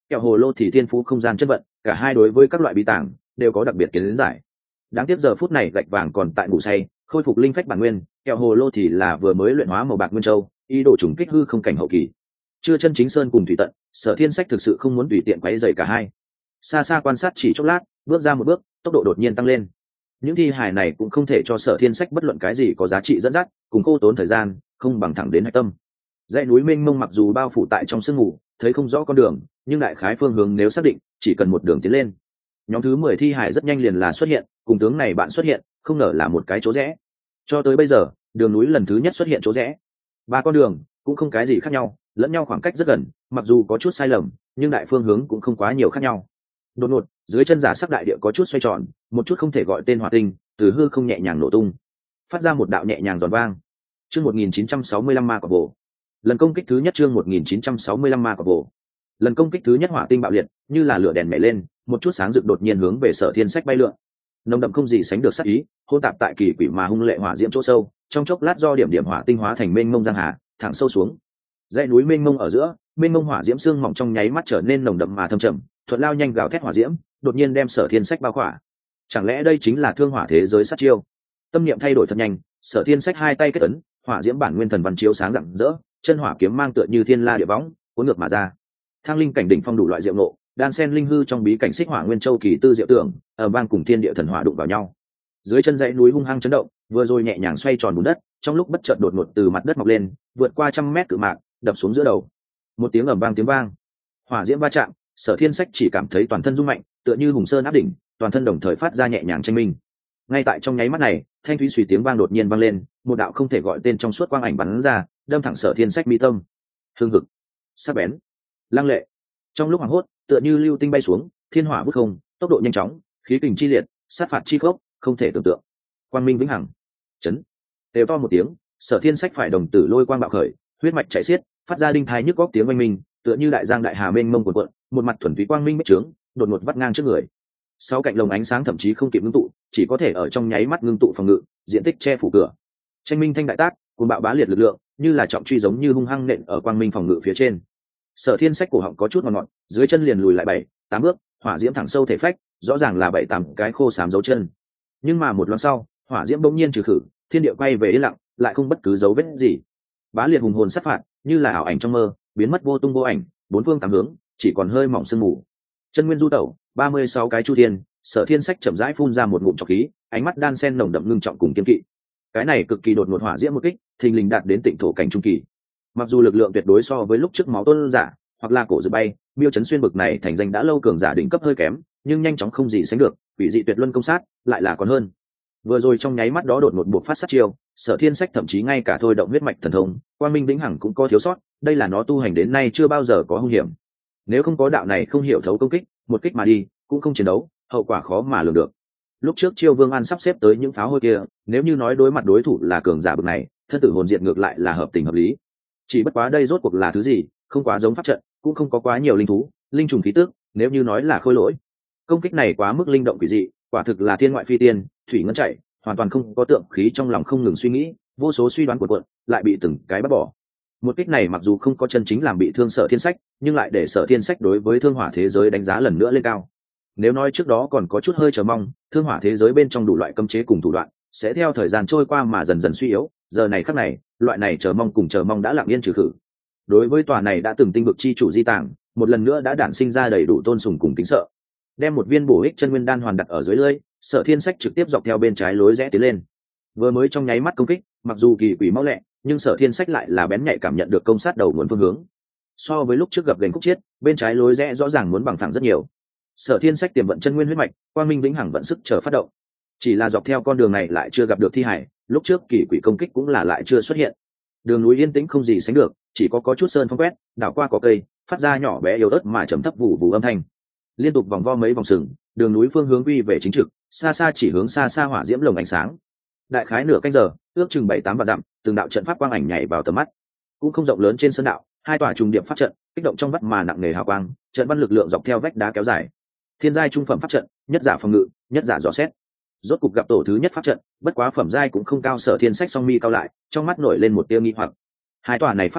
kẹo hồ lô thì thiên phú không gian chất vận, cả hai đối với các loại bí tàng đều có đặc biệt kiến giải. Đáng tiếc giờ phút này gạch vàng còn tại ngủ say, khôi phục linh phách bản nguyên, kẹo hồ lô thì là vừa mới luyện hóa màu bạc nguyên châu, ý đồ trùng kích hư không cảnh hậu kỳ, chưa chân chính sơn cùng thủy tận. Sở Thiên Sách thực sự không muốn tùy tiện quấy rầy cả hai. Xa xa quan sát chỉ chốc lát, bước ra một bước, tốc độ đột nhiên tăng lên. Những thi hài này cũng không thể cho Sở Thiên Sách bất luận cái gì có giá trị dẫn dắt, cùng cô tốn thời gian, không bằng thẳng đến hạch tâm. Dãy núi mênh mông mặc dù bao phủ tại trong sương mù, thấy không rõ con đường, nhưng đại khái phương hướng nếu xác định, chỉ cần một đường tiến lên. Nhóm thứ 10 thi hài rất nhanh liền là xuất hiện, cùng tướng này bạn xuất hiện, không ngờ là một cái chỗ rẽ. Cho tới bây giờ, đường núi lần thứ nhất xuất hiện chỗ rẽ. Ba con đường cũng không cái gì khác nhau, lẫn nhau khoảng cách rất gần, mặc dù có chút sai lầm, nhưng đại phương hướng cũng không quá nhiều khác nhau. Đột ngột, dưới chân giả sắc đại địa có chút xoay tròn, một chút không thể gọi tên hỏa tinh, từ hư không nhẹ nhàng nổ tung, phát ra một đạo nhẹ nhàng giòn vang. Chương 1965 ma quả bổ. Lần công kích thứ nhất chương 1965 ma quả bổ. Lần công kích thứ nhất hỏa tinh bạo liệt, như là lửa đèn nhảy lên, một chút sáng rực đột nhiên hướng về Sở Thiên Sách bay lượn. Nồng đậm không gì sánh được sát ý, hỗn tạp tại kỳ quỷ mà hung lệ hỏa diễm chỗ sâu, trong chốc lát do điểm điểm hỏa tinh hóa thành mênh mông giang hà, thẳng sâu xuống. Dãy núi mênh mông ở giữa, mênh mông hỏa diễm xương mỏng trong nháy mắt trở nên nồng đậm mà thâm trầm, thuận lao nhanh gào thét hỏa diễm, đột nhiên đem Sở Thiên Sách bao khỏa. Chẳng lẽ đây chính là thương hỏa thế giới sát chiêu? Tâm niệm thay đổi thật nhanh, Sở Thiên Sách hai tay kết ấn, hỏa diễm bản nguyên thần văn chiếu sáng rạng rỡ, chân hỏa kiếm mang tựa như thiên la địa võng, cuốn ngược mà ra. Thang linh cảnh đỉnh phong đủ loại diệu ngộ, đan sen linh hư trong bí cảnh xích hỏa nguyên châu kỳ tư diệu tưởng, ở bang cùng thiên địa thần hỏa đụng vào nhau. Dưới chân dãy núi hung hăng chấn động, vừa rồi nhẹ nhàng xoay tròn bùn đất, trong lúc bất chợt đột ngột từ mặt đất mọc lên, vượt qua trăm mét cự mạc, đập xuống giữa đầu. Một tiếng ầm vang tiếng vang, hỏa diễm va chạm, Sở Thiên Sách chỉ cảm thấy toàn thân rung mạnh, tựa như hùng sơn áp đỉnh, toàn thân đồng thời phát ra nhẹ nhàng tranh minh. Ngay tại trong nháy mắt này, thanh thúy suy tiếng vang đột nhiên vang lên, một đạo không thể gọi tên trong suốt quang ảnh bắn ra, đâm thẳng Sở Thiên Sách mi tâm. Hương hực, sắc bén, lăng lệ. Trong lúc hoảng hốt, tựa như lưu tinh bay xuống, thiên hỏa vút không, tốc độ nhanh chóng, khí kình chi liệt, sát phạt chi khốc, không thể tưởng tượng. Quang minh vĩnh hằng, chấn. Đều to một tiếng, Sở Thiên Sách phải đồng tử lôi quang bạo khởi, huyết mạch chảy xiết, phát ra đinh thai nhức góc tiếng oanh minh, tựa như đại giang đại hà mênh mông cuộn cuộn, một mặt thuần túy quang minh bích trướng, đột ngột vắt ngang trước người. Sáu cạnh lồng ánh sáng thậm chí không kịp ngưng tụ, chỉ có thể ở trong nháy mắt ngưng tụ phòng ngự, diện tích che phủ cửa. Tranh minh thanh đại tác, cuồng bạo bá liệt lực lượng, như là trọng truy giống như hung hăng nện ở quang minh phòng ngự phía trên. Sở Thiên Sách cổ họng có chút ngọt ngọt, dưới chân liền lùi lại 7-8 bước, hỏa diễm thẳng sâu thể phách, rõ ràng là 7-8 cái khô xám dấu chân. Nhưng mà một loáng sau, hỏa diễm bỗng nhiên trừ khử, thiên địa quay về yên lặng, lại không bất cứ dấu vết gì. Bá liệt hùng hồn sát phạt, như là ảo ảnh trong mơ, biến mất vô tung vô ảnh, bốn phương tám hướng, chỉ còn hơi mỏng sương mù. Chân nguyên du tẩu, 36 cái chu thiên, Sở Thiên Sách chậm rãi phun ra một ngụm trọc khí, ánh mắt đan sen nồng đậm ngưng trọng cùng kiên kỵ. Cái này cực kỳ đột ngột hỏa diễm một kích, thình lình đạt đến tịnh thổ cảnh trung kỳ. Mặc dù lực lượng tuyệt đối so với lúc trước máu tôn giả hoặc là cổ dự bay, miêu chấn xuyên bực này thành danh đã lâu cường giả đỉnh cấp hơi kém, nhưng nhanh chóng không gì sánh được, bị dị tuyệt luân công sát lại là còn hơn. Vừa rồi trong nháy mắt đó đột ngột buộc phát sát chiêu, Sở Thiên Sách thậm chí ngay cả thôi động huyết mạch thần thông, quang minh vĩnh hằng cũng có thiếu sót, đây là nó tu hành đến nay chưa bao giờ có hung hiểm. Nếu không có đạo này không hiểu thấu công kích, một kích mà đi, cũng không chiến đấu, hậu quả khó mà lường được. Lúc trước Chiêu Vương An sắp xếp tới những pháo hôi kia, nếu như nói đối mặt đối thủ là cường giả bậc này, thân tử hồn diệt ngược lại là hợp tình hợp lý. Chỉ bất quá đây rốt cuộc là thứ gì, không quá giống pháp trận, cũng không có quá nhiều linh thú, linh trùng khí tức, nếu như nói là khôi lỗi. Công kích này quá mức linh động quỷ dị, quả thực là thiên ngoại phi tiên, thủy ngân chạy, hoàn toàn không có tượng khí trong lòng không ngừng suy nghĩ, vô số suy đoán của cuộn, lại bị từng cái bắt bỏ. Một kích này mặc dù không có chân chính làm bị thương Sở Thiên Sách, nhưng lại để Sở Thiên Sách đối với thương hỏa thế giới đánh giá lần nữa lên cao. Nếu nói trước đó còn có chút hơi chờ mong, thương hỏa thế giới bên trong đủ loại cấm chế cùng thủ đoạn, sẽ theo thời gian trôi qua mà dần dần suy yếu, giờ này khắc này, loại này chờ mong cùng chờ mong đã lặng yên trừ khử. Đối với tòa này đã từng tinh vực chi chủ di tàng, một lần nữa đã đản sinh ra đầy đủ tôn sùng cùng kính sợ. Đem một viên bổ ích chân nguyên đan hoàn đặt ở dưới lưỡi, Sở Thiên Sách trực tiếp dọc theo bên trái lối rẽ tiến lên. Vừa mới trong nháy mắt công kích, mặc dù kỳ quỷ mau lẹ, nhưng Sở Thiên Sách lại là bén nhạy cảm nhận được công sát đầu nguồn phương hướng. So với lúc trước gặp gành khúc chiết, bên trái lối rẽ rõ ràng muốn bằng phẳng rất nhiều. Sở Thiên Sách tiềm vận chân nguyên huyết mạch, quang minh vĩnh hằng vận sức chờ phát động. Chỉ là dọc theo con đường này lại chưa gặp được thi hải, lúc trước kỳ quỷ công kích cũng là lại chưa xuất hiện. Đường núi yên tĩnh không gì sánh được, chỉ có chút sơn phong quét, đảo qua có cây, phát ra nhỏ bé yếu ớt mà trầm thấp vụ vụ âm thanh. Liên tục vòng vo mấy vòng sừng, đường núi phương hướng quy về chính trực, xa xa chỉ hướng xa xa hỏa diễm lồng ánh sáng. Đại khái nửa canh giờ, ước chừng 7-8 vạn dặm, từng đạo trận pháp quang ảnh nhảy vào tầm mắt. Cũng không rộng lớn trên sơn đạo, hai tòa trùng điệp pháp trận, kích động trong vắt mà nặng nề hào quang, trận văn lực lượng dọc theo vách đá kéo dài. Thiên giai trung phẩm pháp trận, nhất giả phòng ngự, nhất giả dò xét. Rốt cục gặp tổ thứ nhất pháp trận, bất quá phẩm giai cũng không cao. Sở Thiên Sách song mi cao lại, trong mắt nổi lên một tia nghi hoặc. Hai tòa này pháp trận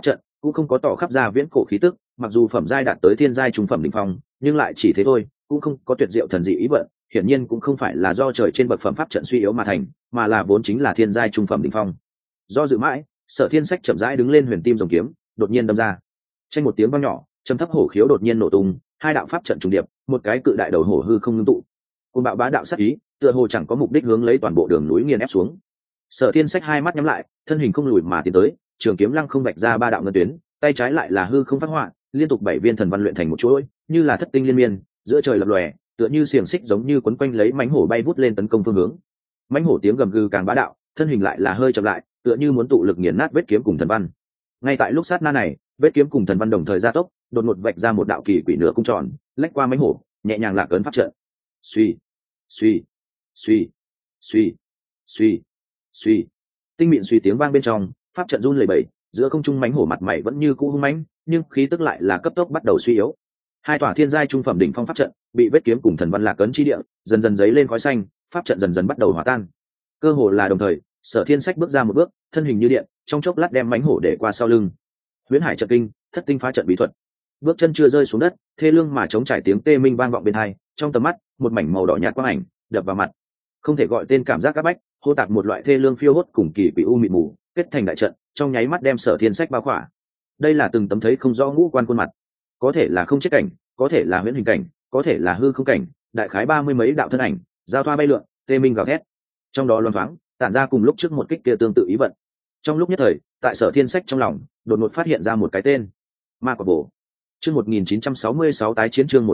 cũng không có tỏ khắp ra viễn cổ khí tức, mặc dù phẩm giai đạt tới thiên giai trung phẩm đỉnh phong, nhưng lại chỉ thế thôi, cũng không có tuyệt diệu thần dị ý vận, hiển nhiên cũng không phải là do trời trên bậc phẩm pháp trận suy yếu mà thành, mà là vốn chính là thiên giai trung phẩm đỉnh phong. Do dự mãi, Sở Thiên Sách chậm rãi đứng lên huyền tim rồng kiếm, đột nhiên đâm ra. Trên một tiếng vang nhỏ, trầm thấp hổ khiếu đột nhiên nổ tung, hai đạo pháp trận trùng điệp, một cái cự đại đầu hổ hư không ngưng tụ. Côn bạo bá đạo sát ý, tựa hồ chẳng có mục đích hướng lấy toàn bộ đường núi nghiền ép xuống. Sở Thiên Sách hai mắt nhắm lại, thân hình không lùi mà tiến tới, trường kiếm lăng không vạch ra ba đạo ngân tuyến, tay trái lại là hư không phát họa, liên tục bảy viên thần văn luyện thành một chuỗi, như là thất tinh liên miên, giữa trời lập lòe, tựa như xiềng xích giống như quấn quanh lấy mãnh hổ bay vút lên tấn công phương hướng. Mãnh hổ tiếng gầm gừ càng bá đạo, thân hình lại là hơi chậm lại, tựa như muốn tụ lực nghiền nát vết kiếm cùng thần văn. Ngay tại lúc sát na này, vết kiếm cùng thần văn đồng thời gia tốc, đột ngột vạch ra một đạo kỳ quỷ nửa cung tròn, lách qua mãnh hổ, nhẹ nhàng lạc ấn pháp trận. Suy, suy, suy, suy, suy, suy. Tinh mịn suy tiếng vang bên trong, pháp trận run lẩy bẩy, giữa không trung mãnh hổ mặt mày vẫn như cũ hung mãnh, nhưng khí tức lại là cấp tốc bắt đầu suy yếu. Hai tòa thiên giai trung phẩm đỉnh phong pháp trận bị vết kiếm cùng thần văn lạc ấn chi địa, dần dần dấy lên khói xanh, pháp trận dần dần bắt đầu hòa tan. Cơ hồ là đồng thời, Sở Thiên Sách bước ra một bước, thân hình như điện, trong chốc lát đem mãnh hổ để qua sau lưng. Huyễn Hải trận kinh, thất tinh phá trận bí thuật. Bước chân chưa rơi xuống đất, thê lương mà chống trải tiếng tê minh vang vọng bên tai, trong tầm mắt, một mảnh màu đỏ nhạt quang ảnh đập vào mặt. Không thể gọi tên cảm giác áp bách, hô tạc một loại thê lương phiêu hốt cùng kỳ quỷ u mịt mù, kết thành đại trận, trong nháy mắt đem Sở Thiên Sách bao khỏa. Đây là từng tấm thấy không rõ ngũ quan khuôn mặt, có thể là không chết cảnh, có thể là huyễn hình cảnh, có thể là hư không cảnh, đại khái 30 mấy đạo thân ảnh, giao thoa bay lượn, tê minh gào thét. Trong đó loan thoáng, tản ra cùng lúc trước một kích kia tương tự ý vận. Trong lúc nhất thời, tại Sở Thiên Sách trong lòng, đột ngột phát hiện ra một cái tên: Ma Quả Bổ. Chương 1966 tái chiến, chương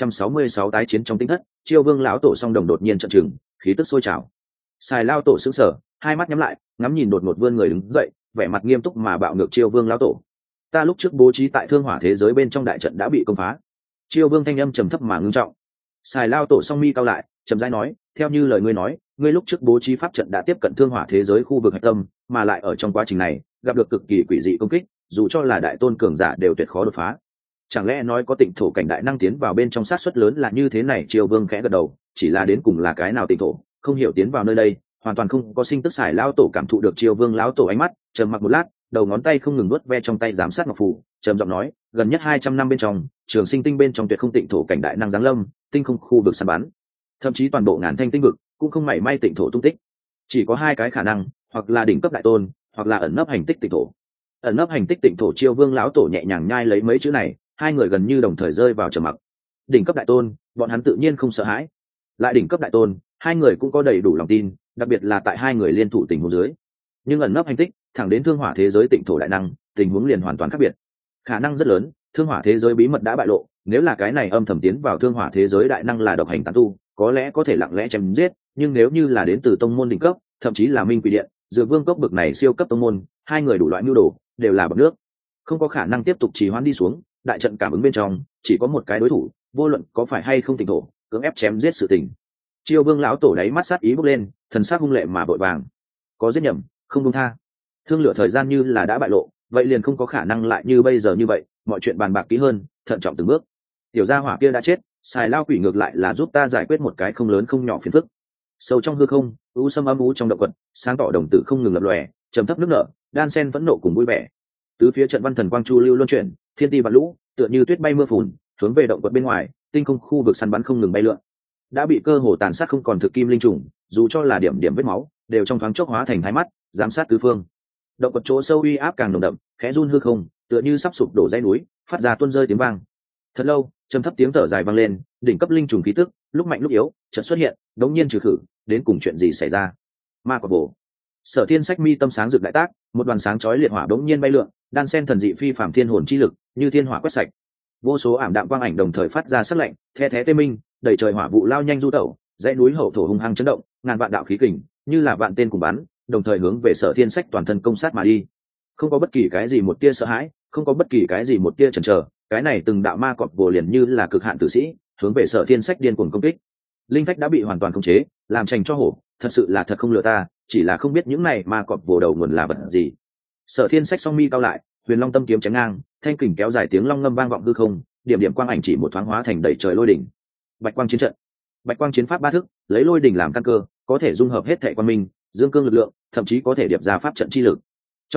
1966 tái chiến. Trong tinh thất, Chiêu Vương lão tổ song đồng đột nhiên trợn trừng, khí tức sôi trào. Xài lao tổ sững sờ, hai mắt nhắm lại, ngắm nhìn đột ngột vươn người đứng dậy, vẻ mặt nghiêm túc mà bạo ngược Chiêu Vương lão tổ. Ta lúc trước bố trí tại Thương Hỏa thế giới bên trong đại trận đã bị công phá. Chiêu Vương thanh âm trầm thấp mà ngưng trọng. Xài lao tổ song mi cao lại, trầm rãi nói, theo như lời ngươi nói, ngươi lúc trước bố trí pháp trận đã tiếp cận Thương Hỏa thế giới khu vực hạch tâm, mà lại ở trong quá trình này gặp được cực kỳ quỷ dị công kích, dù cho là đại tôn cường giả đều tuyệt khó đột phá. Chẳng lẽ nói có tịnh thổ cảnh đại năng tiến vào bên trong sát suất lớn là như thế này? Triều Vương khẽ gật đầu, chỉ là đến cùng là cái nào tịnh thổ, không hiểu tiến vào nơi đây, hoàn toàn không có sinh tức. Xài lão tổ cảm thụ được Triều Vương lão tổ ánh mắt, trầm mặc một lát, đầu ngón tay không ngừng nuốt ve trong tay giám sát ngọc phù, trầm giọng nói, gần nhất 200 năm bên trong, Trường Sinh tinh bên trong tuyệt không tịnh thổ cảnh đại năng giáng lâm, tinh không khu vực săn bắn, thậm chí toàn bộ ngàn thanh tinh vực cũng không mảy may tịnh thổ tung tích. Chỉ có hai cái khả năng, hoặc là đỉnh cấp đại tôn, hoặc là ẩn nấp hành tích tịnh thổ. Ẩn nấp hành tích tịnh thổ. Triều Vương lão tổ nhẹ nhàng nhai lấy mấy chữ này, hai người gần như đồng thời rơi vào trầm mặc. Đỉnh cấp đại tôn, bọn hắn tự nhiên không sợ hãi. Lại đỉnh cấp đại tôn, hai người cũng có đầy đủ lòng tin, đặc biệt là tại hai người liên thủ tình huống dưới. Nhưng ẩn nấp hành tích, thẳng đến Thương Hỏa thế giới tịnh thổ đại năng, tình huống liền hoàn toàn khác biệt. Khả năng rất lớn, Thương Hỏa thế giới bí mật đã bại lộ, nếu là cái này âm thầm tiến vào Thương Hỏa thế giới đại năng là độc hành tán tu, có lẽ có thể lặng lẽ chém giết, nhưng nếu như là đến từ tông môn đỉnh cấp, thậm chí là Minh Quỷ Điện, Dược Vương cốc bực này siêu cấp tông môn, hai người đủ loại nhu đồ, đều là bậc nước, không có khả năng tiếp tục trì hoãn đi xuống. Đại trận cảm ứng bên trong chỉ có một cái đối thủ, vô luận có phải hay không tịnh thổ, cưỡng ép chém giết sự tình. Chiêu Vương lão tổ đáy mắt sát ý bốc lên, thần sắc hung lệ mà vội vàng, có giết nhầm, không buông tha. Thương lửa thời gian như là đã bại lộ, vậy liền không có khả năng lại như bây giờ như vậy, mọi chuyện bàn bạc kỹ hơn, thận trọng từng bước. Tiểu gia hỏa kia đã chết, xài lao quỷ ngược lại là giúp ta giải quyết một cái không lớn không nhỏ phiền phức. Sâu trong hư không, u sâm âm u trong động quật, sáng tỏ đồng tử không ngừng lập lòe, trầm thấp nước nở, đan sen vẫn nộ cùng vui vẻ. Tứ phía trận văn thần quang chu lưu luân chuyển, thiên ti vạn lũ, tựa như tuyết bay mưa phùn, hướng về động quật bên ngoài, tinh không khu vực săn bắn không ngừng bay lượn. Đã bị cơ hồ tàn sát không còn thực kim linh trùng, dù cho là điểm điểm vết máu, đều trong thoáng chốc hóa thành hai mắt, giám sát tứ phương. Động quật chỗ sâu uy áp càng nồng đậm, khẽ run hư không, tựa như sắp sụp đổ dãy núi, phát ra tuôn rơi tiếng vang. Thật lâu, trầm thấp tiếng thở dài vang lên, đỉnh cấp linh trùng khí tức, lúc mạnh lúc yếu, chợt xuất hiện, đống nhiên trừ khử, đến cùng chuyện gì xảy ra? Ma Quả Bổ. Sở Thiên Sách mi tâm sáng rực đại tác, một đoàn sáng chói liệt hỏa đống nhiên bay lượn, đan sen thần dị phi phàm thiên hồn chi lực, như thiên hỏa quét sạch. Vô số ảm đạm quang ảnh đồng thời phát ra sắc lạnh, the thé tê minh, đầy trời hỏa vụ lao nhanh du tẩu, dãy núi hậu thổ hung hăng chấn động, ngàn vạn đạo khí kình, như là vạn tên cùng bắn, đồng thời hướng về Sở Thiên Sách toàn thân công sát mà đi. Không có bất kỳ cái gì một tia sợ hãi, không có bất kỳ cái gì một tia chần chờ, cái này từng đạo ma cọp vồ liền như là cực hạn tử sĩ, hướng về Sở Thiên Sách điên cuồng công kích. Linh phách đã bị hoàn toàn khống chế, làm chành cho hổ, thật sự là thật không lừa ta, chỉ là không biết những này ma cọp vồ đầu nguồn là vật gì. Sở Thiên Sách song mi cao lại, huyền long tâm kiếm chém ngang, thanh kình kéo dài tiếng long ngâm vang vọng hư không, điểm điểm quang ảnh chỉ một thoáng hóa thành đầy trời lôi đỉnh. Bạch quang chiến trận. Bạch quang chiến pháp ba thức, lấy lôi đỉnh làm căn cơ, có thể dung hợp hết thảy quang minh, dương cương lực lượng, thậm chí có thể điệp ra pháp trận chi lực. Trong tích tắc,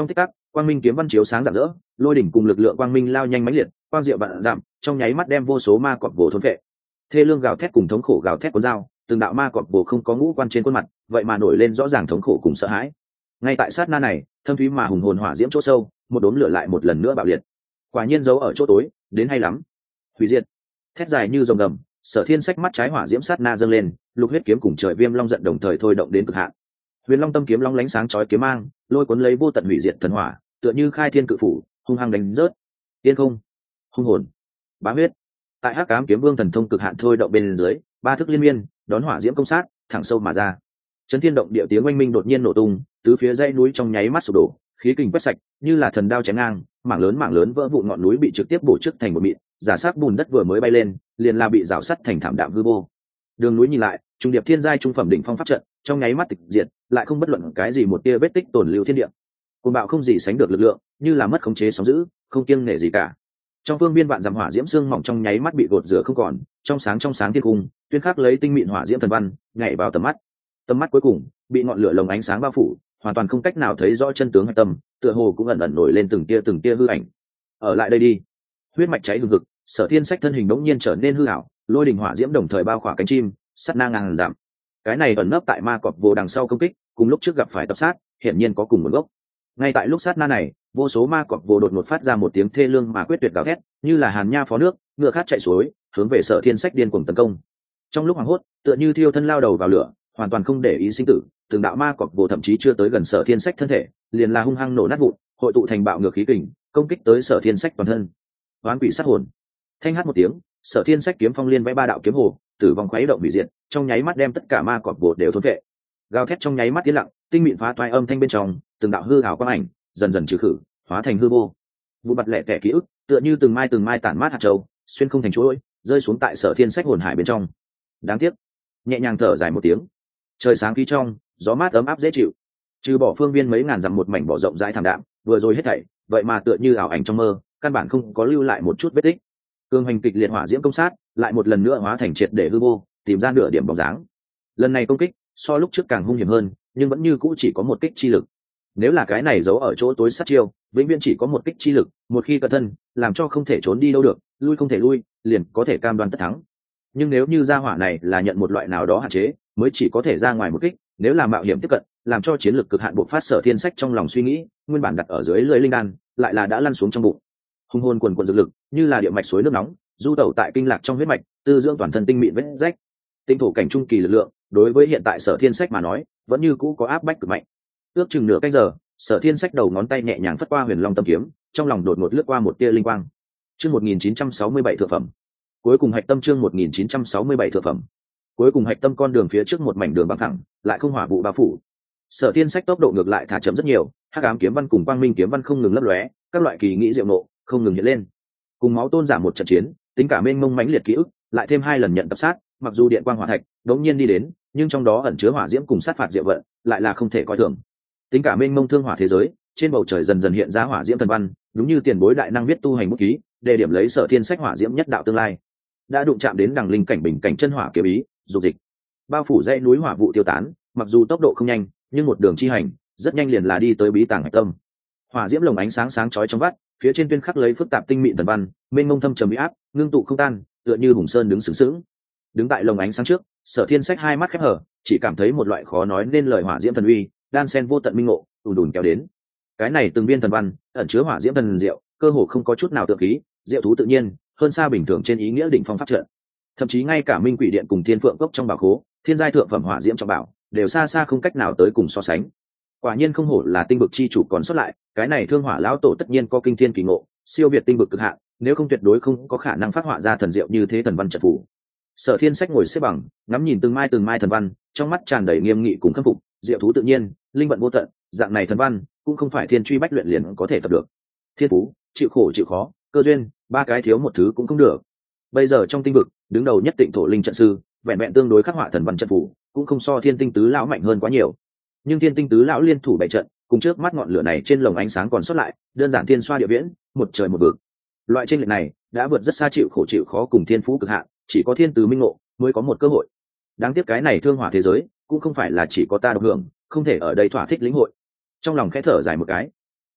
quang minh kiếm văn chiếu sáng rạng rỡ, lôi đỉnh cùng lực lượng quang minh lao nhanh mãnh liệt, quang diệu vạn dặm, trong nháy mắt đem vô số ma cọp vồ thôn vệ. Thê lương gào thét cùng thống khổ gào thét cuốn dao, từng đạo ma cọp vồ không có ngũ quan trên khuôn mặt, vậy mà nổi lên rõ ràng thống khổ cùng sợ hãi. Ngay tại sát na này, thâm thúy mà hùng hồn hỏa diễm chỗ sâu, một đốm lửa lại một lần nữa bạo liệt. Quả nhiên giấu ở chỗ tối, đến hay lắm. Hủy diệt. Thét dài như rồng gầm, Sở Thiên Sách mắt trái hỏa diễm sát na dâng lên, lục huyết kiếm cùng trời viêm long giận đồng thời thôi động đến cực hạn. Huyền Long tâm kiếm long lánh sáng chói kiếm mang, lôi cuốn lấy vô tận hủy diệt thần hỏa, tựa như khai thiên cự phủ, hung hăng đánh rớt. Tiên không, hung hồn, bá huyết. Tại Hắc Ám kiếm vương thần thông cực hạn thôi động bên dưới, ba thức liên miên, đón hỏa diễm công sát, thẳng sâu mà ra. Chấn thiên động địa tiếng oanh minh đột nhiên nổ tung, tứ phía dãy núi trong nháy mắt sụp đổ, khí kình quét sạch, như là thần đao chém ngang, mảng lớn vỡ vụn, ngọn núi bị trực tiếp bổ trước thành một mịn, giả sắc bùn đất vừa mới bay lên, liền là bị rào sắt thành thảm đạm hư vô. Đường núi nhìn lại, trung điệp thiên giai trung phẩm đỉnh phong pháp trận, trong nháy mắt tịch diệt, lại không bất luận cái gì một tia vết tích tổn lưu thiên địa. Cuồng bạo không gì sánh được lực lượng, như là mất khống chế sóng dữ, không kiêng nể gì cả. Trong phương viên vạn dặm hỏa diễm xương mỏng trong nháy mắt bị gột rửa không còn, trong sáng thiên cung, tuyên khắc lấy tinh mịn hỏa diễm thần văn, nhảy vào tầm mắt. Tầm mắt cuối cùng bị ngọn lửa lồng ánh sáng bao phủ, hoàn toàn không cách nào thấy rõ chân tướng hạch tâm, tựa hồ cũng ẩn ẩn nổi lên từng tia hư ảnh. Ở lại đây đi. Huyết mạch cháy hừng hực, Sở Thiên Sách thân hình đống nhiên trở nên hư ảo, lôi đình hỏa diễm đồng thời bao khỏa cánh chim, sát na ngàn giảm. Cái này ẩn nấp tại ma cọp vô đằng sau công kích, cùng lúc trước gặp phải tập sát, hiển nhiên có cùng nguồn gốc. Ngay tại lúc sát na này, vô số ma cọp vô đột ngột phát ra một tiếng thê lương mà quyết tuyệt gào thét, như là hàn nha phó nước, ngựa khát chạy suối, hướng về Sở Thiên Sách điên cuồng tấn công. Trong lúc hoảng hốt, tựa như thiêu thân lao đầu vào lửa, hoàn toàn không để ý sinh tử, từng đạo ma cọp vô thậm chí chưa tới gần Sở Thiên Sách thân thể, liền là hung hăng nổ nát vụn, hội tụ thành bạo ngược khí kình, công kích tới Sở Thiên Sách toàn thân. Oán quỷ sát hồn. Thanh hát một tiếng, Sở Thiên Sách kiếm phong liên vẽ ba đạo kiếm hồ, tử vong khuấy động bị diệt, trong nháy mắt đem tất cả ma cọp vô đều thôn vệ. Gào thét trong nháy mắt tiến lặng, tinh mịn phá toái âm thanh bên trong, từng đạo hư ảo quang ảnh dần dần trừ khử, hóa thành hư vô. Vụ bật lẻ tẻ ký ức, tựa như từng mai tản mát hạt châu, xuyên không thành chuỗi, rơi xuống tại Sở Thiên Sách hồn hải bên trong. Đáng tiếc. Nhẹ nhàng thở dài một tiếng. Trời sáng khí trong, gió mát ấm áp dễ chịu. Trừ bỏ phương viên mấy ngàn dặm một mảnh bỏ rộng rãi thảm đạm, vừa rồi hết thảy, vậy mà tựa như ảo ảnh trong mơ, căn bản không có lưu lại một chút vết tích. Cương hành kịch liệt hỏa diễm công sát, lại một lần nữa hóa thành triệt để hư vô, tìm ra nửa điểm bóng dáng. Lần này công kích, so lúc trước càng hung hiểm hơn, nhưng vẫn như cũ chỉ có một kích chi lực. Nếu là cái này giấu ở chỗ tối sát chiêu, vĩnh viễn chỉ có một kích chi lực, một khi cẩn thân, làm cho không thể trốn đi đâu được, lui không thể lui, liền có thể cam đoan tất thắng. Nhưng nếu như gia hỏa này là nhận một loại nào đó hạn chế, mới chỉ có thể ra ngoài một kích, nếu là mạo hiểm tiếp cận, làm cho chiến lược cực hạn bộc phát. Sở Thiên Sách trong lòng suy nghĩ, nguyên bản đặt ở dưới lưỡi linh đan, lại là đã lăn xuống trong bụng. Hung hồn quần dược lực, như là địa mạch suối nước nóng, du tẩu tại kinh lạc trong huyết mạch, tư dưỡng toàn thân tinh mịn vết rách. Tinh thổ cảnh trung kỳ lực lượng, đối với hiện tại Sở Thiên Sách mà nói, vẫn như cũ có áp bách cực mạnh. Ước chừng nửa canh giờ, Sở Thiên Sách đầu ngón tay nhẹ nhàng phất qua Huyền Long tâm kiếm, trong lòng đột ngột lướt qua một tia linh quang. Chương 1967 thượng phẩm. Cuối cùng hạch tâm chương 1967 thượng phẩm. Cuối cùng hạch tâm con đường phía trước một mảnh đường bằng thẳng, lại không hỏa vụ bao phủ. Sở Thiên Sách tốc độ ngược lại thả chậm rất nhiều, Hắc Ám kiếm văn cùng Quang Minh kiếm văn không ngừng lấp lóe, các loại kỳ nghĩ diệu nộ không ngừng hiện lên. Cùng máu tôn giả một trận chiến, tính cả mênh mông mãnh liệt ký ức, lại thêm hai lần nhận tập sát, mặc dù điện quang hỏa thạch đống nhiên đi đến, nhưng trong đó ẩn chứa hỏa diễm cùng sát phạt diệu vận, lại là không thể coi thường. Tính cả mênh mông thương hỏa thế giới, trên bầu trời dần dần hiện ra hỏa diễm thần văn, đúng như tiền bối đại năng viết tu hành bút ký, để điểm lấy Sở Thiên Sách hỏa diễm nhất đạo tương lai. Đã đụng chạm đến đằng linh cảnh bình cảnh chân hỏa kiếm ý, dục dịch. Bao phủ dãy núi hỏa vụ tiêu tán, mặc dù tốc độ không nhanh, nhưng một đường chi hành, rất nhanh liền là đi tới bí tàng hạch tâm. Hỏa diễm lồng ánh sáng sáng chói trong vắt, phía trên tuyên khắc lấy phức tạp tinh mịn thần văn, mênh mông thâm trầm uy áp, ngưng tụ không tan, tựa như hùng sơn đứng sừng sững. Đứng tại lồng ánh sáng trước, Sở Thiên Sách hai mắt khép hờ, chỉ cảm thấy một loại khó nói nên lời hỏa diễm thần uy, đan sen vô tận minh ngộ, ùn ùn kéo đến. Cái này từng viên thần văn, ẩn chứa hỏa diễm thần diệu, cơ hồ không có chút nào tượng khí, diệu thú tự nhiên, hơn xa bình thường trên ý nghĩa đỉnh phong pháp trận. Thậm chí ngay cả Minh Quỷ Điện cùng Thiên Phượng Cốc trong bảo khố, thiên giai thượng phẩm hỏa diễm trong bảo, đều xa xa không cách nào tới cùng so sánh. Quả nhiên không hổ là tinh vực chi chủ còn xuất lại, cái này thương hỏa lão tổ tất nhiên có kinh thiên kỳ ngộ, siêu việt tinh vực cực hạn, nếu không tuyệt đối không có khả năng phát họa ra thần diệu như thế thần văn trận phủ. Sở Thiên Sách ngồi xếp bằng, ngắm nhìn từng mai thần văn, trong mắt tràn đầy nghiêm nghị cùng khâm phục, diệu thú tự nhiên, linh vận vô tận, dạng này thần văn cũng không phải thiên truy bách luyện liền có thể tập được. Thiên phú, chịu khổ chịu khó, cơ duyên, ba cái thiếu một thứ cũng không được. Bây giờ trong tinh vực, đứng đầu nhất Tịnh Thổ Linh trận sư, vẹn vẹn tương đối khắc họa thần văn trận phủ, cũng không so Thiên Tinh tứ lão mạnh hơn quá nhiều. Nhưng Thiên Tinh tứ lão liên thủ bày trận, cùng trước mắt ngọn lửa này trên lồng ánh sáng còn sót lại, đơn giản thiên xoa địa viễn, một trời một vực. Loại chênh lệch này đã vượt rất xa chịu khổ chịu khó cùng thiên phú cực hạn, chỉ có thiên tứ minh ngộ mới có một cơ hội. Đáng tiếc cái này thương hỏa thế giới cũng không phải là chỉ có ta độc hưởng, không thể ở đây thỏa thích lĩnh hội. Trong lòng khẽ thở dài một cái,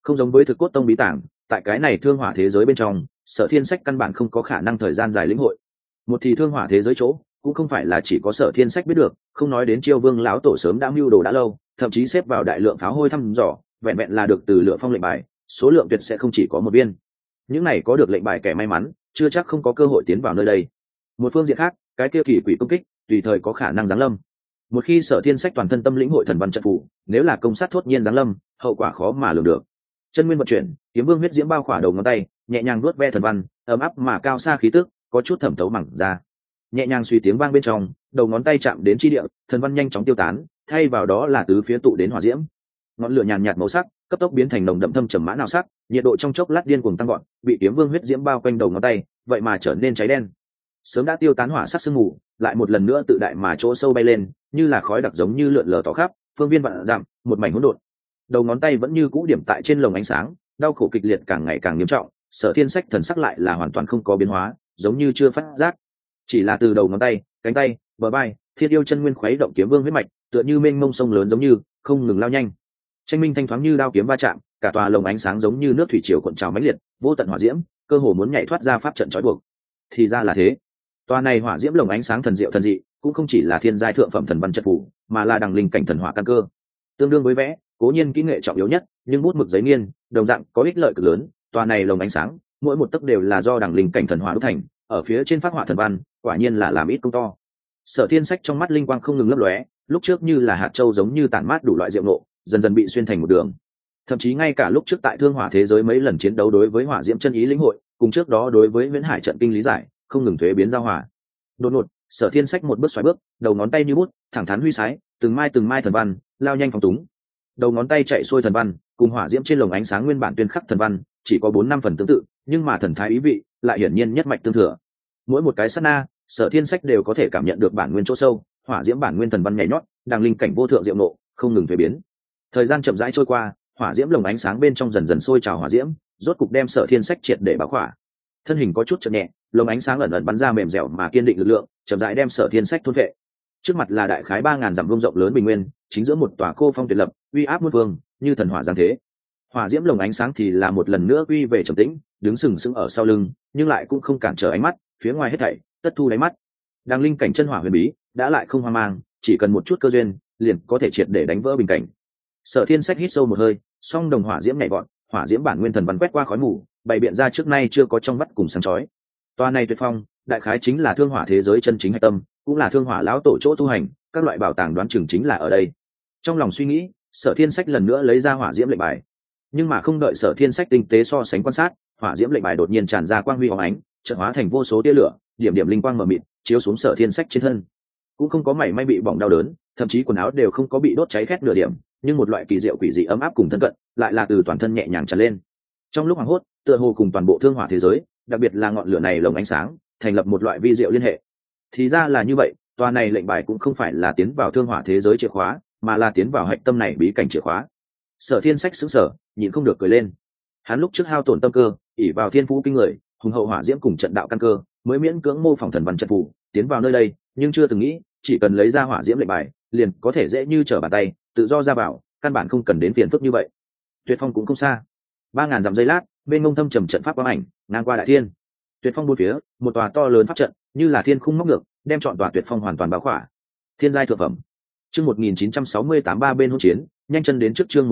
Không giống với thực cốt tông bí tàng, tại cái này thương hỏa thế giới bên trong, Sở Thiên Sách căn bản không có khả năng thời gian dài lĩnh hội. Một thì thương hỏa thế giới chỗ cũng không phải là chỉ có Sở Thiên Sách biết được, không nói đến Chiêu Vương lão tổ sớm đã mưu đồ đã lâu, thậm chí xếp vào đại lượng pháo hôi thăm dò, vẹn vẹn là được từ lựa phong lệnh bài, số lượng tuyệt sẽ không chỉ có một viên. Những này có được lệnh bài kẻ may mắn, chưa chắc không có cơ hội tiến vào nơi đây. Một phương diện khác, cái kia kỳ quỷ công kích, tùy thời có khả năng giáng lâm. Một khi Sở Thiên Sách toàn thân tâm lĩnh hội thần văn trận phù, nếu là công sát thốt nhiên giáng lâm, hậu quả khó mà lường được. Chân nguyên vận chuyển, kiếm vương huyết diễm bao khỏa đầu ngón tay, nhẹ nhàng nuốt ve thần văn, ấm áp mà cao xa khí tức, có chút thẩm thấu mẳng ra. Nhẹ nhàng suy tiếng vang bên trong, đầu ngón tay chạm đến chi địa, thần văn nhanh chóng tiêu tán, thay vào đó là tứ phía tụ đến hỏa diễm. Ngọn lửa nhàn nhạt màu sắc, cấp tốc biến thành nồng đậm thâm trầm mã nào sắc, nhiệt độ trong chốc lát điên cuồng tăng gọn, bị kiếm vương huyết diễm bao quanh đầu ngón tay, vậy mà trở nên cháy đen. Sớm đã tiêu tán hỏa sắc sương mù, lại một lần nữa tự đại mà chỗ sâu bay lên, như là khói đặc giống như lượn lờ tỏ khắp, phương viên vạn dặm, một mảnh hỗn độn. Đầu ngón tay vẫn như cũ điểm tại trên lồng ánh sáng, đau khổ kịch liệt càng ngày càng nghiêm trọng. Sở Thiên Sách thần sắc lại là hoàn toàn không có biến hóa, giống như chưa phát giác. Chỉ là từ đầu ngón tay, cánh tay, bờ vai, thiên yêu chân nguyên khuấy động kiếm vương huyết mạch, tựa như mênh mông sông lớn giống như không ngừng lao nhanh. Tranh minh thanh thoáng như đao kiếm va chạm, cả tòa lồng ánh sáng giống như nước thủy triều cuộn trào mãnh liệt, vô tận hỏa diễm, cơ hồ muốn nhảy thoát ra pháp trận trói buộc. Thì ra là thế. Tòa này hỏa diễm lồng ánh sáng thần diệu thần dị, cũng không chỉ là thiên giai thượng phẩm thần văn trận phủ, mà là đằng linh cảnh thần hỏa căn cơ. Tương đương với vẽ, cố nhiên kỹ nghệ trọng yếu nhất, nhưng bút mực giấy nghiên, đồng dạng có ích lợi cực lớn. Tòa này lồng ánh sáng, mỗi một tấc đều là do đằng linh cảnh thần hỏa đúc thành, ở phía trên phát họa thần văn, quả nhiên là làm ít công to. Sở Thiên Sách trong mắt linh quang không ngừng lấp lóe, lúc trước như là hạt châu giống như tản mát đủ loại diệu nộ, dần dần bị xuyên thành một đường. Thậm chí ngay cả lúc trước tại thương hỏa thế giới mấy lần chiến đấu đối với hỏa diễm chân ý lĩnh hội, cùng trước đó đối với Viễn Hải trận kinh lý giải, không ngừng thuế biến giao hòa. Đột ngột, Sở Thiên Sách một bước xoáy bước, đầu ngón tay như bút, thẳng thắn huy sái, từng mai thần văn, lao nhanh phóng túng. Đầu ngón tay chạy xuôi thần văn, cùng hỏa diễm trên lồng ánh sáng nguyên bản tuyên khắc thần văn, chỉ có 4-5 phần tương tự, nhưng mà thần thái ý vị lại hiển nhiên nhất mạch tương thừa. Mỗi một cái sát na, Sở Thiên Sách đều có thể cảm nhận được bản nguyên chỗ sâu, hỏa diễm bản nguyên thần văn nhảy nhót, đang linh cảnh vô thượng diệu nộ, không ngừng thay biến. Thời gian chậm rãi trôi qua, hỏa diễm lồng ánh sáng bên trong dần dần sôi trào hỏa diễm, rốt cục đem Sở Thiên Sách triệt để bao khỏa. Thân hình có chút chợt nhẹ, lồng ánh sáng ẩn ẩn bắn ra mềm dẻo mà kiên định lực lượng, chậm rãi đem Sở Thiên Sách thôn vệ. Trước mặt là đại khái 3000 dặm vuông rộng lớn bình nguyên, chính giữa một tòa cô phong tuyệt lập, uy áp muôn phương, như thần hỏa giáng thế. Hỏa diễm lồng ánh sáng thì là một lần nữa quy về trầm tĩnh, đứng sừng sững ở sau lưng, nhưng lại cũng không cản trở ánh mắt, phía ngoài hết thảy tất thu đáy mắt. Đang linh cảnh chân hỏa huyền bí, đã lại không hoang mang, chỉ cần một chút cơ duyên, liền có thể triệt để đánh vỡ bình cảnh. Sở Thiên Sách hít sâu một hơi, song đồng hỏa diễm nhảy vọt, hỏa diễm bản nguyên thần văn quét qua khói mù, bày biện ra trước nay chưa có trong vắt cùng sáng chói. Toa này tuyệt phong, đại khái chính là thương hỏa thế giới chân chính hạch tâm, cũng là thương hỏa lão tổ chỗ tu hành, các loại bảo tàng đoán chừng chính là ở đây. Trong lòng suy nghĩ, Sở Thiên Sách lần nữa lấy ra hỏa diễm lệnh bài, nhưng mà không đợi Sở Thiên Sách tinh tế so sánh quan sát, hỏa diễm lệnh bài đột nhiên tràn ra quang huy óng ánh, chợt hóa thành vô số tia lửa, điểm điểm linh quang mờ mịt chiếu xuống Sở Thiên Sách trên thân. Cũng không có mảy may bị bỏng đau đớn, thậm chí quần áo đều không có bị đốt cháy khét nửa điểm, nhưng một loại kỳ diệu quỷ dị ấm áp cùng thân cận, lại là từ toàn thân nhẹ nhàng tràn lên. Trong lúc hoảng hốt, tựa hồ cùng toàn bộ thương hỏa thế giới, đặc biệt là ngọn lửa này lồng ánh sáng, thành lập một loại vi diệu liên hệ. Thì ra là như vậy, tòa này lệnh bài cũng không phải là tiến vào thương hỏa thế giới chìa khóa, mà là tiến vào hạch tâm này bí cảnh chìa khóa. Sở Thiên Sách sững sờ, nhịn không được cười lên. Hắn lúc trước hao tổn tâm cơ, ỷ vào thiên phú kinh người, hùng hậu hỏa diễm cùng trận đạo căn cơ, mới miễn cưỡng mô phỏng thần văn trận phù, tiến vào nơi đây, nhưng chưa từng nghĩ, chỉ cần lấy ra hỏa diễm lệnh bài, liền có thể dễ như trở bàn tay, tự do ra vào, căn bản không cần đến phiền phức như vậy. Tuyệt phong cũng không xa, 3000 dặm giây lát, bên ngông thâm trầm trận pháp quang ảnh, ngang qua đại thiên. Tuyệt phong bốn phía, một tòa to lớn pháp trận, như là thiên khung móc ngược, đem trọn tòa tuyệt phong hoàn toàn bao khỏa. Thiên giai thượng phẩm. Chương 1968 ba bên hỗn chiến, nhanh chân đến trước chương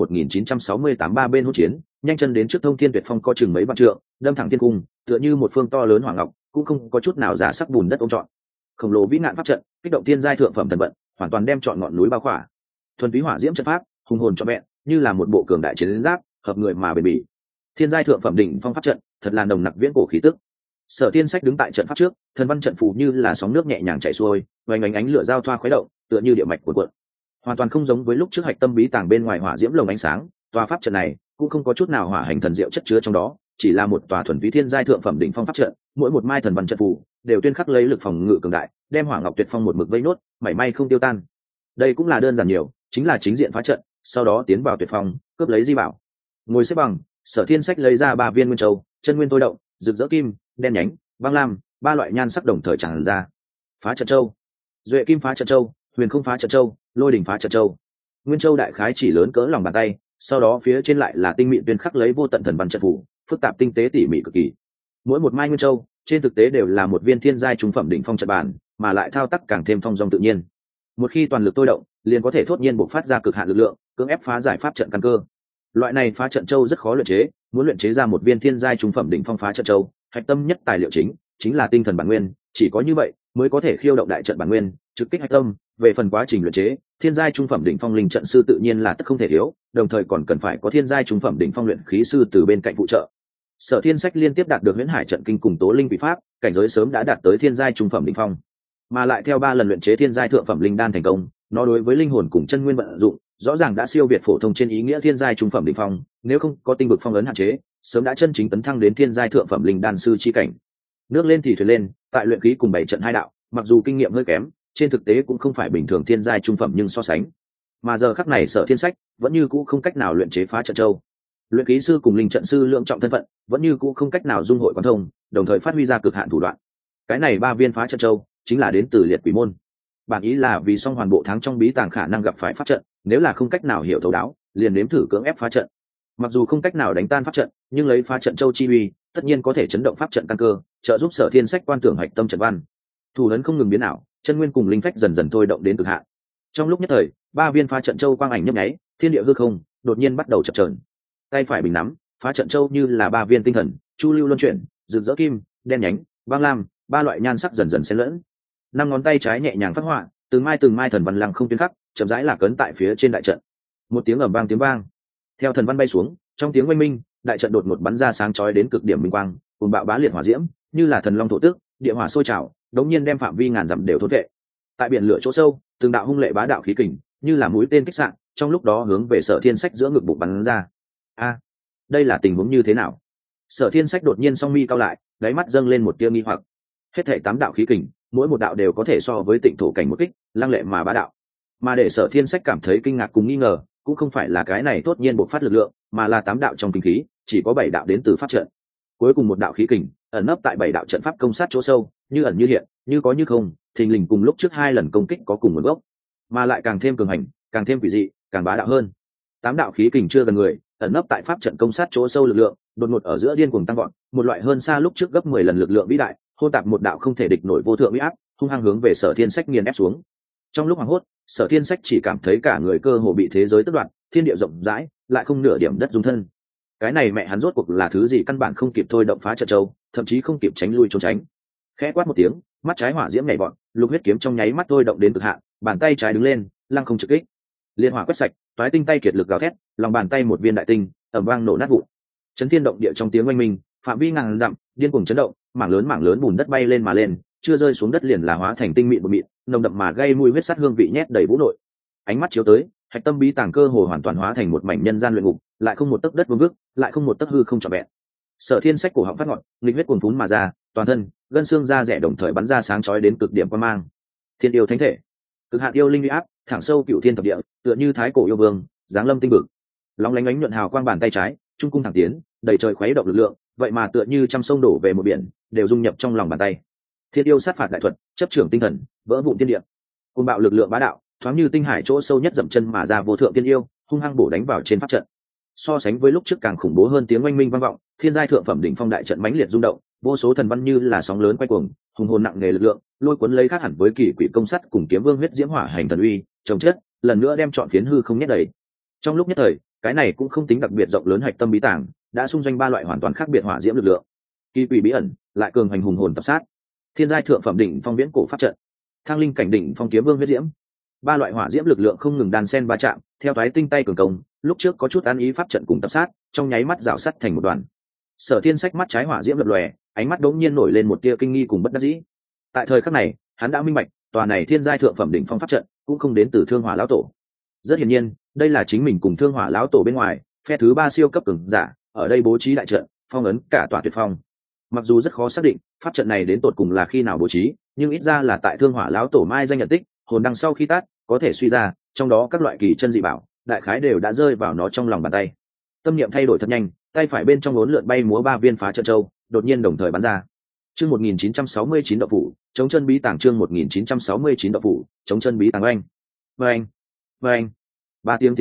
1968 ba bên hỗn chiến, nhanh chân đến trước thông thiên tuyệt phong có chừng mấy vạn trượng, đâm thẳng thiên cung, tựa như một phương to lớn hoàng ngọc, cũng không có chút nào giả sắc bùn đất ôm trọn. Khổng lồ vĩ nạn pháp trận, kích động thiên giai thượng phẩm thần vận, hoàn toàn đem trọn ngọn núi bao khỏa. Thuần túy hỏa diễm trận pháp, hùng hồn trọn vẹn, như là một bộ cường đại chiến giáp, hợp người mà bền bỉ. Thiên giai thượng phẩm đỉnh phong pháp trận, thật là nồng nặc viễn cổ khí tức. Sở Thiên Sách đứng tại trận pháp trước, thần văn trận phù như là sóng nước nhẹ nhàng chảy xuôi, vành ánh lửa giao thoa khuấy động, tựa như địa mạch cuộn cuộn. Hoàn toàn không giống với lúc trước hạch tâm bí tàng bên ngoài hỏa diễm lồng ánh sáng, tòa pháp trận này cũng không có chút nào hỏa hành thần diệu chất chứa trong đó, chỉ là một tòa thuần túy thiên giai thượng phẩm đỉnh phong pháp trận, mỗi một mai thần văn trận phù đều tuyên khắc lấy lực phòng ngự cường đại, đem hỏa ngọc tuyệt phong một mực vây nốt, mảy may không tiêu tan. Đây cũng là đơn giản nhiều, chính là chính diện phá trận, sau đó tiến vào tuyệt phong, cướp lấy di bảo. Ngồi xếp bằng, Sở Thiên Sách lấy ra 3 viên nguyên châu, chân nguyên thôi động, rực rỡ kim, đen nhánh, băng lam, 3 loại nhan sắc đồng thời tràn ra. Phá trận châu, duệ kim phá trận châu, huyền không phá trận châu, lôi đỉnh phá trận châu. Nguyên châu đại khái chỉ lớn cỡ lòng bàn tay, sau đó phía trên lại là tinh mịn tuyên khắc lấy vô tận thần văn trận phủ, phức tạp tinh tế tỉ mỉ cực kỳ. Mỗi một mai nguyên châu trên thực tế đều là một viên thiên giai trung phẩm đỉnh phong trận bản, mà lại thao tác càng thêm thông dong tự nhiên. Một khi toàn lực tôi động, liền có thể thốt nhiên bộc phát ra cực hạn lực lượng, cưỡng ép phá giải pháp trận căn cơ. Loại này phá trận châu rất khó luyện chế, muốn luyện chế ra một viên thiên giai trung phẩm đỉnh phong phá trận châu, hạch tâm nhất tài liệu chính là tinh thần bản nguyên, chỉ có như vậy mới có thể khiêu động đại trận bản nguyên, trực kích hạch tâm. Về phần quá trình luyện chế, thiên giai trung phẩm đỉnh phong linh trận sư tự nhiên là tất không thể thiếu, đồng thời còn cần phải có thiên giai trung phẩm đỉnh phong luyện khí sư từ bên cạnh phụ trợ. Sở Thiên Sách liên tiếp đạt được Huyễn Hải trận kinh cùng Tố Linh Vị pháp, cảnh giới sớm đã đạt tới thiên giai trung phẩm đỉnh phong, mà lại theo 3 lần luyện chế thiên giai thượng phẩm linh đan thành công, nó đối với linh hồn cùng chân nguyên vận dụng, rõ ràng đã siêu việt phổ thông trên ý nghĩa thiên giai trung phẩm đỉnh phong, nếu không có tinh vực phong ấn hạn chế, sớm đã chân chính tấn thăng đến thiên giai thượng phẩm linh đan sư chi cảnh. Nước lên thì thuyền lên, tại luyện khí cùng 7 trận hai đạo, mặc dù kinh nghiệm hơi kém, trên thực tế cũng không phải bình thường thiên giai trung phẩm nhưng so sánh. Mà giờ khắc này Sở Thiên Sách vẫn như cũ không cách nào luyện chế phá trận châu. Luyện khí sư cùng linh trận sư lượng trọng thân phận, vẫn như cũ không cách nào dung hội quan thông, đồng thời phát huy ra cực hạn thủ đoạn. Cái này 3 viên phá trận châu chính là đến từ liệt quỷ môn. Bản ý là vì song hoàn bộ tháng trong bí tàng khả năng gặp phải pháp trận, nếu là không cách nào hiểu thấu đáo, liền nếm thử cưỡng ép phá trận. Mặc dù không cách nào đánh tan pháp trận, nhưng lấy phá trận châu chi uy, tất nhiên có thể chấn động pháp trận căn cơ, trợ giúp Sở Thiên Sách quan tưởng hạch tâm trận văn. Thủ ấn không ngừng biến ảo, chân nguyên cùng linh phách dần dần thôi động đến cực hạn. Trong lúc nhất thời, 3 viên phá trận châu quang ảnh nhấp nháy, thiên địa hư không đột nhiên bắt đầu chập chờn. Tay phải bình nắm phá trận châu như là 3 viên tinh thần, chu lưu luân chuyển, rực rỡ kim, đen nhánh, băng lam, 3 loại nhan sắc dần dần xen lẫn. 5 ngón tay trái nhẹ nhàng phát họa, từng mai thần văn lăng không tuyến khắc, chậm rãi là cấn tại phía trên đại trận. Một tiếng ầm vang tiếng vang, theo thần văn bay xuống, trong tiếng oanh minh, đại trận đột ngột bắn ra sáng chói đến cực điểm minh quang, cuồng bạo bá liệt hỏa diễm, như là thần long thổ tước, địa hỏa sôi trào, đống nhiên đem phạm vi ngàn dặm đều thôn vệ. Tại biển lửa chỗ sâu, từng đạo hung lệ bá đạo khí kình, như là mũi tên kích xạ, trong lúc đó hướng về Sở Thiên Sách giữa ngực bụng bắn ra. A, đây là tình huống như thế nào? Sở Thiên Sách đột nhiên song mi cao lại, đáy mắt dâng lên một tia nghi hoặc. Hết thảy 8 đạo khí kình, mỗi một đạo đều có thể so với Tịnh Thổ cảnh một kích, lăng lệ mà bá đạo. Mà để Sở Thiên Sách cảm thấy kinh ngạc cùng nghi ngờ, cũng không phải là cái này tốt nhiên bộc phát lực lượng, mà là 8 đạo trong kinh khí, chỉ có 7 đạo đến từ pháp trận. Cuối cùng một đạo khí kình, ẩn nấp tại 7 đạo trận pháp công sát chỗ sâu, như ẩn như hiện, như có như không, thình lình cùng lúc trước 2 lần công kích có cùng nguồn gốc, mà lại càng thêm cường hành, càng thêm quỷ dị, càng bá đạo hơn. 8 đạo khí kình chưa gần người, ẩn nấp tại pháp trận công sát chỗ sâu lực lượng, đột ngột ở giữa điên cuồng tăng vọt, một loại hơn xa lúc trước gấp 10 lần lực lượng vĩ đại, hôn tạp một đạo không thể địch nổi vô thượng uy áp, hung hăng hướng về Sở Thiên Sách nghiền ép xuống. Trong lúc hoảng hốt, Sở Thiên Sách chỉ cảm thấy cả người cơ hồ bị thế giới tước đoạt, thiên địa rộng rãi, lại không nửa điểm đất dung thân. Cái này mẹ hắn rốt cuộc là thứ gì căn bản không kịp thôi động phá trận châu, thậm chí không kịp tránh lui trốn tránh. Khẽ quát một tiếng, mắt trái hỏa diễm nhảy vọt, lục huyết kiếm trong nháy mắt thôi động đến cực hạn, bàn tay trái đứng lên, lăng không trực kích. Liên hỏa quét sạch, toái tinh tay kiệt lực gào thét, lòng bàn tay một viên đại tinh, ầm vang nổ nát vụn. Chấn thiên động địa trong tiếng oanh minh, phạm vi ngàn dặm, điên cuồng chấn động, mảng lớn bùn đất bay lên mà lên, chưa rơi xuống đất liền là hóa thành tinh mịn bột mịn, nồng đậm mà gây mùi huyết sắt hương vị nhét đầy vũ nội. Ánh mắt chiếu tới, hạch tâm bí tàng cơ hồ hoàn toàn hóa thành một mảnh nhân gian luyện ngục, lại không một tấc đất vương vức, lại không một tấc hư không trọn vẹn. Sở Thiên Sách cổ họng phát ngọn, nghịch huyết cuồn phún mà ra, toàn thân, gân xương da rẻ đồng thời bắn ra sáng chói đến cực điểm quan mang. Thiên yêu thánh thể, cực hạn yêu linh uy áp, thẳng sâu cửu thiên thập địa, tựa như thái cổ yêu vương, giáng lâm tinh vực. Lóng lánh ánh nhuận hào quang bàn tay trái, trung cung thẳng tiến, đầy trời khuấy động lực lượng, vậy mà tựa như trăm sông đổ về một biển, đều dung nhập trong lòng bàn tay. Thiên yêu sát phạt đại thuật, chấp trưởng tinh thần, vỡ vụn thiên địa. Cuồng bạo lực lượng bá đạo, thoáng như tinh hải chỗ sâu nhất dậm chân mà ra vô thượng thiên yêu, hung hăng bổ đánh vào trên pháp trận. So sánh với lúc trước càng khủng bố hơn tiếng oanh minh vang vọng, thiên giai thượng phẩm đỉnh phong đại trận mãnh liệt rung động, vô số thần văn như là sóng lớn quay cuồng, hùng hồn nặng nề lực lượng, lôi cuốn lấy khác hẳn với kỳ quỷ công sắt cùng kiếm vương huyết diễm hỏa hành thần uy, chồng chết, lần nữa đem trọn phiến hư không nhét đầy. Trong lúc nhất thời, cái này cũng không tính đặc biệt rộng lớn hạch tâm bí tàng, đã xung doanh 3 loại hoàn toàn khác biệt hỏa diễm lực lượng. Kỳ quỷ bí ẩn, lại cường hành hùng hồn tập sát. Thiên giai thượng phẩm đỉnh phong viễn cổ pháp trận, thang linh cảnh đỉnh phong kiếm vương huyết diễm. 3 loại hỏa diễm lực lượng không ngừng đan xen va chạm, theo toái tinh tay cường công, lúc trước có chút ăn ý pháp trận cùng tập sát, trong nháy mắt rào sắt thành một đoàn. Sở Thiên Sách mắt trái hỏa diễm lập lòe, ánh mắt đống nhiên nổi lên một tia kinh nghi cùng bất đắc dĩ. Tại thời khắc này, hắn đã minh bạch, tòa này thiên giai thượng phẩm đỉnh phong pháp trận cũng không đến từ Thương Hỏa lão tổ. Rất hiển nhiên, đây là chính mình cùng Thương Hỏa lão tổ bên ngoài, phe thứ 3 siêu cấp cường giả, ở đây bố trí đại trận, phong ấn cả tòa tuyệt phong. Mặc dù rất khó xác định, pháp trận này đến tột cùng là khi nào bố trí, nhưng ít ra là tại Thương Hỏa lão tổ mai danh nhận tích, hồn đăng sau khi tát, có thể suy ra, trong đó các loại kỳ chân dị bảo, đại khái đều đã rơi vào nó trong lòng bàn tay. Tâm niệm thay đổi thật nhanh, tay phải bên trong uốn lượn bay múa 3 viên phá trận châu, đột nhiên đồng thời bắn ra. Chương 1969 đậu phủ, chống chân bí tàng chương 1969 đậu phủ, chống chân bí tàng oanh. Oanh, oanh. 3 tiếng vang,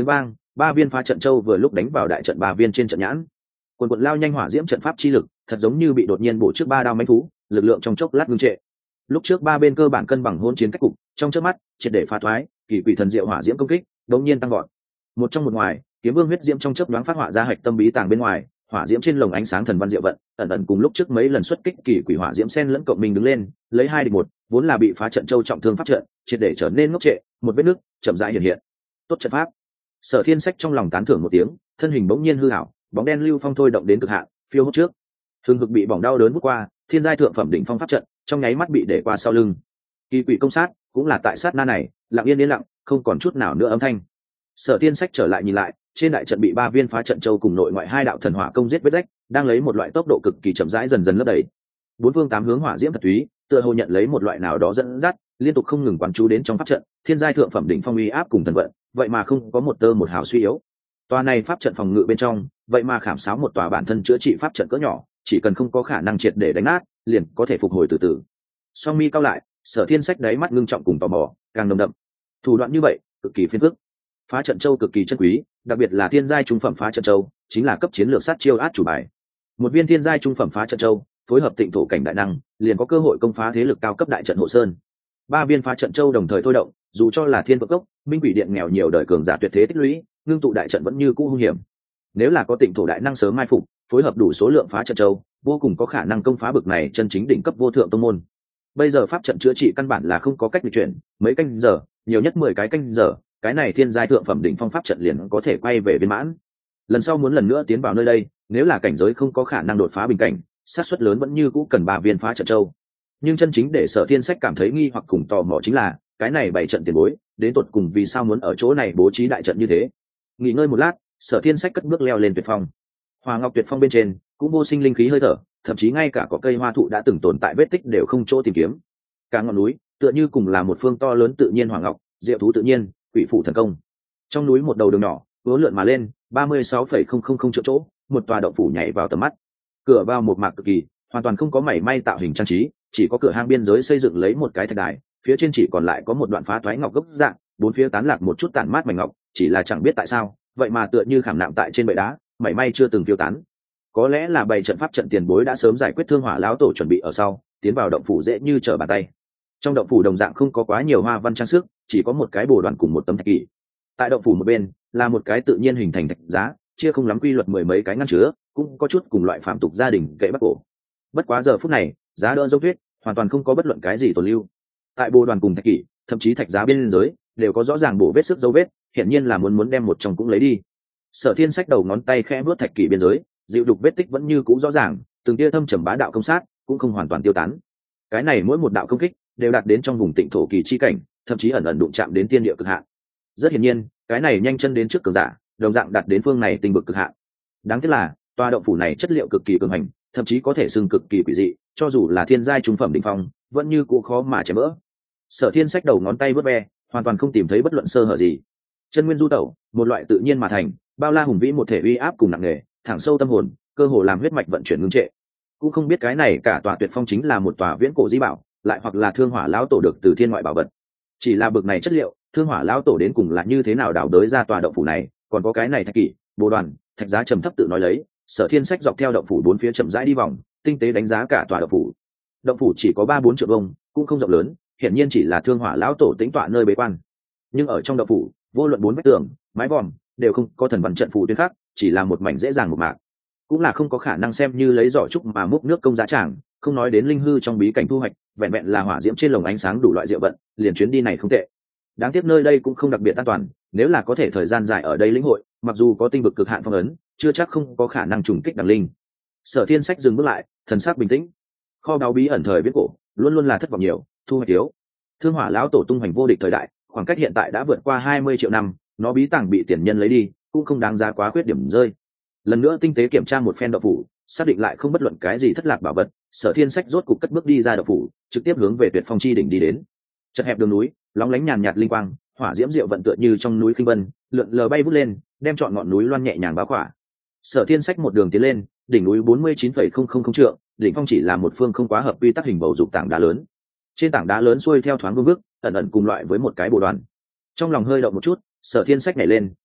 ba viên phá trận châu vừa lúc đánh vào đại trận ba viên trên trận nhãn. Quần quần lao nhanh hỏa diễm trận pháp chi lực thật giống như bị đột nhiên bổ trước ba đao mãnh thú, lực lượng trong chốc lát ngưng trệ. Lúc trước ba bên cơ bản cân bằng hỗn chiến cách cục, trong chớp mắt triệt để phá thoái, kỳ quỷ thần diệu hỏa diễm công kích đột nhiên tăng vọt. Một trong một ngoài, kiếm vương huyết diễm trong chớp nhoáng phát hỏa ra hạch tâm bí tàng bên ngoài, hỏa diễm trên lồng ánh sáng thần văn diệu vận, ẩn ẩn cùng lúc trước mấy lần xuất kích kỳ quỷ hỏa diễm xen lẫn cộng mình đứng lên, lấy 2 địch 1, vốn là bị phá trận châu trọng thương pháp trận, triệt để trở nên ngốc trệ, một vết nứt chậm rãi hiện hiện. Tốt trận pháp. Sở Thiên Sách trong lòng tán thưởng một tiếng, thân hình bỗng nhiên hư ảo, bóng đen lưu phong thôi động đến cực hạn, phiêu hốt trước. Hưng hực bị bỏng đau đớn vút qua, thiên giai thượng phẩm đỉnh phong pháp trận, trong nháy mắt bị để qua sau lưng. Kỳ quỷ công sát, cũng là tại sát na này, lặng yên lặng, không còn chút nào nữa âm thanh. Sở Thiên Sách trở lại nhìn lại, trên đại trận bị ba viên phá trận châu cùng nội ngoại hai đạo thần hỏa công giết vết rách, đang lấy một loại tốc độ cực kỳ chậm rãi dần dần lấp đầy. Bốn phương tám hướng hỏa diễm thật túy, tựa hồ nhận lấy một loại nào đó dẫn dắt, liên tục không ngừng quán chú đến trong pháp trận, thiên giai thượng phẩm đỉnh phong uy áp cùng thần vận, vậy mà không có một tơ một hào suy yếu. Tòa này pháp trận phòng ngự bên trong, vậy mà khảm sáo một tòa bản thân chữa trị pháp trận cỡ nhỏ, chỉ cần không có khả năng triệt để đánh nát, liền có thể phục hồi từ từ. Song mi cao lại, Sở Thiên Sách đáy mắt ngưng trọng cùng tò mò, càng nồng đậm. Thủ đoạn như vậy, cực kỳ phiền phức. Phá trận châu cực kỳ chân quý, đặc biệt là thiên giai trung phẩm phá trận châu, chính là cấp chiến lược sát chiêu át chủ bài. Một viên thiên giai trung phẩm phá trận châu, phối hợp tịnh thổ cảnh đại năng, liền có cơ hội công phá thế lực cao cấp đại trận hộ sơn. Ba viên phá trận châu đồng thời thôi động, dù cho là thiên vực cốc, minh quỷ điện nghèo nhiều đời cường giả tuyệt thế tích lũy, ngưng tụ đại trận vẫn như cũ hung hiểm. Nếu là có tịnh thổ đại năng sớm mai phục, phối hợp đủ số lượng phá trận châu, vô cùng có khả năng công phá bực này chân chính đỉnh cấp vô thượng tông môn. Bây giờ pháp trận chữa trị căn bản là không có cách di chuyển, mấy canh giờ, nhiều nhất 10 cái canh giờ, cái này thiên giai thượng phẩm đỉnh phong pháp trận liền có thể quay về viên mãn. Lần sau muốn lần nữa tiến vào nơi đây, nếu là cảnh giới không có khả năng đột phá bình cảnh, xác suất lớn vẫn như cũ cần 3 viên phá trận châu. Nhưng chân chính để Sở Thiên Sách cảm thấy nghi hoặc cùng tò mò chính là, cái này 7 trận tiền bối, đến tột cùng vì sao muốn ở chỗ này bố trí đại trận như thế. Nghỉ ngơi một lát, Sở Thiên Sách cất bước leo lên tuyệt phong. Hoa ngọc tuyệt phong bên trên cũng vô sinh linh khí hơi thở, thậm chí ngay cả có cây hoa thụ đã từng tồn tại vết tích đều không chỗ tìm kiếm. Cả ngọn núi tựa như cùng là một phương to lớn tự nhiên hoàng ngọc, diệu thú tự nhiên, quỷ phụ thần công. Trong núi một đầu đường nhỏ uốn lượn mà lên, 36,000 triệu chỗ, một tòa động phủ nhảy vào tầm mắt. Cửa vào một mạc cực kỳ, hoàn toàn không có mảy may tạo hình trang trí, chỉ có cửa hang biên giới xây dựng lấy một cái thạch đài, phía trên chỉ còn lại có một đoạn phá thoái ngọc gốc dạng, bốn phía tán lạc một chút tản mát mảnh ngọc, chỉ là chẳng biết tại sao, vậy mà tựa như khảm nạm tại trên bệ đá, mảy may chưa từng phiêu tán. Có lẽ là bày trận pháp trận tiền bối đã sớm giải quyết thương hỏa lão tổ chuẩn bị ở sau, tiến vào động phủ dễ như trở bàn tay. Trong động phủ đồng dạng không có quá nhiều hoa văn trang sức, chỉ có một cái bồ đoàn cùng một tấm thạch kỷ. Tại động phủ một bên là một cái tự nhiên hình thành thạch giá, chia không lắm quy luật 10 mấy cái ngăn chứa, cũng có chút cùng loại phạm tục gia đình gãy bắc cổ. Bất quá giờ phút này, giá đỡ dấu tuyết, hoàn toàn không có bất luận cái gì tồn lưu. Tại bồ đoàn cùng thạch kỷ, thậm chí thạch giá bên dưới đều có rõ ràng bổ vết sức dấu vết, hiển nhiên là muốn đem một trong cũng lấy đi. Sở Thiên Sách đầu ngón tay khẽ vuốt thạch kỷ biên giới, dịu đục vết tích vẫn như cũ rõ ràng, từng tia thâm trầm bá đạo công sát cũng không hoàn toàn tiêu tán. Cái này mỗi một đạo công kích đều đạt đến trong vùng tịnh thổ kỳ chi cảnh, thậm chí ẩn ẩn đụng chạm đến tiên địa cực hạn. Rất hiển nhiên, cái này nhanh chân đến trước cường giả, đồng dạng đạt đến phương này tình bực cực hạn. Đáng tiếc là, tòa động phủ này chất liệu cực kỳ cường hành, thậm chí có thể xưng cực kỳ quỷ dị, cho dù là thiên giai trung phẩm đỉnh phong, vẫn như cũ khó mà chém vỡ. Sở Thiên Sách đầu ngón tay vớt ve, hoàn toàn không tìm thấy bất luận sơ hở gì. Chân nguyên du tẩu, một loại tự nhiên mà thành, bao la hùng vĩ một thể uy áp cùng nặng nề, thẳng sâu tâm hồn, cơ hồ làm huyết mạch vận chuyển ngưng trệ. Cũng không biết cái này cả tòa tuyệt phong chính là một tòa viễn cổ di bảo, lại hoặc là thương hỏa lão tổ được từ thiên ngoại bảo vật. Chỉ là bực này chất liệu, thương hỏa lão tổ đến cùng là như thế nào đào đới ra tòa động phủ này, còn có cái này thạch kỷ, bồ đoàn, thạch giá trầm thấp tự nói lấy. Sở Thiên Sách dọc theo động phủ bốn phía chậm rãi đi vòng, tinh tế đánh giá cả tòa động phủ. Động phủ chỉ có 3-4 trượng vuông, cũng không rộng lớn, hiển nhiên chỉ là thương hỏa lão tổ tính tọa nơi bế quan. Nhưng ở trong động phủ, vô luận 4 vách tường, mái vòm đều không có thần văn trận phù tuyến khác, chỉ là một mảnh dễ dàng một mạc. Cũng là không có khả năng xem như lấy giỏ trúc mà múc nước công giá tràng, không nói đến linh hư trong bí cảnh thu hoạch, vẹn vẹn là hỏa diễm trên lồng ánh sáng đủ loại diệu vận, liền chuyến đi này không tệ. Đáng tiếc nơi đây cũng không đặc biệt an toàn, nếu là có thể thời gian dài ở đây lĩnh hội, mặc dù có tinh vực cực hạn phong ấn, chưa chắc không có khả năng trùng kích đẳng linh. Sở Thiên Sách dừng bước lại, thần sắc bình tĩnh. Kho báu bí ẩn thời viễn cổ, luôn luôn là thất vọng nhiều, thu hoạch thiếu. Thương hỏa lão tổ tung hoành vô địch thời đại, khoảng cách hiện tại đã vượt qua 20 triệu năm, nó bí tàng bị tiền nhân lấy đi, cũng không đáng giá quá khuyết điểm rơi. Lần nữa tinh tế kiểm tra một phen động phủ, xác định lại không bất luận cái gì thất lạc bảo vật, Sở Thiên Sách rốt cục cất bước đi ra động phủ, trực tiếp hướng về Tuyệt Phong chi đỉnh đi đến. Chật hẹp đường núi, lóng lánh nhàn nhạt linh quang, hỏa diễm diệu vận tựa như trong núi khinh vân, lượn lờ bay vút lên, đem trọn ngọn núi loan nhẹ nhàng bao khỏa. Sở Thiên Sách một đường tiến lên, đỉnh núi 49,000 trượng, đỉnh phong chỉ là một phương không quá hợp quy tắc hình bầu dục tảng đá lớn. Trên tảng đá lớn xuôi theo thoáng vương vức, ẩn ẩn cùng loại với một cái bồ đoàn. Trong lòng hơi động một chút, Sở Thiên Sách nhảy lên,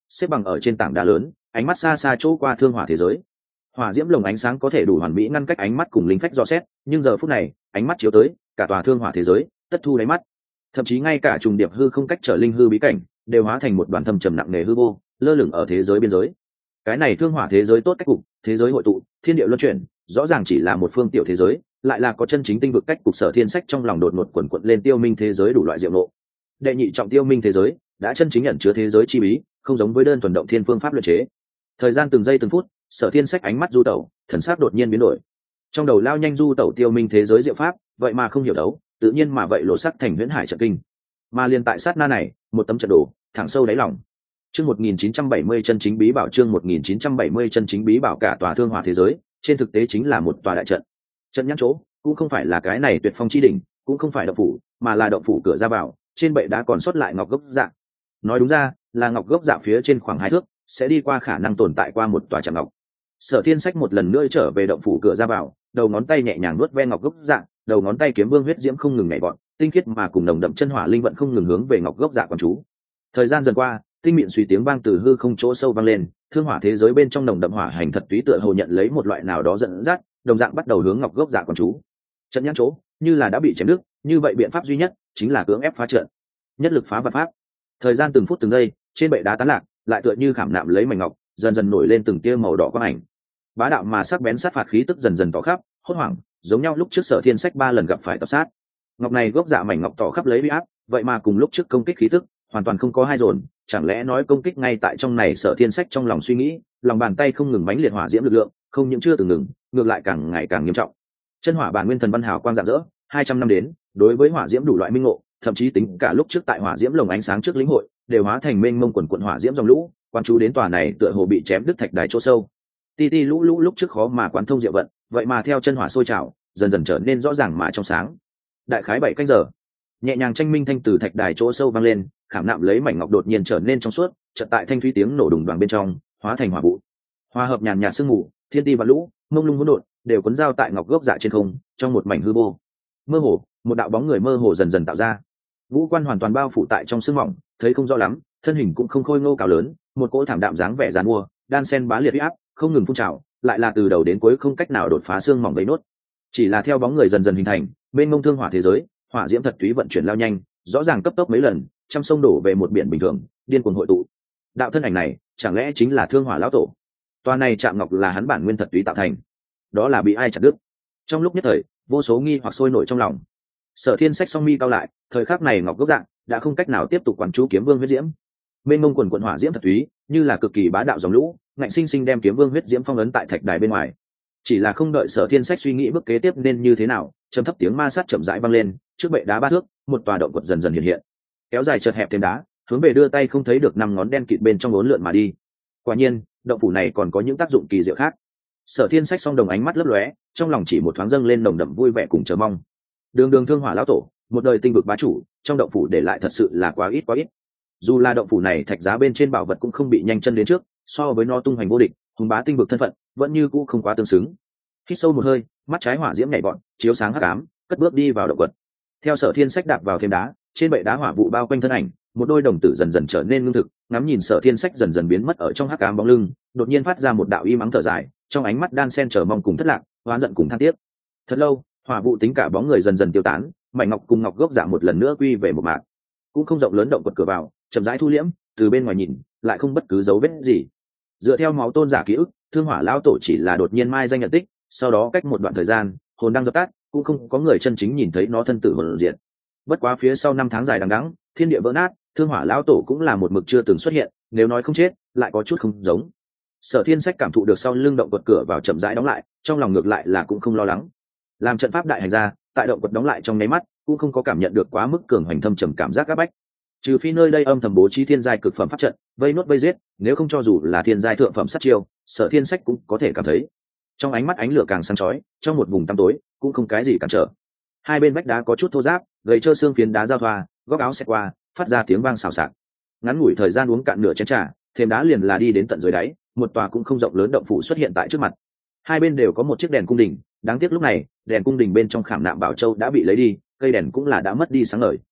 xếp bằng ở trên tảng đá lớn, ánh mắt xa xa chỗ qua thương hỏa thế giới. Hỏa diễm lồng ánh sáng có thể đủ hoàn mỹ ngăn cách ánh mắt cùng linh phách dò xét, nhưng giờ phút này ánh mắt chiếu tới cả tòa thương hỏa thế giới tất thu đáy mắt, thậm chí ngay cả trùng điệp hư không cách trở linh hư bí cảnh đều hóa thành một đoàn thâm trầm nặng nề hư vô, lơ lửng ở thế giới biên giới. Cái này thương hỏa thế giới tốt cách cục, thế giới hội tụ, thiên địa luân chuyển, rõ ràng chỉ là một phương tiểu thế giới, lại là có chân chính tinh vực cách cục. Sở Thiên Sách trong lòng đột ngột quần quật lên tiêu minh thế giới đủ loại diệu nộ. Đệ nhị trọng tiêu minh thế giới đã chân chính nhận chứa thế giới chi bí, không giống với đơn thuần động thiên phương pháp luyện chế. Thời gian từng giây từng phút, Sở Thiên Sách ánh mắt du tẩu, thần sắc đột nhiên biến đổi. Trong đầu lao nhanh du tẩu tiêu minh thế giới diệu pháp, vậy mà không hiểu đấu, tự nhiên mà vậy lộ sắc thành huyễn hải trận kinh. Mà liên tại sát na này, một tấm trận đồ thẳng sâu đáy lòng. Chương 1970 chân chính bí bảo, chương 1970 chân chính bí bảo. Cả tòa thương hỏa thế giới, trên thực tế chính là một tòa đại trận. Trận nhãn chỗ, cũng không phải là cái này tuyệt phong chi đỉnh, cũng không phải động phủ, mà là động phủ cửa ra vào, trên bệ đá còn sót lại ngọc gốc dạng. Nói đúng ra, là ngọc gốc dạng phía trên khoảng 2 thước, sẽ đi qua khả năng tồn tại qua một tòa trận ngọc. Sở Thiên Sách một lần nữa trở về động phủ cửa ra vào, đầu ngón tay nhẹ nhàng nuốt ve ngọc gốc dạng, đầu ngón tay kiếm vương huyết diễm không ngừng nhảy vọt, tinh khiết mà cùng nồng đậm chân hỏa linh vận không ngừng hướng về ngọc gốc dạng quán chú. Thời gian dần qua, tinh mịn suy tiếng vang từ hư không chỗ sâu vang lên, thương hỏa thế giới bên trong nồng đậm hỏa hành thật túy tựa hồ nhận lấy một loại nào đó dẫn dắt, đồng dạng bắt đầu hướng ngọc gốc dạ quán chú. Trận nhãn chỗ như là đã bị chém đứt, như vậy biện pháp duy nhất chính là cưỡng ép phá trận, nhất lực phá vạn pháp. Thời gian từng phút từng giây, trên bệ đá tán lạc, lại tựa như khảm nạm lấy mảnh ngọc, dần dần nổi lên từng tia màu đỏ quang ảnh. Bá đạo mà sắc bén sát phạt khí tức dần dần tỏ khắp, hốt hoảng, giống nhau lúc trước Sở Thiên Sách 3 lần gặp phải tập sát. Ngọc này gốc dạ mảnh ngọc tỏ khắp lấy uy áp, vậy mà cùng lúc trước công kích khí tức hoàn toàn không có hai dồn, chẳng lẽ nói công kích ngay tại trong này? Sở Thiên Sách trong lòng suy nghĩ, lòng bàn tay không ngừng mãnh liệt hỏa diễm lực lượng, không những chưa từng ngừng, ngược lại càng ngày càng nghiêm trọng. Chân hỏa bản nguyên thần văn hào quang rạng rỡ, 200 năm đến, đối với hỏa diễm đủ loại minh ngộ, thậm chí tính cả lúc trước tại hỏa diễm lồng ánh sáng trước lĩnh hội, đều hóa thành mênh mông quần quần hỏa diễm dòng lũ, quan chú đến tòa này tựa hồ bị chém đứt thạch đài chỗ sâu. Ti ti lũ lũ lúc trước khó mà quán thông diệu vận, vậy mà theo chân hỏa sôi trào, dần dần trở nên rõ ràng mà trong sáng. Đại khái 7 canh giờ, nhẹ nhàng tranh minh thanh từ thạch đài chỗ sâu vang lên, khảm nạm lấy mảnh ngọc đột nhiên trở nên trong suốt, chợt tại thanh thúy tiếng nổ đùng đoàng bên trong hóa thành hỏa vụ, hòa hợp nhàn nhạt sương mù, thiên ti và lũ mông lung hỗn độn đều cuốn dao tại ngọc gốc dạ trên không, trong một mảnh hư vô mơ hồ, một đạo bóng người mơ hồ dần dần tạo ra. Ngũ quan hoàn toàn bao phủ tại trong sương mỏng, thấy không rõ lắm, thân hình cũng không khôi ngô cao lớn, một cỗ thảm đạm dáng vẻ giàn mua, đan sen bá liệt uy áp không ngừng phun trào, lại là từ đầu đến cuối không cách nào đột phá sương mỏng bấy nốt. Chỉ là theo bóng người dần dần hình thành, bên mông thương hỏa thế giới, hỏa diễm thật túy vận chuyển lao nhanh, rõ ràng cấp tốc mấy lần, trăm sông đổ về một biển bình thường, điên cuồng hội tụ. Đạo thân ảnh này chẳng lẽ chính là thương hỏa lão tổ? Toa này chạm ngọc là hắn bản nguyên thật túy tạo thành, đó là bị ai chặt đứt? Trong lúc nhất thời, vô số nghi hoặc sôi nổi trong lòng. Sở Thiên Sách song mi cao lại, thời khắc này ngọc gốc dạng đã không cách nào tiếp tục quản chú kiếm vương huyết diễm. Bên mông quần quần hỏa diễm thật túy, như là cực kỳ bá đạo dòng lũ, ngạnh sinh sinh đem kiếm vương huyết diễm phong ấn tại thạch đài bên ngoài. Chỉ là không đợi Sở Thiên Sách suy nghĩ bước kế tiếp nên như thế nào, trầm thấp tiếng ma sát chậm rãi vang lên, trước bệ đá 3 thước, một tòa động quật dần dần hiện hiện, kéo dài chật hẹp thêm đá, hướng về đưa tay không thấy được 5 ngón đen kịt bên trong uốn lượn mà đi. Quả nhiên, động phủ này còn có những tác dụng kỳ diệu khác. Sở Thiên Sách song đồng ánh mắt lấp lóe, trong lòng chỉ một thoáng dâng lên nồng đậm vui vẻ cùng chờ mong. Đường đường thương hỏa lão tổ, một đời tinh vực bá chủ, trong động phủ để lại thật sự là quá ít. Dù là động phủ này thạch giá bên trên bảo vật cũng không bị nhanh chân đến trước, so với nó tung hoành vô địch, hùng bá tinh vực thân phận, vẫn như cũ không quá tương xứng. Hít sâu một hơi, mắt trái hỏa diễm nhảy vọt, chiếu sáng hắc ám, cất bước đi vào động quật. Theo Sở Thiên Sách đạp vào thêm đá, trên bệ đá hỏa vụ bao quanh thân ảnh, một đôi đồng tử dần dần trở nên ngưng thực, ngắm nhìn Sở Thiên Sách dần dần biến mất ở trong hắc ám bóng lưng, đột nhiên phát ra một đạo y mắng thở dài, trong ánh mắt đan sen chờ mong cùng thất lạc, oán giận cùng than tiếc. Thật lâu, hỏa vụ tính cả bóng người dần dần tiêu tán, mảnh ngọc cùng ngọc gốc dạ một lần nữa quy về một mạc. Cũng không rộng lớn động quật cửa vào, chậm rãi thu liễm, từ bên ngoài nhìn, lại không bất cứ dấu vết gì. Dựa theo máu tôn giả ký ức, thương hỏa lão tổ chỉ là đột nhiên mai danh nhận tích, sau đó cách một đoạn thời gian, hồn đang dập tắt, cũng không có người chân chính nhìn thấy nó thân tử hồn diệt. Bất quá phía sau 5 tháng dài đằng đẵng, thiên địa vỡ nát, thương hỏa lão tổ cũng là một mực chưa từng xuất hiện, nếu nói không chết, lại có chút không giống. Sở Thiên Sách cảm thụ được sau lưng động quật cửa vào chậm rãi đóng lại, trong lòng ngược lại là cũng không lo lắng. Làm trận pháp đại hành ra, tại động quật đóng lại trong nháy mắt, cũng không có cảm nhận được quá mức cường hoành thâm trầm cảm giác áp bách. Trừ phi nơi đây âm thầm bố trí thiên giai cực phẩm pháp trận, vây nốt vây giết, nếu không cho dù là thiên giai thượng phẩm sát chiêu, Sở Thiên Sách cũng có thể cảm thấy. Trong ánh mắt ánh lửa càng sáng chói, trong một vùng tăm tối, cũng không cái gì cản trở. Hai bên vách đá có chút thô ráp, gầy trơ xương phiến đá giao thoa, góc áo xẹt qua, phát ra tiếng vang xào xạc. Ngắn ngủi thời gian uống cạn nửa chén trà, thềm đá liền là đi đến tận dưới đáy, một tòa cũng không rộng lớn động phủ xuất hiện tại trước mặt. Hai bên đều có một chiếc đèn cung đình, đáng tiếc lúc này, đèn cung đình bên trong khảm nạm bảo châu đã bị lấy đi, cây đèn cũng là đã mất đi sáng ngời.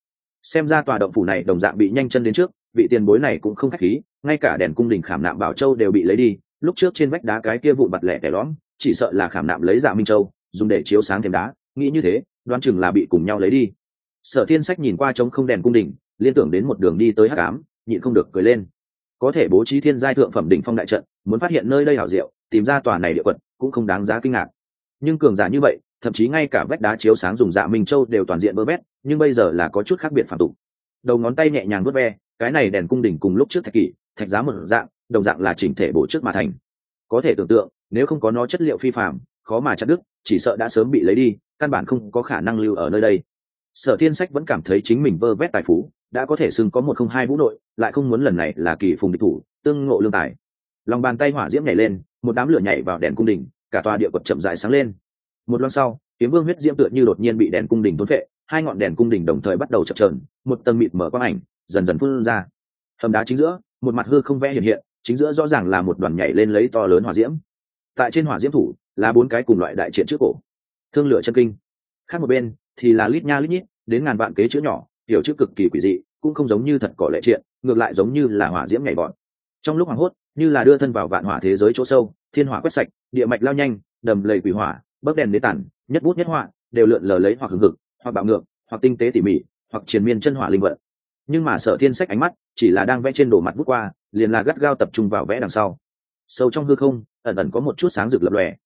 xem ra tòa động phủ này đồng dạng bị nhanh chân đến trước, vị tiền bối này cũng không khách khí, ngay cả đèn cung đình khảm nạm bảo châu đều bị lấy đi. Lúc trước trên vách đá cái kia vụn bặt lẻ tẻ lõm, chỉ sợ là khảm nạm lấy Dạ Minh Châu dùng để chiếu sáng thêm đá, nghĩ như thế đoán chừng là bị cùng nhau lấy đi. Sở Thiên Sách nhìn qua trống không đèn cung đình, liên tưởng đến một đường đi tới hắc ám, nhịn không được cười lên. Có thể bố trí thiên giai thượng phẩm đỉnh phong đại trận, muốn phát hiện nơi đây hảo diệu, tìm ra tòa này địa quật cũng không đáng giá kinh ngạc. Nhưng cường giả như vậy, thậm chí ngay cả vách đá chiếu sáng dùng Dạ Minh Châu đều toàn diện vỡ bét, nhưng bây giờ là có chút khác biệt phàm tục. Đầu ngón tay nhẹ nhàng vuốt ve, cái này đèn cung đình cùng lúc trước thạch kỷ, thạch giá một dạng, đồng dạng là chỉnh thể bổ trước mà thành. Có thể tưởng tượng, nếu không có nó chất liệu phi phàm, khó mà chặt đứt, chỉ sợ đã sớm bị lấy đi, căn bản không có khả năng lưu ở nơi đây. Sở Thiên Sách vẫn cảm thấy chính mình vơ vét tài phú, đã có thể xưng có 102 vũ nội, lại không muốn lần này là kỳ phùng địch thủ, tương ngộ lương tài. Lòng bàn tay hỏa diễm nhảy lên, một đám lửa nhảy vào đèn cung đình, cả tòa địa quật chậm rãi sáng lên. Một loang sau, kiếm vương huyết diễm tựa như đột nhiên bị đèn cung đình thôn phệ, hai ngọn đèn cung đình đồng thời bắt đầu chập chờn, một tầng mịt mở quang ảnh dần dần phun ra. Hầm đá chính giữa, một mặt hư không vẽ hiện hiện, chính giữa rõ ràng là một đoàn nhảy lên lấy to lớn hỏa diễm. Tại trên hỏa diễm thủ là 4 cái cùng loại đại triển trước cổ, thương lửa chân kinh. Khác một bên thì là lít nha lít nhít, đến ngàn vạn kế chữ nhỏ, tiểu chữ cực kỳ quỷ dị, cũng không giống như thật cỏ lệ triện, ngược lại giống như là hỏa diễm nhảy vọt. Trong lúc hoảng hốt, như là đưa thân vào vạn hỏa thế giới chỗ sâu, thiên hỏa quét sạch, địa mạch lao nhanh, đầm lầy quỷ hỏa, bấc đèn đế tản, nhất bút nhất họa, đều lượn lờ lấy hoặc hừng hực, hoặc bạo ngược, hoặc tinh tế tỉ mỉ, hoặc triền miên chân hỏa linh vận. Nhưng mà Sở Thiên Sách ánh mắt chỉ là đang vẽ trên đồ mặt bút qua, liền là gắt gao tập trung vào vẽ đằng sau. Sâu trong hư không, ẩn ẩn có một chút sáng rực lập lòe,